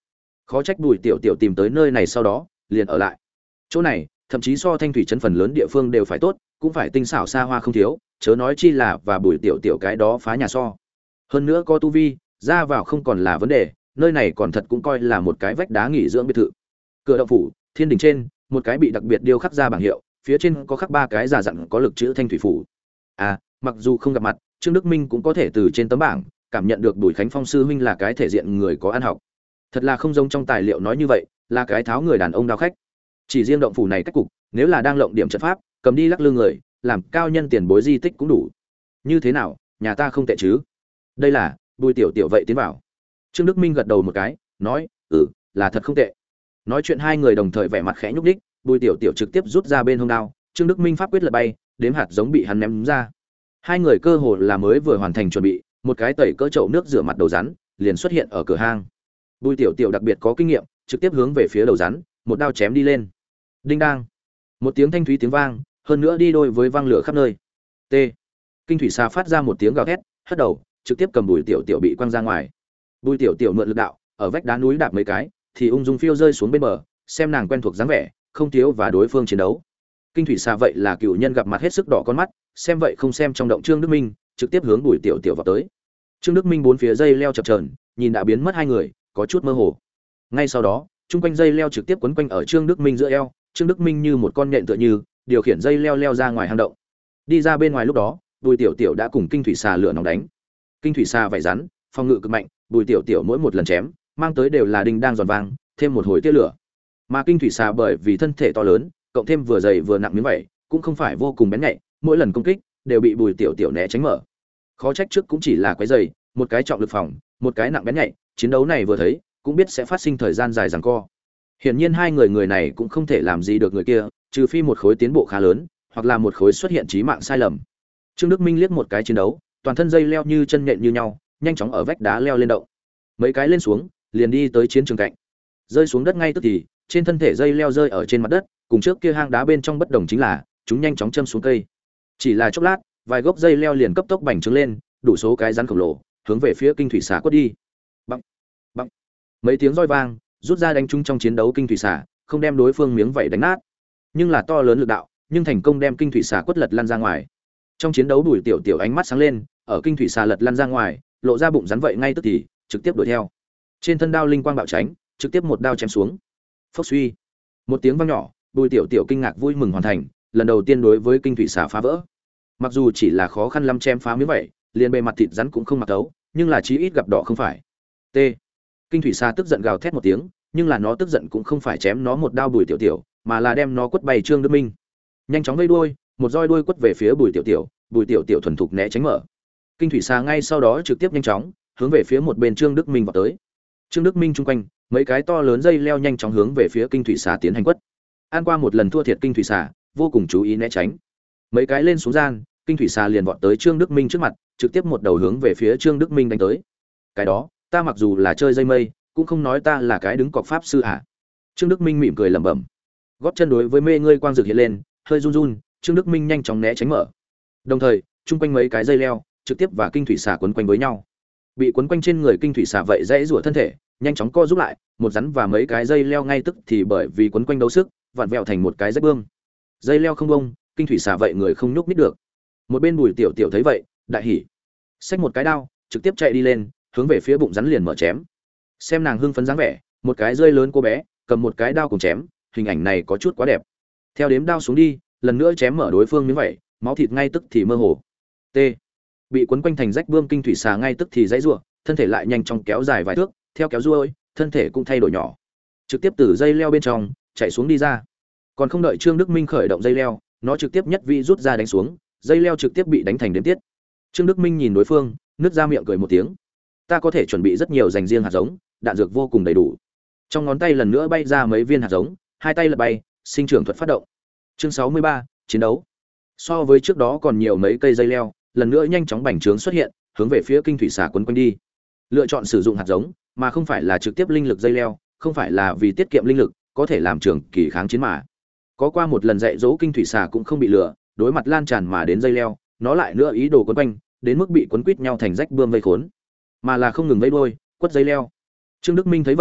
Khó trách Bùi Tiểu Tiểu tìm tới nơi này sau đó liền ở lại. Chỗ này thậm chí so Thanh thủy trấn phần lớn địa phương đều phải tốt, cũng phải tinh xảo xa hoa không thiếu, chớ nói chi là và Bùi Tiểu Tiểu cái đó phá nhà so. Hơn nữa có tu vi, ra vào không còn là vấn đề, nơi này còn thật cũng coi là một cái vách đá nghỉ dưỡng biệt thự. Cửa động phủ, thiên đỉnh trên, một cái bị đặc biệt điêu khắc ra bảng hiệu, phía trên có khắc ba cái giả dặn có lực chữ Thanh thủy phủ. À, mặc dù không gặp mặt, Trương Đức Minh cũng có thể từ trên tấm bảng cảm nhận được Bùi Khánh Phong sư huynh là cái thể diện người có ăn học. Thật là không giống trong tài liệu nói như vậy, là cái tháo người đàn ông đao khách. Chỉ riêng động phủ này cách cục, nếu là đang lộng điểm trận pháp, cầm đi lắc lư người, làm cao nhân tiền bối di tích cũng đủ. Như thế nào, nhà ta không tệ chứ? Đây là, Bùi Tiểu Tiểu vậy tiến vào. Trương Đức Minh gật đầu một cái, nói, "Ừ, là thật không tệ." Nói chuyện hai người đồng thời vẻ mặt khẽ nhúc nhích, Bùi Tiểu Tiểu trực tiếp rút ra bên hông đao, Trương Đức Minh pháp quyết lật bay, đếm hạt giống bị hắn ném ra. Hai người cơ hồ là mới vừa hoàn thành chuẩn bị, một cái tẩy cỡ chậu nước rửa mặt đầu rắn, liền xuất hiện ở cửa hang. Bùi Tiểu Tiểu đặc biệt có kinh nghiệm, trực tiếp hướng về phía đầu rắn, một đao chém đi lên. Đinh đang, một tiếng thanh thúy tiếng vang, hơn nữa đi đôi với vang lửa khắp nơi. T. Kinh thủy xà phát ra một tiếng gào thét, hất đầu, trực tiếp cầm Bùi Tiểu Tiểu bị quăng ra ngoài. Bùi Tiểu Tiểu mượn lực đạo, ở vách đá núi đạp mấy cái, thì ung dung phiêu rơi xuống bên bờ, xem nàng quen thuộc dáng vẻ, không thiếu và đối phương chiến đấu. Kinh thủy xà vậy là cựu nhân gặp mặt hết sức đỏ con mắt, xem vậy không xem trong động Trương Đức Minh, trực tiếp hướng Bùi Tiểu Tiểu vào tới. Trương Đức Minh bốn phía dây leo chập chờn, nhìn đã biến mất hai người, có chút mơ hồ. Ngay sau đó, trung quanh dây leo trực tiếp quấn quanh ở Trương Đức Minh giữa eo, Trương Đức Minh như một con nhện tựa như, điều khiển dây leo leo ra ngoài hang động. Đi ra bên ngoài lúc đó, Bùi Tiểu Tiểu đã cùng kinh thủy xà lửa nóng đánh. Kinh thủy xà vảy rắn, phòng ngự cực mạnh, Bùi Tiểu Tiểu mỗi một lần chém, mang tới đều là đinh đang giòn vang, thêm một hồi tia lửa. Mà kinh thủy xà bởi vì thân thể to lớn, cộng thêm vừa dày vừa nặng miếng vảy, cũng không phải vô cùng bén nhạy, mỗi lần công kích đều bị Bùi Tiểu Tiểu né tránh mở. Khó trách trước cũng chỉ là quấy dày, một cái trọng lực phòng, một cái nặng bén nhạy, chiến đấu này vừa thấy, cũng biết sẽ phát sinh thời gian dài giằng co. Hiển nhiên hai người người này cũng không thể làm gì được người kia, trừ phi một khối tiến bộ khá lớn, hoặc là một khối xuất hiện chí mạng sai lầm. Trương Đức Minh liếc một cái chiến đấu, toàn thân dây leo như chân nhện như nhau, nhanh chóng ở vách đá leo lên động. Mấy cái lên xuống, liền đi tới chiến trường cạnh. Rơi xuống đất ngay tức thì, trên thân thể dây leo rơi ở trên mặt đất, cùng trước kia hang đá bên trong bất đồng chính là, chúng nhanh chóng châm xuống cây. Chỉ là chốc lát, vài gốc dây leo liền cấp tốc bành trướng lên, đủ số cái rắn khổng lồ, hướng về phía kinh thủy xà quất đi. Bằng, bằng. Mấy tiếng roi vang, rút ra đánh trúng trong chiến đấu kinh thủy xà, không đem đối phương miếng vảy đánh nát, nhưng là to lớn lực đạo, nhưng thành công đem kinh thủy xà quất lật lăn ra ngoài. Trong chiến đấu Bùi Tiểu Tiểu ánh mắt sáng lên, ở kinh thủy xà lật lăn ra ngoài, lộ ra bụng rắn vậy ngay tức thì, trực tiếp đuổi theo. Trên thân đao linh quang bạo tránh, trực tiếp một đao chém xuống. Phốc suy. Một tiếng vang nhỏ, Bùi Tiểu Tiểu kinh ngạc vui mừng hoàn thành, lần đầu tiên đối với kinh thủy xà phá vỡ. Mặc dù chỉ là khó khăn lắm chém phá miếng vậy, liền bề mặt thịt rắn cũng không mặc tấu, nhưng là chí ít gặp đỏ không phải. T. Kinh thủy xà tức giận gào thét một tiếng, nhưng là nó tức giận cũng không phải chém nó một đao Bùi Tiểu Tiểu, mà là đem nó quất bay Trương Đức Minh. Nhanh chóng vây đuôi, một roi đuôi quất về phía Bùi Tiểu Tiểu, Bùi Tiểu Tiểu thuần thục né tránh mở. Kinh thủy xà ngay sau đó trực tiếp nhanh chóng hướng về phía một bên Trương Đức Minh vào tới. Trương Đức Minh chung quanh, mấy cái to lớn dây leo nhanh chóng hướng về phía kinh thủy xà tiến hành quất. An qua một lần thua thiệt kinh thủy xà, vô cùng chú ý né tránh. Mấy cái lên xuống gian, kinh thủy xà liền vọt tới Trương Đức Minh trước mặt, trực tiếp một đầu hướng về phía Trương Đức Minh đánh tới. Cái đó, ta mặc dù là chơi dây mây, cũng không nói ta là cái đứng cọc pháp sư à? Trương Đức Minh mỉm cười lẩm bẩm. Gót chân đối với mê ngươi quang dược hiện lên, hơi run run, Trương Đức Minh nhanh chóng né tránh mở. Đồng thời, chung quanh mấy cái dây leo, trực tiếp và kinh thủy xà quấn quanh với nhau. Bị quấn quanh trên người kinh thủy xà vậy dãy rủa thân thể, nhanh chóng co rút lại, một rắn và mấy cái dây leo ngay tức thì bởi vì quấn quanh đấu sức, vặn vẹo thành một cái rách bươm. Dây leo không bông, kinh thủy xà vậy người không nhúc nhích được. Một bên Bùi Tiểu Tiểu thấy vậy, đại hỉ, xách một cái đao, trực tiếp chạy đi lên, hướng về phía bụng rắn liền mở chém. Xem nàng hưng phấn dáng vẻ, một cái rơi lớn cô bé, cầm một cái đao cùng chém, hình ảnh này có chút quá đẹp. Theo đếm đao xuống đi, lần nữa chém mở đối phương miếng vậy, máu thịt ngay tức thì mơ hồ. T. Bị quấn quanh thành rách bươm kinh thủy xà ngay tức thì dãy rủa, thân thể lại nhanh chóng kéo dài vài thước, theo kéo ruôi, thân thể cũng thay đổi nhỏ, trực tiếp từ dây leo bên trong chạy xuống đi ra. Còn không đợi Trương Đức Minh khởi động dây leo, nó trực tiếp nhất vị rút ra đánh xuống, dây leo trực tiếp bị đánh thành đếm tiết. Trương Đức Minh nhìn đối phương, nứt ra miệng cười một tiếng. Ta có thể chuẩn bị rất nhiều dành riêng hạt giống, đạn dược vô cùng đầy đủ. Trong ngón tay lần nữa bay ra mấy viên hạt giống, hai tay lật bay, sinh trưởng thuật phát động. Chương sáu mươi ba, chiến đấu. So với trước đó còn nhiều mấy cây dây leo, lần nữa nhanh chóng bành trướng xuất hiện, hướng về phía kinh thủy xà quấn quanh đi. Lựa chọn sử dụng hạt giống, mà không phải là trực tiếp linh lực dây leo, không phải là vì tiết kiệm linh lực, có thể làm trường kỳ kháng chiến mà. Có qua một lần dạy dỗ kinh thủy xà cũng không bị lừa, đối mặt lan tràn mà đến dây leo, nó lại nữa ý đồ quấn quanh, đến mức bị quấn quít nhau thành rách bươm vây khốn, mà là không ngừng vây đuôi, quất dây leo. Trương Đức Minh thấy vậy,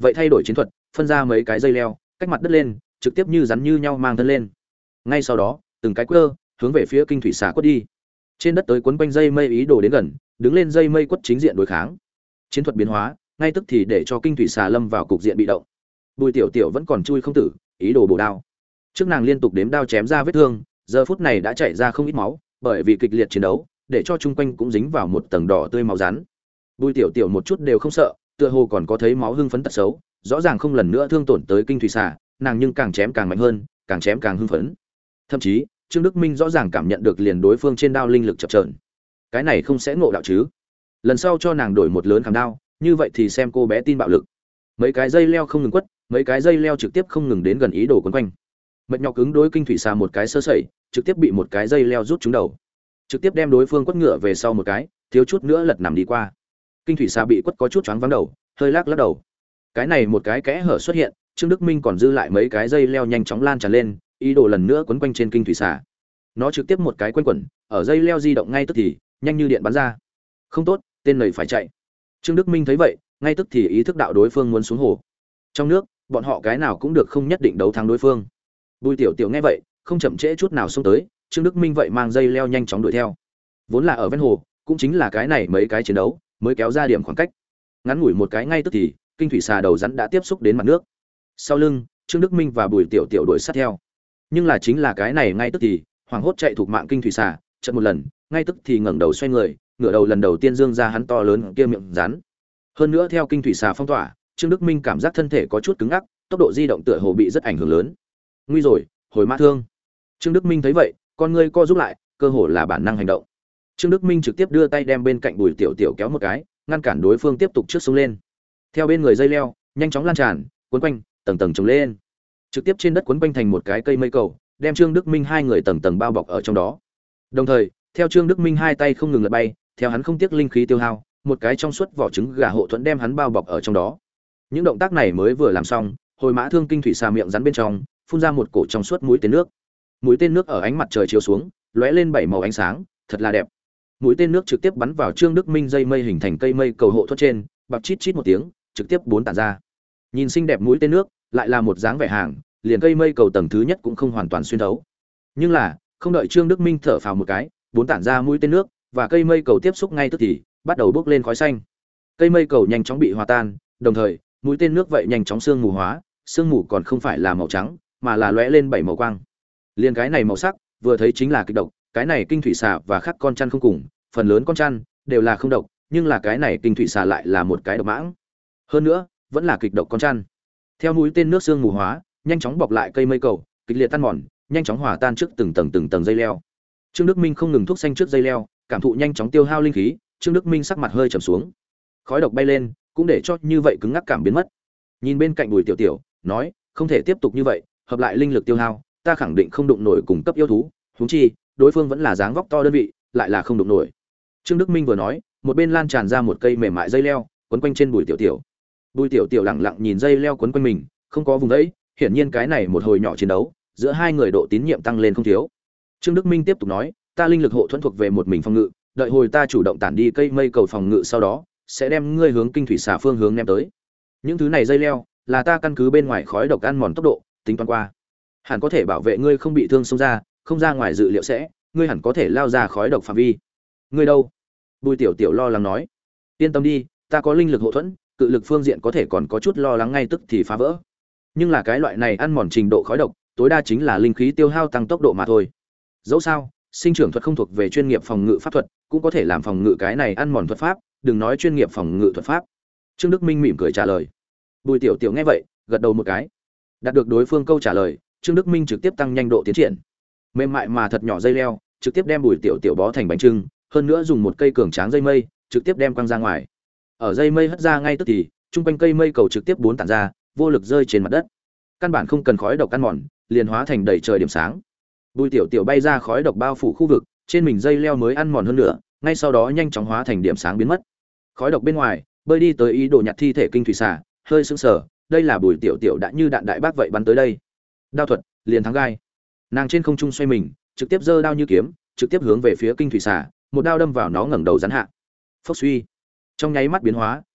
vậy thay đổi chiến thuật, phân ra mấy cái dây leo, cách mặt đất lên, trực tiếp như rắn như nhau mang thân lên. Ngay sau đó, từng cái quơ, hướng về phía kinh thủy xà quất đi. Trên đất tới quấn quanh dây mây ý đồ đến gần, đứng lên dây mây quất chính diện đối kháng. Chiến thuật biến hóa, ngay tức thì để cho kinh thủy xà lâm vào cục diện bị động. Bùi Tiểu Tiểu vẫn còn chui không tử, ý đồ bổ đao. Trước nàng liên tục đếm đao chém ra vết thương, giờ phút này đã chảy ra không ít máu, bởi vì kịch liệt chiến đấu, để cho chung quanh cũng dính vào một tầng đỏ tươi máu rắn. Bùi Tiểu Tiểu một chút đều không sợ, tựa hồ còn có thấy máu hưng phấn tật xấu, rõ ràng không lần nữa thương tổn tới kinh thủy xà, nàng nhưng càng chém càng mạnh hơn, càng chém càng hưng phấn. Thậm chí, Trương Đức Minh rõ ràng cảm nhận được liền đối phương trên đao linh lực chập chờn. Cái này không sẽ ngộ đạo chứ? Lần sau cho nàng đổi một lớn khảm đao, như vậy thì xem cô bé tin bạo lực. Mấy cái dây leo không ngừng quất, mấy cái dây leo trực tiếp không ngừng đến gần ý đồ quấn quanh. Mệt nhọc cứng đối kinh thủy xà một cái sơ sẩy, trực tiếp bị một cái dây leo rút trúng đầu, trực tiếp đem đối phương quất ngựa về sau một cái, thiếu chút nữa lật nằm đi qua. Kinh thủy xà bị quất có chút choáng váng đầu, hơi lắc lắc đầu. Cái này một cái kẽ hở xuất hiện, Trương Đức Minh còn dư lại mấy cái dây leo nhanh chóng lan tràn lên, ý đồ lần nữa quấn quanh trên kinh thủy xà. Nó trực tiếp một cái quấn quẩn, ở dây leo di động ngay tức thì, nhanh như điện bắn ra. Không tốt, tên này phải chạy. Trương Đức Minh thấy vậy, ngay tức thì ý thức đạo đối phương muốn xuống hồ. Trong nước, bọn họ cái nào cũng được không nhất định đấu thắng đối phương. Bùi Tiểu Tiểu nghe vậy, không chậm trễ chút nào xông tới, Trương Đức Minh vậy mang dây leo nhanh chóng đuổi theo. Vốn là ở ven hồ, cũng chính là cái này mấy cái chiến đấu mới kéo ra điểm khoảng cách. Ngắn ngủi một cái ngay tức thì, kinh thủy xà đầu rắn đã tiếp xúc đến mặt nước. Sau lưng, Trương Đức Minh và Bùi Tiểu Tiểu đuổi sát theo. Nhưng là chính là cái này ngay tức thì, hoảng hốt chạy thuộc mạng kinh thủy xà, chợt một lần, ngay tức thì ngẩng đầu xoay người, ngửa đầu lần đầu tiên dương ra hắn to lớn kia miệng rắn. Hơn nữa theo kinh thủy xà phong tỏa, Trương Đức Minh cảm giác thân thể có chút cứng ngắc, tốc độ di động tựa hồ bị rất ảnh hưởng lớn. Nguy rồi, hồi mã thương. Trương Đức Minh thấy vậy, con ngươi co rút lại, cơ hồ là bản năng hành động. Trương Đức Minh trực tiếp đưa tay đem bên cạnh Bùi Tiểu Tiểu kéo một cái, ngăn cản đối phương tiếp tục trước xuống lên. Theo bên người dây leo, nhanh chóng lan tràn, cuốn quanh, tầng tầng chồng lên. Trực tiếp trên đất cuốn quanh thành một cái cây mây cầu, đem Trương Đức Minh hai người tầng tầng bao bọc ở trong đó. Đồng thời, theo Trương Đức Minh hai tay không ngừng lật bay, theo hắn không tiếc linh khí tiêu hao, một cái trong suốt vỏ trứng gà hộ thuẫn đem hắn bao bọc ở trong đó. Những động tác này mới vừa làm xong, hồi mã thương kinh thủy xà miệng rắn bên trong, phun ra một cổ trong suốt mũi tên nước. Mũi tên nước ở ánh mặt trời chiếu xuống, lóe lên bảy màu ánh sáng, thật là đẹp. Mũi tên nước trực tiếp bắn vào Trương Đức Minh dây mây hình thành cây mây cầu hộ thuẫn trên, bập chít chít một tiếng, trực tiếp bốn tản ra. Nhìn xinh đẹp mũi tên nước, lại là một dáng vẻ hàng, liền cây mây cầu tầng thứ nhất cũng không hoàn toàn xuyên thấu. Nhưng là, không đợi Trương Đức Minh thở phào một cái, bốn tản ra mũi tên nước và cây mây cầu tiếp xúc ngay tức thì bắt đầu bốc lên khói xanh. Cây mây cầu nhanh chóng bị hòa tan, đồng thời, mũi tên nước vậy nhanh chóng sương mù hóa, sương mù còn không phải là màu trắng, mà là lóe lên bảy màu quang. Liên cái này màu sắc, vừa thấy chính là kịch độc, cái này kinh thủy xà và khác con chăn không cùng, phần lớn con chăn đều là không độc, nhưng là cái này kinh thủy xà lại là một cái độc mãng. Hơn nữa, vẫn là kịch độc con chăn. Theo mũi tên nước sương mù hóa, nhanh chóng bọc lại cây mây cầu, kịch liệt tan mòn, nhanh chóng hòa tan trước từng tầng từng tầng dây leo. Trương Đức Minh không ngừng thúc xanh trước dây leo, cảm thụ nhanh chóng tiêu hao linh khí, Trương Đức Minh sắc mặt hơi trầm xuống. Khói độc bay lên, cũng để cho như vậy cứng ngắc cảm biến mất. Nhìn bên cạnh Bùi Tiểu Tiểu, nói, không thể tiếp tục như vậy, hợp lại linh lực tiêu hao, ta khẳng định không đụng nổi cùng cấp yêu thú, huống chi, đối phương vẫn là dáng vóc to đơn vị, lại là không đụng nổi. Trương Đức Minh vừa nói, một bên lan tràn ra một cây mềm mại dây leo, quấn quanh trên Bùi Tiểu Tiểu. Bùi Tiểu Tiểu lặng lặng nhìn dây leo quấn quanh mình, không có vùng đấy, hiển nhiên cái này một hồi nhỏ chiến đấu, giữa hai người độ tín nhiệm tăng lên không thiếu. Trương Đức Minh tiếp tục nói, ta linh lực hộ thuẫn thuộc về một mình phòng ngự, đợi hồi ta chủ động tản đi cây mây cầu phòng ngự sau đó, sẽ đem ngươi hướng kinh thủy xà phương hướng ném tới. Những thứ này dây leo, là ta căn cứ bên ngoài khói độc ăn mòn tốc độ, tính toán qua. Hẳn có thể bảo vệ ngươi không bị thương xông ra, không ra ngoài dự liệu sẽ, ngươi hẳn có thể lao ra khói độc phạm vi. Ngươi đâu? Bùi Tiểu Tiểu lo lắng nói. Yên tâm đi, ta có linh lực hộ thuẫn, cự lực phương diện có thể còn có chút lo lắng ngay tức thì phá vỡ. Nhưng là cái loại này ăn mòn trình độ khói độc, tối đa chính là linh khí tiêu hao tăng tốc độ mà thôi. Dẫu sao, sinh trưởng thuật không thuộc về chuyên nghiệp phòng ngự pháp thuật, cũng có thể làm phòng ngự cái này ăn mòn thuật pháp, đừng nói chuyên nghiệp phòng ngự thuật pháp. Trương Đức Minh mỉm cười trả lời. Bùi Tiểu Tiểu nghe vậy, gật đầu một cái. Đạt được đối phương câu trả lời, Trương Đức Minh trực tiếp tăng nhanh độ tiến triển. Mềm mại mà thật nhỏ dây leo, trực tiếp đem Bùi Tiểu Tiểu bó thành bánh trưng, hơn nữa dùng một cây cường tráng dây mây, trực tiếp đem quăng ra ngoài. Ở dây mây hất ra ngay tức thì, trung quanh cây mây cầu trực tiếp bốn tản ra, vô lực rơi trên mặt đất. Căn bản không cần khói độc ăn mòn, liền hóa thành đầy trời điểm sáng. Bùi Tiểu Tiểu bay ra khói độc bao phủ khu vực, trên mình dây leo mới ăn mòn hơn nữa, ngay sau đó nhanh chóng hóa thành điểm sáng biến mất. Khói độc bên ngoài, bơi đi tới ý đồ nhặt thi thể kinh thủy xà, hơi sững sờ, đây là Bùi Tiểu Tiểu đã như đạn đại bác vậy bắn tới đây. Đao thuật, liền thắng gai. Nàng trên không trung xoay mình, trực tiếp giơ đao như kiếm, trực tiếp hướng về phía kinh thủy xà, một đao đâm vào nó ngẩng đầu rắn hạ. Phốc suy. Trong nháy mắt biến hóa,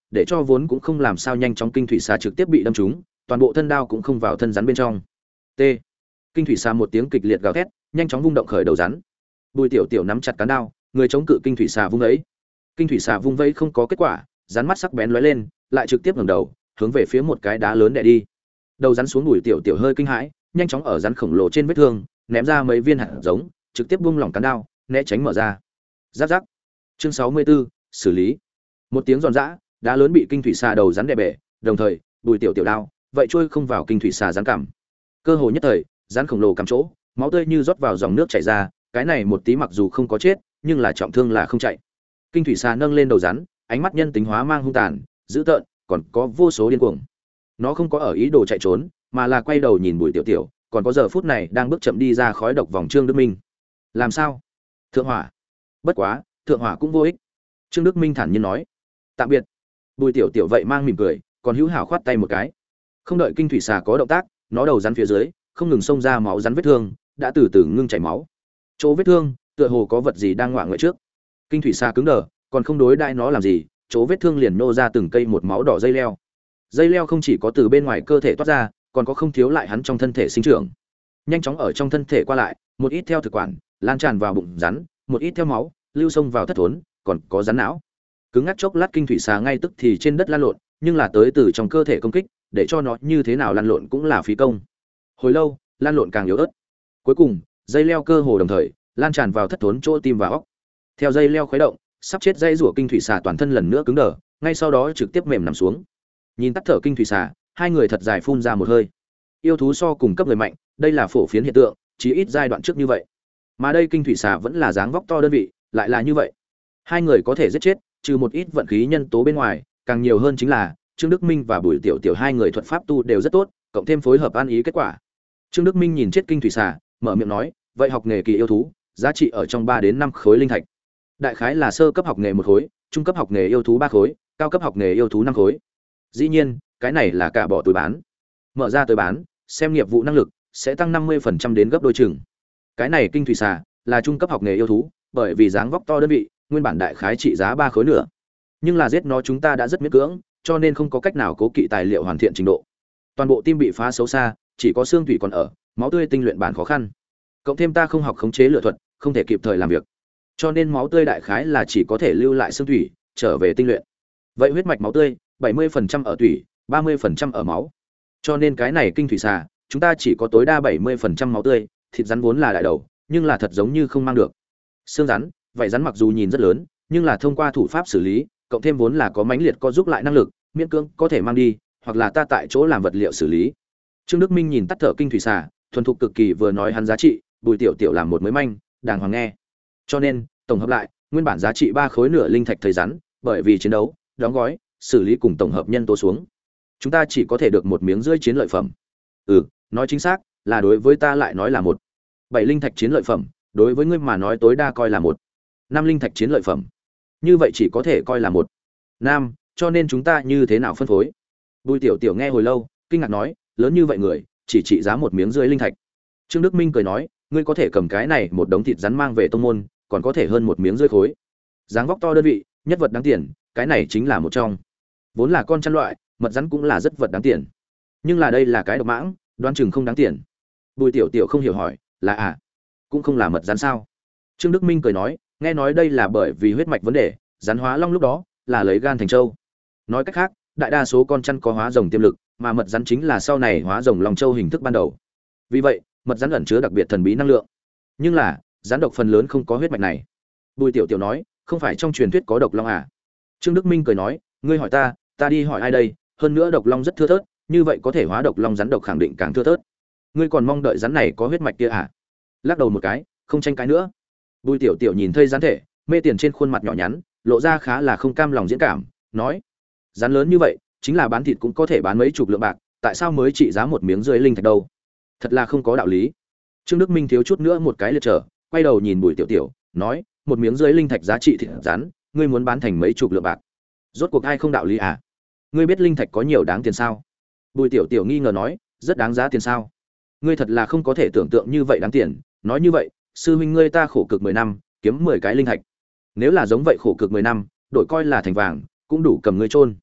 để cho vốn cũng không làm sao nhanh chóng kinh thủy xà trực tiếp bị đâm trúng, toàn bộ thân đao cũng không vào thân rắn bên trong. T. Kinh thủy xà một tiếng kịch liệt gào thét, nhanh chóng vung động khởi đầu rắn. Bùi Tiểu Tiểu nắm chặt cán đao, người chống cự kinh thủy xà vung vẫy. Kinh thủy xà vung vẫy không có kết quả, rắn mắt sắc bén lóe lên, lại trực tiếp ngẩng đầu, hướng về phía một cái đá lớn đè đi. Đầu rắn xuống, Bùi Tiểu Tiểu hơi kinh hãi, nhanh chóng ở rắn khổng lồ trên vết thương, ném ra mấy viên hạt giống, trực tiếp buông lỏng cán đao, né tránh mở ra. Giáp giáp. Chương sáu mươi tư, xử lý. Một tiếng giòn giã, đá lớn bị kinh thủy xà đầu rắn đè bể, đồng thời, Bùi Tiểu Tiểu đao, vậy trôi không vào kinh thủy xà rắn cằm. Cơ hội nhất thời, rắn khổng lồ cắm chỗ, máu tươi như rót vào dòng nước chảy ra, cái này một tí mặc dù không có chết, nhưng là trọng thương là không chạy. Kinh thủy xà nâng lên đầu rắn, ánh mắt nhân tính hóa mang hung tàn, dữ tợn, còn có vô số điên cuồng. Nó không có ở ý đồ chạy trốn, mà là quay đầu nhìn Bùi Tiểu Tiểu, còn có giờ phút này đang bước chậm đi ra khói độc vòng Trương Đức Minh. Làm sao? Thượng hỏa. Bất quá, thượng hỏa cũng vô ích. Trương Đức Minh thản nhiên nói. Tạm biệt. Bùi Tiểu Tiểu vậy mang mỉm cười, còn hữu hảo khoát tay một cái. Không đợi kinh thủy xà có động tác, nó đầu rắn phía dưới không ngừng xông ra máu rắn, vết thương đã từ từ ngưng chảy máu. Chỗ vết thương, tựa hồ có vật gì đang ngoạ ngoại trước. Kinh thủy xà cứng đờ, còn không đối đãi nó làm gì, chỗ vết thương liền nô ra từng cây một máu đỏ dây leo. Dây leo không chỉ có từ bên ngoài cơ thể toát ra, còn có không thiếu lại hắn trong thân thể sinh trưởng. Nhanh chóng ở trong thân thể qua lại, một ít theo thực quản, lan tràn vào bụng rắn, một ít theo máu, lưu xông vào thất thốn, còn có rắn não. Cứng ngắc chốc lát kinh thủy xà ngay tức thì trên đất lăn lộn, nhưng là tới từ trong cơ thể công kích, để cho nó như thế nào lăn lộn cũng là phí công. Hồi lâu, lăn lộn càng yếu ớt. Cuối cùng, dây leo cơ hồ đồng thời lan tràn vào thất thốn chỗ tim và óc. Theo dây leo khuấy động, sắp chết dây rủa kinh thủy xà toàn thân lần nữa cứng đờ, ngay sau đó trực tiếp mềm nằm xuống. Nhìn tắt thở kinh thủy xà, hai người thật dài phun ra một hơi. Yêu thú so cùng cấp người mạnh, đây là phổ phiến hiện tượng, chỉ ít giai đoạn trước như vậy. Mà đây kinh thủy xà vẫn là dáng vóc to đơn vị, lại là như vậy. Hai người có thể giết chết, trừ một ít vận khí nhân tố bên ngoài, càng nhiều hơn chính là Trương Đức Minh và Bùi Tiểu Tiểu hai người thuật pháp tu đều rất tốt, cộng thêm phối hợp ăn ý kết quả. Trương Đức Minh nhìn chết kinh thủy xà, mở miệng nói, vậy học nghề kỳ yêu thú, giá trị ở trong ba đến năm khối linh thạch. Đại khái là sơ cấp học nghề một khối, trung cấp học nghề yêu thú ba khối, cao cấp học nghề yêu thú năm khối. Dĩ nhiên, cái này là cả bỏ túi bán. Mở ra túi bán, xem nghiệp vụ năng lực, sẽ tăng năm mươi phần trăm đến gấp đôi chừng. Cái này kinh thủy xà là trung cấp học nghề yêu thú, bởi vì dáng vóc to đơn vị, nguyên bản đại khái trị giá ba khối nữa. Nhưng là giết nó chúng ta đã rất miễn cưỡng, cho nên không có cách nào cố kỵ tài liệu hoàn thiện trình độ. Toàn bộ tim bị phá xấu xa, chỉ có xương thủy còn ở, máu tươi tinh luyện bản khó khăn. Cộng thêm ta không học khống chế lựa thuật, không thể kịp thời làm việc. Cho nên máu tươi đại khái là chỉ có thể lưu lại xương thủy, trở về tinh luyện. Vậy huyết mạch máu tươi, bảy mươi phần trăm ở thủy, ba mươi phần trăm ở máu. Cho nên cái này kinh thủy xà, chúng ta chỉ có tối đa bảy mươi phần trăm máu tươi, thịt rắn vốn là đại đầu, nhưng là thật giống như không mang được. Xương rắn, vảy rắn mặc dù nhìn rất lớn, nhưng là thông qua thủ pháp xử lý, cộng thêm vốn là có mãnh liệt có giúp lại năng lực, miễn cưỡng có thể mang đi, hoặc là ta tại chỗ làm vật liệu xử lý. Trương Đức Minh nhìn tắt thở kinh thủy xà, thuần thục cực kỳ vừa nói hắn giá trị, Bùi Tiểu Tiểu làm một mới manh, đàng hoàng nghe. Cho nên, tổng hợp lại, nguyên bản giá trị ba khối nửa linh thạch thời rắn, bởi vì chiến đấu, đóng gói, xử lý cùng tổng hợp nhân tố xuống, chúng ta chỉ có thể được một miếng rưỡi chiến lợi phẩm. Ừ, nói chính xác, là đối với ta lại nói là một. Bảy linh thạch chiến lợi phẩm, đối với ngươi mà nói tối đa coi là một. Năm linh thạch chiến lợi phẩm, như vậy chỉ có thể coi là một. Nam, cho nên chúng ta như thế nào phân phối? Bùi Tiểu Tiểu nghe hồi lâu, kinh ngạc nói, lớn như vậy người, chỉ trị giá một miếng rưỡi linh thạch. Trương Đức Minh cười nói, ngươi có thể cầm cái này một đống thịt rắn mang về tông môn, còn có thể hơn một miếng rưỡi khối. Dáng vóc to đơn vị, nhất vật đáng tiền, cái này chính là một trong. Vốn là con chăn loại, mật rắn cũng là rất vật đáng tiền. Nhưng là đây là cái độc mãng, đoán chừng không đáng tiền. Bùi Tiểu Tiểu không hiểu hỏi, là à, cũng không là mật rắn sao? Trương Đức Minh cười nói, nghe nói đây là bởi vì huyết mạch vấn đề, rắn hóa long lúc đó là lấy gan thành châu. Nói cách khác, đại đa số con chăn có hóa rồng tiềm lực, mà mật rắn chính là sau này hóa rồng long châu hình thức ban đầu. Vì vậy, mật rắn ẩn chứa đặc biệt thần bí năng lượng. Nhưng là, rắn độc phần lớn không có huyết mạch này. Bùi Tiểu Tiểu nói, không phải trong truyền thuyết có độc long à? Trương Đức Minh cười nói, ngươi hỏi ta, ta đi hỏi ai đây? Hơn nữa độc long rất thưa thớt, như vậy có thể hóa độc long rắn độc khẳng định càng thưa thớt. Ngươi còn mong đợi rắn này có huyết mạch kia à? Lắc đầu một cái, không tranh cãi nữa. Bùi Tiểu Tiểu nhìn thấy rắn thể, mê tiền trên khuôn mặt nhỏ nhắn, lộ ra khá là không cam lòng diễn cảm, nói: "Rắn lớn như vậy, chính là bán thịt cũng có thể bán mấy chục lượng bạc, tại sao mới trị giá một miếng rưỡi linh thạch đâu? Thật là không có đạo lý." Trương Đức Minh thiếu chút nữa một cái liệt trở, quay đầu nhìn Bùi Tiểu Tiểu, nói: "Một miếng rưỡi linh thạch giá trị thịt rắn, ngươi muốn bán thành mấy chục lượng bạc? Rốt cuộc ai không đạo lý à? Ngươi biết linh thạch có nhiều đáng tiền sao?" Bùi Tiểu Tiểu nghi ngờ nói: "Rất đáng giá tiền sao? Ngươi thật là không có thể tưởng tượng như vậy đáng tiền, nói như vậy, sư huynh ngươi ta khổ cực mười năm, kiếm mười cái linh thạch. Nếu là giống vậy khổ cực mười năm, đổi coi là thành vàng, cũng đủ cầm ngươi chôn."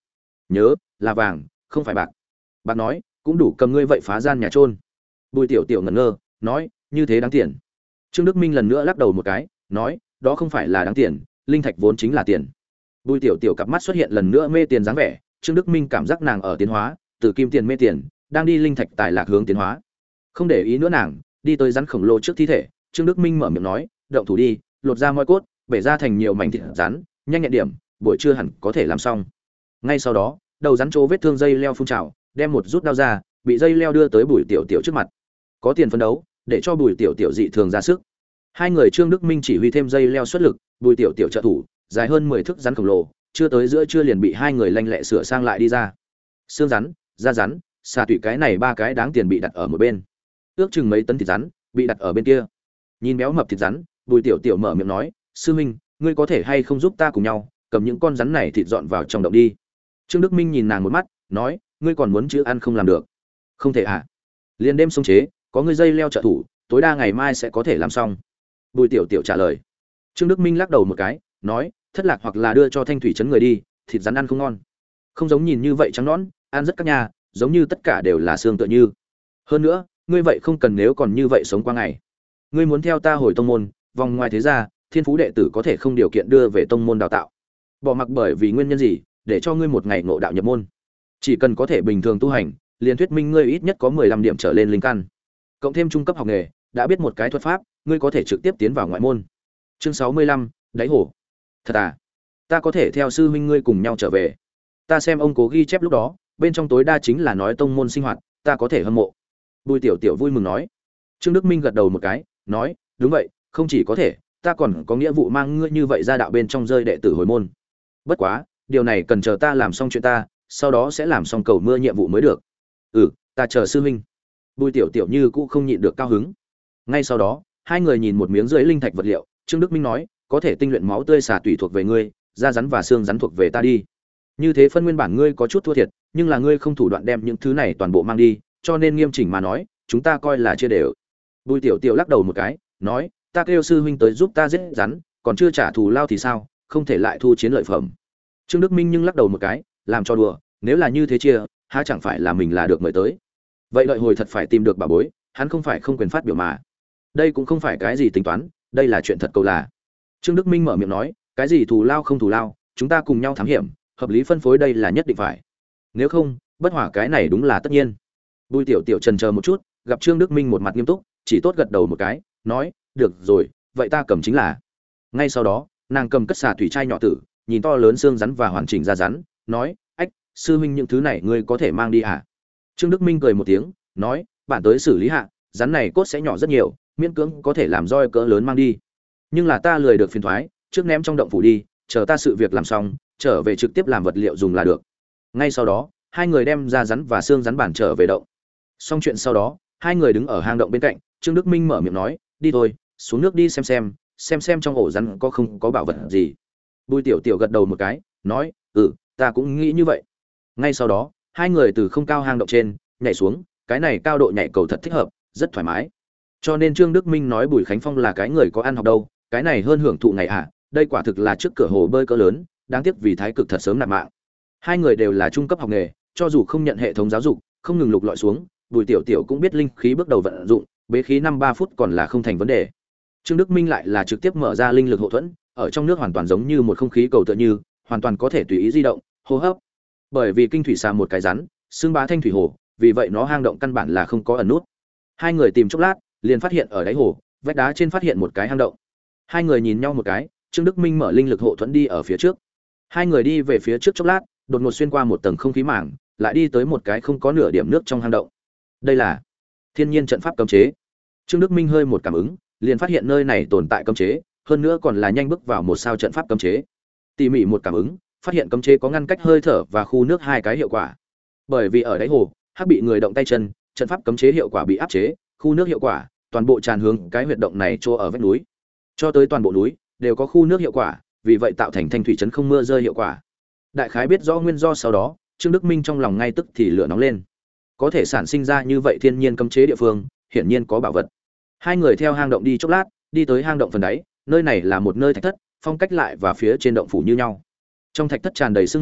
nhớ là vàng không phải bạc. Bạc nói cũng đủ cầm ngươi vậy phá gian nhà trôn. Bùi tiểu tiểu ngẩn ngơ nói như thế đáng tiền. Trương Đức Minh lần nữa lắc đầu một cái nói đó không phải là đáng tiền, linh thạch vốn chính là tiền. Bùi tiểu tiểu cặp mắt xuất hiện lần nữa mê tiền dáng vẻ, Trương Đức Minh cảm giác nàng ở tiến hóa, từ kim tiền mê tiền đang đi linh thạch tài lạc hướng tiến hóa. Không để ý nữa nàng, đi tới rắn khổng lồ trước thi thể, Trương Đức Minh mở miệng nói động thủ đi, lột ra moi cốt, bể ra thành nhiều mảnh thịt rắn, nhanh nhẹn điểm, buổi trưa hẳn có thể làm xong. Ngay sau đó, đầu rắn chỗ vết thương dây leo phun trào, đem một rút đao ra, bị dây leo đưa tới Bùi Tiểu Tiểu trước mặt. Có tiền phân đấu, để cho Bùi Tiểu Tiểu dị thường ra sức. Hai người Trương Đức Minh chỉ huy thêm dây leo xuất lực, Bùi Tiểu Tiểu trợ thủ, dài hơn mười thước rắn khổng lồ, chưa tới giữa trưa liền bị hai người lanh lẹ sửa sang lại đi ra. Xương rắn, da rắn, xà tụy cái này ba cái đáng tiền bị đặt ở một bên. Ước chừng mấy tấn thịt rắn bị đặt ở bên kia. Nhìn béo mập thịt rắn, Bùi Tiểu Tiểu mở miệng nói, "Sư huynh, ngươi có thể hay không giúp ta cùng nhau, cầm những con rắn này thịt dọn vào trong động đi." Trương Đức Minh nhìn nàng một mắt, nói, "Ngươi còn muốn chữ ăn không làm được?" "Không thể à?" "Liên đêm xông chế, có ngươi dây leo trợ thủ, tối đa ngày mai sẽ có thể làm xong." Bùi Tiểu Tiểu trả lời. Trương Đức Minh lắc đầu một cái, nói, "Thất lạc hoặc là đưa cho Thanh Thủy trấn người đi, thịt rắn ăn không ngon. Không giống nhìn như vậy trắng nõn, ăn rất các nhà, giống như tất cả đều là xương tựa như. Hơn nữa, ngươi vậy không cần nếu còn như vậy sống qua ngày. Ngươi muốn theo ta hồi tông môn, vòng ngoài thế gia, thiên phú đệ tử có thể không điều kiện đưa về tông môn đào tạo. Bỏ mặc bởi vì nguyên nhân gì, để cho ngươi một ngày ngộ đạo nhập môn. Chỉ cần có thể bình thường tu hành, liền thuyết minh ngươi ít nhất có mười lăm điểm trở lên linh căn. Cộng thêm trung cấp học nghề, đã biết một cái thuật pháp, ngươi có thể trực tiếp tiến vào ngoại môn." Chương sáu mươi lăm, đáy hồ. "Thật à? Ta có thể theo sư huynh ngươi cùng nhau trở về. Ta xem ông cố ghi chép lúc đó, bên trong tối đa chính là nói tông môn sinh hoạt, ta có thể hâm mộ." Bùi Tiểu Tiểu vui mừng nói. Trương Đức Minh gật đầu một cái, nói, "Đúng vậy, không chỉ có thể, ta còn có nghĩa vụ mang ngươi như vậy ra đạo bên trong rơi đệ tử hồi môn. Bất quá, điều này cần chờ ta làm xong chuyện ta, sau đó sẽ làm xong cầu mưa nhiệm vụ mới được." "Ừ, ta chờ sư huynh." Bùi Tiểu Tiểu như cũ không nhịn được cao hứng. Ngay sau đó, hai người nhìn một miếng rưỡi linh thạch vật liệu, Trương Đức Minh nói, "Có thể tinh luyện máu tươi xà tùy thuộc về ngươi, da rắn và xương rắn thuộc về ta đi. Như thế phân nguyên bản ngươi có chút thua thiệt, nhưng là ngươi không thủ đoạn đem những thứ này toàn bộ mang đi, cho nên nghiêm chỉnh mà nói, chúng ta coi là chia đều." Bùi Tiểu Tiểu lắc đầu một cái, nói, "Ta kêu sư huynh tới giúp ta giết rắn, còn chưa trả thù lao thì sao, không thể lại thu chiến lợi phẩm." Trương Đức Minh nhưng lắc đầu một cái, làm cho đùa, nếu là như thế chia, há chẳng phải là mình là được mời tới. Vậy đợi hồi thật phải tìm được bà bối, hắn không phải không quyền phát biểu mà. Đây cũng không phải cái gì tính toán, đây là chuyện thật cầu là. Trương Đức Minh mở miệng nói, "Cái gì thù lao không thù lao, chúng ta cùng nhau thám hiểm, hợp lý phân phối đây là nhất định phải. Nếu không, bất hòa cái này đúng là tất nhiên." Bùi Tiểu Tiểu chần chờ một chút, gặp Trương Đức Minh một mặt nghiêm túc, chỉ tốt gật đầu một cái, nói, "Được rồi, vậy ta cầm chính là." Ngay sau đó, nàng cầm cất xà thủy chai nhỏ tử, nhìn to lớn xương rắn và hoàn chỉnh da rắn, nói, "Ách, sư huynh những thứ này ngươi có thể mang đi à?" Trương Đức Minh cười một tiếng, nói, "Bản tới xử lý hạ, rắn này cốt sẽ nhỏ rất nhiều, miễn cưỡng có thể làm roi cỡ lớn mang đi. Nhưng là ta lười được phiền toái, trước ném trong động phủ đi, chờ ta sự việc làm xong, trở về trực tiếp làm vật liệu dùng là được." Ngay sau đó, hai người đem da rắn và xương rắn bản trở về động. Xong chuyện sau đó, hai người đứng ở hang động bên cạnh, Trương Đức Minh mở miệng nói, "Đi thôi, xuống nước đi xem xem, xem xem trong ổ rắn có không có bảo vật gì." Bùi Tiểu Tiểu gật đầu một cái, nói, "Ừ, ta cũng nghĩ như vậy." Ngay sau đó, hai người từ không cao hang động trên nhảy xuống, cái này cao độ nhảy cầu thật thích hợp, rất thoải mái. Cho nên Trương Đức Minh nói Bùi Khánh Phong là cái người có ăn học đâu, cái này hơn hưởng thụ ngày ạ, à, đây quả thực là trước cửa hồ bơi cỡ lớn, đáng tiếc vì thái cực thật sớm nạp mạng. Hai người đều là trung cấp học nghề, cho dù không nhận hệ thống giáo dục, không ngừng lục lọi xuống, Bùi Tiểu Tiểu cũng biết linh khí bước đầu vận dụng, bế khí năm ba phút còn là không thành vấn đề. Trương Đức Minh lại là trực tiếp mở ra linh lực hộ thuẫn, ở trong nước hoàn toàn giống như một không khí cầu tựa như, hoàn toàn có thể tùy ý di động, hô hấp. Bởi vì kinh thủy xà một cái rắn, xương bá thanh thủy hồ, vì vậy nó hang động căn bản là không có ẩn nút. Hai người tìm chốc lát, liền phát hiện ở đáy hồ, vách đá trên phát hiện một cái hang động. Hai người nhìn nhau một cái, Trương Đức Minh mở linh lực hộ thuẫn đi ở phía trước. Hai người đi về phía trước chốc lát, đột ngột xuyên qua một tầng không khí mảng, lại đi tới một cái không có nửa điểm nước trong hang động. Đây là thiên nhiên trận pháp cấm chế. Trương Đức Minh hơi một cảm ứng, liền phát hiện nơi này tồn tại cấm chế, hơn nữa còn là nhanh bước vào một sao trận pháp cấm chế. Tỉ mỉ một cảm ứng, phát hiện cấm chế có ngăn cách hơi thở và khu nước hai cái hiệu quả. Bởi vì ở đáy hồ, hắc bị người động tay chân, trận pháp cấm chế hiệu quả bị áp chế, khu nước hiệu quả, toàn bộ tràn hướng cái huyệt động này chỗ ở vách núi. Cho tới toàn bộ núi đều có khu nước hiệu quả, vì vậy tạo thành thanh thủy trấn không mưa rơi hiệu quả. Đại khái biết rõ nguyên do sau đó, Trương Đức Minh trong lòng ngay tức thì lửa nóng lên. Có thể sản sinh ra như vậy thiên nhiên cấm chế địa phương, hiển nhiên có bảo vật. Hai người theo hang động đi chốc lát, đi tới hang động phần đáy, nơi này là một nơi thạch thất, phong cách lại và phía trên động phủ như nhau. Trong thạch thất tràn đầy sương mù,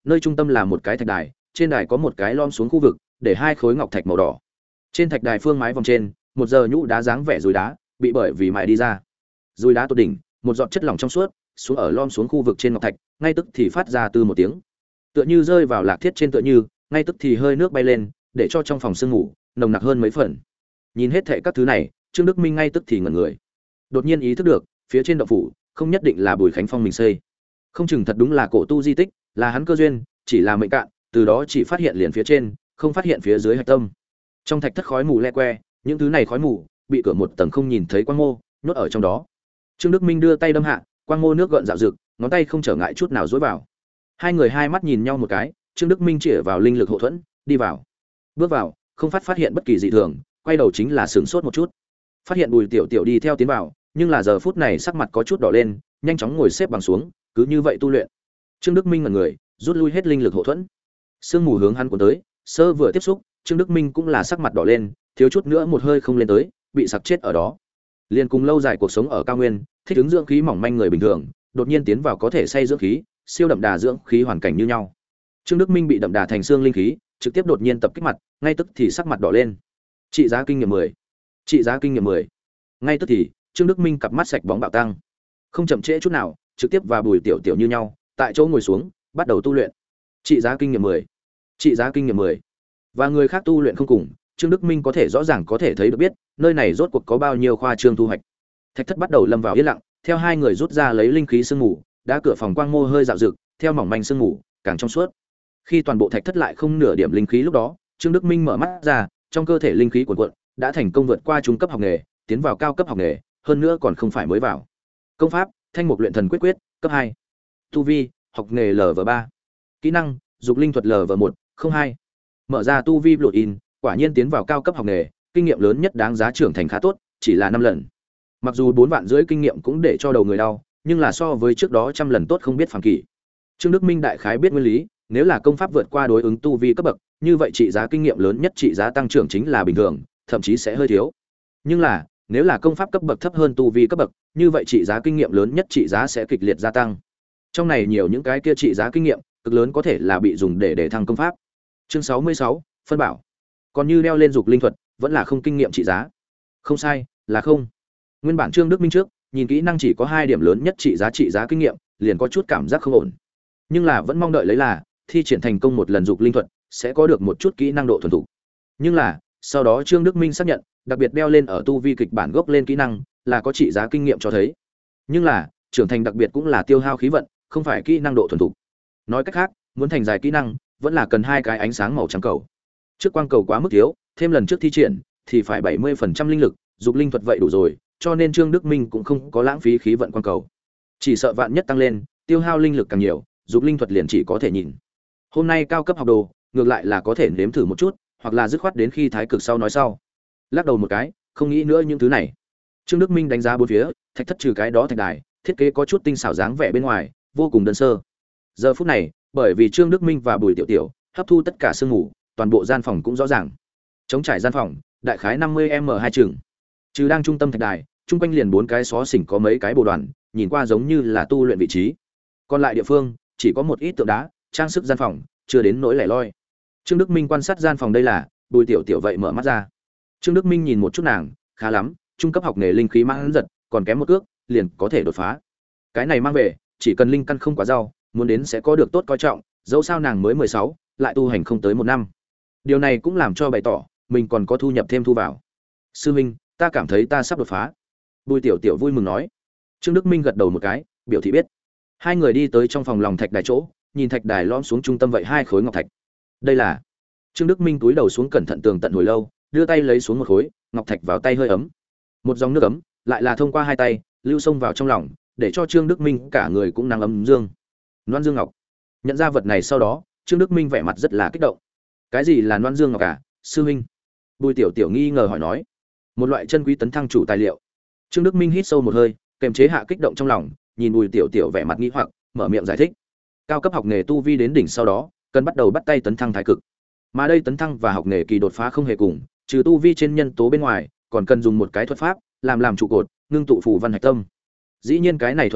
nơi trung tâm là một cái thạch đài, trên đài có một cái lom xuống khu vực để hai khối ngọc thạch màu đỏ. Trên thạch đài phương mái vòng trên, một giờ nhũ đá dáng vẻ dùi đá, bị bởi vì mài đi ra. Dùi đá tột đỉnh, một giọt chất lỏng trong suốt xuống ở lom xuống khu vực trên ngọc thạch, ngay tức thì phát ra từ một tiếng, tựa như rơi vào lạc thiết trên tựa như, ngay tức thì hơi nước bay lên, để cho trong phòng sương ngủ nồng nặc hơn mấy phần. Nhìn hết thảy các thứ này, Trương Đức Minh ngay tức thì ngẩn người. Đột nhiên ý thức được, phía trên động phủ không nhất định là Bùi Khánh Phong mình xây, không chừng thật đúng là cổ tu di tích, là hắn cơ duyên, chỉ là mệnh cạn, từ đó chỉ phát hiện liền phía trên, không phát hiện phía dưới hạch tâm. Trong thạch thất khói mù le que, những thứ này khói mù bị cửa một tầng không nhìn thấy quang mô nhốt ở trong đó. Trương Đức Minh đưa tay đâm hạ, quang mô nước gợn dạo dực, ngón tay không trở ngại chút nào dối vào. Hai người hai mắt nhìn nhau một cái, Trương Đức Minh chĩa vào linh lực hộ thuẫn, đi vào. Bước vào, không phát phát hiện bất kỳ dị thường, quay đầu chính là sửng sốt một chút. Phát hiện Bùi Tiểu Tiểu đi theo tiến vào, nhưng là giờ phút này sắc mặt có chút đỏ lên, nhanh chóng ngồi xếp bằng xuống, cứ như vậy tu luyện. Trương Đức Minh ngẩn người, rút lui hết linh lực hộ thuẫn. Sương mù hướng hắn cuốn tới, sơ vừa tiếp xúc, Trương Đức Minh cũng là sắc mặt đỏ lên, thiếu chút nữa một hơi không lên tới, bị sặc chết ở đó. Liên cùng lâu dài cuộc sống ở cao nguyên, thích ứng dưỡng khí mỏng manh người bình thường, đột nhiên tiến vào có thể say dưỡng khí, siêu đậm đà dưỡng khí hoàn cảnh như nhau. Trương Đức Minh bị đậm đà thành xương linh khí, trực tiếp đột nhiên tập kích mặt, ngay tức thì sắc mặt đỏ lên. Trị giá kinh nghiệm mười. Trị giá kinh nghiệm mười. Ngay tức thì, Trương Đức Minh cặp mắt sạch bóng bạo tăng. Không chậm trễ chút nào, trực tiếp và Bùi Tiểu Tiểu như nhau, tại chỗ ngồi xuống, bắt đầu tu luyện. Trị giá kinh nghiệm mười. Trị giá kinh nghiệm mười. Và người khác tu luyện không cùng, Trương Đức Minh có thể rõ ràng có thể thấy được biết, nơi này rốt cuộc có bao nhiêu khoa trương thu hoạch. Thạch thất bắt đầu lâm vào yên lặng, theo hai người rút ra lấy linh khí sương mù, đã cửa phòng quang mô hơi dạo dực, theo mỏng manh sương mù, càng trong suốt. Khi toàn bộ thạch thất lại không nửa điểm linh khí lúc đó, Trương Đức Minh mở mắt ra, trong cơ thể linh khí cuồn cuộn, đã thành công vượt qua trung cấp học nghề, tiến vào cao cấp học nghề, hơn nữa còn không phải mới vào. Công pháp: Thanh Mục Luyện Thần Quyết Quyết, cấp hai. Tu vi: học nghề L V ba. Kỹ năng: Dục Linh Thuật L V một, không hai. Mở ra tu vi Blood In, quả nhiên tiến vào cao cấp học nghề, kinh nghiệm lớn nhất đáng giá trưởng thành khá tốt, chỉ là năm lần. Mặc dù bốn vạn rưỡi kinh nghiệm cũng để cho đầu người đau, nhưng là so với trước đó trăm lần tốt không biết phàm kỷ. Trương Đức Minh đại khái biết nguyên lý, nếu là công pháp vượt qua đối ứng tu vi cấp bậc, như vậy trị giá kinh nghiệm lớn nhất trị giá tăng trưởng chính là bình thường, thậm chí sẽ hơi thiếu. Nhưng là, nếu là công pháp cấp bậc thấp hơn tu vi cấp bậc, như vậy trị giá kinh nghiệm lớn nhất trị giá sẽ kịch liệt gia tăng. Trong này nhiều những cái kia trị giá kinh nghiệm, cực lớn có thể là bị dùng để để thăng công pháp. Chương sáu mươi sáu, phân bảo. Còn như đeo lên dục linh thuật, vẫn là không kinh nghiệm trị giá. Không sai, là không. Nguyên bản Trương Đức Minh trước, nhìn kỹ năng chỉ có hai điểm lớn nhất trị giá trị giá kinh nghiệm, liền có chút cảm giác không ổn. Nhưng là vẫn mong đợi lấy là thi triển thành công một lần dục linh thuật, sẽ có được một chút kỹ năng độ thuần thục. Nhưng là, sau đó Trương Đức Minh xác nhận, đặc biệt đeo lên ở tu vi kịch bản gốc lên kỹ năng, là có trị giá kinh nghiệm cho thấy. Nhưng là, trưởng thành đặc biệt cũng là tiêu hao khí vận, không phải kỹ năng độ thuần thục. Nói cách khác, muốn thành dài kỹ năng, vẫn là cần hai cái ánh sáng màu trắng cầu. Trước quang cầu quá mức thiếu, thêm lần trước thi triển thì phải bảy mươi phần trăm linh lực, dục linh thuật vậy đủ rồi, cho nên Trương Đức Minh cũng không có lãng phí khí vận quang cầu. Chỉ sợ vạn nhất tăng lên, tiêu hao linh lực càng nhiều, dục linh thuật liền chỉ có thể nhìn. Hôm nay cao cấp học đồ, ngược lại là có thể nếm thử một chút, hoặc là dứt khoát đến khi thái cực sau nói sau. Lắc đầu một cái, không nghĩ nữa những thứ này. Trương Đức Minh đánh giá bốn phía, thạch thất trừ cái đó thạch đài, thiết kế có chút tinh xảo dáng vẻ bên ngoài, vô cùng đơn sơ. Giờ phút này, bởi vì Trương Đức Minh và Bùi Tiểu Tiểu hấp thu tất cả sương mù, toàn bộ gian phòng cũng rõ ràng. Trống trải gian phòng, đại khái năm mươi m hai chừng. Trừ đang trung tâm thạch đài, trung quanh liền bốn cái xó xỉnh có mấy cái bồ đoàn, nhìn qua giống như là tu luyện vị trí. Còn lại địa phương, chỉ có một ít tượng đá, trang sức gian phòng, chưa đến nỗi lẻ loi. Trương Đức Minh quan sát gian phòng đây là, Bùi Tiểu Tiểu vậy mở mắt ra. Trương Đức Minh nhìn một chút nàng, khá lắm, trung cấp học nghề linh khí mang giật, còn kém một cước, liền có thể đột phá. Cái này mang về, chỉ cần linh căn không quá giàu, muốn đến sẽ có được tốt coi trọng, dẫu sao nàng mới mười sáu, lại tu hành không tới một năm. Điều này cũng làm cho bày tỏ, mình còn có thu nhập thêm thu vào. Sư huynh, ta cảm thấy ta sắp đột phá. Bùi Tiểu Tiểu vui mừng nói. Trương Đức Minh gật đầu một cái, biểu thị biết. Hai người đi tới trong phòng lòng thạch đài chỗ, nhìn thạch đài lõm xuống trung tâm vậy hai khối ngọc thạch. Đây là. Trương Đức Minh túi đầu xuống cẩn thận tường tận hồi lâu, đưa tay lấy xuống một khối ngọc thạch vào tay hơi ấm. Một dòng nước ấm, lại là thông qua hai tay, lưu xông vào trong lòng, để cho Trương Đức Minh cả người cũng nắng ấm dương. Loan Dương Ngọc. Nhận ra vật này sau đó, Trương Đức Minh vẻ mặt rất là kích động. Cái gì là Loan Dương Ngọc à, sư huynh? Bùi Tiểu Tiểu nghi ngờ hỏi nói. Một loại chân quý tấn thăng chủ tài liệu. Trương Đức Minh hít sâu một hơi, kềm chế hạ kích động trong lòng, nhìn Bùi Tiểu Tiểu vẻ mặt nghi hoặc, mở miệng giải thích. Cao cấp học nghề tu vi đến đỉnh sau đó, cần bắt đầu bắt tay tấn thăng thái cực. Mà đây tấn thăng và học nghề kỳ đột phá không hề cùng, trừ tu vi trên nhân tố bên ngoài, còn cần dùng một cái thuật pháp làm làm trụ cột, ngưng tụ phù văn hạch tâm. Dĩ nhiên cái này thuật pháp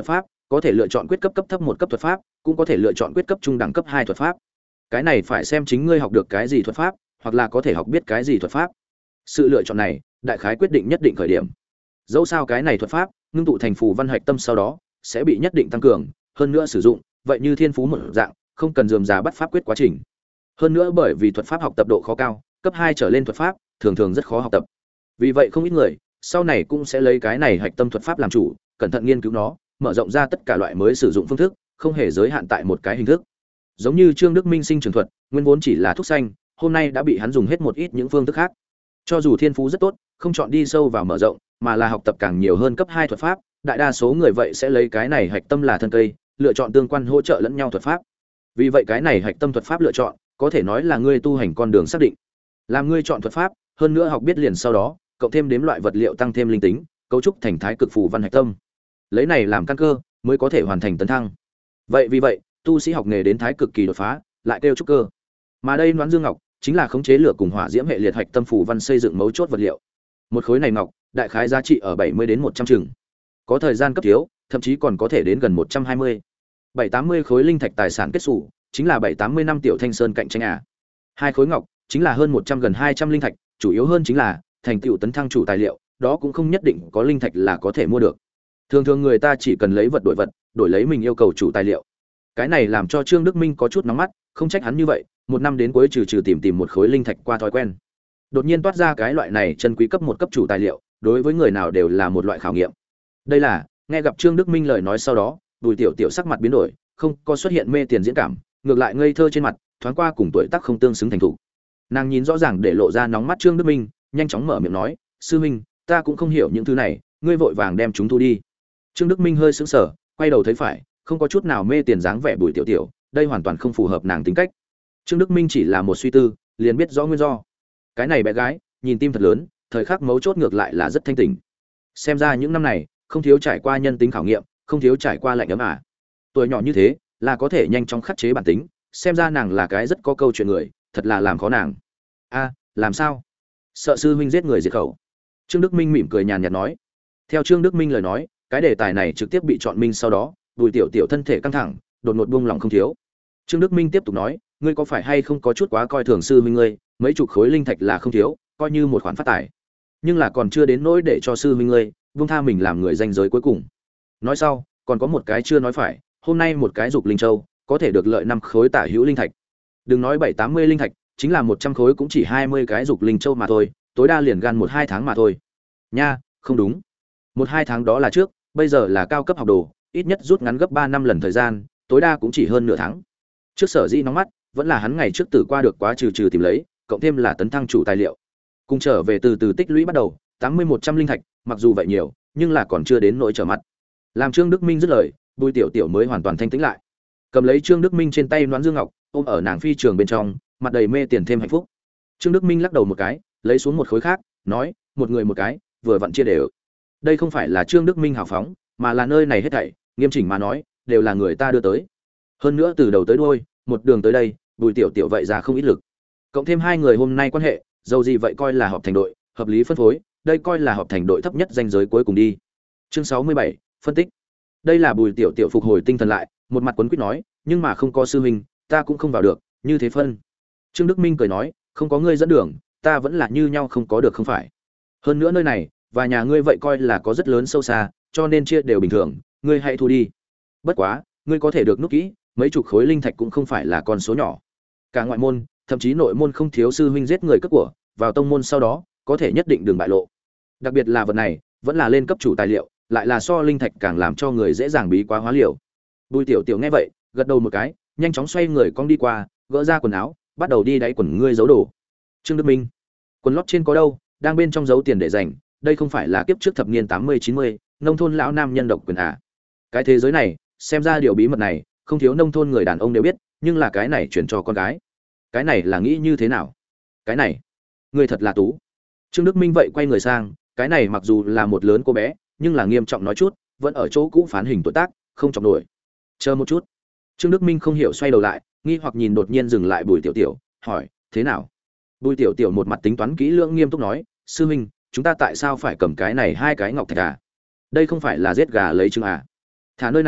có thể lựa chọn quyết cấp cấp thấp một cấp thuật pháp, cũng có thể lựa chọn quyết cấp trung đẳng cấp hai thuật pháp. Cái này phải xem chính ngươi học được cái gì thuật pháp, hoặc là có thể học biết cái gì thuật pháp. Sự lựa chọn này, đại khái quyết định nhất định khởi điểm. Dẫu sao cái này thuật pháp, ngưng tụ thành phù văn hạch tâm sau đó, sẽ bị nhất định tăng cường, hơn nữa sử dụng, vậy như thiên phú một dạng, không cần rườm rà bắt pháp quyết quá trình. Hơn nữa bởi vì thuật pháp học tập độ khó cao, cấp hai trở lên thuật pháp, thường thường rất khó học tập. Vì vậy không ít người, sau này cũng sẽ lấy cái này hạch tâm thuật pháp làm chủ, cẩn thận nghiên cứu nó, mở rộng ra tất cả loại mới sử dụng phương thức, không hề giới hạn tại một cái hình thức. Giống như Trương Đức Minh sinh trường thuật, nguyên vốn chỉ là thuốc xanh, hôm nay đã bị hắn dùng hết một ít những phương thức khác. Cho dù thiên phú rất tốt, không chọn đi sâu vào mở rộng, mà là học tập càng nhiều hơn cấp hai thuật pháp, đại đa số người vậy sẽ lấy cái này hạch tâm là thân cây, lựa chọn tương quan hỗ trợ lẫn nhau thuật pháp. Vì vậy cái này hạch tâm thuật pháp lựa chọn, có thể nói là ngươi tu hành con đường xác định. Làm ngươi chọn thuật pháp, hơn nữa học biết liền sau đó, cộng thêm đếm loại vật liệu tăng thêm linh tính, cấu trúc thành thái cực phù văn hạch tâm. Lấy này làm căn cơ, mới có thể hoàn thành tấn thăng. Vậy vì vậy, tu sĩ học nghề đến thái cực kỳ đột phá, lại kêu trúc cơ. Mà đây Noãn Dương Ngọc chính là khống chế lửa cùng hỏa diễm hệ liệt hạch tâm phù văn xây dựng mấu chốt vật liệu. Một khối này ngọc, đại khái giá trị ở bảy mươi đến một trăm chừng. Có thời gian cấp thiếu, thậm chí còn có thể đến gần một trăm hai mươi. bảy tám mươi khối linh thạch tài sản kết sủ, chính là bảy tám mươi năm tiểu thanh sơn cạnh tranh à. Hai khối ngọc, chính là hơn một trăm gần hai trăm linh thạch, chủ yếu hơn chính là thành tựu tấn thăng chủ tài liệu, đó cũng không nhất định có linh thạch là có thể mua được. Thường thường người ta chỉ cần lấy vật đổi vật, đổi lấy mình yêu cầu chủ tài liệu. Cái này làm cho Trương Đức Minh có chút nóng mắt, không trách hắn như vậy, một năm đến cuối trừ trừ tìm tìm một khối linh thạch qua thói quen. Đột nhiên toát ra cái loại này chân quý cấp một cấp chủ tài liệu, đối với người nào đều là một loại khảo nghiệm. Đây là, nghe gặp Trương Đức Minh lời nói sau đó, Bùi Tiểu Tiểu sắc mặt biến đổi, không có xuất hiện mê tiền diễn cảm, ngược lại ngây thơ trên mặt, thoáng qua cùng tuổi tác không tương xứng thành thủ. Nàng nhìn rõ ràng để lộ ra nóng mắt Trương Đức Minh, nhanh chóng mở miệng nói, "Sư huynh, ta cũng không hiểu những thứ này, ngươi vội vàng đem chúng thu đi." Trương Đức Minh hơi sững sờ, quay đầu thấy phải, không có chút nào mê tiền dáng vẻ Bùi Tiểu Tiểu, đây hoàn toàn không phù hợp nàng tính cách. Trương Đức Minh chỉ là một suy tư, liền biết rõ nguyên do. Cái này bé gái, nhìn tim thật lớn, thời khắc mấu chốt ngược lại là rất thanh tỉnh. Xem ra những năm này, không thiếu trải qua nhân tính khảo nghiệm, không thiếu trải qua lạnh ấm ả. Tuổi nhỏ như thế, là có thể nhanh chóng khắc chế bản tính, xem ra nàng là cái rất có câu chuyện người, thật là làm khó nàng. A, làm sao? Sợ sư huynh giết người diệt khẩu. Trương Đức Minh mỉm cười nhàn nhạt nói. Theo Trương Đức Minh lời nói, cái đề tài này trực tiếp bị chọn minh sau đó, Bùi Tiểu Tiểu thân thể căng thẳng, đột ngột buông lỏng không thiếu. Trương Đức Minh tiếp tục nói, ngươi có phải hay không có chút quá coi thường sư huynh ngươi, mấy chục khối linh thạch là không thiếu, coi như một khoản phát tài. Nhưng là còn chưa đến nỗi để cho sư huynh ngươi buông tha mình làm người danh giới cuối cùng. Nói sau, còn có một cái chưa nói phải, hôm nay một cái dục linh châu có thể được lợi năm khối tả hữu linh thạch. Đừng nói bảy tám mươi linh thạch, chính là một trăm khối cũng chỉ hai mươi cái dục linh châu mà thôi, tối đa liền gan một hai tháng mà thôi. Nha, không đúng. Một hai tháng đó là trước, bây giờ là cao cấp học đồ, ít nhất rút ngắn gấp ba năm lần thời gian, tối đa cũng chỉ hơn nửa tháng. Trước sở dĩ nóng mắt, vẫn là hắn ngày trước tử qua được quá trừ trừ tìm lấy, cộng thêm là tấn thăng chủ tài liệu. Cùng trở về từ từ tích lũy bắt đầu, tám mươi một trăm linh thạch, mặc dù vậy nhiều, nhưng là còn chưa đến nỗi trở mặt. Làm Trương Đức Minh dứt lời, Bùi Tiểu Tiểu mới hoàn toàn thanh tĩnh lại. Cầm lấy Trương Đức Minh trên tay Noãn Dương Ngọc, ôm ở nàng phi trường bên trong, mặt đầy mê tiền thêm hạnh phúc. Trương Đức Minh lắc đầu một cái, lấy xuống một khối khác, nói, một người một cái, vừa vặn chia đều. Đây không phải là Trương Đức Minh hào phóng, mà là nơi này hết thảy, nghiêm chỉnh mà nói, đều là người ta đưa tới. Hơn nữa từ đầu tới đuôi, một đường tới đây, Bùi Tiểu Tiểu vậy ra không ít lực. Cộng thêm hai người hôm nay quan hệ, dầu gì vậy coi là họp thành đội, hợp lý phân phối, đây coi là họp thành đội thấp nhất danh giới cuối cùng đi. Chương sáu mươi bảy, phân tích. Đây là Bùi Tiểu Tiểu phục hồi tinh thần lại, một mặt quấn quýt nói, nhưng mà không có sư huynh, ta cũng không vào được, như thế phân. Trương Đức Minh cười nói, không có ngươi dẫn đường, ta vẫn là như nhau không có được không phải. Hơn nữa nơi này, và nhà ngươi vậy coi là có rất lớn sâu xa, cho nên chia đều bình thường, ngươi hãy thu đi. Bất quá, ngươi có thể được nút kỹ, mấy chục khối linh thạch cũng không phải là con số nhỏ. Cả ngoại môn, thậm chí nội môn không thiếu sư huynh giết người cướp của, vào tông môn sau đó, có thể nhất định đường bại lộ. Đặc biệt là vật này, vẫn là lên cấp chủ tài liệu, lại là so linh thạch càng làm cho người dễ dàng bí quá hóa liều. Bùi Tiểu Tiểu nghe vậy, gật đầu một cái, nhanh chóng xoay người cong đi qua, gỡ ra quần áo, bắt đầu đi đáy quần ngươi giấu đồ. Trương Đức Minh, quần lót trên có đâu, đang bên trong giấu tiền để dành, đây không phải là kiếp trước thập niên tám mươi chín mươi, nông thôn lão nam nhân độc quyền à? Cái thế giới này, xem ra điều bí mật này, không thiếu nông thôn người đàn ông đều biết, nhưng là cái này chuyển cho con gái. Cái này là nghĩ như thế nào? Cái này, ngươi thật là tú. Trương Đức Minh vậy quay người sang, cái này mặc dù là một lớn cô bé, nhưng là nghiêm trọng nói chút, vẫn ở chỗ cũ phán hình tuổi tác, không trọng nổi. Chờ một chút. Trương Đức Minh không hiểu xoay đầu lại, nghi hoặc nhìn đột nhiên dừng lại Bùi Tiểu Tiểu, hỏi, thế nào? Bùi Tiểu Tiểu một mặt tính toán kỹ lưỡng nghiêm túc nói, sư huynh, chúng ta tại sao phải cầm cái này hai cái ngọc thạch à? Đây không phải là giết gà lấy trứng à? Thả nơi này,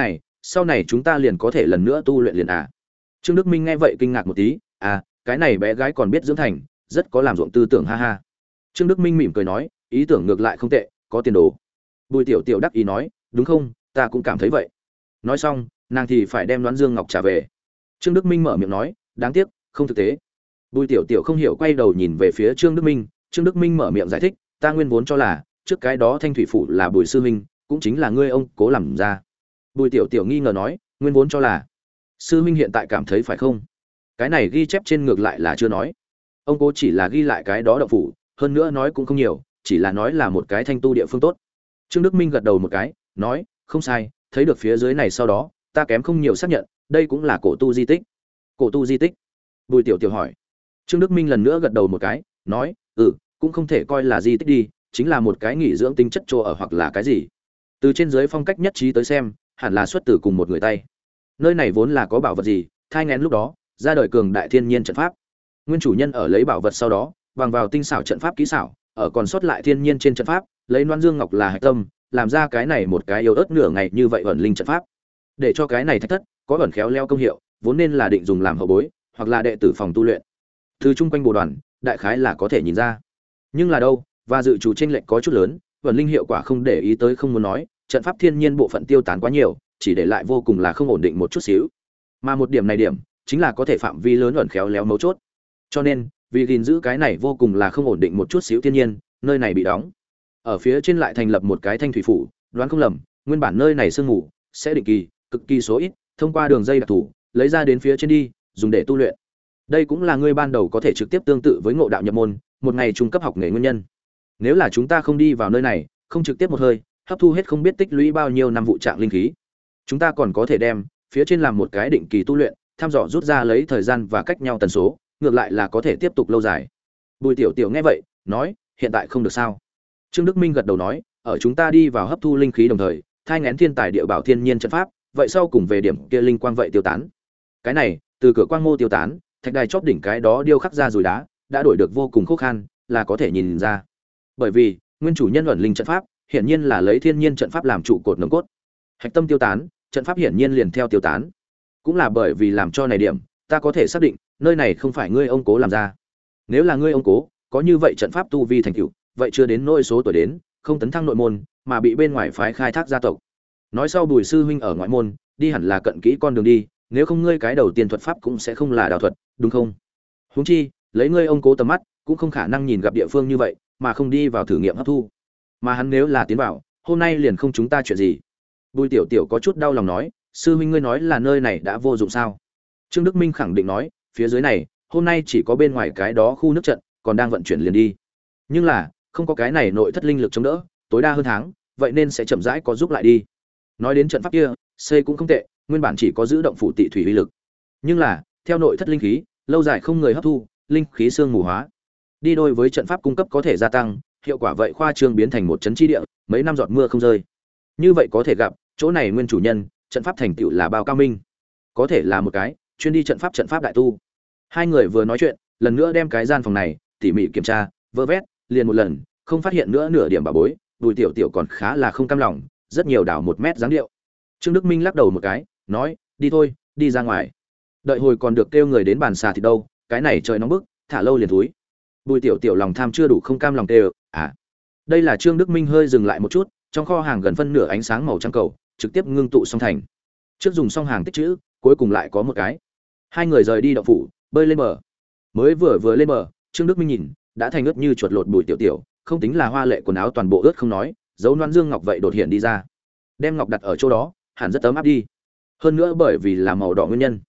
sau này chúng ta liền có thể lần nữa tu luyện liền à? Trương Đức Minh nghe vậy kinh ngạc một tí, à, cái này bé gái còn biết dưỡng thành, rất có làm ruộng tư tưởng ha ha. Trương Đức Minh mỉm cười nói, ý tưởng ngược lại không tệ, có tiền đồ. Bùi Tiểu Tiểu đắc ý nói, đúng không, ta cũng cảm thấy vậy. Nói xong, nàng thì phải đem Đoán Dương Ngọc trả về. Trương Đức Minh mở miệng nói, đáng tiếc, không thực tế. Bùi Tiểu Tiểu không hiểu quay đầu nhìn về phía Trương Đức Minh, Trương Đức Minh mở miệng giải thích, ta nguyên vốn cho là, trước cái đó Thanh Thủy phủ là Bùi sư huynh, cũng chính là ngươi ông cố làm ra. Bùi Tiểu Tiểu nghi ngờ nói, nguyên vốn cho là, sư huynh hiện tại cảm thấy phải không? Cái này ghi chép trên ngược lại là chưa nói. Ông cố chỉ là ghi lại cái đó động phủ, hơn nữa nói cũng không nhiều, chỉ là nói là một cái thanh tu địa phương tốt. Trương Đức Minh gật đầu một cái, nói, không sai, thấy được phía dưới này sau đó, ta kém không nhiều xác nhận, đây cũng là cổ tu di tích. Cổ tu di tích? Bùi Tiểu Tiểu hỏi. Trương Đức Minh lần nữa gật đầu một cái, nói, ừ, cũng không thể coi là di tích đi, chính là một cái nghỉ dưỡng tính chất chỗ ở hoặc là cái gì. Từ trên dưới phong cách nhất trí tới xem, hẳn là xuất từ cùng một người tay. Nơi này vốn là có bảo vật gì, thai nghén lúc đó, ra đời cường đại thiên nhiên trận pháp. Nguyên chủ nhân ở lấy bảo vật sau đó, bằng vào tinh xảo trận pháp kỹ xảo, ở còn sót lại thiên nhiên trên trận pháp, lấy Loan Dương Ngọc là hạch tâm, làm ra cái này một cái yếu ớt nửa ngày như vậy ẩn linh trận pháp. Để cho cái này thách thất có ẩn khéo leo công hiệu, vốn nên là định dùng làm hậu bối, hoặc là đệ tử phòng tu luyện. Từ chung quanh bồ đoàn, đại khái là có thể nhìn ra. Nhưng là đâu, và dự chủ chênh lệch có chút lớn, ẩn linh hiệu quả không để ý tới không muốn nói, trận pháp thiên nhiên bộ phận tiêu tán quá nhiều, chỉ để lại vô cùng là không ổn định một chút xíu. Mà một điểm này điểm, chính là có thể phạm vi lớn ẩn khéo léo mấu chốt. Cho nên, vì gìn giữ cái này vô cùng là không ổn định một chút xíu thiên nhiên, nơi này bị đóng. Ở phía trên lại thành lập một cái thanh thủy phủ, đoán không lầm, nguyên bản nơi này sương mù sẽ định kỳ, cực kỳ số ít, thông qua đường dây đặc thù, lấy ra đến phía trên đi, dùng để tu luyện. Đây cũng là ngươi ban đầu có thể trực tiếp tương tự với ngộ đạo nhập môn, một ngày trung cấp học nghề nguyên nhân. Nếu là chúng ta không đi vào nơi này, không trực tiếp một hơi, hấp thu hết không biết tích lũy bao nhiêu năm vụ trạng linh khí. Chúng ta còn có thể đem phía trên làm một cái định kỳ tu luyện, thăm dò rút ra lấy thời gian và cách nhau tần số, ngược lại là có thể tiếp tục lâu dài. Bùi Tiểu Tiểu nghe vậy, nói, hiện tại không được sao? Trương Đức Minh gật đầu nói, ở chúng ta đi vào hấp thu linh khí đồng thời, thai nghén thiên tài địa bảo thiên nhiên trận pháp, vậy sau cùng về điểm kia linh quang vậy tiêu tán. Cái này, từ cửa quang mô tiêu tán, thạch đài chóp đỉnh cái đó điêu khắc ra rồi đá, đã đổi được vô cùng khó khăn, là có thể nhìn ra. Bởi vì, nguyên chủ nhân ẩn linh trận pháp, hiển nhiên là lấy thiên nhiên trận pháp làm trụ cột nòng cốt. Hạch tâm tiêu tán, trận pháp hiển nhiên liền theo tiêu tán. Cũng là bởi vì làm cho này điểm, ta có thể xác định, nơi này không phải ngươi ông cố làm ra. Nếu là ngươi ông cố, có như vậy trận pháp tu vi thành tựu, vậy chưa đến nỗi số tuổi đến, không tấn thăng nội môn, mà bị bên ngoài phái khai thác gia tộc. Nói sau Bùi sư huynh ở ngoại môn, đi hẳn là cận kỹ con đường đi, nếu không ngươi cái đầu tiên thuật pháp cũng sẽ không là đạo thuật, đúng không? Huống chi, lấy ngươi ông cố tầm mắt, cũng không khả năng nhìn gặp địa phương như vậy, mà không đi vào thử nghiệm hấp thu. Mà hắn nếu là tiến vào, hôm nay liền không chúng ta chuyện gì. Bùi Tiểu Tiểu có chút đau lòng nói, sư huynh ngươi nói là nơi này đã vô dụng sao? Trương Đức Minh khẳng định nói, phía dưới này, hôm nay chỉ có bên ngoài cái đó khu nước trận, còn đang vận chuyển liền đi. Nhưng là, không có cái này nội thất linh lực chống đỡ, tối đa hơn tháng, vậy nên sẽ chậm rãi có giúp lại đi. Nói đến trận pháp kia, xây cũng không tệ, nguyên bản chỉ có giữ động phủ tị thủy uy lực. Nhưng là, theo nội thất linh khí, lâu dài không người hấp thu, linh khí xương mù hóa. Đi đôi với trận pháp cung cấp có thể gia tăng, hiệu quả vậy khoa trương biến thành một chấn chi địa, mấy năm giọt mưa không rơi. Như vậy có thể gặp, chỗ này nguyên chủ nhân, trận pháp thành tựu là bao cao minh. Có thể là một cái chuyên đi trận pháp trận pháp đại tu. Hai người vừa nói chuyện, lần nữa đem cái gian phòng này tỉ mỉ kiểm tra, vơ vét, liền một lần, không phát hiện nữa nửa điểm bà bối, Bùi Tiểu Tiểu còn khá là không cam lòng, rất nhiều đảo một mét dáng điệu. Trương Đức Minh lắc đầu một cái, nói, đi thôi, đi ra ngoài. Đợi hồi còn được kêu người đến bàn xà thì đâu, cái này trời nóng bức, thả lâu liền thúi. Bùi Tiểu Tiểu lòng tham chưa đủ không cam lòng kêu, à. Đây là Trương Đức Minh hơi dừng lại một chút, trong kho hàng gần phân nửa ánh sáng màu trắng cầu, trực tiếp ngưng tụ xong thành. Trước dùng xong hàng tích trữ, cuối cùng lại có một cái. Hai người rời đi động phủ, bơi lên bờ. Mới vừa vừa lên bờ, Trương Đức Minh nhìn, đã thành ướt như chuột lột Bùi Tiểu Tiểu, không tính là hoa lệ quần áo toàn bộ ướt không nói, dấu Loan Dương Ngọc vậy đột hiện đi ra. Đem ngọc đặt ở chỗ đó, hẳn rất ấm áp đi. Hơn nữa bởi vì là màu đỏ nguyên nhân,